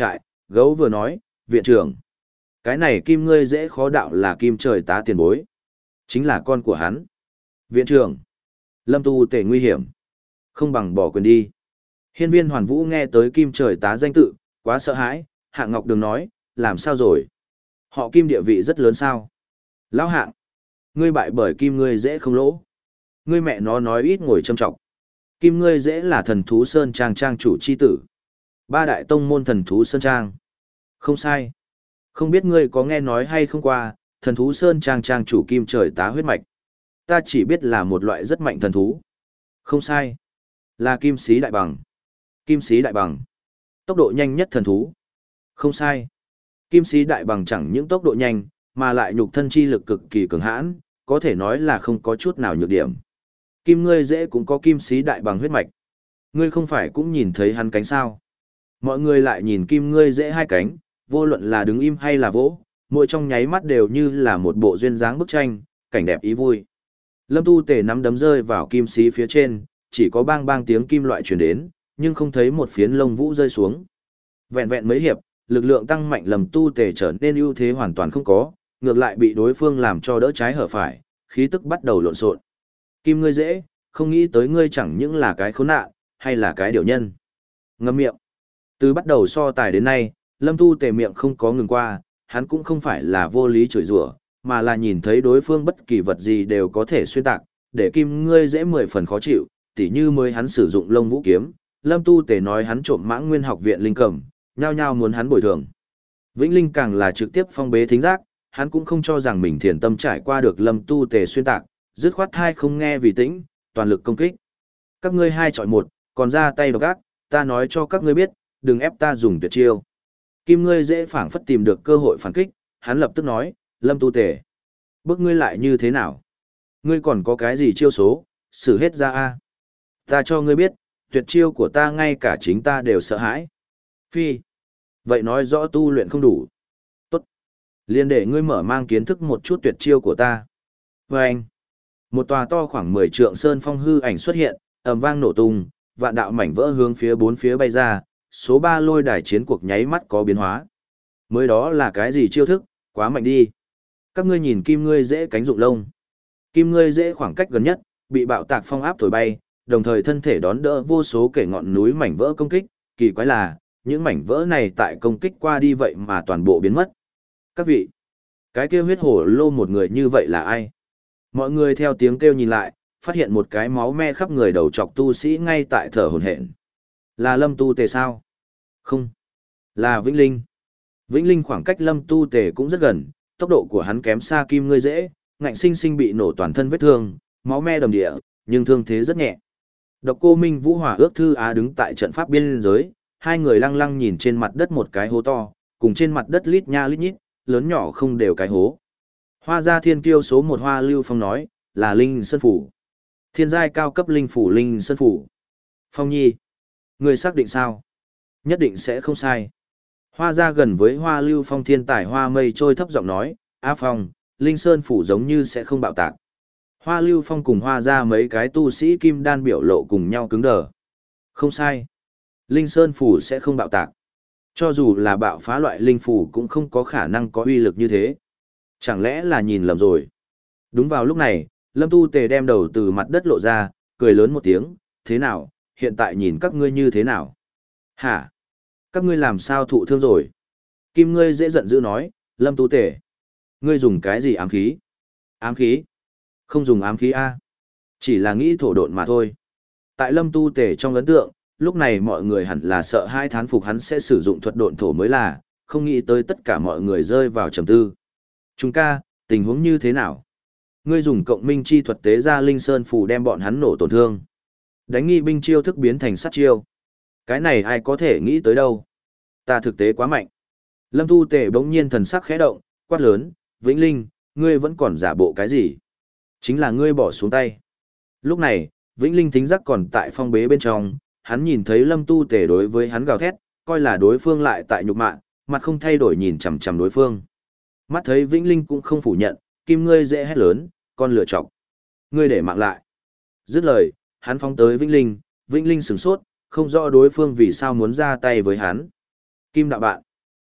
Gấu vừa nói, viện trưởng. Cái này kim ngươi dễ khó đạo là kim trời tá tiền bối. Chính là con của hắn. Viện trưởng. Lâm tu tể nguy hiểm. Không bằng bỏ quyền đi. Hiên viên hoàn vũ nghe tới kim trời tá danh tự, quá sợ hãi, Hạng Ngọc Đường nói, làm sao rồi? Họ kim địa vị rất lớn sao? Lão Hạng. Ngươi bại bởi kim ngươi dễ không lỗ. Ngươi mẹ nó nói ít ngồi châm trọng. Kim ngươi dễ là thần thú Sơn Trang Trang chủ chi tử. Ba đại tông môn thần thú Sơn Trang. Không sai. Không biết ngươi có nghe nói hay không qua, thần thú Sơn Trang Trang chủ kim trời tá huyết mạch. Ta chỉ biết là một loại rất mạnh thần thú. Không sai. Là kim sĩ đại bằng. Kim sĩ đại bằng. Tốc độ nhanh nhất thần thú. Không sai. Kim sĩ đại bằng chẳng những tốc độ nhanh, mà lại nhục thân chi lực cực kỳ cường hãn, có thể nói là không có chút nào nhược điểm. Kim ngươi dễ cũng có kim sĩ đại bằng huyết mạch. Ngươi không phải cũng nhìn thấy hắn cánh sao? Mọi người lại nhìn kim ngươi dễ hai cánh, vô luận là đứng im hay là vỗ, mỗi trong nháy mắt đều như là một bộ duyên dáng bức tranh, cảnh đẹp ý vui. Lâm Tu Tề nắm đấm rơi vào kim sĩ phía trên, chỉ có bang bang tiếng kim loại truyền đến, nhưng không thấy một phiến lông vũ rơi xuống. Vẹn vẹn mấy hiệp, lực lượng tăng mạnh Lâm Tu Tề trở nên ưu thế hoàn toàn không có, ngược lại bị đối phương làm cho đỡ trái hở phải, khí tức bắt đầu lộn xộn. Kim ngươi dễ, không nghĩ tới ngươi chẳng những là cái khốn nạn, hay là cái điều nhân. Ngậm miệng. Từ bắt đầu so tài đến nay, Lâm Tu Tề miệng không có ngừng qua, hắn cũng không phải là vô lý chửi rủa, mà là nhìn thấy đối phương bất kỳ vật gì đều có thể xuyên tạc, để kim ngươi dễ mười phần khó chịu, tỉ như mới hắn sử dụng lông vũ kiếm, Lâm Tu Tề nói hắn trộm Mãng Nguyên học viện linh cầm, nhao nhao muốn hắn bồi thường. Vĩnh Linh càng là trực tiếp phong bế thính giác, hắn cũng không cho rằng mình thiền tâm trải qua được Lâm Tu Tề xuyên tạc, dứt khoát hai không nghe vì tĩnh, toàn lực công kích. Các ngươi hai chọi một, còn ra tay độc ác, ta nói cho các ngươi biết, đừng ép ta dùng tuyệt chiêu. Kim ngươi dễ phảng phất tìm được cơ hội phản kích, hắn lập tức nói, Lâm Tu Tề, bước ngươi lại như thế nào? Ngươi còn có cái gì chiêu số, xử hết ra a. Ta cho ngươi biết, tuyệt chiêu của ta ngay cả chính ta đều sợ hãi. Phi, vậy nói rõ tu luyện không đủ. Tốt, liền để ngươi mở mang kiến thức một chút tuyệt chiêu của ta. Và anh, một tòa to khoảng mười trượng sơn phong hư ảnh xuất hiện, ầm vang nổ tung, vạn đạo mảnh vỡ hướng phía bốn phía bay ra, số ba lôi đài chiến cuộc nháy mắt có biến hóa. Mới đó là cái gì chiêu thức, quá mạnh đi. Các ngươi nhìn kim ngươi dễ cánh rụng lông. Kim ngươi dễ khoảng cách gần nhất, bị bạo tạc phong áp thổi bay, đồng thời thân thể đón đỡ vô số kể ngọn núi mảnh vỡ công kích, kỳ quái là, những mảnh vỡ này tại công kích qua đi vậy mà toàn bộ biến mất. Các vị, cái kia huyết hổ lô một người như vậy là ai? Mọi người theo tiếng kêu nhìn lại, phát hiện một cái máu me khắp người đầu trọc tu sĩ ngay tại thở hổn hển. Là Lâm Tu Tề sao? Không, là Vĩnh Linh. Vĩnh Linh khoảng cách Lâm Tu Tề cũng rất gần, tốc độ của hắn kém xa kim ngươi dễ, ngạnh sinh sinh bị nổ toàn thân vết thương, máu me đầm địa, nhưng thương thế rất nhẹ. Độc Cô Minh Vũ Hỏa Ước Thư Á đứng tại trận pháp biên giới, hai người lăng lăng nhìn trên mặt đất một cái hố to, cùng trên mặt đất lít nha lít nhít, lớn nhỏ không đều cái hố. Hoa gia thiên kiêu số một Hoa Lưu Phong nói, là Linh Sơn Phủ. Thiên giai cao cấp Linh Phủ Linh Sơn Phủ. Phong Nhi, người xác định sao? Nhất định sẽ không sai. Hoa gia gần với Hoa Lưu Phong thiên tài Hoa Mây Trôi thấp giọng nói, Á Phong, Linh Sơn Phủ giống như sẽ không bạo tạc. Hoa Lưu Phong cùng Hoa gia mấy cái tu sĩ kim đan biểu lộ cùng nhau cứng đờ. Không sai. Linh Sơn Phủ sẽ không bạo tạc. Cho dù là bạo phá loại linh phủ cũng không có khả năng có uy lực như thế. Chẳng lẽ là nhìn lầm rồi? Đúng vào lúc này, Lâm Tu Tề đem đầu từ mặt đất lộ ra, cười lớn một tiếng, thế nào, hiện tại nhìn các ngươi như thế nào? Hả? Các ngươi làm sao thụ thương rồi? Kim ngươi dễ giận dữ nói, Lâm Tu Tề, ngươi dùng cái gì ám khí? Ám khí? Không dùng ám khí A. Chỉ là nghĩ thổ độn mà thôi. Tại Lâm Tu Tề trong ấn tượng, lúc này mọi người hẳn là sợ hai thán phục hắn sẽ sử dụng thuật độn thổ mới là, không nghĩ tới tất cả mọi người rơi vào trầm tư. Chúng ca, tình huống như thế nào? Ngươi dùng cộng minh chi thuật tế ra Linh Sơn Phù đem bọn hắn nổ tổn thương. Đánh nghi binh chiêu thức biến thành sát chiêu. Cái này ai có thể nghĩ tới đâu? Ta thực tế quá mạnh. Lâm Tu Tề bỗng nhiên thần sắc khẽ động, quát lớn, Vĩnh Linh, ngươi vẫn còn giả bộ cái gì? Chính là ngươi bỏ xuống tay. Lúc này, Vĩnh Linh thính giác còn tại phong bế bên trong, hắn nhìn thấy Lâm Tu Tề đối với hắn gào thét, coi là đối phương lại tại nhục mạ, mặt không thay đổi nhìn chằm chằm đối phương. Mắt thấy Vĩnh Linh cũng không phủ nhận, kim ngươi dễ hét lớn, con lựa chọc. Ngươi để mạng lại. Dứt lời, hắn phóng tới Vĩnh Linh, Vĩnh Linh sửng sốt, không rõ đối phương vì sao muốn ra tay với hắn. Kim đạo bạn.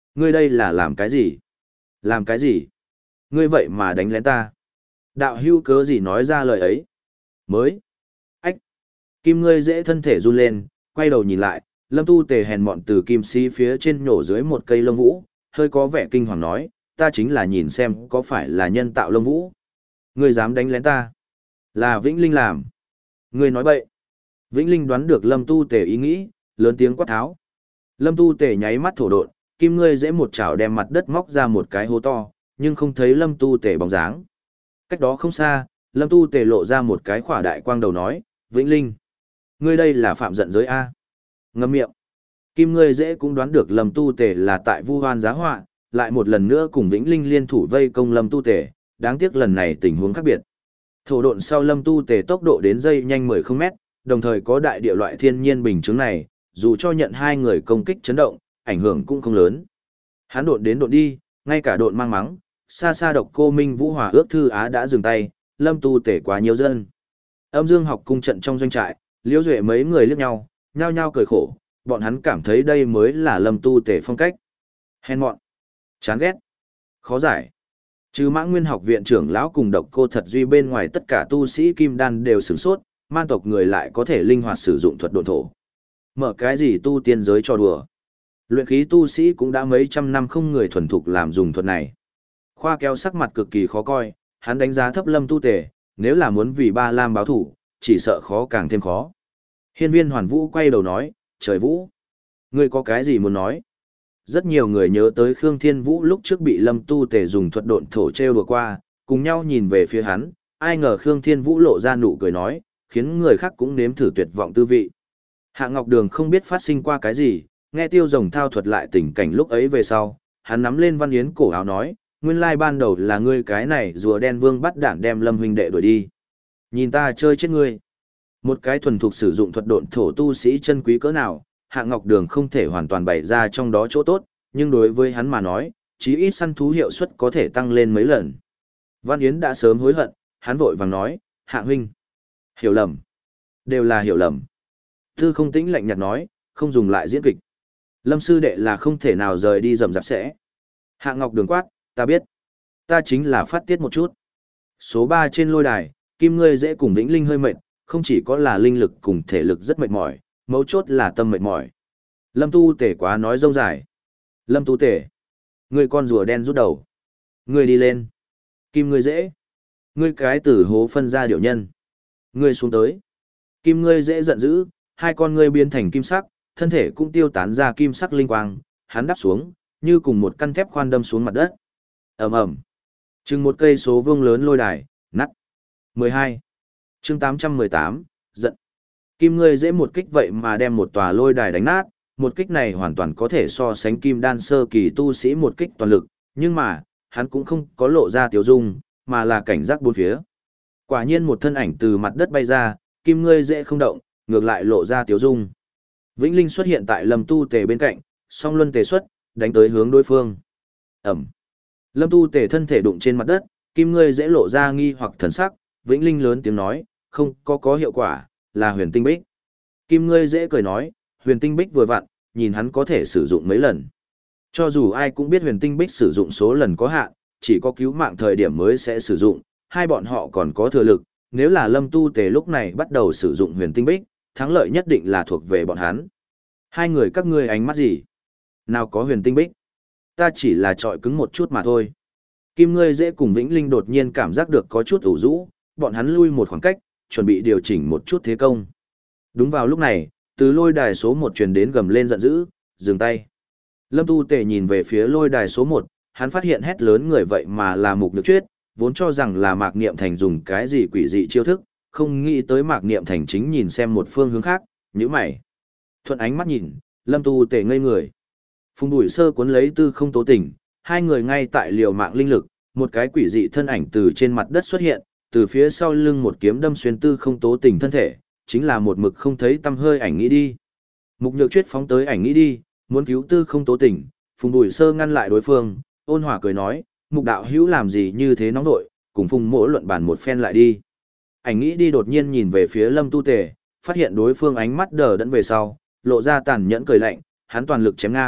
Ngươi đây là làm cái gì? Làm cái gì? Ngươi vậy mà đánh lén ta. Đạo hưu cớ gì nói ra lời ấy? Mới. Ách. Kim ngươi dễ thân thể run lên, quay đầu nhìn lại, Lâm Tu Tề hèn mọn từ kim sĩ phía trên nhổ dưới một cây lông vũ, hơi có vẻ kinh hoàng nói, ta chính là nhìn xem có phải là nhân tạo lông vũ. Ngươi dám đánh lén ta? Là Vĩnh Linh làm. Ngươi nói bậy. Vĩnh Linh đoán được Lâm Tu Tề ý nghĩ, lớn tiếng quát tháo. Lâm Tu Tề nháy mắt thổ độn, kim ngươi dễ một chảo đem mặt đất móc ra một cái hố to, nhưng không thấy Lâm Tu Tề bóng dáng. Cách đó không xa, Lâm Tu Tề lộ ra một cái khỏa đại quang đầu nói, Vĩnh Linh, ngươi đây là phạm giận giới A. Ngâm miệng. Kim ngươi dễ cũng đoán được Lâm Tu Tề là tại vu hoan giá họa, lại một lần nữa cùng Vĩnh Linh liên thủ vây công Lâm Tu Tề, đáng tiếc lần này tình huống khác biệt. Thổ độn sau Lâm Tu Tề tốc độ đến dây nhanh mười mét, đồng thời có đại địa loại thiên nhiên bình chứng này, dù cho nhận hai người công kích chấn động, ảnh hưởng cũng không lớn. Hắn độn đến độn đi, ngay cả độn mang mắng, xa xa độc cô Minh Vũ Hòa ước thư Á đã dừng tay, Lâm Tu Tề quá nhiều dân. Âm Dương học cung trận trong doanh trại, Liễu Duệ mấy người liếc nhau, nhao nhao cười khổ, bọn hắn cảm thấy đây mới là Lâm Tu Tề phong cách. Hèn mọn, chán ghét, khó giải. Trừ Mã Nguyên học viện trưởng lão cùng độc cô Thật Duy bên ngoài tất cả tu sĩ kim đan đều sửng sốt, man tộc người lại có thể linh hoạt sử dụng thuật độn thổ. Mở cái gì tu tiên giới cho đùa. Luyện khí tu sĩ cũng đã mấy trăm năm không người thuần thục làm dùng thuật này. Khoa kéo sắc mặt cực kỳ khó coi, hắn đánh giá thấp Lâm Tu Tề, nếu là muốn vì Ba Lam báo thủ, chỉ sợ khó càng thêm khó. Hiên Viên Hoàn Vũ quay đầu nói, trời Vũ, ngươi có cái gì muốn nói? Rất nhiều người nhớ tới Khương Thiên Vũ lúc trước bị Lâm Tu Tề dùng thuật độn thổ trêu đùa qua, cùng nhau nhìn về phía hắn, ai ngờ Khương Thiên Vũ lộ ra nụ cười nói, khiến người khác cũng nếm thử tuyệt vọng tư vị. Hạ Ngọc Đường không biết phát sinh qua cái gì, nghe Tiêu Rồng thao thuật lại tình cảnh lúc ấy về sau, hắn nắm lên Văn Yến cổ áo nói, nguyên lai ban đầu là ngươi cái này rùa đen vương bắt đản đem Lâm huynh đệ đuổi đi. Nhìn ta chơi chết ngươi. Một cái thuần thục sử dụng thuật độn thổ tu sĩ chân quý cỡ nào, Hạ Ngọc Đường không thể hoàn toàn bày ra trong đó chỗ tốt, nhưng đối với hắn mà nói, chí ít săn thú hiệu suất có thể tăng lên mấy lần. Văn Yến đã sớm hối hận, hắn vội vàng nói, Hạ huynh, hiểu lầm, đều là hiểu lầm. Tư Không Tĩnh lạnh nhạt nói, không dùng lại diễn kịch. Lâm sư đệ là không thể nào rời đi rầm rạp sẽ. Hạ Ngọc Đường quát, ta biết, ta chính là phát tiết một chút. Số ba trên lôi đài, Kim ngươi dễ cùng Vĩnh Linh hơi mệt, không chỉ có là linh lực cùng thể lực rất mệt mỏi, mấu chốt là tâm mệt mỏi. Lâm Tu Tể quá nói rông dài. Lâm Tu Tể, ngươi con rùa đen rút đầu. Ngươi đi lên. Kim ngươi dễ. Ngươi cái tử hố phân ra điệu nhân. Ngươi xuống tới. Kim ngươi dễ giận dữ, hai con ngươi biến thành kim sắc, thân thể cũng tiêu tán ra kim sắc linh quang, hắn đáp xuống, như cùng một căn thép khoan đâm xuống mặt đất. Ầm ầm. Chừng một cây số vuông lớn lôi đài, nắt. mười hai. Chương tám trăm mười tám, giận. Kim ngươi dễ một kích vậy mà đem một tòa lôi đài đánh nát, một kích này hoàn toàn có thể so sánh kim đan sơ kỳ tu sĩ một kích toàn lực, nhưng mà, hắn cũng không có lộ ra tiểu dung, mà là cảnh giác bốn phía. Quả nhiên một thân ảnh từ mặt đất bay ra, kim ngươi dễ không động, ngược lại lộ ra tiểu dung. Vĩnh Linh xuất hiện tại Lâm Tu Tề bên cạnh, song luân tề xuất, đánh tới hướng đối phương. Ẩm. Lâm Tu Tề thân thể đụng trên mặt đất, kim ngươi dễ lộ ra nghi hoặc thần sắc, Vĩnh Linh lớn tiếng nói, không có có hiệu quả, là huyền tinh bích. Kim ngươi dễ cười nói, huyền tinh bích vừa vặn, nhìn hắn có thể sử dụng mấy lần. Cho dù ai cũng biết huyền tinh bích sử dụng số lần có hạn, chỉ có cứu mạng thời điểm mới sẽ sử dụng, hai bọn họ còn có thừa lực, nếu là Lâm Tu Tề lúc này bắt đầu sử dụng huyền tinh bích, thắng lợi nhất định là thuộc về bọn hắn. Hai người các ngươi ánh mắt gì? Nào có huyền tinh bích? Ta chỉ là trọi cứng một chút mà thôi. Kim ngươi dễ cùng Vĩnh Linh đột nhiên cảm giác được có chút ủ rũ, bọn hắn lui một khoảng cách, chuẩn bị điều chỉnh một chút thế công. Đúng vào lúc này, từ lôi đài số một truyền đến gầm lên giận dữ, dừng tay. Lâm Tu Tề nhìn về phía lôi đài số một, hắn phát hiện hét lớn người vậy mà là Mục Nhược Chuyết, vốn cho rằng là Mạc Niệm Thành dùng cái gì quỷ dị chiêu thức, không nghĩ tới Mạc Niệm Thành chính nhìn xem một phương hướng khác, nhíu mày. Thuận ánh mắt nhìn, Lâm Tu Tề ngây người. Phùng Bùi Sơ cuốn lấy Tư Không Tố Tình, hai người ngay tại liều mạng linh lực, một cái quỷ dị thân ảnh từ trên mặt đất xuất hiện, từ phía sau lưng một kiếm đâm xuyên Tư Không Tố Tình thân thể, chính là một mực không thấy tăm hơi ảnh nghĩ đi. Mục Nhược Chuyết phóng tới ảnh nghĩ đi, muốn cứu Tư Không Tố Tình, Phùng Bùi Sơ ngăn lại đối phương, ôn hòa cười nói, Mục đạo hữu làm gì như thế nóng nội, cùng Phùng Mỗ luận bàn một phen lại đi. Ảnh nghĩ đi đột nhiên nhìn về phía Lâm Tu Tề, phát hiện đối phương ánh mắt đờ đẫn về sau, lộ ra tàn nhẫn cười lạnh, hắn toàn lực chém ngang,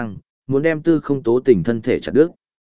muốn đem tư không tố tình thân thể chặt đứt.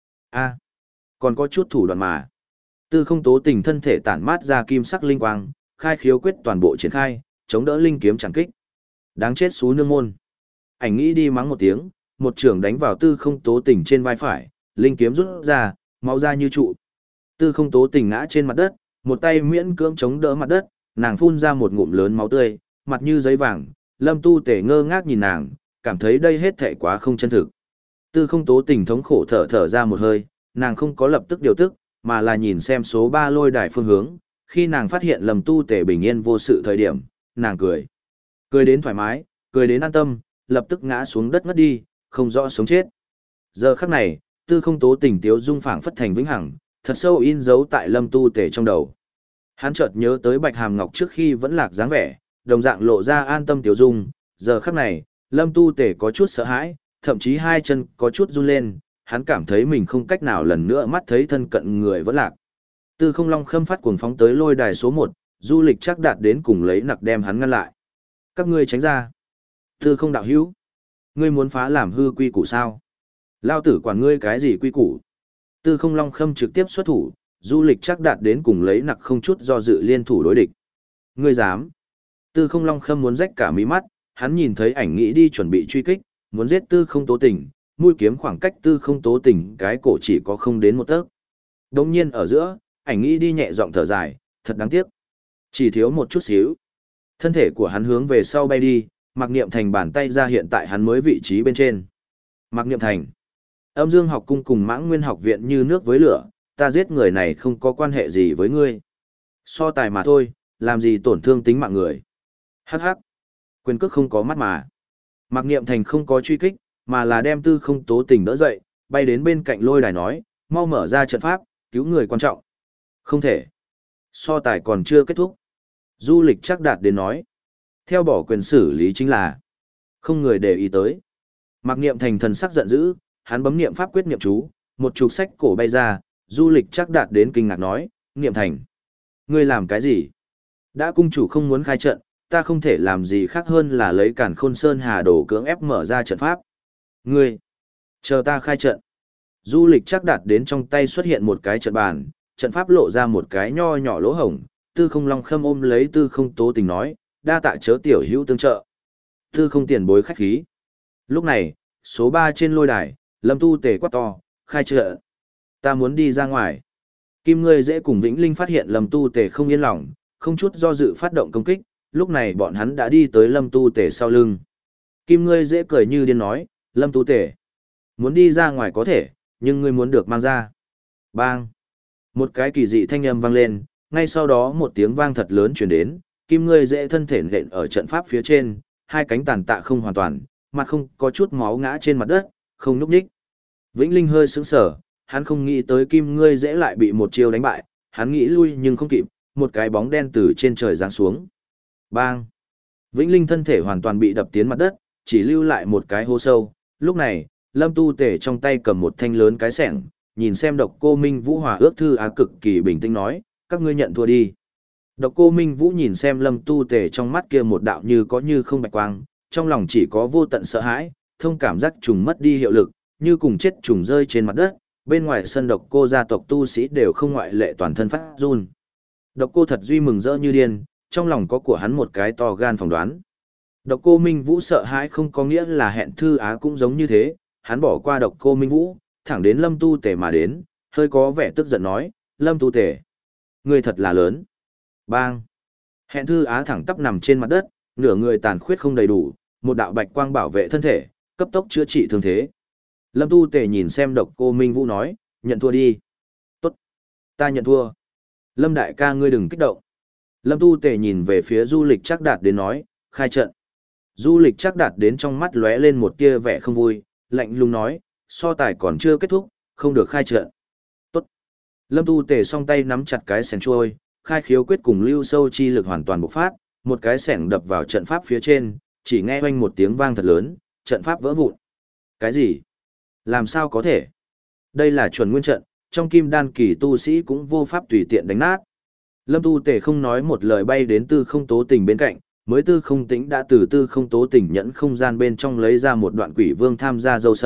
A, còn có chút thủ đoạn mà. Tư không tố tình thân thể tản mát ra kim sắc linh quang, khai khiếu quyết toàn bộ triển khai, chống đỡ linh kiếm chẳng kích. Đáng chết xú nương môn. Ảnh nghĩ đi mắng một tiếng, một trường đánh vào tư không tố tình trên vai phải, linh kiếm rút ra, máu ra như trụ. Tư không tố tình ngã trên mặt đất, một tay miễn cưỡng chống đỡ mặt đất, nàng phun ra một ngụm lớn máu tươi, mặt như giấy vàng. Lâm Tu Tể ngơ ngác nhìn nàng, cảm thấy đây hết thảy quá không chân thực. Tư không tố tình thống khổ thở thở ra một hơi, nàng không có lập tức điều tức, mà là nhìn xem số ba lôi đài phương hướng. Khi nàng phát hiện Lâm Tu Tể bình yên vô sự thời điểm, nàng cười. Cười đến thoải mái, cười đến an tâm, lập tức ngã xuống đất ngất đi, không rõ sống chết. Giờ khắc này, tư không tố tình tiếu dung phảng phất thành vĩnh hằng, thật sâu in dấu tại Lâm Tu Tể trong đầu. Hắn chợt nhớ tới Bạch Hàm Ngọc trước khi vẫn lạc dáng vẻ, đồng dạng lộ ra an tâm tiếu dung, giờ khắc này, Lâm Tu Tể có chút sợ hãi, thậm chí hai chân có chút run lên, hắn cảm thấy mình không cách nào lần nữa mắt thấy thân cận người vẫn lạc. Tư Không Long khâm phát cuồng phóng tới lôi đài số một, Du Lịch chắc đạt đến cùng lấy nặc đem hắn ngăn lại. Các ngươi tránh ra. Tư Không đạo hữu, ngươi muốn phá làm hư quy củ sao? Lao tử quản ngươi cái gì quy củ? Tư Không Long khâm trực tiếp xuất thủ, Du Lịch chắc đạt đến cùng lấy nặc không chút do dự liên thủ đối địch. Ngươi dám? Tư Không Long khâm muốn rách cả mí mắt, hắn nhìn thấy ảnh nghĩ đi chuẩn bị truy kích, muốn giết Tư Không tố tình, mũi kiếm khoảng cách Tư Không tố tình cái cổ chỉ có không đến một tấc. Đống nhiên ở giữa, ảnh nghĩ đi nhẹ giọng thở dài, thật đáng tiếc. Chỉ thiếu một chút xíu. Thân thể của hắn hướng về sau bay đi, Mạc Niệm Thành bàn tay ra hiện tại hắn mới vị trí bên trên. Mạc Niệm Thành. Âm Dương học cung cùng Mãng Nguyên học viện như nước với lửa, ta giết người này không có quan hệ gì với ngươi. So tài mà thôi, làm gì tổn thương tính mạng người. Hắc hắc. Quyền cước không có mắt mà. Mạc Niệm Thành không có truy kích, mà là đem Tư Không tố tình đỡ dậy, bay đến bên cạnh lôi đài nói, mau mở ra trận pháp, cứu người quan trọng. Không thể. So tài còn chưa kết thúc. Du Lịch chắc đạt đến nói. Theo bỏ quyền xử lý chính là không người để ý tới. Mạc Niệm Thành thần sắc giận dữ, hắn bấm niệm pháp quyết niệm chú, một trục sách cổ bay ra, Du Lịch chắc đạt đến kinh ngạc nói, Niệm Thành, ngươi làm cái gì? Đã cung chủ không muốn khai trận, ta không thể làm gì khác hơn là lấy Càn Khôn Sơn Hà Đồ cưỡng ép mở ra trận pháp. Ngươi, chờ ta khai trận. Du Lịch chắc đạt đến trong tay xuất hiện một cái trận bàn, trận pháp lộ ra một cái nho nhỏ lỗ hổng, Tư Không Long khâm ôm lấy Tư Không tố tình nói, đa tạ chớ tiểu hữu tương trợ. Tư Không tiền bối khách khí. Lúc này, số ba trên lôi đài, Lâm Tu Tề quát to, khai trận. Ta muốn đi ra ngoài. Kim Ngươi dễ cùng Vĩnh Linh phát hiện Lâm Tu Tề không yên lòng, không chút do dự phát động công kích, lúc này bọn hắn đã đi tới Lâm Tu Tề sau lưng. Kim Ngươi dễ cười như điên nói, Lâm Tu Tề, muốn đi ra ngoài có thể, nhưng ngươi muốn được mang ra. Bang! Một cái kỳ dị thanh âm vang lên, ngay sau đó một tiếng vang thật lớn truyền đến, Kim Ngươi dễ thân thể nện ở trận pháp phía trên, hai cánh tàn tạ không hoàn toàn, mặt không có chút máu ngã trên mặt đất, không núp nhích. Vĩnh Linh hơi sững sờ, hắn không nghĩ tới Kim Ngươi dễ lại bị một chiêu đánh bại, hắn nghĩ lui nhưng không kịp, một cái bóng đen từ trên trời giáng xuống. Bang! Vĩnh Linh thân thể hoàn toàn bị đập tiến mặt đất, chỉ lưu lại một cái hố sâu. Lúc này, Lâm Tu Tể trong tay cầm một thanh lớn cái xẻng, nhìn xem Độc Cô Minh Vũ hòa ước thư á cực kỳ bình tĩnh nói, các ngươi nhận thua đi. Độc Cô Minh Vũ nhìn xem Lâm Tu Tể trong mắt kia một đạo như có như không bạch quang, trong lòng chỉ có vô tận sợ hãi, thông cảm giác trùng mất đi hiệu lực, như cùng chết trùng rơi trên mặt đất, bên ngoài sân Độc Cô gia tộc tu sĩ đều không ngoại lệ toàn thân phát run. Độc Cô Thật Duy mừng rỡ như điên, trong lòng có của hắn một cái to gan phỏng đoán. Độc Cô Minh Vũ sợ hãi không có nghĩa là Hẹn Thư Á cũng giống như thế, hắn bỏ qua Độc Cô Minh Vũ, thẳng đến Lâm Tu Tể mà đến, hơi có vẻ tức giận nói, Lâm Tu Tể, ngươi thật là lớn. Bang! Hẹn Thư Á thẳng tắp nằm trên mặt đất, nửa người tàn khuyết không đầy đủ, một đạo bạch quang bảo vệ thân thể, cấp tốc chữa trị thương thế. Lâm Tu Tể nhìn xem Độc Cô Minh Vũ nói, nhận thua đi. Tốt, ta nhận thua. Lâm đại ca ngươi đừng kích động. Lâm Tu Tể nhìn về phía Du Lịch chắc đạt đến nói, khai trận. Du Lịch chắc đạt đến trong mắt lóe lên một tia vẻ không vui, lạnh lùng nói, so tài còn chưa kết thúc, không được khai trận. Tốt. Lâm Tu Tể song tay nắm chặt cái xẻng trôi, khai khiếu quyết cùng lưu sâu chi lực hoàn toàn bộc phát, một cái xẻng đập vào trận pháp phía trên, chỉ nghe oanh một tiếng vang thật lớn, trận pháp vỡ vụn. Cái gì? Làm sao có thể? Đây là chuẩn nguyên trận, trong kim đan kỳ tu sĩ cũng vô pháp tùy tiện đánh nát. Lâm Tu Tể không nói một lời bay đến Tư Không tố tình bên cạnh, mới Tư Không Tĩnh đã từ Tư Không tố tình nhẫn không gian bên trong lấy ra một đoạn quỷ vương tham gia dâu sâm,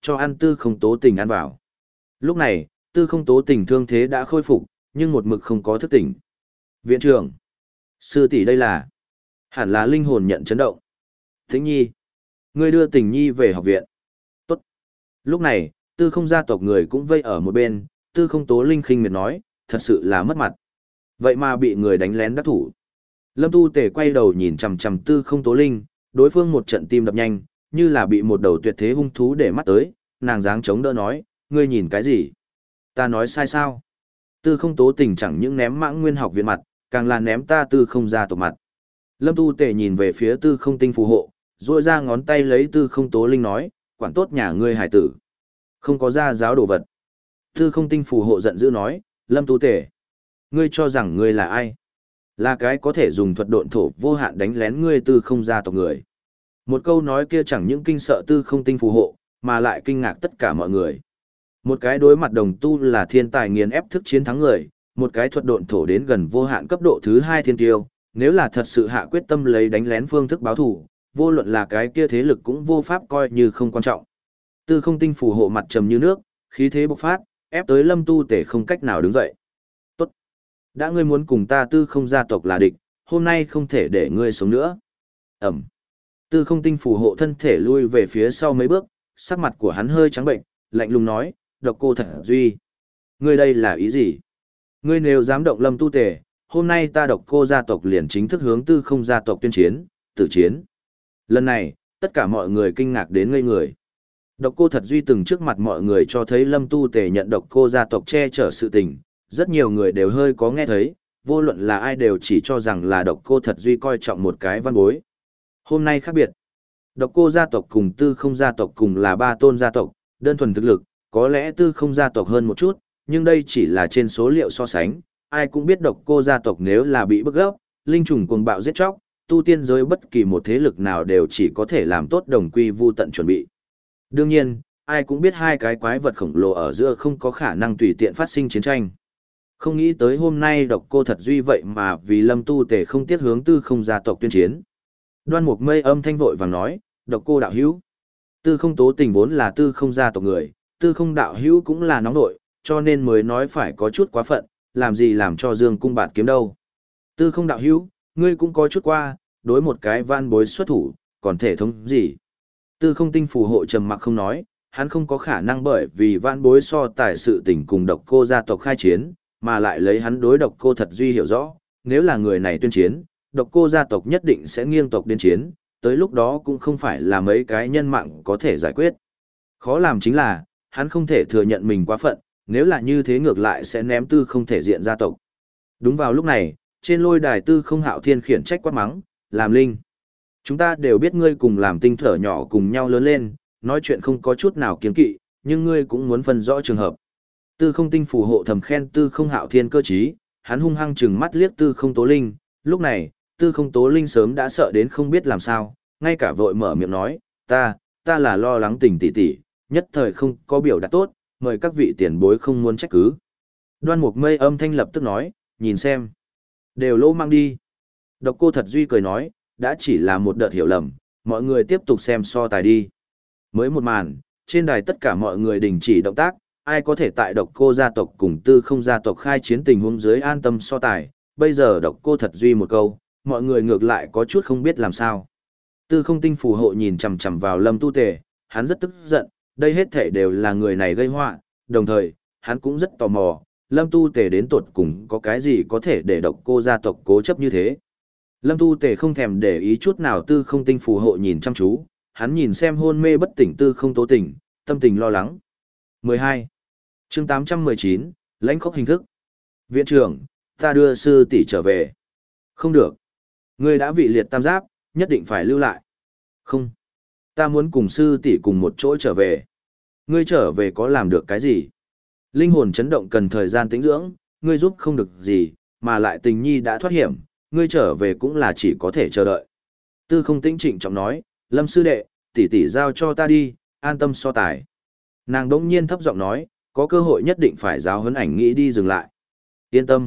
cho ăn tư không tố tình ăn vào. Lúc này, tư không tố tình thương thế đã khôi phục, nhưng một mực không có thức tỉnh. Viện trưởng, sư tỷ đây là, hẳn là linh hồn nhận chấn động. Tĩnh nhi, ngươi đưa tình nhi về học viện. Tốt. Lúc này, tư không gia tộc người cũng vây ở một bên, tư không tố linh khinh miệt nói, thật sự là mất mặt. Vậy mà bị người đánh lén đắc thủ. Lâm Tu Tề quay đầu nhìn chằm chằm tư không tố linh, đối phương một trận tim đập nhanh, như là bị một đầu tuyệt thế hung thú để mắt tới, nàng dáng chống đỡ nói, ngươi nhìn cái gì? Ta nói sai sao? Tư không tố tình chẳng những ném mãng nguyên học viện mặt, càng là ném ta tư không gia tộc mặt. Lâm Tu Tề nhìn về phía tư không tinh phù hộ, duỗi ra ngón tay lấy tư không tố linh nói, quản tốt nhà ngươi hải tử. Không có ra giáo đồ vật. Tư không tinh phù hộ giận dữ nói, Lâm Tu Tề, ngươi cho rằng ngươi là ai? Là cái có thể dùng thuật độn thổ vô hạn đánh lén ngươi tư không gia tộc người. Một câu nói kia chẳng những kinh sợ tư không tinh phù hộ, mà lại kinh ngạc tất cả mọi người. Một cái đối mặt đồng tu là thiên tài nghiền ép thức chiến thắng người, một cái thuật độn thổ đến gần vô hạn cấp độ thứ hai thiên tiêu, nếu là thật sự hạ quyết tâm lấy đánh lén phương thức báo thủ, vô luận là cái kia thế lực cũng vô pháp coi như không quan trọng. Tư không tinh phù hộ mặt trầm như nước, khí thế bộc phát, ép tới Lâm Tu Tể không cách nào đứng dậy. Tốt. Đã ngươi muốn cùng ta tư không gia tộc là địch, hôm nay không thể để ngươi sống nữa. Ẩm. Tư không tinh phù hộ thân thể lui về phía sau mấy bước, sắc mặt của hắn hơi trắng bệnh, lạnh lùng nói, độc cô thật duy. Ngươi đây là ý gì? Ngươi nếu dám động Lâm Tu Tề, hôm nay ta độc cô gia tộc liền chính thức hướng tư không gia tộc tuyên chiến, tử chiến. Lần này, tất cả mọi người kinh ngạc đến ngây người. Độc cô thật duy từng trước mặt mọi người cho thấy Lâm Tu Tề nhận độc cô gia tộc che chở sự tình, rất nhiều người đều hơi có nghe thấy, vô luận là ai đều chỉ cho rằng là độc cô thật duy coi trọng một cái văn bối. Hôm nay khác biệt. Độc cô gia tộc cùng tư không gia tộc cùng là ba tôn gia tộc, đơn thuần thực lực, có lẽ tư không gia tộc hơn một chút, nhưng đây chỉ là trên số liệu so sánh. Ai cũng biết độc cô gia tộc nếu là bị bức gốc, linh trùng cuồng bạo giết chóc, tu tiên giới bất kỳ một thế lực nào đều chỉ có thể làm tốt đồng quy vu tận chuẩn bị. Đương nhiên, ai cũng biết hai cái quái vật khổng lồ ở giữa không có khả năng tùy tiện phát sinh chiến tranh. Không nghĩ tới hôm nay độc cô thật duy vậy mà vì Lâm Tu Tề không tiếc hướng tư không gia tộc tuyên chiến. Đoan Mục Mây âm thanh vội vàng nói, độc cô đạo hữu. Tư không tố tình vốn là tư không gia tộc người, tư không đạo hữu cũng là nóng nội, cho nên mới nói phải có chút quá phận, làm gì làm cho Dương cung bạt kiếm đâu. Tư không đạo hữu, ngươi cũng có chút qua, đối một cái van bối xuất thủ, còn thể thống gì. Tư không tinh phù hộ trầm mặc không nói, hắn không có khả năng bởi vì van bối so tài sự tình cùng độc cô gia tộc khai chiến, mà lại lấy hắn đối độc cô thật duy hiểu rõ, nếu là người này tuyên chiến, độc cô gia tộc nhất định sẽ nghiêng tộc đến chiến, tới lúc đó cũng không phải là mấy cái nhân mạng có thể giải quyết. Khó làm chính là, hắn không thể thừa nhận mình quá phận, nếu là như thế ngược lại sẽ ném tư không thể diện gia tộc. Đúng vào lúc này, trên lôi đài tư không hạo thiên khiển trách quát mắng, làm linh. Chúng ta đều biết ngươi cùng làm tinh thở nhỏ cùng nhau lớn lên, nói chuyện không có chút nào kiêng kỵ, nhưng ngươi cũng muốn phân rõ trường hợp. Tư không tinh phù hộ thầm khen tư không hạo thiên cơ trí, hắn hung hăng chừng mắt liếc tư không tố linh, lúc này, tư không tố linh sớm đã sợ đến không biết làm sao, ngay cả vội mở miệng nói, ta, ta là lo lắng tình tỷ tỷ, nhất thời không có biểu đạt tốt, mời các vị tiền bối không muốn trách cứ. Đoan Mục Mây âm thanh lập tức nói, nhìn xem, đều lỗ mang đi. Độc cô thật duy cười nói, đã chỉ là một đợt hiểu lầm, mọi người tiếp tục xem so tài đi. Mới một màn, trên đài tất cả mọi người đình chỉ động tác, ai có thể tại độc cô gia tộc cùng tư không gia tộc khai chiến tình huống dưới an tâm so tài, bây giờ độc cô thật duy một câu, mọi người ngược lại có chút không biết làm sao. Tư không tinh phù hộ nhìn chằm chằm vào Lâm Tu Tề, hắn rất tức giận, đây hết thể đều là người này gây họa, đồng thời, hắn cũng rất tò mò, Lâm Tu Tề đến tột cùng có cái gì có thể để độc cô gia tộc cố chấp như thế. Lâm Tu Tề không thèm để ý chút nào tư không tinh phù hộ nhìn chăm chú, hắn nhìn xem hôn mê bất tỉnh tư không tố tỉnh, tâm tình lo lắng. mười hai. chương tám trăm mười chín, lãnh khốc hình thức. Viện trưởng, ta đưa sư tỷ trở về. Không được. Ngươi đã vị liệt tam giáp, nhất định phải lưu lại. Không. Ta muốn cùng sư tỷ cùng một chỗ trở về. Ngươi trở về có làm được cái gì? Linh hồn chấn động cần thời gian tĩnh dưỡng, ngươi giúp không được gì, mà lại tình nhi đã thoát hiểm, ngươi trở về cũng là chỉ có thể chờ đợi. Tư không tĩnh trịnh trọng nói, Lâm sư đệ, tỷ tỷ giao cho ta đi, an tâm so tài. Nàng đỗng nhiên thấp giọng nói, có cơ hội nhất định phải giáo huấn ảnh nghĩ đi dừng lại. Yên tâm.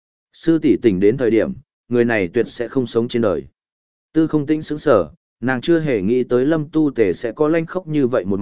Sư tỷ tỉnh đến thời điểm, người này tuyệt sẽ không sống trên đời. Tư không tĩnh sững sờ, nàng chưa hề nghĩ tới Lâm Tu Tề sẽ có lanh khốc như vậy một mặt,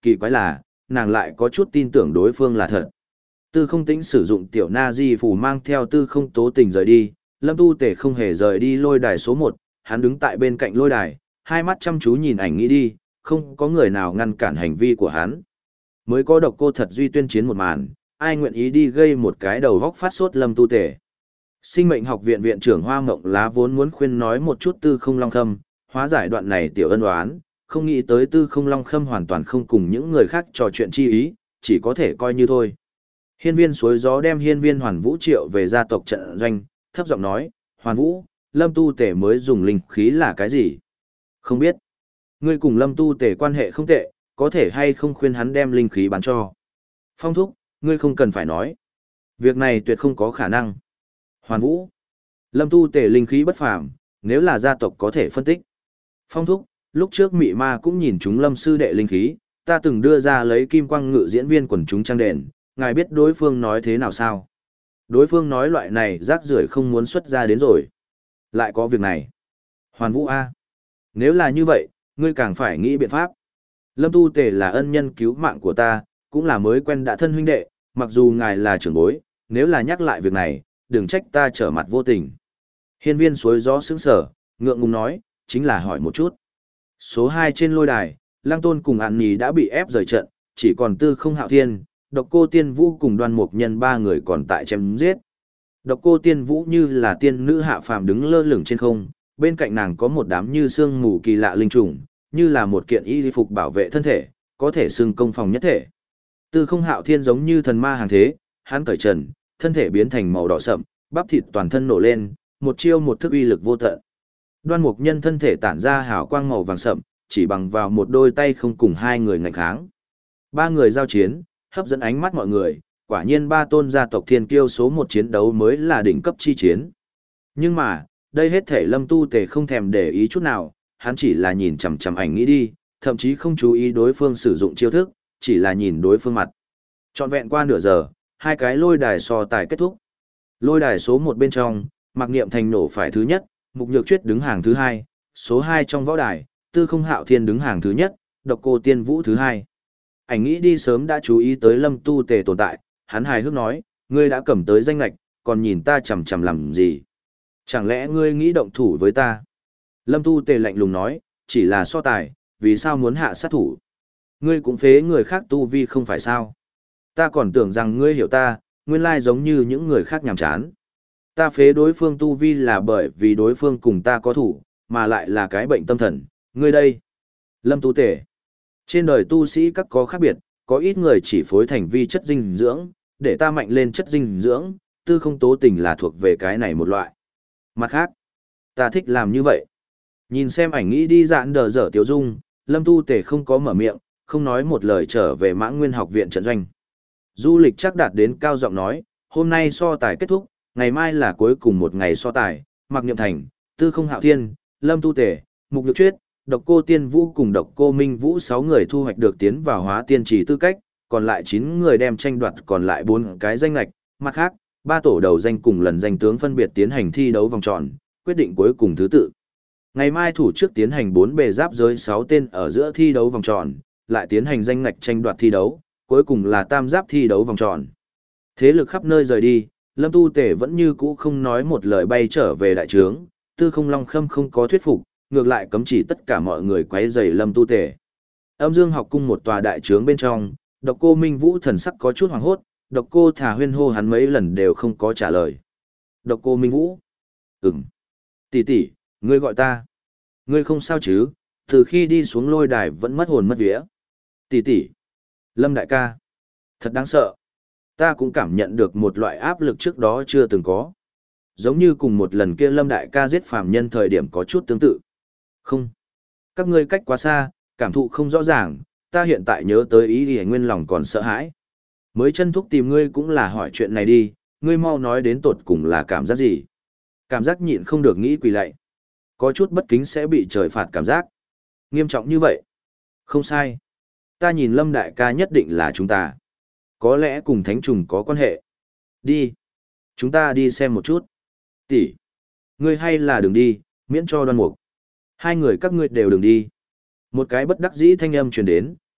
kỳ quái là, nàng lại có chút tin tưởng đối phương là thật. Tư không tĩnh sử dụng tiểu na di phù mang theo tư không tố tình rời đi, lâm tu tể không hề rời đi lôi đài số một, hắn đứng tại bên cạnh lôi đài, hai mắt chăm chú nhìn ảnh nghĩ đi, không có người nào ngăn cản hành vi của hắn. Mới có độc cô thật duy tuyên chiến một màn, ai nguyện ý đi gây một cái đầu góc phát sốt lâm tu tể. Sinh mệnh học viện viện trưởng Hoa Mộng Lá vốn muốn khuyên nói một chút tư không long khâm, hóa giải đoạn này tiểu ân oán, không nghĩ tới tư không long khâm hoàn toàn không cùng những người khác trò chuyện chi ý, chỉ có thể coi như thôi. Hiên viên suối gió đem hiên viên hoàn vũ triệu về gia tộc trận doanh, thấp giọng nói, hoàn vũ, lâm tu tể mới dùng linh khí là cái gì? Không biết. Ngươi cùng lâm tu tể quan hệ không tệ, có thể hay không khuyên hắn đem linh khí bán cho. Phong thúc, ngươi không cần phải nói. Việc này tuyệt không có khả năng. Hoàn vũ. Lâm tu tể linh khí bất phàm, nếu là gia tộc có thể phân tích. Phong thúc, lúc trước mị ma cũng nhìn chúng lâm sư đệ linh khí, ta từng đưa ra lấy kim quang ngự diễn viên quần chúng trang đền, ngài biết đối phương nói thế nào sao? Đối phương nói loại này rác rưởi không muốn xuất ra đến rồi. Lại có việc này. Hoàn vũ A. Nếu là như vậy, ngươi càng phải nghĩ biện pháp. Lâm tu tể là ân nhân cứu mạng của ta, cũng là mới quen đã thân huynh đệ, mặc dù ngài là trưởng bối, nếu là nhắc lại việc này, đừng trách ta trở mặt vô tình. Hiên viên suối gió sững sở, ngượng ngùng nói, chính là hỏi một chút. Số hai trên lôi đài, Lăng Tôn cùng An Nhi đã bị ép rời trận, chỉ còn Tư Không Hạo Thiên, Độc Cô Tiên Vũ cùng Đoan Mục Nhân ba người còn tại chém giết. Độc Cô Tiên Vũ như là tiên nữ hạ phàm đứng lơ lửng trên không, bên cạnh nàng có một đám như sương mù kỳ lạ linh trùng, như là một kiện y phục bảo vệ thân thể, có thể xưng công phòng nhất thể. Tư Không Hạo Thiên giống như thần ma hàng thế, hắn cởi trần, thân thể biến thành màu đỏ sậm, bắp thịt toàn thân nổ lên, một chiêu một thức uy lực vô tận. Đoan Mục Nhân thân thể tản ra hào quang màu vàng sậm, chỉ bằng vào một đôi tay không cùng hai người ngạnh kháng. Ba người giao chiến, hấp dẫn ánh mắt mọi người, quả nhiên ba tôn gia tộc thiên kiêu số một chiến đấu mới là đỉnh cấp chi chiến. Nhưng mà, đây hết thể Lâm Tu Tề không thèm để ý chút nào, hắn chỉ là nhìn chằm chằm ảnh nghĩ đi, thậm chí không chú ý đối phương sử dụng chiêu thức, chỉ là nhìn đối phương mặt. Trọn vẹn qua nửa giờ, hai cái lôi đài so tài kết thúc. Lôi đài số một bên trong, Mạc Niệm Thành nổ phải thứ nhất, Mục Nhược Chuyết đứng hàng thứ hai, số hai trong võ đài, Tư Không Hạo Thiên đứng hàng thứ nhất, Độc Cô Tiên Vũ thứ hai. Ảnh nghĩ đi sớm đã chú ý tới Lâm Tu Tề tồn tại, hắn hài hước nói, ngươi đã cầm tới danh lạch, còn nhìn ta chằm chằm làm gì? Chẳng lẽ ngươi nghĩ động thủ với ta? Lâm Tu Tề lạnh lùng nói, chỉ là so tài, vì sao muốn hạ sát thủ? Ngươi cũng phế người khác tu vi không phải sao? Ta còn tưởng rằng ngươi hiểu ta, nguyên lai giống như những người khác nhàm chán. Ta phế đối phương tu vi là bởi vì đối phương cùng ta có thủ, mà lại là cái bệnh tâm thần, ngươi đây. Lâm Tu Tề. Trên đời tu sĩ các có khác biệt, có ít người chỉ phối thành vi chất dinh dưỡng, để ta mạnh lên chất dinh dưỡng, Tư Không Tố Tình là thuộc về cái này một loại. Mặt khác, ta thích làm như vậy. Nhìn xem ảnh nghĩ đi dạn đờ dở Tiểu Dung, Lâm Tu Tề không có mở miệng, không nói một lời trở về Mã Nguyên học viện trận doanh. Du Lịch chắc đạt đến cao giọng nói, hôm nay so tài kết thúc, ngày mai là cuối cùng một ngày so tài, Mạc Niệm Thành, Tư Không Hạo Thiên, Lâm Tu Tề, Mục Nhược Chuyết, Độc Cô Tiên Vũ cùng Độc Cô Minh Vũ sáu người thu hoạch được tiến vào hóa tiên chỉ tư cách, còn lại chín người đem tranh đoạt còn lại bốn cái danh lệch, mặt khác, ba tổ đầu danh cùng lần danh tướng phân biệt tiến hành thi đấu vòng tròn, quyết định cuối cùng thứ tự. Ngày mai thủ trước tiến hành bốn bề giáp giới sáu tên ở giữa thi đấu vòng tròn, lại tiến hành danh ngạch tranh đoạt thi đấu, cuối cùng là tam giáp thi đấu vòng tròn. Thế lực khắp nơi rời đi, Lâm Tu Tề vẫn như cũ không nói một lời bay trở về đại trướng, Tư Không Long Khâm không có thuyết phục, ngược lại cấm chỉ tất cả mọi người quấy rầy Lâm Tu Tề. Âm Dương học cung một tòa đại trướng bên trong, Độc Cô Minh Vũ thần sắc có chút hoảng hốt, Độc Cô Thả Huyên hô hắn mấy lần đều không có trả lời. Độc Cô Minh Vũ. Ừm. Tỷ tỷ, ngươi gọi ta. Ngươi không sao chứ, từ khi đi xuống lôi đài vẫn mất hồn mất vía. Tỷ tỷ. Lâm đại ca. Thật đáng sợ. Ta cũng cảm nhận được một loại áp lực trước đó chưa từng có. Giống như cùng một lần kia Lâm đại ca giết phàm nhân thời điểm có chút tương tự. Không. Các ngươi cách quá xa, cảm thụ không rõ ràng, ta hiện tại nhớ tới ý thì nguyên lòng còn sợ hãi. Mới chân thúc tìm ngươi cũng là hỏi chuyện này đi, ngươi mau nói đến tột cùng là cảm giác gì. Cảm giác nhịn không được nghĩ quỳ lạy. Có chút bất kính sẽ bị trời phạt cảm giác. Nghiêm trọng như vậy. Không sai. Ta nhìn Lâm đại ca nhất định là chúng ta. Có lẽ cùng thánh trùng có quan hệ. Đi. Chúng ta đi xem một chút. Tỷ. Ngươi hay là đừng đi, miễn cho Đoan Mục. Hai người các ngươi đều đừng đi. Một cái bất đắc dĩ thanh âm truyền đến,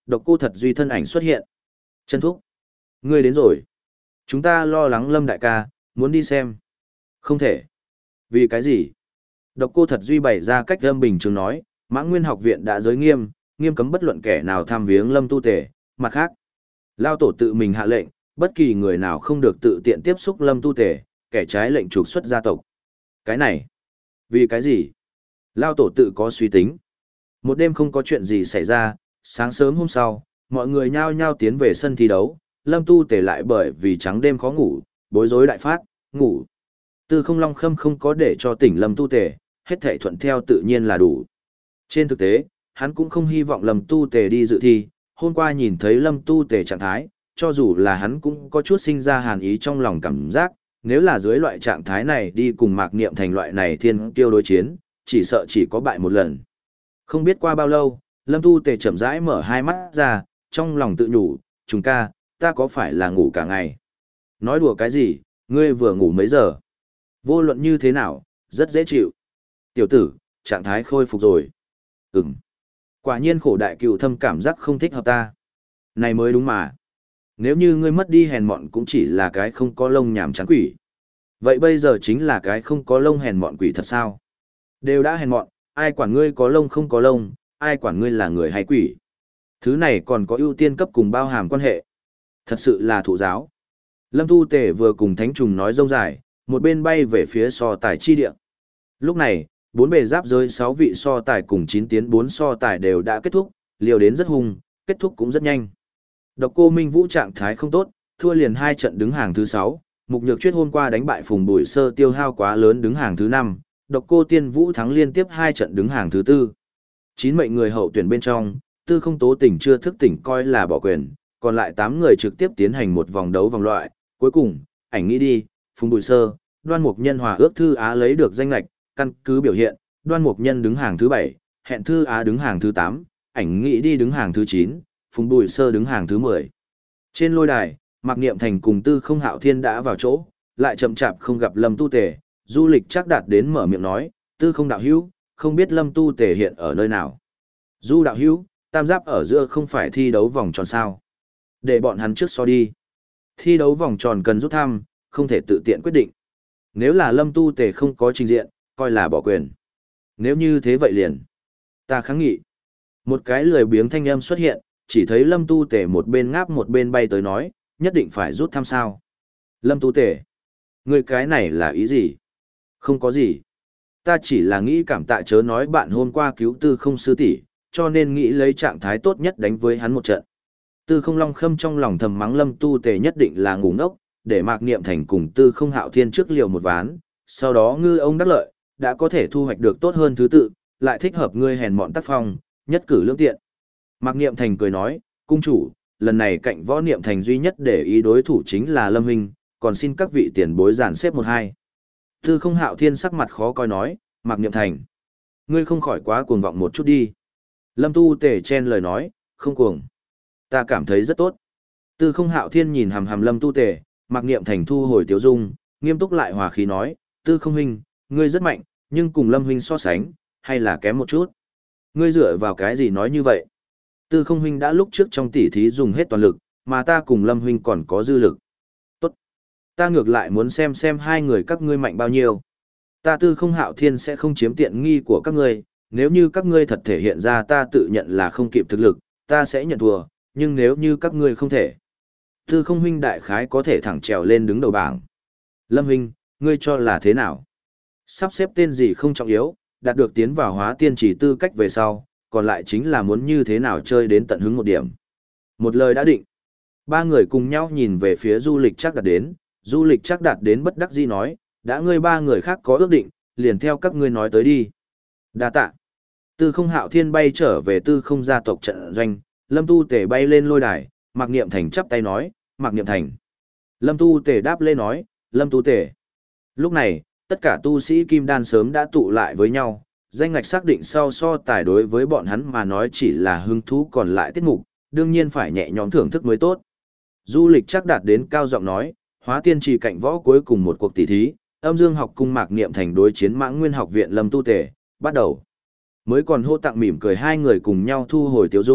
độc cô thật duy thân ảnh xuất hiện. Chân thúc, ngươi đến rồi. Chúng ta lo lắng Lâm đại ca, muốn đi xem. Không thể. Vì cái gì? Độc cô thật duy bày ra cách âm bình thường nói, Mãng Nguyên học viện đã giới nghiêm, nghiêm cấm bất luận kẻ nào tham viếng Lâm tu tể, mặt khác. Lao tổ tự mình hạ lệnh, bất kỳ người nào không được tự tiện tiếp xúc Lâm tu tể, kẻ trái lệnh trục xuất gia tộc. Cái này, vì cái gì? Lao tổ tự có suy tính. Một đêm không có chuyện gì xảy ra, sáng sớm hôm sau, mọi người nhao nhao tiến về sân thi đấu, Lâm tu tể lại bởi vì trắng đêm khó ngủ, bối rối đại phát, ngủ. Tư không long khâm không có để cho tỉnh Lâm tu tể, hết thảy thuận theo tự nhiên là đủ. Trên thực tế, hắn cũng không hy vọng Lâm tu tể đi dự thi, hôm qua nhìn thấy Lâm tu tể trạng thái, cho dù là hắn cũng có chút sinh ra hàn ý trong lòng cảm giác, nếu là dưới loại trạng thái này đi cùng Mạc Niệm Thành loại này thiên kiêu đối chiến, chỉ sợ chỉ có bại một lần. Không biết qua bao lâu, Lâm tu tể chậm rãi mở hai mắt ra, trong lòng tự nhủ, chúng ca, ta có phải là ngủ cả ngày? Nói đùa cái gì, ngươi vừa ngủ mấy giờ? Vô luận như thế nào, rất dễ chịu. Tiểu tử, trạng thái khôi phục rồi. Ừm. Quả nhiên khổ đại cựu thâm cảm giác không thích hợp ta. Này mới đúng mà. Nếu như ngươi mất đi hèn mọn cũng chỉ là cái không có lông nhảm chán quỷ. Vậy bây giờ chính là cái không có lông hèn mọn quỷ thật sao? Đều đã hèn mọn, ai quản ngươi có lông không có lông, ai quản ngươi là người hay quỷ. Thứ này còn có ưu tiên cấp cùng bao hàm quan hệ. Thật sự là thụ giáo. Lâm Tu Tề vừa cùng Thánh Trùng nói rông dài, một bên bay về phía so tài chi địa. Lúc này, bốn bề giáp giới sáu vị so tài cùng chín tiến bốn so tài đều đã kết thúc, liều đến rất hung, kết thúc cũng rất nhanh. Độc Cô Minh Vũ trạng thái không tốt, thua liền hai trận đứng hàng thứ sáu, Mục Nhược Chuyết hôm qua đánh bại Phùng Bùi Sơ tiêu hao quá lớn đứng hàng thứ năm, Độc Cô Tiên Vũ thắng liên tiếp hai trận đứng hàng thứ tư. Chín mệnh người hậu tuyển bên trong, Tư Không Tố Tỉnh chưa thức tỉnh coi là bỏ quyền, còn lại tám người trực tiếp tiến hành một vòng đấu vòng loại, cuối cùng, ảnh nghĩ đi, Phùng Bùi Sơ, Đoan Mục Nhân hòa ước Thư Á lấy được danh lệch, căn cứ biểu hiện, Đoan Mục Nhân đứng hàng thứ bảy, hẹn Thư Á đứng hàng thứ tám, ảnh nghĩ đi đứng hàng thứ chín, Phùng Bùi Sơ đứng hàng thứ mười. Trên lôi đài, Mạc Niệm Thành cùng Tư Không Hạo Thiên đã vào chỗ, lại chậm chạp không gặp Lâm Tu Tề, Du Lịch chắc đạt đến mở miệng nói, Tư Không đạo hữu, không biết Lâm Tu Tề hiện ở nơi nào. Du đạo hữu, tam giáp ở giữa không phải thi đấu vòng tròn sao? Để bọn hắn trước so đi. Thi đấu vòng tròn cần rút thăm, không thể tự tiện quyết định. Nếu là Lâm Tu Tề không có trình diện, coi là bỏ quyền. Nếu như thế vậy liền. Ta kháng nghị. Một cái lười biếng thanh âm xuất hiện, chỉ thấy Lâm Tu Tề một bên ngáp một bên bay tới nói, nhất định phải rút thăm sao. Lâm Tu Tề, người cái này là ý gì? Không có gì. Ta chỉ là nghĩ cảm tạ chớ nói bạn hôm qua cứu Tư Không sư tỷ, cho nên nghĩ lấy trạng thái tốt nhất đánh với hắn một trận. Tư Không Long Khâm trong lòng thầm mắng Lâm Tu Tề nhất định là ngủ ngốc, để Mạc Niệm Thành cùng Tư Không Hạo Thiên trước liều một ván, sau đó ngư ông đắc lợi, đã có thể thu hoạch được tốt hơn thứ tự, lại thích hợp ngươi hèn mọn tác phong, nhất cử lưỡng tiện. Mạc Niệm Thành cười nói, cung chủ, lần này cạnh Võ Niệm Thành duy nhất để ý đối thủ chính là Lâm Huynh, còn xin các vị tiền bối giản xếp một hai. Tư Không Hạo Thiên sắc mặt khó coi nói, Mạc Niệm Thành, ngươi không khỏi quá cuồng vọng một chút đi. Lâm Tu Tề chen lời nói, không cuồng. Ta cảm thấy rất tốt. Tư Không Hạo Thiên nhìn hằm hằm Lâm Tu Tề, Mạc Niệm Thành thu hồi tiếu dung, nghiêm túc lại hòa khí nói, Tư Không huynh, ngươi rất mạnh, nhưng cùng Lâm huynh so sánh, hay là kém một chút. Ngươi dựa vào cái gì nói như vậy? Tư Không huynh đã lúc trước trong tỉ thí dùng hết toàn lực, mà ta cùng Lâm huynh còn có dư lực. Tốt. Ta ngược lại muốn xem xem hai người các ngươi mạnh bao nhiêu. Ta Tư Không Hạo Thiên sẽ không chiếm tiện nghi của các ngươi, nếu như các ngươi thật thể hiện ra ta tự nhận là không kịp thực lực, ta sẽ nhận thua, nhưng nếu như các ngươi không thể, Tư Không huynh đại khái có thể thẳng trèo lên đứng đầu bảng. Lâm huynh, ngươi cho là thế nào? Sắp xếp tên gì không trọng yếu, đạt được tiến vào hóa tiên chỉ tư cách về sau, còn lại chính là muốn như thế nào chơi đến tận hứng một điểm. Một lời đã định. Ba người cùng nhau nhìn về phía Du Lịch chắc đạt đến, Du Lịch chắc đạt đến bất đắc dĩ nói, đã ngươi ba người khác có ước định, liền theo các ngươi nói tới đi. Đa tạ. Tư Không Hạo Thiên bay trở về Tư Không gia tộc trận doanh, Lâm Tu Tề bay lên lôi đài, Mạc Niệm Thành chắp tay nói, Mạc Niệm Thành. Lâm Tu Tề đáp lên nói, Lâm Tu Tề. Lúc này, tất cả tu sĩ Kim Đan sớm đã tụ lại với nhau, danh ngạch xác định sau so tài đối với bọn hắn mà nói chỉ là hứng thú còn lại tiết mục, đương nhiên phải nhẹ nhõm thưởng thức mới tốt. Du Lịch chắc đạt đến cao giọng nói, hóa tiên trì cạnh võ cuối cùng một cuộc tỷ thí, Âm Dương học cung Mạc Niệm Thành đối chiến Mãng Nguyên học viện Lâm Tu Tề, bắt đầu. Mới còn hô tặng mỉm cười hai người cùng nhau thu hồi tiêu dung,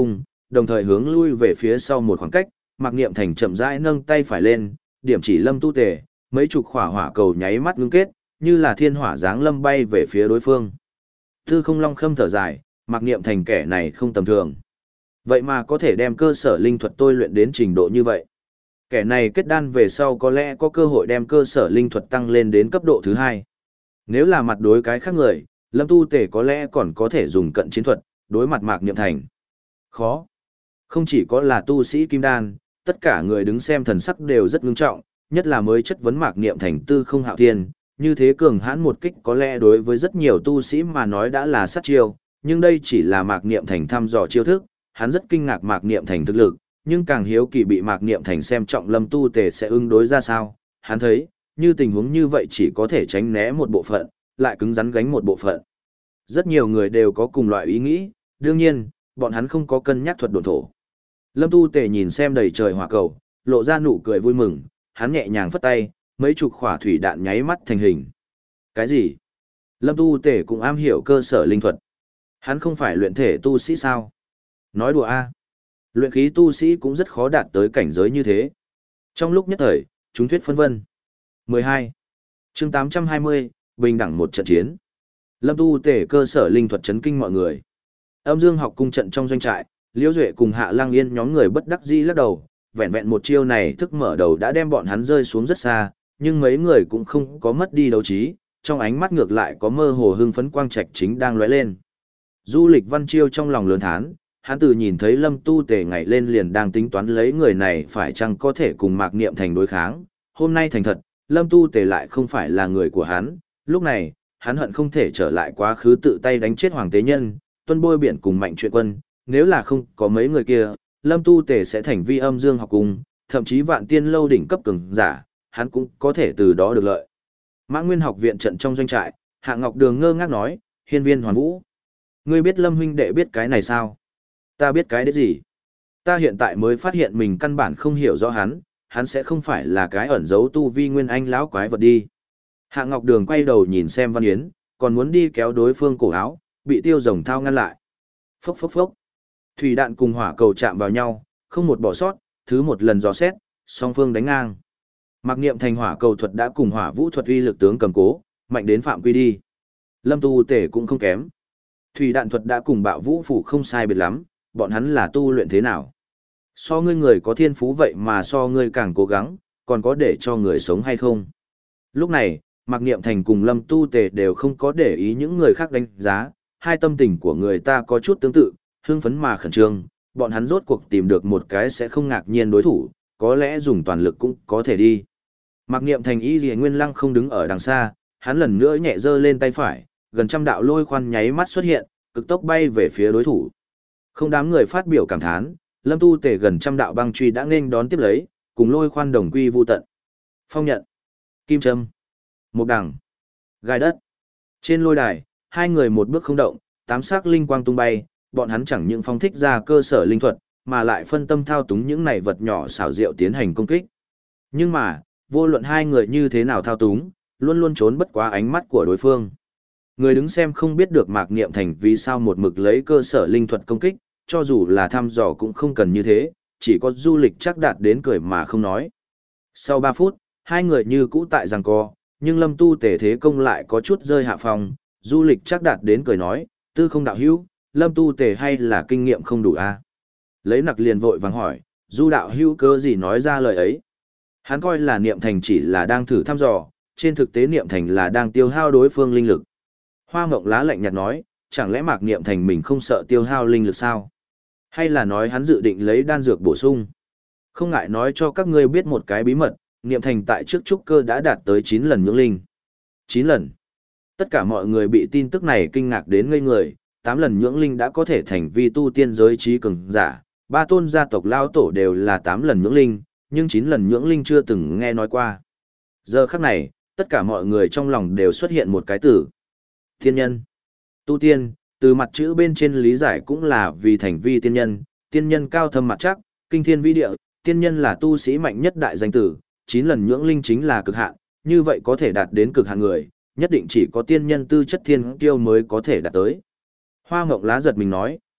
đồng thời hướng lui về phía sau một khoảng cách, Mạc Niệm Thành chậm rãi nâng tay phải lên, điểm chỉ Lâm Tu Tề, mấy chục hỏa hỏa cầu nháy mắt ngưng kết, như là thiên hỏa giáng lâm bay về phía đối phương. Tư Không Long khâm thở dài, Mạc Niệm Thành kẻ này không tầm thường. Vậy mà có thể đem cơ sở linh thuật tôi luyện đến trình độ như vậy. Kẻ này kết đan về sau có lẽ có cơ hội đem cơ sở linh thuật tăng lên đến cấp độ thứ hai. Nếu là mặt đối cái khác người, Lâm Tu Tề có lẽ còn có thể dùng cận chiến thuật, đối mặt Mạc Niệm Thành. Khó. Không chỉ có là tu sĩ kim đan, tất cả người đứng xem thần sắc đều rất ngưng trọng, nhất là mới chất vấn Mạc Niệm Thành Tư Không Hạo Thiên, như thế cường hãn một kích có lẽ đối với rất nhiều tu sĩ mà nói đã là sát chiêu, nhưng đây chỉ là Mạc Niệm Thành thăm dò chiêu thức, hắn rất kinh ngạc Mạc Niệm Thành thực lực, nhưng càng hiếu kỳ bị Mạc Niệm Thành xem trọng Lâm Tu Tề sẽ ứng đối ra sao, hắn thấy, như tình huống như vậy chỉ có thể tránh né một bộ phận, lại cứng rắn gánh một bộ phận. Rất nhiều người đều có cùng loại ý nghĩ, đương nhiên, bọn hắn không có cân nhắc thuật độn thổ. Lâm Tu Tề nhìn xem đầy trời hỏa cầu, lộ ra nụ cười vui mừng, hắn nhẹ nhàng phất tay, mấy chục khỏa thủy đạn nháy mắt thành hình. Cái gì? Lâm Tu Tề cũng am hiểu cơ sở linh thuật. Hắn không phải luyện thể tu sĩ sao? Nói đùa a. Luyện khí tu sĩ cũng rất khó đạt tới cảnh giới như thế. Trong lúc nhất thời, chúng thuyết phân vân. mười hai. Chương tám trăm hai mươi, bình đẳng một trận chiến. Lâm Tu Tề cơ sở linh thuật chấn kinh mọi người. Âm Dương học cung trận trong doanh trại, Liễu Duệ cùng Hạ Lang Yên nhóm người bất đắc dĩ lắc đầu, vẹn vẹn một chiêu này thức mở đầu đã đem bọn hắn rơi xuống rất xa, nhưng mấy người cũng không có mất đi đấu trí, trong ánh mắt ngược lại có mơ hồ hưng phấn quang trạch chính đang lóe lên. Du Lịch Văn Chiêu trong lòng lớn thán, hắn từ nhìn thấy Lâm Tu Tề ngày lên liền đang tính toán lấy người này phải chăng có thể cùng Mạc Niệm Thành đối kháng, hôm nay thành thật, Lâm Tu Tề lại không phải là người của hắn, lúc này, hắn hận không thể trở lại quá khứ tự tay đánh chết Hoàng Tế Nhân, Tuân Bôi Biển cùng Mạnh Truyện Quân, nếu là không có mấy người kia, Lâm Tu Tề sẽ thành vi âm dương học cung, thậm chí vạn tiên lâu đỉnh cấp cường giả, hắn cũng có thể từ đó được lợi. Mã Nguyên học viện trận trong doanh trại, Hạ Ngọc Đường ngơ ngác nói, hiên viên hoàn vũ. Ngươi biết Lâm huynh đệ biết cái này sao? Ta biết cái đấy gì? Ta hiện tại mới phát hiện mình căn bản không hiểu rõ hắn, hắn sẽ không phải là cái ẩn giấu tu vi nguyên anh lão quái vật đi. Hạ Ngọc Đường quay đầu nhìn xem Văn Yến, còn muốn đi kéo đối phương cổ áo, bị Tiêu Rồng Thao ngăn lại. Phốc phốc phốc. Thủy đạn cùng hỏa cầu chạm vào nhau, không một bỏ sót, thứ một lần dò xét, song phương đánh ngang. Mạc Niệm Thành hỏa cầu thuật đã cùng hỏa vũ thuật uy lực tướng cầm cố, mạnh đến phạm quy đi. Lâm Tu Tề cũng không kém. Thủy đạn thuật đã cùng bạo vũ phủ không sai biệt lắm, bọn hắn là tu luyện thế nào? So ngươi người có thiên phú vậy mà so ngươi càng cố gắng, còn có để cho người sống hay không? Lúc này, Mạc Niệm Thành cùng Lâm Tu Tề đều không có để ý những người khác đánh giá, hai tâm tình của người ta có chút tương tự, hưng phấn mà khẩn trương, bọn hắn rốt cuộc tìm được một cái sẽ không ngạc nhiên đối thủ, có lẽ dùng toàn lực cũng có thể đi. Mạc Niệm Thành y Liễu Nguyên Lăng không đứng ở đằng xa, hắn lần nữa nhẹ giơ lên tay phải, gần trăm đạo lôi khoan nháy mắt xuất hiện, cực tốc bay về phía đối thủ. Không đám người phát biểu cảm thán, Lâm Tu Tề gần trăm đạo băng truy đã nghênh đón tiếp lấy, cùng lôi khoan đồng quy vu tận. Phong nhận, kim châm, một đằng, gai đất. Trên lôi đài, hai người một bước không động, tám sắc linh quang tung bay, bọn hắn chẳng những phong thích ra cơ sở linh thuật, mà lại phân tâm thao túng những này vật nhỏ xảo diệu tiến hành công kích. Nhưng mà, vô luận hai người như thế nào thao túng, luôn luôn trốn bất quá ánh mắt của đối phương. Người đứng xem không biết được Mạc Niệm Thành vì sao một mực lấy cơ sở linh thuật công kích, cho dù là thăm dò cũng không cần như thế, chỉ có Du Lịch chắc đạt đến cười mà không nói. Sau ba phút, hai người như cũ tại giằng co, nhưng Lâm Tu Tề thế công lại có chút rơi hạ phòng, Du Lịch chắc đạt đến cười nói, tư không đạo hữu, Lâm Tu Tề hay là kinh nghiệm không đủ a? À? Lấy nặc liền vội vàng hỏi, Du đạo hữu cơ gì nói ra lời ấy? Hắn coi là Niệm Thành chỉ là đang thử thăm dò, trên thực tế Niệm Thành là đang tiêu hao đối phương linh lực. Hoa Mộng Lá lạnh nhạt nói, chẳng lẽ Mạc Niệm Thành mình không sợ tiêu hao linh lực sao? Hay là nói hắn dự định lấy đan dược bổ sung? Không ngại nói cho các ngươi biết một cái bí mật, Niệm Thành tại trước trúc cơ đã đạt tới chín lần nhưỡng linh. chín lần. Tất cả mọi người bị tin tức này kinh ngạc đến ngây người, tám lần nhưỡng linh đã có thể thành vi tu tiên giới trí cường giả, ba tôn gia tộc lao tổ đều là tám lần nhưỡng linh, nhưng chín lần nhưỡng linh chưa từng nghe nói qua. Giờ khắc này, tất cả mọi người trong lòng đều xuất hiện một cái từ. Tiên nhân. Tu tiên, từ mặt chữ bên trên lý giải cũng là vì thành vi tiên nhân, tiên nhân cao thâm mặt chắc, kinh thiên vĩ địa, tiên nhân là tu sĩ mạnh nhất đại danh tử, chín lần nhưỡng linh chính là cực hạn, như vậy có thể đạt đến cực hạn người, nhất định chỉ có tiên nhân tư chất thiên kiêu mới có thể đạt tới. Hoa Ngọc Lá giật mình nói,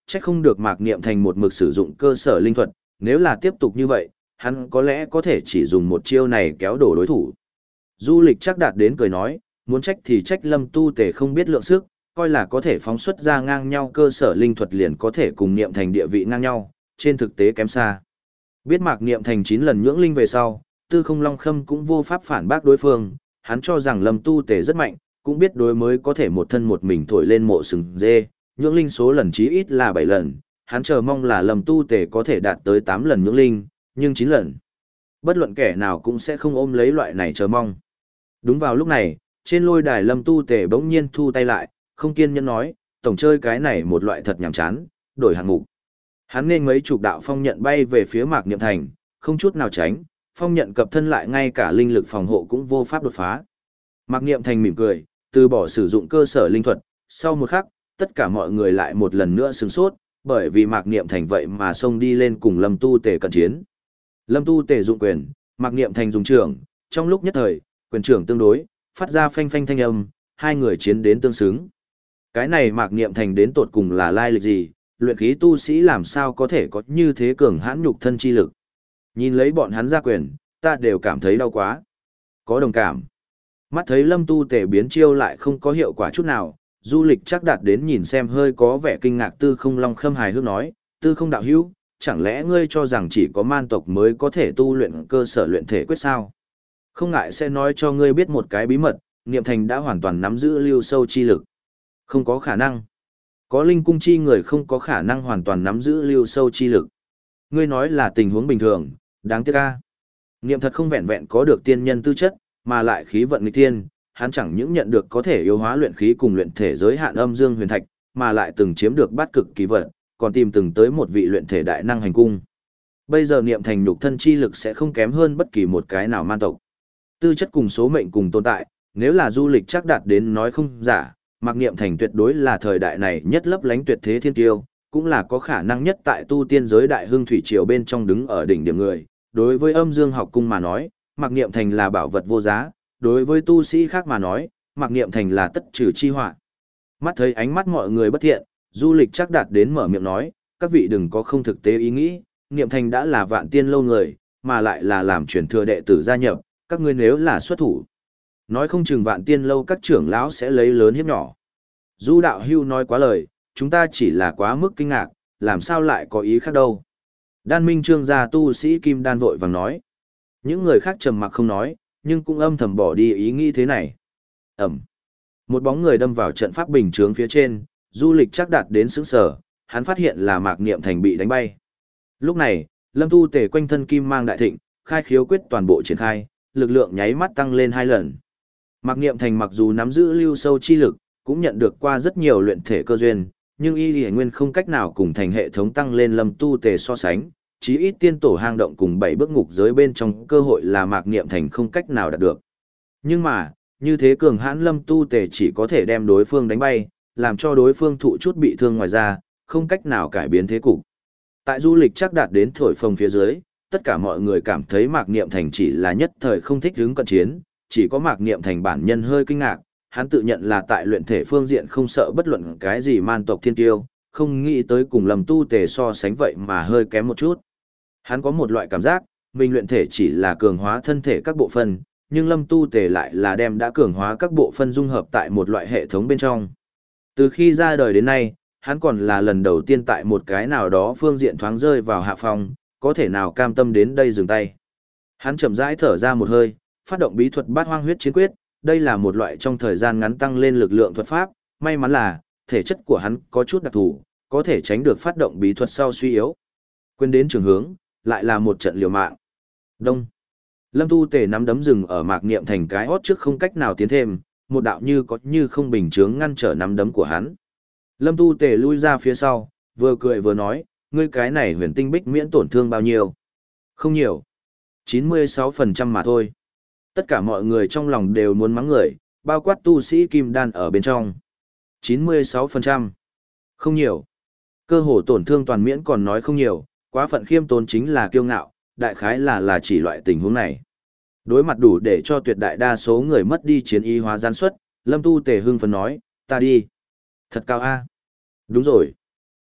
trách không được Mạc Niệm Thành một mực sử dụng cơ sở linh thuật, nếu là tiếp tục như vậy, hắn có lẽ có thể chỉ dùng một chiêu này kéo đổ đối thủ. Du Lịch chắc đạt đến cười nói, muốn trách thì trách Lâm Tu Tề không biết lượng sức, coi là có thể phóng xuất ra ngang nhau cơ sở linh thuật liền có thể cùng Niệm Thành địa vị ngang nhau, trên thực tế kém xa. Biết Mạc Niệm Thành chín lần nhưỡng linh về sau, Tư Không Long Khâm cũng vô pháp phản bác đối phương, hắn cho rằng Lâm Tu Tề rất mạnh, cũng biết đối mới có thể một thân một mình thổi lên mộ sừng dê, nhưỡng linh số lần chí ít là bảy lần, hắn chờ mong là Lâm Tu Tề có thể đạt tới tám lần nhưỡng linh, nhưng chín lần. Bất luận kẻ nào cũng sẽ không ôm lấy loại này chờ mong. Đúng vào lúc này, trên lôi đài Lâm Tu Tề bỗng nhiên thu tay lại, không kiên nhẫn nói, tổng chơi cái này một loại thật nhàm chán, đổi hạng mục. Hắn nên mấy chục đạo phong nhận bay về phía Mạc Niệm Thành, không chút nào tránh, phong nhận cập thân lại ngay cả linh lực phòng hộ cũng vô pháp đột phá. Mạc Niệm Thành mỉm cười, từ bỏ sử dụng cơ sở linh thuật, sau một khắc, tất cả mọi người lại một lần nữa sửng sốt, bởi vì Mạc Niệm Thành vậy mà xông đi lên cùng Lâm Tu Tề cận chiến. Lâm Tu Tề dụng quyền, Mạc Niệm Thành dùng trưởng, trong lúc nhất thời, quyền trưởng tương đối, phát ra phanh phanh thanh âm, hai người chiến đến tương xứng. Cái này Mạc Niệm Thành đến tột cùng là lai lịch gì, luyện khí tu sĩ làm sao có thể có như thế cường hãn nhục thân chi lực. Nhìn lấy bọn hắn ra quyền, ta đều cảm thấy đau quá. Có đồng cảm. Mắt thấy Lâm Tu Tề biến chiêu lại không có hiệu quả chút nào, Du Lịch chắc đạt đến nhìn xem hơi có vẻ kinh ngạc Tư Không Long Khâm hài hước nói, Tư Không đạo hữu, chẳng lẽ ngươi cho rằng chỉ có man tộc mới có thể tu luyện cơ sở luyện thể quyết sao? Không ngại sẽ nói cho ngươi biết một cái bí mật, Niệm Thành đã hoàn toàn nắm giữ lưu sâu chi lực. Không có khả năng. Có linh cung chi người không có khả năng hoàn toàn nắm giữ lưu sâu chi lực. Ngươi nói là tình huống bình thường, đáng tiếc a. Niệm thật không vẹn vẹn có được tiên nhân tư chất, mà lại khí vận nghịch thiên, hắn chẳng những nhận được có thể yếu hóa luyện khí cùng luyện thể giới hạn âm dương huyền thạch, mà lại từng chiếm được bát cực kỳ vật, còn tìm từng tới một vị luyện thể đại năng hành cung. Bây giờ Niệm Thành nhục thân chi lực sẽ không kém hơn bất kỳ một cái nào man tộc. Tư chất cùng số mệnh cùng tồn tại, nếu là Du Lịch chắc đạt đến nói không giả, Mạc Niệm Thành tuyệt đối là thời đại này nhất lấp lánh tuyệt thế thiên tiêu, cũng là có khả năng nhất tại tu tiên giới đại hưng thủy triều bên trong đứng ở đỉnh điểm người. Đối với âm dương học cung mà nói, Mạc Niệm Thành là bảo vật vô giá, đối với tu sĩ khác mà nói, Mạc Niệm Thành là tất trừ chi họa. Mắt thấy ánh mắt mọi người bất thiện, Du Lịch chắc đạt đến mở miệng nói, các vị đừng có không thực tế ý nghĩ, Niệm Thành đã là vạn tiên lâu người, mà lại là làm truyền thừa đệ tử gia nhập, các ngươi nếu là xuất thủ, nói không chừng vạn tiên lâu các trưởng lão sẽ lấy lớn hiếp nhỏ. Du đạo hưu nói quá lời, chúng ta chỉ là quá mức kinh ngạc, làm sao lại có ý khác đâu. Đan Minh Trương gia tu sĩ Kim Đan vội vàng nói. Những người khác trầm mặc không nói, nhưng cũng âm thầm bỏ đi ý nghĩ thế này. Ẩm. Một bóng người đâm vào trận pháp bình chướng phía trên, Du Lịch chắc đạt đến sững sờ, hắn phát hiện là Mạc Niệm Thành bị đánh bay. Lúc này, Lâm Tu Tề quanh thân kim mang đại thịnh, khai khiếu quyết toàn bộ triển khai, lực lượng nháy mắt tăng lên hai lần. Mạc Niệm Thành mặc dù nắm giữ lưu sâu chi lực, cũng nhận được qua rất nhiều luyện thể cơ duyên, nhưng y lìa nguyên không cách nào cùng thành hệ thống tăng lên Lâm Tu Tề so sánh, chí ít tiên tổ hang động cùng bảy bước ngục giới bên trong cơ hội là Mạc Niệm Thành không cách nào đạt được. Nhưng mà, như thế cường hãn Lâm Tu Tề chỉ có thể đem đối phương đánh bay, làm cho đối phương thụ chút bị thương ngoài ra, không cách nào cải biến thế cục. Tại Du Lịch chắc đạt đến thổi phồng phía dưới, tất cả mọi người cảm thấy Mạc Niệm Thành chỉ là nhất thời không thích hứng cận chiến, chỉ có Mạc Niệm Thành bản nhân hơi kinh ngạc, hắn tự nhận là tại luyện thể phương diện không sợ bất luận cái gì man tộc thiên tiêu, không nghĩ tới cùng Lâm Tu Tề so sánh vậy mà hơi kém một chút. Hắn có một loại cảm giác, mình luyện thể chỉ là cường hóa thân thể các bộ phận, nhưng Lâm Tu Tề lại là đem đã cường hóa các bộ phận dung hợp tại một loại hệ thống bên trong. Từ khi ra đời đến nay, hắn còn là lần đầu tiên tại một cái nào đó phương diện thoáng rơi vào hạ phong, có thể nào cam tâm đến đây dừng tay. Hắn chậm rãi thở ra một hơi, phát động bí thuật Bát Hoang huyết chiến quyết, đây là một loại trong thời gian ngắn tăng lên lực lượng thuật pháp, may mắn là thể chất của hắn có chút đặc thù, có thể tránh được phát động bí thuật sau suy yếu. Quên đến trường hướng, lại là một trận liều mạng. Đông. Lâm Tu Tề nắm đấm rừng ở Mạc Niệm Thành cái hót trước không cách nào tiến thêm, một đạo như có như không bình chướng ngăn trở nắm đấm của hắn. Lâm Tu Tề lui ra phía sau, vừa cười vừa nói, ngươi cái này huyền tinh bích miễn tổn thương bao nhiêu? Không nhiều. chín mươi sáu phần trăm mà thôi. Tất cả mọi người trong lòng đều muốn mắng người, bao quát tu sĩ kim đan ở bên trong. chín mươi sáu phần trăm. Không nhiều. Cơ hồ tổn thương toàn miễn còn nói không nhiều, quá phận khiêm tốn chính là kiêu ngạo, đại khái là là chỉ loại tình huống này. Đối mặt đủ để cho tuyệt đại đa số người mất đi chiến ý hóa gian suất, Lâm Tu Tề hưng phấn nói, ta đi. Thật cao a. Đúng rồi.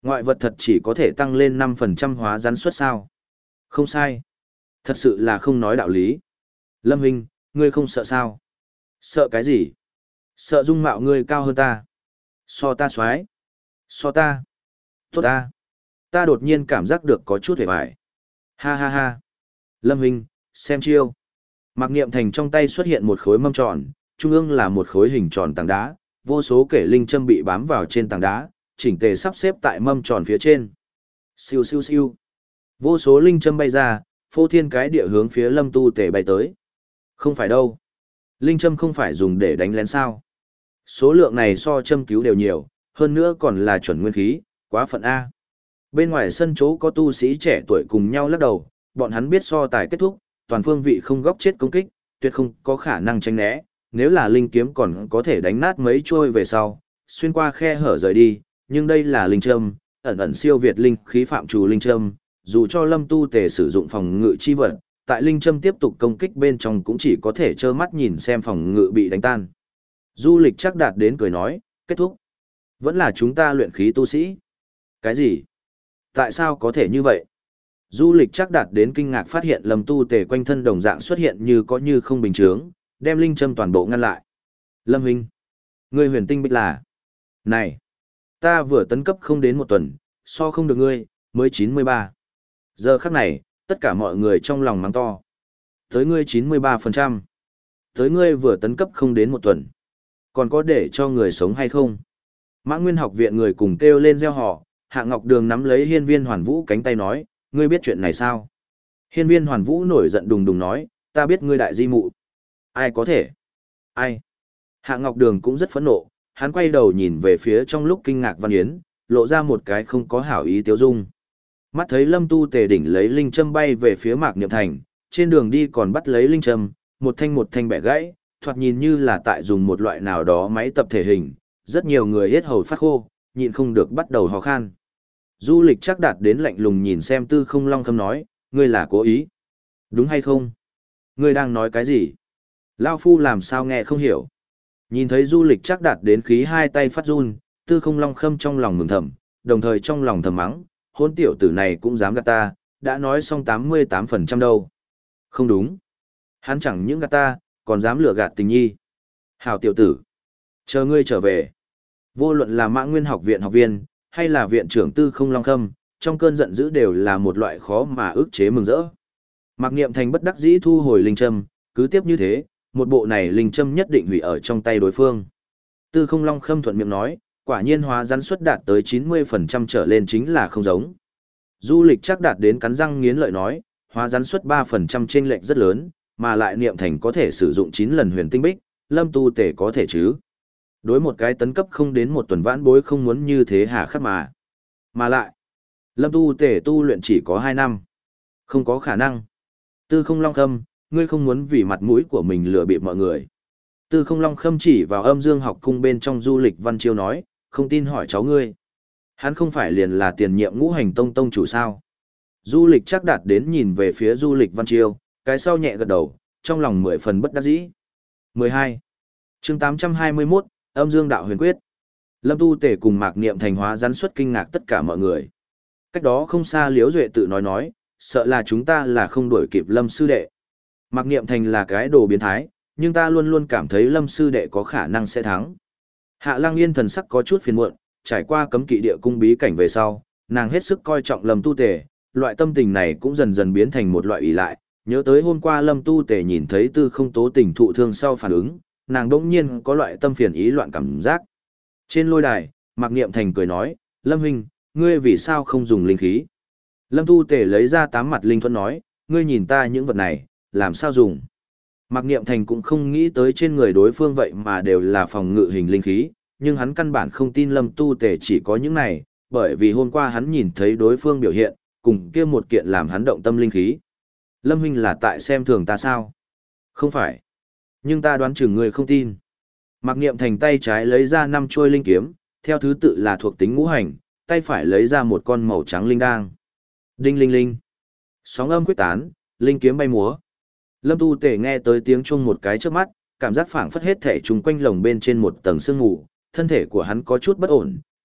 Ngoại vật thật chỉ có thể tăng lên năm phần trăm hóa rắn suất sao? Không sai. Thật sự là không nói đạo lý. Lâm Hinh, ngươi không sợ sao? Sợ cái gì? Sợ dung mạo ngươi cao hơn ta. So ta xoái. So ta. Tốt ta. Ta đột nhiên cảm giác được có chút hề hoài. Ha ha ha. Lâm Hinh, xem chiêu. Mạc Niệm Thành trong tay xuất hiện một khối mâm tròn, trung ương là một khối hình tròn tảng đá, vô số kể linh châm bị bám vào trên tảng đá, chỉnh tề sắp xếp tại mâm tròn phía trên. Siêu siêu siêu. Vô số linh châm bay ra, phô thiên cái địa hướng phía Lâm Tu Tề bay tới. Không phải đâu. Linh châm không phải dùng để đánh lén sao? Số lượng này so châm cứu đều nhiều, hơn nữa còn là chuẩn nguyên khí, quá phận A. Bên ngoài sân chỗ có tu sĩ trẻ tuổi cùng nhau lắc đầu, bọn hắn biết so tài kết thúc, toàn phương vị không góc chết công kích, tuyệt không có khả năng tránh né, nếu là linh kiếm còn có thể đánh nát mấy trôi về sau, xuyên qua khe hở rời đi, nhưng đây là linh châm, ẩn ẩn siêu việt linh khí phạm trù linh châm, dù cho Lâm Tu Tề sử dụng phòng ngự chi vật, tại linh châm tiếp tục công kích bên trong cũng chỉ có thể trơ mắt nhìn xem phòng ngự bị đánh tan. Du Lịch chắc đạt đến cười nói, kết thúc. Vẫn là chúng ta luyện khí tu sĩ. Cái gì? Tại sao có thể như vậy? Du Lịch chắc đạt đến kinh ngạc phát hiện Lâm Tu Tề quanh thân đồng dạng xuất hiện như có như không bình thường, đem linh châm toàn bộ ngăn lại. Lâm Huynh, ngươi huyền tinh bích là. Này, ta vừa tấn cấp không đến một tuần, so không được ngươi, mới chín mươi ba. Giờ khắc này, tất cả mọi người trong lòng mắng to. Tới ngươi chín mươi ba phần trăm. Tới ngươi vừa tấn cấp không đến một tuần. Còn có để cho người sống hay không? Mã Nguyên học viện người cùng kêu lên reo hò, Hạ Ngọc Đường nắm lấy Hiên Viên Hoàn Vũ cánh tay nói, ngươi biết chuyện này sao? Hiên Viên Hoàn Vũ nổi giận đùng đùng nói, ta biết ngươi đại di mụ. Ai có thể? Ai? Hạ Ngọc Đường cũng rất phẫn nộ, hắn quay đầu nhìn về phía trong lúc kinh ngạc Văn Yến, lộ ra một cái không có hảo ý tiêu dung. Mắt thấy Lâm Tu Tề đỉnh lấy linh châm bay về phía Mạc Niệm Thành, trên đường đi còn bắt lấy linh châm, một thanh một thanh bẻ gãy, thoạt nhìn như là tại dùng một loại nào đó máy tập thể hình, rất nhiều người hết hầu phát khô, nhịn không được bắt đầu hò khan. Du Lịch chắc đạt đến lạnh lùng nhìn xem Tư Không Long Khâm nói, ngươi là cố ý. Đúng hay không? Ngươi đang nói cái gì? Lao Phu làm sao nghe không hiểu. Nhìn thấy Du Lịch chắc đạt đến khí hai tay phát run, Tư Không Long Khâm trong lòng mừng thầm, đồng thời trong lòng thầm mắng, hôn tiểu tử này cũng dám gạt ta, đã nói xong tám mươi tám phần trăm đâu. Không đúng. Hắn chẳng những gạt ta, còn dám lừa gạt tình nhi. Hảo tiểu tử. Chờ ngươi trở về. Vô luận là Mã Nguyên học viện học viên, hay là viện trưởng Tư Không Long Khâm, trong cơn giận dữ đều là một loại khó mà ức chế mừng rỡ. Mạc Niệm Thành bất đắc dĩ thu hồi linh châm, cứ tiếp như thế, một bộ này linh châm nhất định hủy ở trong tay đối phương. Tư Không Long Khâm thuận miệng nói, quả nhiên hóa rắn suất đạt tới chín mươi phần trăm trở lên chính là không giống. Du Lịch chắc đạt đến cắn răng nghiến lợi nói, hóa rắn suất ba phần trăm chênh lệch rất lớn, mà lại Niệm Thành có thể sử dụng chín lần huyền tinh bích, Lâm Tu Tề có thể chứ. Đối một cái tấn cấp không đến một tuần vãn bối không muốn như thế hà khắc mà. Mà lại, Lâm Tu Tề tu luyện chỉ có hai năm. Không có khả năng. Tư Không Long Khâm, ngươi không muốn vì mặt mũi của mình lừa bịp mọi người. Tư Không Long Khâm chỉ vào Âm Dương học cung bên trong Du Lịch Văn Chiêu nói, không tin hỏi cháu ngươi. Hắn không phải liền là tiền nhiệm Ngũ Hành Tông tông chủ sao? Du Lịch chắc đạt đến nhìn về phía Du Lịch Văn Chiêu, cái sau nhẹ gật đầu, trong lòng mười phần bất đắc dĩ. mười hai. Chương tám trăm hai mươi mốt, Âm Dương Đạo Huyền Quyết. Lâm Tu Tề cùng Mạc Niệm Thành hóa rắn suất kinh ngạc tất cả mọi người. Cách đó không xa Liễu Duệ tự nói nói, sợ là chúng ta là không đuổi kịp Lâm sư đệ. Mạc Niệm Thành là cái đồ biến thái, nhưng ta luôn luôn cảm thấy Lâm sư đệ có khả năng sẽ thắng. Hạ Lăng Yên thần sắc có chút phiền muộn, trải qua cấm kỵ địa cung bí cảnh về sau, nàng hết sức coi trọng Lâm Tu Tề, loại tâm tình này cũng dần dần biến thành một loại ỷ lại, nhớ tới hôm qua Lâm Tu Tề nhìn thấy Tư Không Tố tình thụ thương sau phản ứng, nàng đỗng nhiên có loại tâm phiền ý loạn cảm giác. Trên lôi đài, Mạc Niệm Thành cười nói, Lâm huynh, ngươi vì sao không dùng linh khí? Lâm Tu Tề lấy ra tám mặt linh thuẫn nói, ngươi nhìn ta những vật này, làm sao dùng? Mạc Niệm Thành cũng không nghĩ tới trên người đối phương vậy mà đều là phòng ngự hình linh khí, nhưng hắn căn bản không tin Lâm Tu Tề chỉ có những này, bởi vì hôm qua hắn nhìn thấy đối phương biểu hiện, cùng kia một kiện làm hắn động tâm linh khí. Lâm huynh là tại xem thường ta sao? Không phải. Nhưng ta đoán chừng ngươi không tin. Mạc Niệm Thành tay trái lấy ra năm chuôi linh kiếm, theo thứ tự là thuộc tính ngũ hành, tay phải lấy ra một con màu trắng linh đang. Đinh linh linh. Sóng âm quyết tán, linh kiếm bay múa. Lâm Tu Tề nghe tới tiếng chuông một cái trước mắt, cảm giác phảng phất hết thể trùng quanh lồng bên trên một tầng sương mù, thân thể của hắn có chút bất ổn,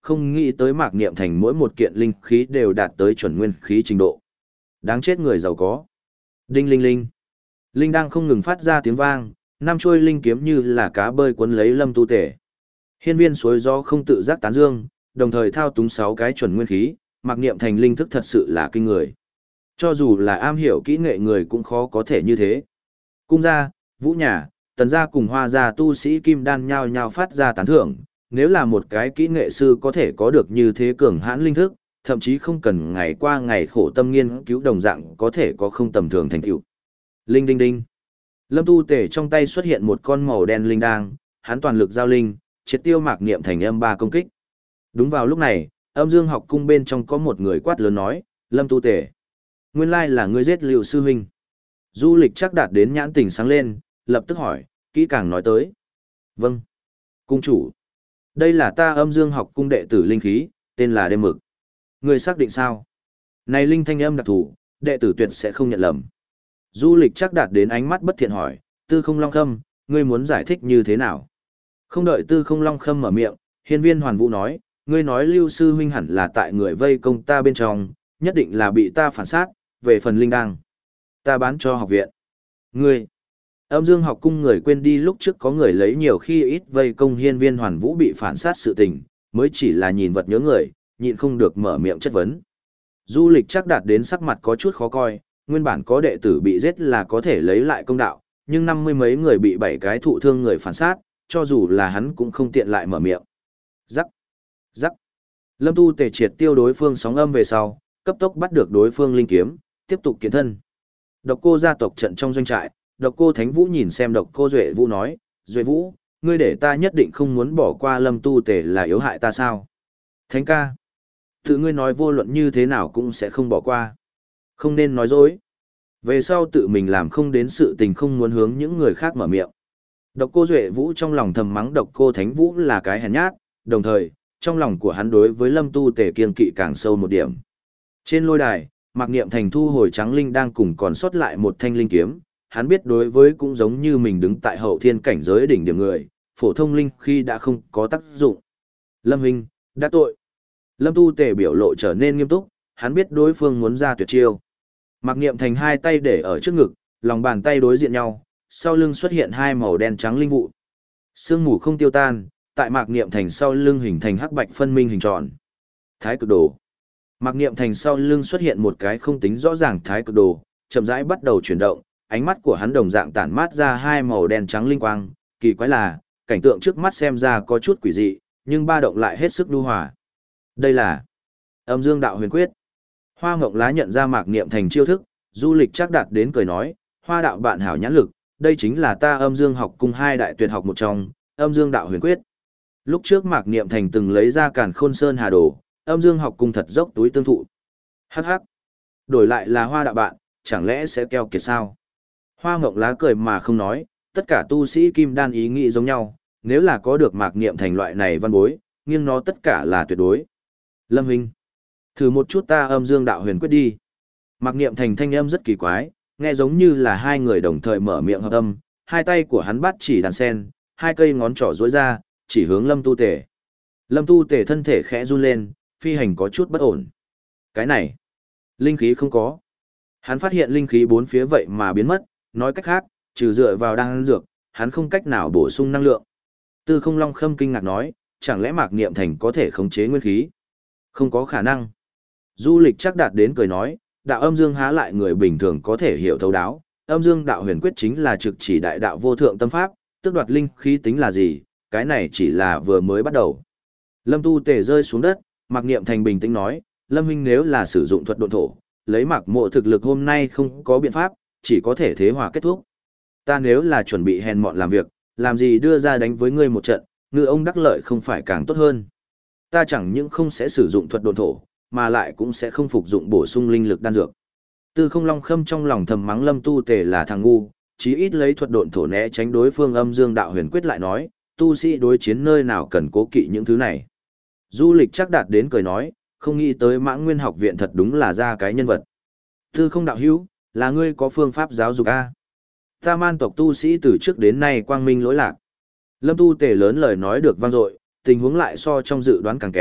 không nghĩ tới Mạc Niệm Thành mỗi một kiện linh khí đều đạt tới chuẩn nguyên khí trình độ. Đáng chết người giàu có. Đinh linh linh. Linh đang không ngừng phát ra tiếng vang, năm chuôi linh kiếm như là cá bơi cuốn lấy Lâm Tu Tể. Hiên viên suối gió không tự giác tán dương, đồng thời thao túng sáu cái chuẩn nguyên khí, Mạc Niệm Thành linh thức thật sự là kinh người. Cho dù là am hiểu kỹ nghệ người cũng khó có thể như thế. Cung gia, Vũ nhà, Tần gia cùng Hoa gia tu sĩ kim đan nhao nhao phát ra tán thưởng, nếu là một cái kỹ nghệ sư có thể có được như thế cường hãn linh thức, thậm chí không cần ngày qua ngày khổ tâm nghiên cứu đồng dạng có thể có không tầm thường thành tựu. Linh đinh đinh. Lâm Tu Tể trong tay xuất hiện một con màu đen linh đang, hắn toàn lực giao linh, triệt tiêu Mạc Niệm Thành âm ba công kích. Đúng vào lúc này, Âm Dương học cung bên trong có một người quát lớn nói, Lâm Tu Tể, nguyên lai là ngươi giết Liệu sư huynh. Du Lịch chắc đạt đến nhãn tình sáng lên, lập tức hỏi, kỹ càng nói tới. Vâng. Cung chủ. Đây là ta Âm Dương học cung đệ tử linh khí, tên là Đêm Mực. Ngươi xác định sao? Này linh thanh âm đặc thủ, đệ tử tuyệt sẽ không nhận lầm. Du Lịch chắc đạt đến ánh mắt bất thiện hỏi, Tư Không Long Khâm, ngươi muốn giải thích như thế nào? Không đợi Tư Không Long Khâm mở miệng, Hiên viên Hoàn Vũ nói, ngươi nói Lưu sư huynh hẳn là tại người vây công ta bên trong, nhất định là bị ta phản sát, về phần linh đăng. Ta bán cho học viện. Ngươi, Âm Dương học cung người quên đi lúc trước có người lấy nhiều khi ít vây công hiên viên Hoàn Vũ bị phản sát sự tình, mới chỉ là nhìn vật nhớ người, nhịn không được mở miệng chất vấn. Du Lịch chắc đạt đến sắc mặt có chút khó coi, nguyên bản có đệ tử bị giết là có thể lấy lại công đạo, nhưng năm mươi mấy người bị bảy cái thụ thương người phản sát, cho dù là hắn cũng không tiện lại mở miệng. Rắc, rắc. Lâm Tu Tể triệt tiêu đối phương sóng âm về sau, cấp tốc bắt được đối phương linh kiếm, tiếp tục kiến thân. Độc Cô gia tộc trận trong doanh trại, Độc Cô Thánh Vũ nhìn xem Độc Cô Duệ Vũ nói, Duệ Vũ, ngươi để ta nhất định không muốn bỏ qua Lâm Tu Tể là yếu hại ta sao? Thánh ca, tự ngươi nói vô luận như thế nào cũng sẽ không bỏ qua. Không nên nói dối. Về sau tự mình làm không đến sự tình không muốn hướng những người khác mở miệng. Độc Cô Duệ Vũ trong lòng thầm mắng Độc Cô Thánh Vũ là cái hèn nhát, đồng thời, trong lòng của hắn đối với Lâm Tu Tể kiêng kỵ càng sâu một điểm. Trên lôi đài, Mạc Niệm Thành thu hồi trắng linh đang cùng còn sót lại một thanh linh kiếm, hắn biết đối với cũng giống như mình đứng tại hậu thiên cảnh giới đỉnh điểm người, phổ thông linh khi đã không có tác dụng. Lâm huynh, đã tội. Lâm Tu Tể biểu lộ trở nên nghiêm túc, hắn biết đối phương muốn ra tuyệt chiêu. Mạc Niệm Thành hai tay để ở trước ngực, lòng bàn tay đối diện nhau, sau lưng xuất hiện hai màu đen trắng linh vụ. Sương mù không tiêu tan, tại Mạc Niệm Thành sau lưng hình thành hắc bạch phân minh hình tròn. Thái cực đồ. Mạc Niệm Thành sau lưng xuất hiện một cái không tính rõ ràng thái cực đồ, chậm rãi bắt đầu chuyển động, ánh mắt của hắn đồng dạng tản mát ra hai màu đen trắng linh quang, kỳ quái là, cảnh tượng trước mắt xem ra có chút quỷ dị, nhưng ba động lại hết sức nhu hòa. Đây là Âm Dương Đạo Huyền Quyết. Hoa Ngộng Lá nhận ra Mạc Niệm Thành chiêu thức, Du Lịch chắc đạt đến cười nói, Hoa đạo bạn hảo nhãn lực, đây chính là ta Âm Dương học cung hai đại tuyệt học một trong, Âm Dương Đạo Huyền Quyết. Lúc trước Mạc Niệm Thành từng lấy ra Càn Khôn Sơn Hà Đồ, Âm Dương học cung thật dốc túi tương thụ. Hắc hắc. Đổi lại là Hoa đạo bạn, chẳng lẽ sẽ keo kiệt sao? Hoa Ngộng Lá cười mà không nói, tất cả tu sĩ kim đan ý nghĩ giống nhau, nếu là có được Mạc Niệm Thành loại này văn bối, nghiêng nó tất cả là tuyệt đối. Lâm huynh, thử một chút ta Âm Dương Đạo Huyền Quyết đi. Mạc Niệm Thành thanh âm rất kỳ quái, nghe giống như là hai người đồng thời mở miệng hợp âm, hai tay của hắn bắt chỉ đàn sen, hai cây ngón trỏ duỗi ra, chỉ hướng Lâm Tu Tể. Lâm Tu Tể thân thể khẽ run lên, phi hành có chút bất ổn. Cái này, linh khí không có. Hắn phát hiện linh khí bốn phía vậy mà biến mất, nói cách khác, trừ dựa vào đan dược, hắn không cách nào bổ sung năng lượng. Tư Không Long Khâm kinh ngạc nói, chẳng lẽ Mạc Niệm Thành có thể khống chế nguyên khí? Không có khả năng. Du Lịch chắc đạt đến cười nói, đạo âm dương há lại người bình thường có thể hiểu thấu đáo, âm dương đạo huyền quyết chính là trực chỉ đại đạo vô thượng tâm pháp, tức đoạt linh khí tính là gì, cái này chỉ là vừa mới bắt đầu. Lâm Tu Tể rơi xuống đất, Mạc Niệm Thành bình tĩnh nói, Lâm huynh nếu là sử dụng thuật độn thổ, lấy Mạc Mộ thực lực hôm nay không có biện pháp, chỉ có thể thế hòa kết thúc. Ta nếu là chuẩn bị hèn mọn làm việc, làm gì đưa ra đánh với ngươi một trận, ngư ông đắc lợi không phải càng tốt hơn. Ta chẳng những không sẽ sử dụng thuật độn thổ, mà lại cũng sẽ không phục dụng bổ sung linh lực đan dược. Tư Không Long Khâm trong lòng thầm mắng Lâm Tu Tể là thằng ngu, chí ít lấy thuật độn thổ né tránh đối phương Âm Dương Đạo Huyền Quyết lại nói, tu sĩ đối chiến nơi nào cần cố kỵ những thứ này. Du Lịch chắc đạt đến cười nói, không nghĩ tới Mãng Nguyên học viện thật đúng là ra cái nhân vật. Tư Không đạo hữu, là ngươi có phương pháp giáo dục a? Ta man tộc tu sĩ từ trước đến nay quang minh lỗi lạc. Lâm Tu Tể lớn lời nói được vang dội, tình huống lại so trong dự đoán càng kém,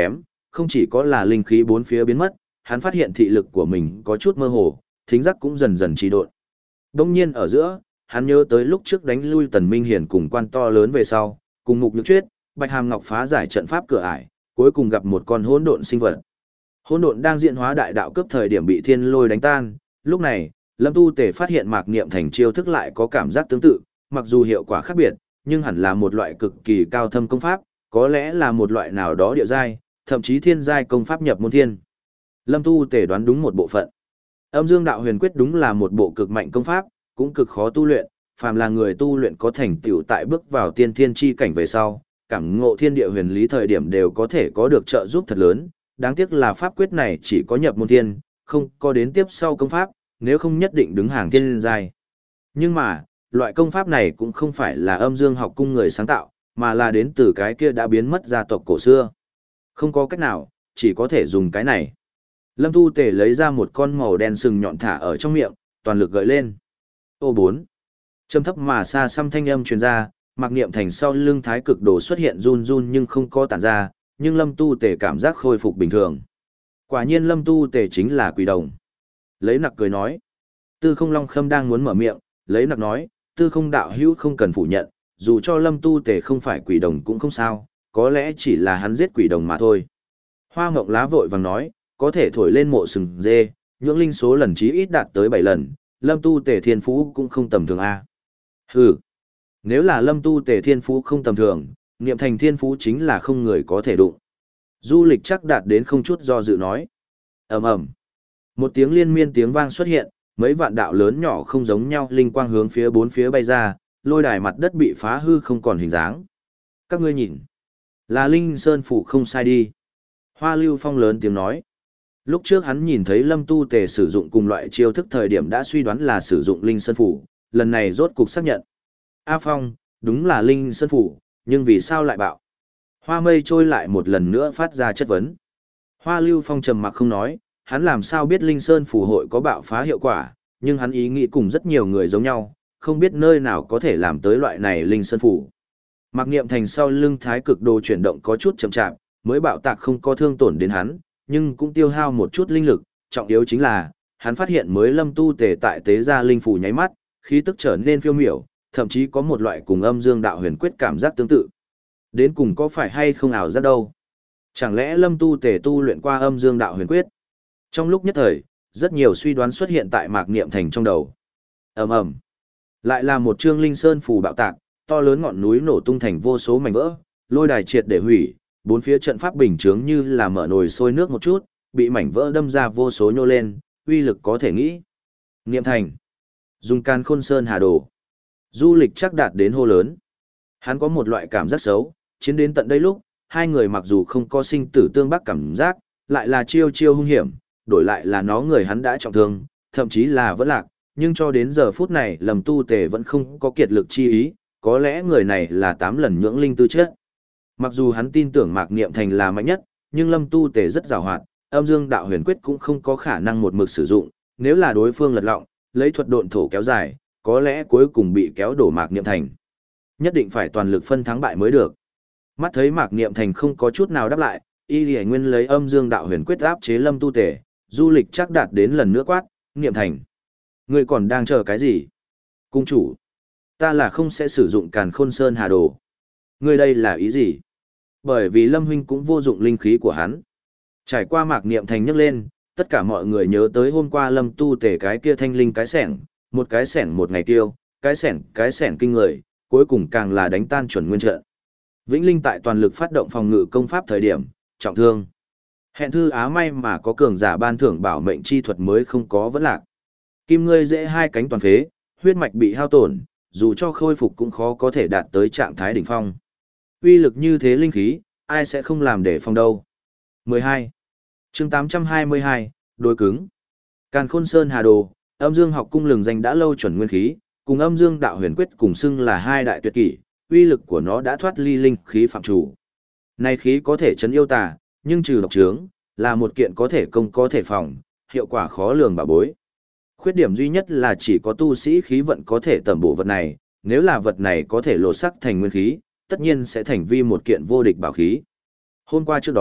không chỉ có là linh khí bốn phía biến mất, hắn phát hiện thị lực của mình có chút mơ hồ, thính giác cũng dần dần trì độn. Đông nhiên ở giữa, hắn nhớ tới lúc trước đánh lui Tần Minh Hiển cùng quan to lớn về sau, cùng Mục Nhược Chuyết, Bạch Hàm Ngọc phá giải trận pháp cửa ải, cuối cùng gặp một con hỗn độn sinh vật. Hỗn độn đang diễn hóa đại đạo cấp thời điểm bị thiên lôi đánh tan, lúc này, Lâm Tu Tề phát hiện Mạc Niệm Thành chiêu thức lại có cảm giác tương tự, mặc dù hiệu quả khác biệt, nhưng hẳn là một loại cực kỳ cao thâm công pháp, có lẽ là một loại nào đó địa giai, thậm chí thiên giai công pháp nhập môn thiên. Lâm Tu Tề đoán đúng một bộ phận. Âm Dương Đạo Huyền Quyết đúng là một bộ cực mạnh công pháp, cũng cực khó tu luyện, phàm là người tu luyện có thành tựu tại bước vào tiên thiên chi cảnh về sau, cảm ngộ thiên địa huyền lý thời điểm đều có thể có được trợ giúp thật lớn, đáng tiếc là pháp quyết này chỉ có nhập môn thiên, không có đến tiếp sau công pháp, nếu không nhất định đứng hàng thiên giai. Nhưng mà, loại công pháp này cũng không phải là Âm Dương học cung người sáng tạo, mà là đến từ cái kia đã biến mất gia tộc cổ xưa. Không có cách nào, chỉ có thể dùng cái này. Lâm Tu Tề lấy ra một con màu đen sừng nhọn thả ở trong miệng, toàn lực gợi lên. Ô bốn. Trầm thấp mà xa xăm thanh âm truyền ra, Mạc Niệm Thành sau lưng thái cực đồ xuất hiện run run nhưng không có tản ra, nhưng Lâm Tu Tề cảm giác khôi phục bình thường. Quả nhiên Lâm Tu Tề chính là quỷ đồng. Lấy nặc cười nói. Tư Không Long Khâm đang muốn mở miệng, lấy nặc nói, Tư Không đạo hữu không cần phủ nhận, dù cho Lâm Tu Tề không phải quỷ đồng cũng không sao, có lẽ chỉ là hắn giết quỷ đồng mà thôi. Hoa Mộng Lá vội vàng nói, có thể thổi lên mộ sừng dê, nhưỡng linh số lần chí ít đạt tới bảy lần, Lâm Tu Tề thiên phú cũng không tầm thường a. Hừ, nếu là Lâm Tu Tề thiên phú không tầm thường, Niệm Thành thiên phú chính là không người có thể đụng. Du Lịch chắc đạt đến không chút do dự nói. Ầm ầm. Một tiếng liên miên tiếng vang xuất hiện, mấy vạn đạo lớn nhỏ không giống nhau linh quang hướng phía bốn phía bay ra, lôi đài mặt đất bị phá hư không còn hình dáng. Các ngươi nhìn, là Linh Sơn phủ không sai đi. Hoa Lưu Phong lớn tiếng nói. Lúc trước hắn nhìn thấy Lâm Tu Tề sử dụng cùng loại chiêu thức thời điểm đã suy đoán là sử dụng Linh Sơn phủ, lần này rốt cục xác nhận. A Phong, đúng là Linh Sơn phủ, nhưng vì sao lại bạo? Hoa Mây trôi lại một lần nữa phát ra chất vấn. Hoa Lưu Phong trầm mặc không nói, hắn làm sao biết Linh Sơn phủ hội có bạo phá hiệu quả, nhưng hắn ý nghĩ cùng rất nhiều người giống nhau, không biết nơi nào có thể làm tới loại này Linh Sơn phủ. Mạc Niệm Thành sau lưng thái cực đồ chuyển động có chút chậm chạp, mới bạo tạc không có thương tổn đến hắn, nhưng cũng tiêu hao một chút linh lực, trọng yếu chính là, hắn phát hiện mới Lâm Tu Tề tại tế gia linh phủ nháy mắt, khí tức trở nên phiêu miểu, thậm chí có một loại cùng Âm Dương Đạo Huyền Quyết cảm giác tương tự. Đến cùng có phải hay không ảo giác đâu? Chẳng lẽ Lâm Tu Tề tu luyện qua Âm Dương Đạo Huyền Quyết? Trong lúc nhất thời, rất nhiều suy đoán xuất hiện tại Mạc Niệm Thành trong đầu. Ầm ầm. Lại là một chương linh sơn phù bạo tạc, to lớn ngọn núi nổ tung thành vô số mảnh vỡ, lôi đài triệt để hủy, bốn phía trận pháp bình chướng như là mở nồi sôi nước một chút, bị mảnh vỡ đâm ra vô số nhô lên, uy lực có thể nghĩ. Niệm Thành, dùng Càn Khôn Sơn Hà Đồ. Du Lịch chắc đạt đến hô lớn. Hắn có một loại cảm giác xấu, chiến đến tận đây lúc, hai người mặc dù không có sinh tử tương bắc cảm giác, lại là chiêu chiêu hung hiểm, đổi lại là nó người hắn đã trọng thương, thậm chí là vẫn lạc, nhưng cho đến giờ phút này Lâm Tu Tề vẫn không có kiệt lực chi ý, có lẽ người này là tám lần nhưỡng linh tư chất. Mặc dù hắn tin tưởng Mạc Niệm Thành là mạnh nhất, nhưng Lâm Tu Tề rất giàu hoạt, Âm Dương Đạo Huyền Quyết cũng không có khả năng một mực sử dụng, nếu là đối phương lật lọng, lấy thuật độn thổ kéo dài, có lẽ cuối cùng bị kéo đổ Mạc Niệm Thành. Nhất định phải toàn lực phân thắng bại mới được. Mắt thấy Mạc Niệm Thành không có chút nào đáp lại, Y Lệ Nguyên lấy Âm Dương Đạo Huyền Quyết áp chế Lâm Tu Tề, Du Lịch chắc đạt đến lần nữa quát, Niệm Thành, ngươi còn đang chờ cái gì? Cung chủ, ta là không sẽ sử dụng Càn Khôn Sơn Hà Đồ. Ngươi đây là ý gì? Bởi vì Lâm huynh cũng vô dụng linh khí của hắn. Trải qua Mạc Niệm Thành nhấc lên, tất cả mọi người nhớ tới hôm qua Lâm Tu Tề cái kia thanh linh cái sẻng, một cái sẻng một ngày tiêu, cái sẻng cái sẻng kinh người, cuối cùng càng là đánh tan chuẩn nguyên trận. Vĩnh Linh tại toàn lực phát động phòng ngự công pháp thời điểm, trọng thương. Hẹn thư á may mà có cường giả ban thưởng bảo mệnh chi thuật mới không có vấn lạc. Kim ngươi dễ hai cánh toàn phế, huyết mạch bị hao tổn, dù cho khôi phục cũng khó có thể đạt tới trạng thái đỉnh phong. Uy lực như thế linh khí, ai sẽ không làm để phòng đâu. mười hai. Chương tám trăm hai mươi hai, đối cứng. Càn Khôn Sơn Hà Đồ, Âm Dương học cung lừng danh đã lâu chuẩn nguyên khí, cùng Âm Dương Đạo Huyền Quyết cùng xưng là hai đại tuyệt kỷ, uy lực của nó đã thoát ly linh khí phạm chủ. Này khí có thể chấn yêu tà, nhưng trừ độc trướng, là một kiện có thể công có thể phòng, hiệu quả khó lường bảo bối. Khuyết điểm duy nhất là chỉ có tu sĩ khí vận có thể tẩm bổ vật này, nếu là vật này có thể lột sắc thành nguyên khí, tất nhiên sẽ thành vi một kiện vô địch bảo khí. Hôm qua trước đó,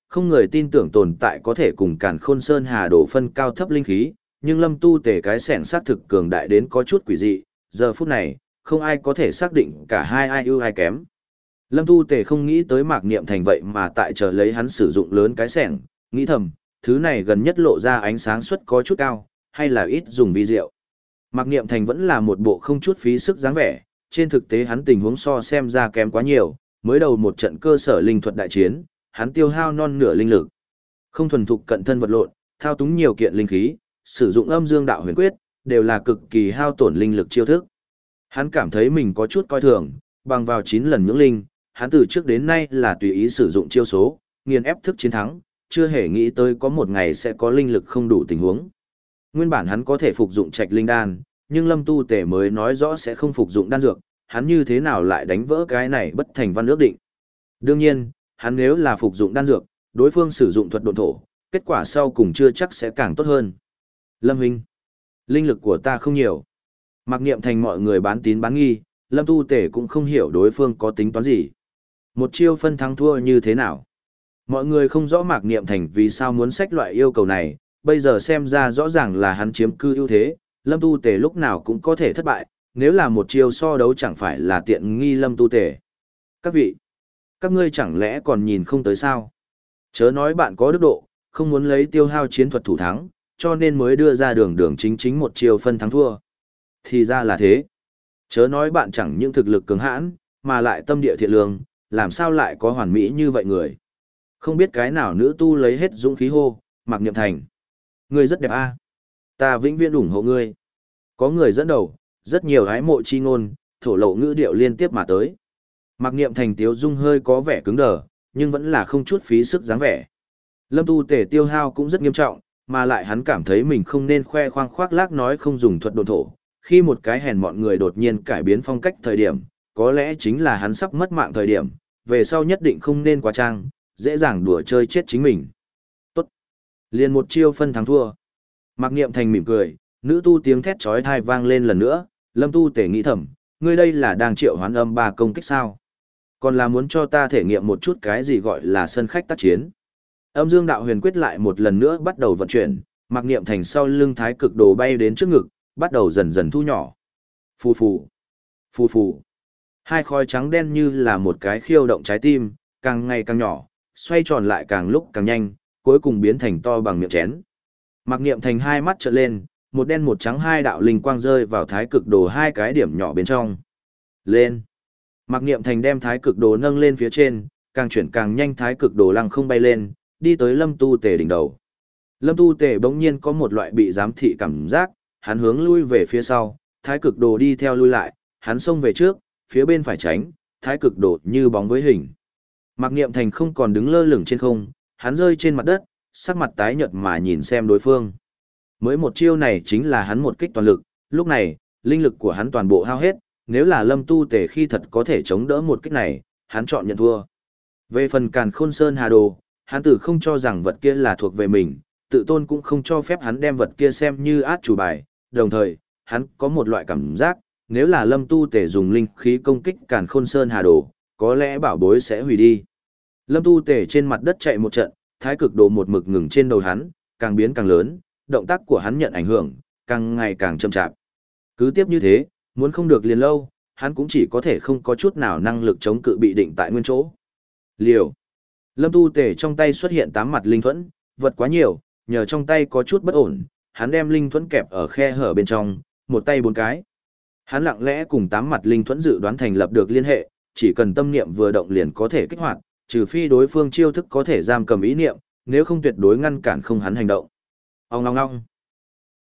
không người tin tưởng tồn tại có thể cùng Càn Khôn Sơn Hà Đồ phân cao thấp linh khí, nhưng Lâm Tu Tề cái xẻng xác thực cường đại đến có chút quỷ dị, giờ phút này, không ai có thể xác định cả hai ai ưu ai kém. Lâm Tu Tề không nghĩ tới Mạc Niệm Thành vậy mà tại chờ lấy hắn sử dụng lớn cái xẻng, nghĩ thầm, thứ này gần nhất lộ ra ánh sáng suất có chút cao, hay là ít dùng vi diệu. Mạc Niệm Thành vẫn là một bộ không chút phí sức dáng vẻ, trên thực tế hắn tình huống so xem ra kém quá nhiều, mới đầu một trận cơ sở linh thuật đại chiến, hắn tiêu hao non nửa linh lực. Không thuần thục cận thân vật lộn, thao túng nhiều kiện linh khí, sử dụng âm dương đạo huyền quyết, đều là cực kỳ hao tổn linh lực chiêu thức. Hắn cảm thấy mình có chút coi thường, bằng vào chín lần nhưỡng linh, hắn từ trước đến nay là tùy ý sử dụng chiêu số, nghiền ép thức chiến thắng, chưa hề nghĩ tới có một ngày sẽ có linh lực không đủ tình huống. Nguyên bản hắn có thể phục dụng trạch linh đan, nhưng Lâm Tu Tề mới nói rõ sẽ không phục dụng đan dược, hắn như thế nào lại đánh vỡ cái này bất thành văn ước định. Đương nhiên, hắn nếu là phục dụng đan dược, đối phương sử dụng thuật độn thổ, kết quả sau cùng chưa chắc sẽ càng tốt hơn. Lâm huynh, linh lực của ta không nhiều. Mặc niệm thành mọi người bán tín bán nghi, Lâm Tu Tề cũng không hiểu đối phương có tính toán gì. Một chiêu phân thắng thua như thế nào? Mọi người không rõ Mạc Niệm Thành vì sao muốn xách loại yêu cầu này, bây giờ xem ra rõ ràng là hắn chiếm cư ưu thế, Lâm Tu Tề lúc nào cũng có thể thất bại, nếu là một chiêu so đấu chẳng phải là tiện nghi Lâm Tu Tề. Các vị, các ngươi chẳng lẽ còn nhìn không tới sao? Chớ nói bạn có đức độ, không muốn lấy tiêu hao chiến thuật thủ thắng, cho nên mới đưa ra đường đường chính chính một chiêu phân thắng thua. Thì ra là thế. Chớ nói bạn chẳng những thực lực cường hãn, mà lại tâm địa thiện lương, làm sao lại có hoàn mỹ như vậy người. Không biết cái nào nữ tu lấy hết dũng khí hô, Mạc Niệm Thành. Ngươi rất đẹp a, ta vĩnh viễn ủng hộ ngươi. Có người dẫn đầu, rất nhiều hái mộ chi ngôn, thổ lộ ngữ điệu liên tiếp mà tới. Mạc Niệm Thành tiếu dung hơi có vẻ cứng đờ, nhưng vẫn là không chút phí sức dáng vẻ. Lâm Tu Tề tiêu hao cũng rất nghiêm trọng, mà lại hắn cảm thấy mình không nên khoe khoang khoác lác nói không dùng thuật độn thổ. Khi một cái hèn mọn người đột nhiên cải biến phong cách thời điểm, có lẽ chính là hắn sắp mất mạng thời điểm, về sau nhất định không nên quá trang, dễ dàng đùa chơi chết chính mình. Tốt. Liền một chiêu phân thắng thua. Mạc Niệm Thành mỉm cười, nữ tu tiếng thét chói tai vang lên lần nữa, Lâm Tu Tề nghĩ thầm, ngươi đây là đang triệu hoán âm ba công kích sao? Còn là muốn cho ta thể nghiệm một chút cái gì gọi là sân khách tác chiến. Âm Dương Đạo Huyền Quyết lại một lần nữa bắt đầu vận chuyển, Mạc Niệm Thành sau lưng thái cực đồ bay đến trước ngực, bắt đầu dần dần thu nhỏ. Phù phù, phù phù. Hai khói trắng đen như là một cái khiêu động trái tim, càng ngày càng nhỏ, xoay tròn lại càng lúc càng nhanh, cuối cùng biến thành to bằng miệng chén. Mạc Niệm Thành hai mắt trợn lên, một đen một trắng hai đạo linh quang rơi vào thái cực đồ hai cái điểm nhỏ bên trong. Lên. Mạc Niệm Thành đem thái cực đồ nâng lên phía trên, càng chuyển càng nhanh thái cực đồ lăng không bay lên, đi tới Lâm Tu Tề đỉnh đầu. Lâm Tu Tề bỗng nhiên có một loại bị giám thị cảm giác, hắn hướng lui về phía sau, thái cực đồ đi theo lui lại, hắn xông về trước, phía bên phải tránh, thái cực đồ như bóng với hình. Mạc Niệm Thành không còn đứng lơ lửng trên không, hắn rơi trên mặt đất, sắc mặt tái nhợt mà nhìn xem đối phương. Mới một chiêu này chính là hắn một kích toàn lực, lúc này, linh lực của hắn toàn bộ hao hết, nếu là Lâm Tu Tề khi thật có thể chống đỡ một kích này, hắn chọn nhận thua. Về phần Càn Khôn Sơn Hà Đồ, hắn tử không cho rằng vật kia là thuộc về mình, tự tôn cũng không cho phép hắn đem vật kia xem như át chủ bài, đồng thời, hắn có một loại cảm giác, nếu là Lâm Tu Tề dùng linh khí công kích Càn Khôn Sơn Hà Đồ, có lẽ bảo bối sẽ hủy đi. Lâm Tu Tề trên mặt đất chạy một trận, thái cực đồ một mực ngừng trên đầu hắn, càng biến càng lớn, động tác của hắn nhận ảnh hưởng, càng ngày càng chậm chạp. Cứ tiếp như thế, muốn không được liền lâu, hắn cũng chỉ có thể không có chút nào năng lực chống cự bị định tại nguyên chỗ. Liều. Lâm Tu Tề trong tay xuất hiện tám mặt linh thuẫn, vật quá nhiều, nhờ trong tay có chút bất ổn, hắn đem linh thuẫn kẹp ở khe hở bên trong, một tay bốn cái. Hắn lặng lẽ cùng tám mặt linh thuẫn dự đoán thành lập được liên hệ, chỉ cần tâm niệm vừa động liền có thể kích hoạt, trừ phi đối phương chiêu thức có thể giam cầm ý niệm, nếu không tuyệt đối ngăn cản không hắn hành động. Ông ngong ngong.